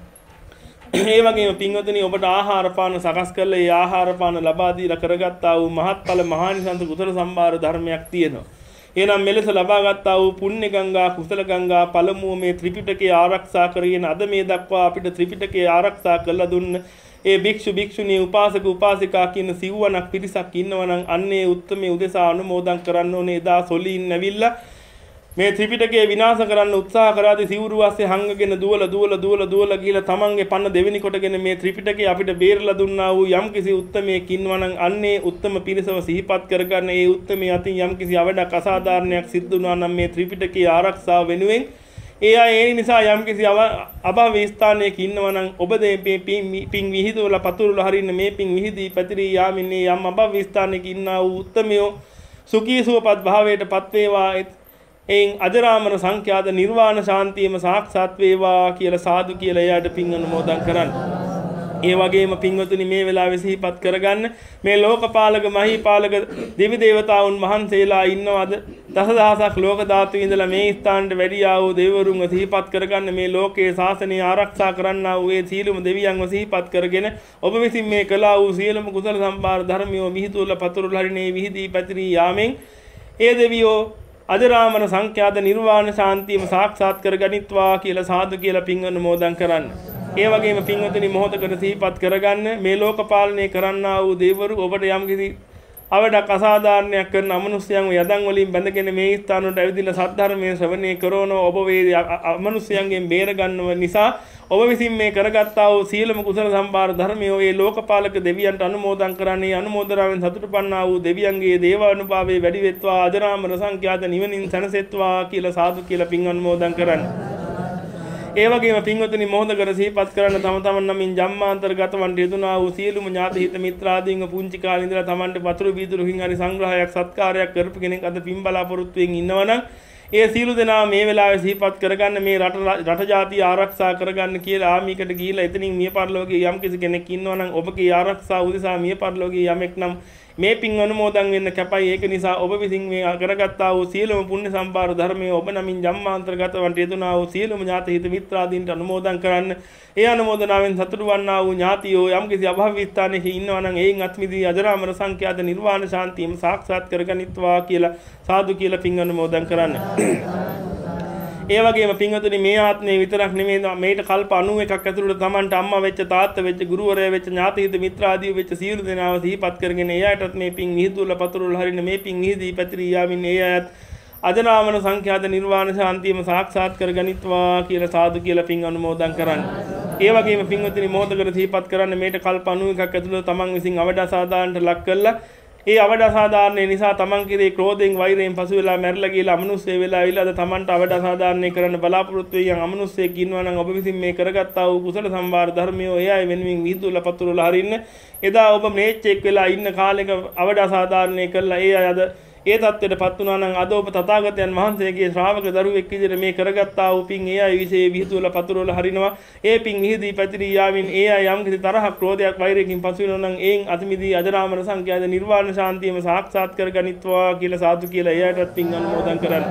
ඒ වගේම පින්වතුනි ඔබට ආහාර පාන සකස් කරලා ඒ ආහාර පාන ලබා දීලා කරගත්තා වූ මහත්ඵල මහානිසංස කුසල සම්භාර ධර්මයක් තියෙනවා. එහෙනම් මෙලෙස ලබා ගත්තා වූ පුණ්‍ය ගංගා කුසල ගංගා පළමුව මේ ත්‍රිපිටකය ආරක්ෂා කරගෙන අද මේ දක්වා අපිට ත්‍රිපිටකය ආරක්ෂා කරලා දුන්න ඒ භික්ෂු භික්ෂුණී උපාසක උපාසිකා කියන සිව්වණක් පිරිසක් ඉන්නවනම් අන්නේ උත්තමයේ උදෙසා අනුමෝදන් කරන්න ඕනේ. එදා සොලින් නැවිලා මේ ත්‍රිපිටකය විනාශ කරන්න උත්සාහ කරාදී සිවුරු වාසේ හංගගෙන දුවල දුවල දුවල දුවල ගිහලා තමන්ගේ පන්න දෙවෙනි කොටගෙන මේ ත්‍රිපිටකය අපිට බේරලා දුන්නා වූ යම්කිසි උත්තමයෙක් ඉන්නවනම් අන්නේ උත්තම පිරිසව සිහිපත් කරගන්න. ඒ උත්තමයේ අතින් යම්කිසි අවඩක් අසාධාරණයක් සිද්ධ වුණා නම් මේ ත්‍රිපිටකයේ ආරක්ෂාව වෙනුවෙන් ඒ අය ඒ නිසා යම්කිසි අභාවී ස්ථානයක ඉන්නවනම් ඔබ මේ පින් විහිදුවලා පතුරුලා හරින්න මේ පින් විහිදී පැතිරී යාමින් මේ යම් අභාවී ස්ථානයක ඉන්නා වූ උත්තමයෝ සුඛී සුවපත් භාවයට පත් වේවා. එයින් අජරාමර සංඛ්‍යාත නිර්වාණ ශාන්තියම සාක්ෂාත් වේවා කියලා සාදු කියලා එයාට පින් අනුමෝදන් කරන්න. ඒ වගේම පින්වතුනි මේ වෙලාවේ සිහිපත් කරගන්න මේ ලෝකපාලක මහීපාලක දෙවි දේවතාවුන් වහන්සේලා ඉන්නවද දසදහසක් ලෝක ධාතු ඉඳලා මේ ස්ථානට වැඩියා වූ දෙවිවරුන්ව සිහිපත් කරගන්න. මේ ලෝකයේ ශාසනය ආරක්ෂා කරන්නා වූ ඒ සීලම දෙවියන්ව සිහිපත් කරගෙන ඔබ විසින් මේ කළා වූ සියලුම කුසල සම්භාර ධර්මියෝ මිහිදුවල පතුරුල හරිනේ විහිදී පැතිරී යාමෙන් ඒ දෙවියෝ අජරාමර සංඛ්‍යාත නිර්වාණ ශාන්තියම සාක්ෂාත් කරගනිත්වා කියලා සාදු කියලා පින් අනුමෝදන් කරන්න. ඒ වගේම පින්වතුනි මොහොතකට සිහිපත් කරගන්න මේ ලෝක පාලනය කරන්නා වූ දෙවිවරු ඔබට යම්කිසි අවඩක් අසාධාරණයක් කරන අමනුෂ්‍යයන්ව යදන් වලින් බැඳගෙන මේ ස්ථානවලට ඇවිදලා සද්ධර්මයේ ශ්‍රවණය කරන ඔබ වේ අමනුෂ්‍යයන්ගෙන් බේර ගන්නව නිසා ඔබ විසින් මේ කරගත්තා වූ සීලම කුසල සම්භාර ධර්මයේ ඒ ලෝකපාලක දෙවියන්ට අනුමෝදන් කරන්නේ අනුමෝදනාවෙන් සතුටුපන්නා වූ දෙවියන්ගේ දේවානුභාවයේ වැඩි වෙත්වා අජරාමර සංඛ්‍යාත නිවනින් සැනසෙත්වා කියලා සාදු කියලා පින් අනුමෝදන් කරන්න. ඒ වගේම පින්වතුනි මොහොතකට සිහිපත් කරන්න තම තමන් නමින් ජම්මාන්තරගතවන් යෙදුනා වූ සියලුම ඥාති හිත මිත්‍රාදීන්ව පුංචි කාලේ ඉඳලා තමන්ට වතුරු බීදුරුකින් හරි සංග්‍රහයක් සත්කාරයක් කරපු කෙනෙක් අද පින් බලාපොරොත්තුෙන් ඉන්නවනම් ඒ සියලු දෙනා මේ වෙලාවේ සිහිපත් කරගන්න මේ රට රට ජාතිය ආරක්ෂා කරගන්න කියලා ආමිකට ගිහිලා එතනින් මිය පරලෝකයේ යම් කිසි කෙනෙක් ඉන්නවනම් ඔබගේ ආරක්ෂාව උදෙසා මිය පරලෝකයේ යමෙක් නම් මේ පින් අනුමෝදන් වෙන්න කැපයි. ඒක නිසා ඔබ විසින් මේ කරගත්තා වූ සියලුම පුණ්‍ය සම්භාර ධර්මයේ ඔබ නමින් ජම්මාන්තරගතවන්ට යෙදුනා වූ සියලුම ඥාති හිත මිත්‍රාදීන්ට අනුමෝදන් කරන්න. ඒ අනුමෝදනාවෙන් සතුටු වන්නා වූ ඥාතියෝ යම්කිසි අභාවී ස්ථානයක ඉන්නවා නම් එයින් අත්මිදී අජරාමර සංඛ්‍යාත නිර්වාණ ශාන්තියම සාක්ෂාත් කරගනිත්වා කියලා සාදු කියලා පින් අනුමෝදන් කරන්න. ඒ වගේම පින්වතුනි මේ ආත්මේ විතරක් නෙමෙයි මේට කල්ප අනූවකක් ඇතුළත තමන්ට අම්මා වෙච්ච තාත්තා වෙච්ච ගුරුවරයා වෙච්ච ඥාති හිත මිත්‍රාදී වෙච්ච සියලු දෙනාව සිහිපත් කරගෙන එයාටත් මේ පින් විහිදුවලා පතුරුවල හරින මේ පින් විහිදී පැතිරී යාමින් ඒ අයත් අජරාමර සංඛ්‍යාත නිර්වාණ ශාන්තියම සාක්ෂාත් කරගනිත්වා කියලා සාදු කියලා පින් අනුමෝදන් කරන්න. ඒ වගේම පින්වතුනි මොහොතකට සිහිපත් කරන්න මේට කල්ප අනූවකක් ඇතුළත තමන් විසින් අවඩ අසාධාරණට ලක් කළා ඒ අවඩ අසාධාරණ නිසා තමන් කෙරේ ක්‍රෝධයෙන් වෛරයෙන් පසු වෙලා මැරිලා ගිහලා අමනුෂ්‍ය වෙලා ඇවිල්ලා අද තමන්ට අවඩ අසාධාරණ කරන්න බලාපොරොත්තු වෙන අමනුෂ්‍යෙක් ඉන්නවා නම් ඔබ විසින් මේ කරගත්තා වූ කුසල සම්භාර ධර්මය එයයි වෙනුවෙන් විහිදුවලා පතුරවලා හරින්න. එදා ඔබ මේච්චෙක් වෙලා ඉන්න කාලෙක අවඩ අසාධාරණ කළා ඒ අය අද ඒ தත්ත්වයටපත් වුණා නම් අද ඔබ තථාගතයන් වහන්සේගේ ශ්‍රාවක දරුවෙක් විදිහට මේ කරගත්තා වූ පින් ඒ අය විශේෂ විහිදුවලා පතුරවලා හරිනවා. ඒ පින් විහිදී පැතිරී යාමින් ඒ අය යම් කිසි තරහක් ක්‍රෝධයක් වෛරයකින් පසු වෙනවා නම් ඒන් අතිමිදී අජරාමර සංඛ්‍යාත නිර්වාණ ශාන්තියම සාක්ෂාත් කරගනිත්වා කියලා සාදු කියලා එයාටත් පින් අනුමෝදන් කරන්න.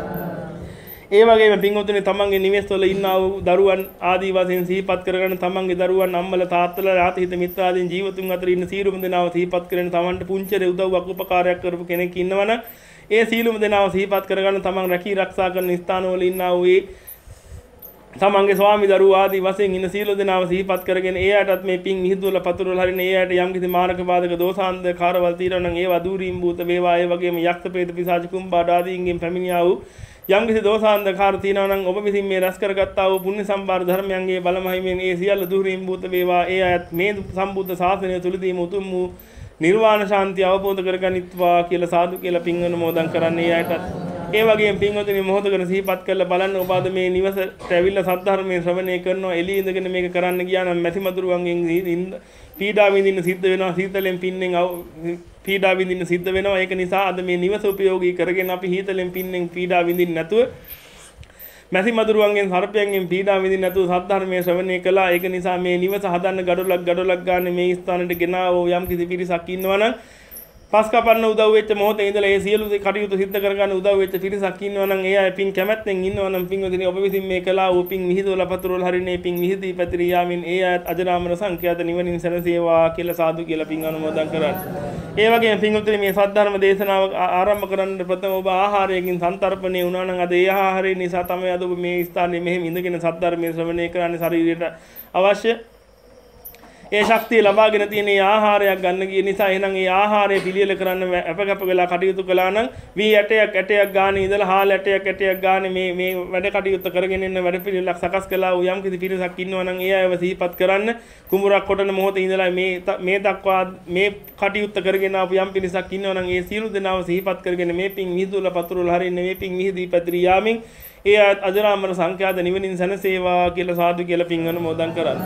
ඒ වගේම පින්වතුනි තමන්ගේ නිවෙස්වල ඉන්නා වූ දරුවන් ආදී වශයෙන් සිහිපත් කරගෙන තමන්ගේ දරුවන් අම්මලා තාත්තලා ඥාති හිත මිත්‍රාදීන් ජීවතුන් අතර ඉන්න සීලුම දෙනාව සිහිපත් කරගෙන තමන්ට පුංචිරේ උදව්වක් උපකාරයක් කරපු කෙනෙක් ඉන්නවනම් ඒ සීලුම දෙනාව සිහිපත් කරගෙන තමන් රැකී ආරක්ෂා කරන ස්ථානවල ඉන්නා වූ ඒ තමන්ගේ ස්වාමි දරුවෝ ආදී වශයෙන් ඉන්න සීල දෙනාව සිහිපත් කරගෙන ඒ අයටත් මේ පින් විහිදුවලා පතුරවලා හරින ඒ අයට යම් කිසි මාරක බාධක දෝසාන්ද කාරවල් తీරන නම් ඒවා දූරීම් භූත වේවා ඒ වගේම යක්ෂ ප්‍රේත පිසාච කුම්බාඩ ආදීන්ගෙන් පැමිණියා වූ යම් කිසි දෝසාන්ධකාර තියෙනවා නම් ඔබ විසින් මේ රැස් කරගත්තා වූ පුණ්‍ය සම්භාර ධර්මයන්ගේ බලමහිමෙන් ඒ සියල්ල දුරීම් භූත වේවා. ඒ අයත් මේ සම්බුද්ධ ශාසනය තුලදීම උතුම් වූ නිර්වාණ ශාන්තිය අවබෝධ කරගනිත්වා කියලා සාදු කියලා පින් අනුමෝදන් කරන්නේ අයටත්. ඒ වගේම පින්වතුනි මොහොතකට සිහිපත් කරලා බලන්න ඔබ අද මේ නිවසට ඇවිල්ලා සද්ධර්මයේ ශ්‍රවණය කරනවා එළිය ඉඳගෙන මේක කරන්න ගියා නම් මැසි මදුරුවන්ගෙන් පීඩා විඳින්න සිද්ධ වෙනවා. සීතලෙන් පින්නෙන් පීඩා විඳින්න සිද්ධ වෙනවා. ඒක නිසා අද මේ නිවස උපයෝගී කරගෙන අපි හීතලෙන් පින්නෙන් පීඩා විඳින්න නැතුව මැසි මදුරුවන්ගෙන් සර්පයන්ගෙන් පීඩා විඳින්න නැතුව සද්ධර්මයේ ශ්‍රවණය කළා. ඒක නිසා මේ නිවස හදන්න ගඩොලක් ගඩොලක් ගන්න මේ ස්ථානෙට ගෙනාවෝ යම් කිසි පිරිසක් ඉන්නවනම් පස් කපන්න උදව් වෙච්ච මොහොතේ ඉඳලා ඒ සියලු කටයුතු සිද්ධ කරගන්න උදව් වෙච්ච පිරිසක් ඉන්නවා නම් ඒ අය පින් කැමැත්තෙන් ඉන්නවා නම් පින්වදිනේ ඔබ විසින් මේ කළා වූ පින් විහිදුවලා පතුරවලා හරිනේ පින් විහිදී පැතිරී යාමින් ඒ අයත් අජරාමර සංඛ්‍යාත නිවනින් සැනසේවා කියලා සාදු කියලා පින් අනුමෝදන් කරා. ඒ වගේම පින්වදිනේ මේ සද්ධර්ම දේශනාව ආරම්භ කරන්න ප්‍රථම ඔබ ආහාරයෙන් සන්තරපණේ වුණා නම් අද ඒ ආහාරය නිසා තමයි අද ඔබ මේ ස්ථානයේ මෙහෙම ඉඳගෙන සද්ධර්මයේ ශ්‍රවණය කරන්නේ ශරීරයට අවශ්‍ය ඒ ශක්තිය ලබාගෙන තියෙන ඒ ආහාරයක් ගන්න ගිය නිසා එහෙනම් ඒ ආහාරය පිළියෙල කරන්න අපකප වෙලා කටයුතු කළා නම් වී ඇටයක් ඇටයක් ගානේ ඉඳලා හාල් ඇටයක් ඇටයක් ගානේ මේ මේ වැඩ කටයුතු කරගෙන ඉන්න වැඩ පිළිවෙලක් සකස් කළා වූ යම් කිසි පිරිසක් ඉන්නවා නම් ඒ අයව සිහිපත් කරන්න කුඹුරක් කොටන මොහොතේ ඉඳලා මේ මේ දක්වා මේ කටයුත්ත කරගෙන ආපු යම් පිරිසක් ඉන්නවා නම් ඒ සියලු දෙනාව සිහිපත් කරගෙන මේ පින් විහිදුවලා පතුරවලා හරින්න මේ පින් විහිදී පැතිරී යාමින් ඒ අජරාමර සංඛ්‍යාත නිවනින් සැනසේවා කියලා සාදු කියලා පින් අනුමෝදන් කරන්න.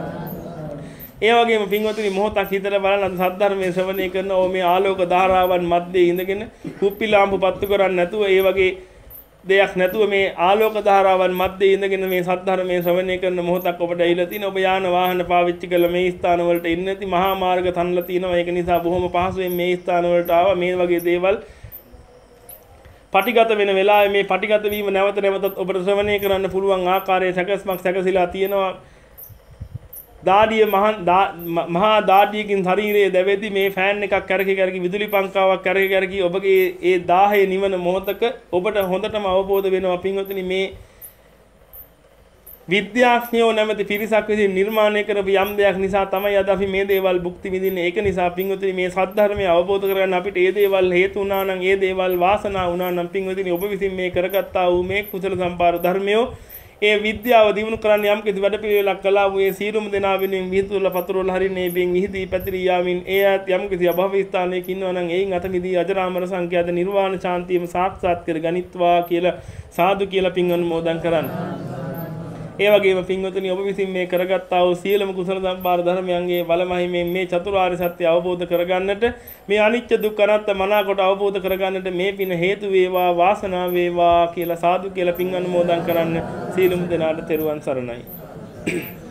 ඒ වගේම පින්වතුනි මොහොතක් හිතලා බලන්න අද සද්ධර්මයේ ශ්‍රවණය කරන ඕ මේ ආලෝක ධාරාවන් මැද්දේ ඉඳගෙන කුප්පි ලාම්පු පත්තු කරන්නේ නැතුව ඒ වගේ දෙයක් නැතුව මේ ආලෝක ධාරාවන් මැද්දේ ඉඳගෙන මේ සද්ධර්මයේ ශ්‍රවණය කරන මොහොතක් ඔබට ඇවිල්ලා තින ඔබ යාන වාහන පාවිච්චි කළ මේ ස්ථාන වලට ඉන්නේ නැති මහා මාර්ග තනලා තිනවා. ඒක නිසා බොහොම පහසුවෙන් මේ ස්ථාන වලට ආවා. මේ වගේ දේවල් පටිගත වෙන වෙලාවේ මේ පටිගත වීම නැවත නැවතත් ඔබට ශ්‍රවණය කරන්න පුළුවන් ආකාරයේ සැකස්මක් සැකසීලා තියෙනවා. දාඩිය මහා දාඩියකින් ශරීරයේ දැවෙති මේ ෆෑන් එකක් කරකි කරකි විදුලි පංකාවක් කරකි කරකි ඔබගේ ඒ දාහය නිවන මොහොතක ඔබට හොඳටම අවබෝධ වෙනවා පින්වතුනි මේ විද්‍යාඥයෝ නැමැති පිරිසක් විසින් නිර්මාණය කරපු යම් දෙයක් නිසා තමයි අද අපි මේ දේවල් භුක්ති විඳින්නේ. ඒක නිසා පින්වතුනි මේ සද්ධර්මය අවබෝධ කරගන්න අපිට මේ දේවල් හේතු වුණා නම් මේ දේවල් වාසනා වුණා නම් පින්වතුනි ඔබ විසින් මේ කරගත්තා වූ මේ කුසල සම්පාර ධර්මයෝ ඒ විද්‍යාව දිනු කරන්න යම් කිසි වැඩ පිළිවෙලක් කළා වූ ඒ සීලුම දෙනා වෙනුවෙන් විහිදුවලා පතුරවලා හරින්නේ බින් විහිදී පැතිරී යාමින් ඒ අයත් යම් කිසි අභව ස්ථානයක ඉන්නවා නම් එයින් අත මිදී අජරාමර සංඛ්‍යාත නිර්වාණ ශාන්තියම සාක්ෂාත් කර ගනිත්වා කියලා සාදු කියලා පින් අනුමෝදන් කරන්න. ඒ වගේම පින්වතුනි ඔබ විසින් මේ කරගත්තා වූ සියලුම කුසල සම්පාර ධර්මයන්ගේ බලමහිමෙන් මේ චතුරාර්ය සත්‍ය අවබෝධ කරගන්නට මේ අනිත්‍ය දුක්ඛ අනාත්ම මනාකොට අවබෝධ කරගන්නට මේ පින හේතු වේවා වාසනාව වේවා කියලා සාදු කියලා පින් අනුමෝදන් කරන්න. සියලුම දෙනාට තෙරුවන් සරණයි.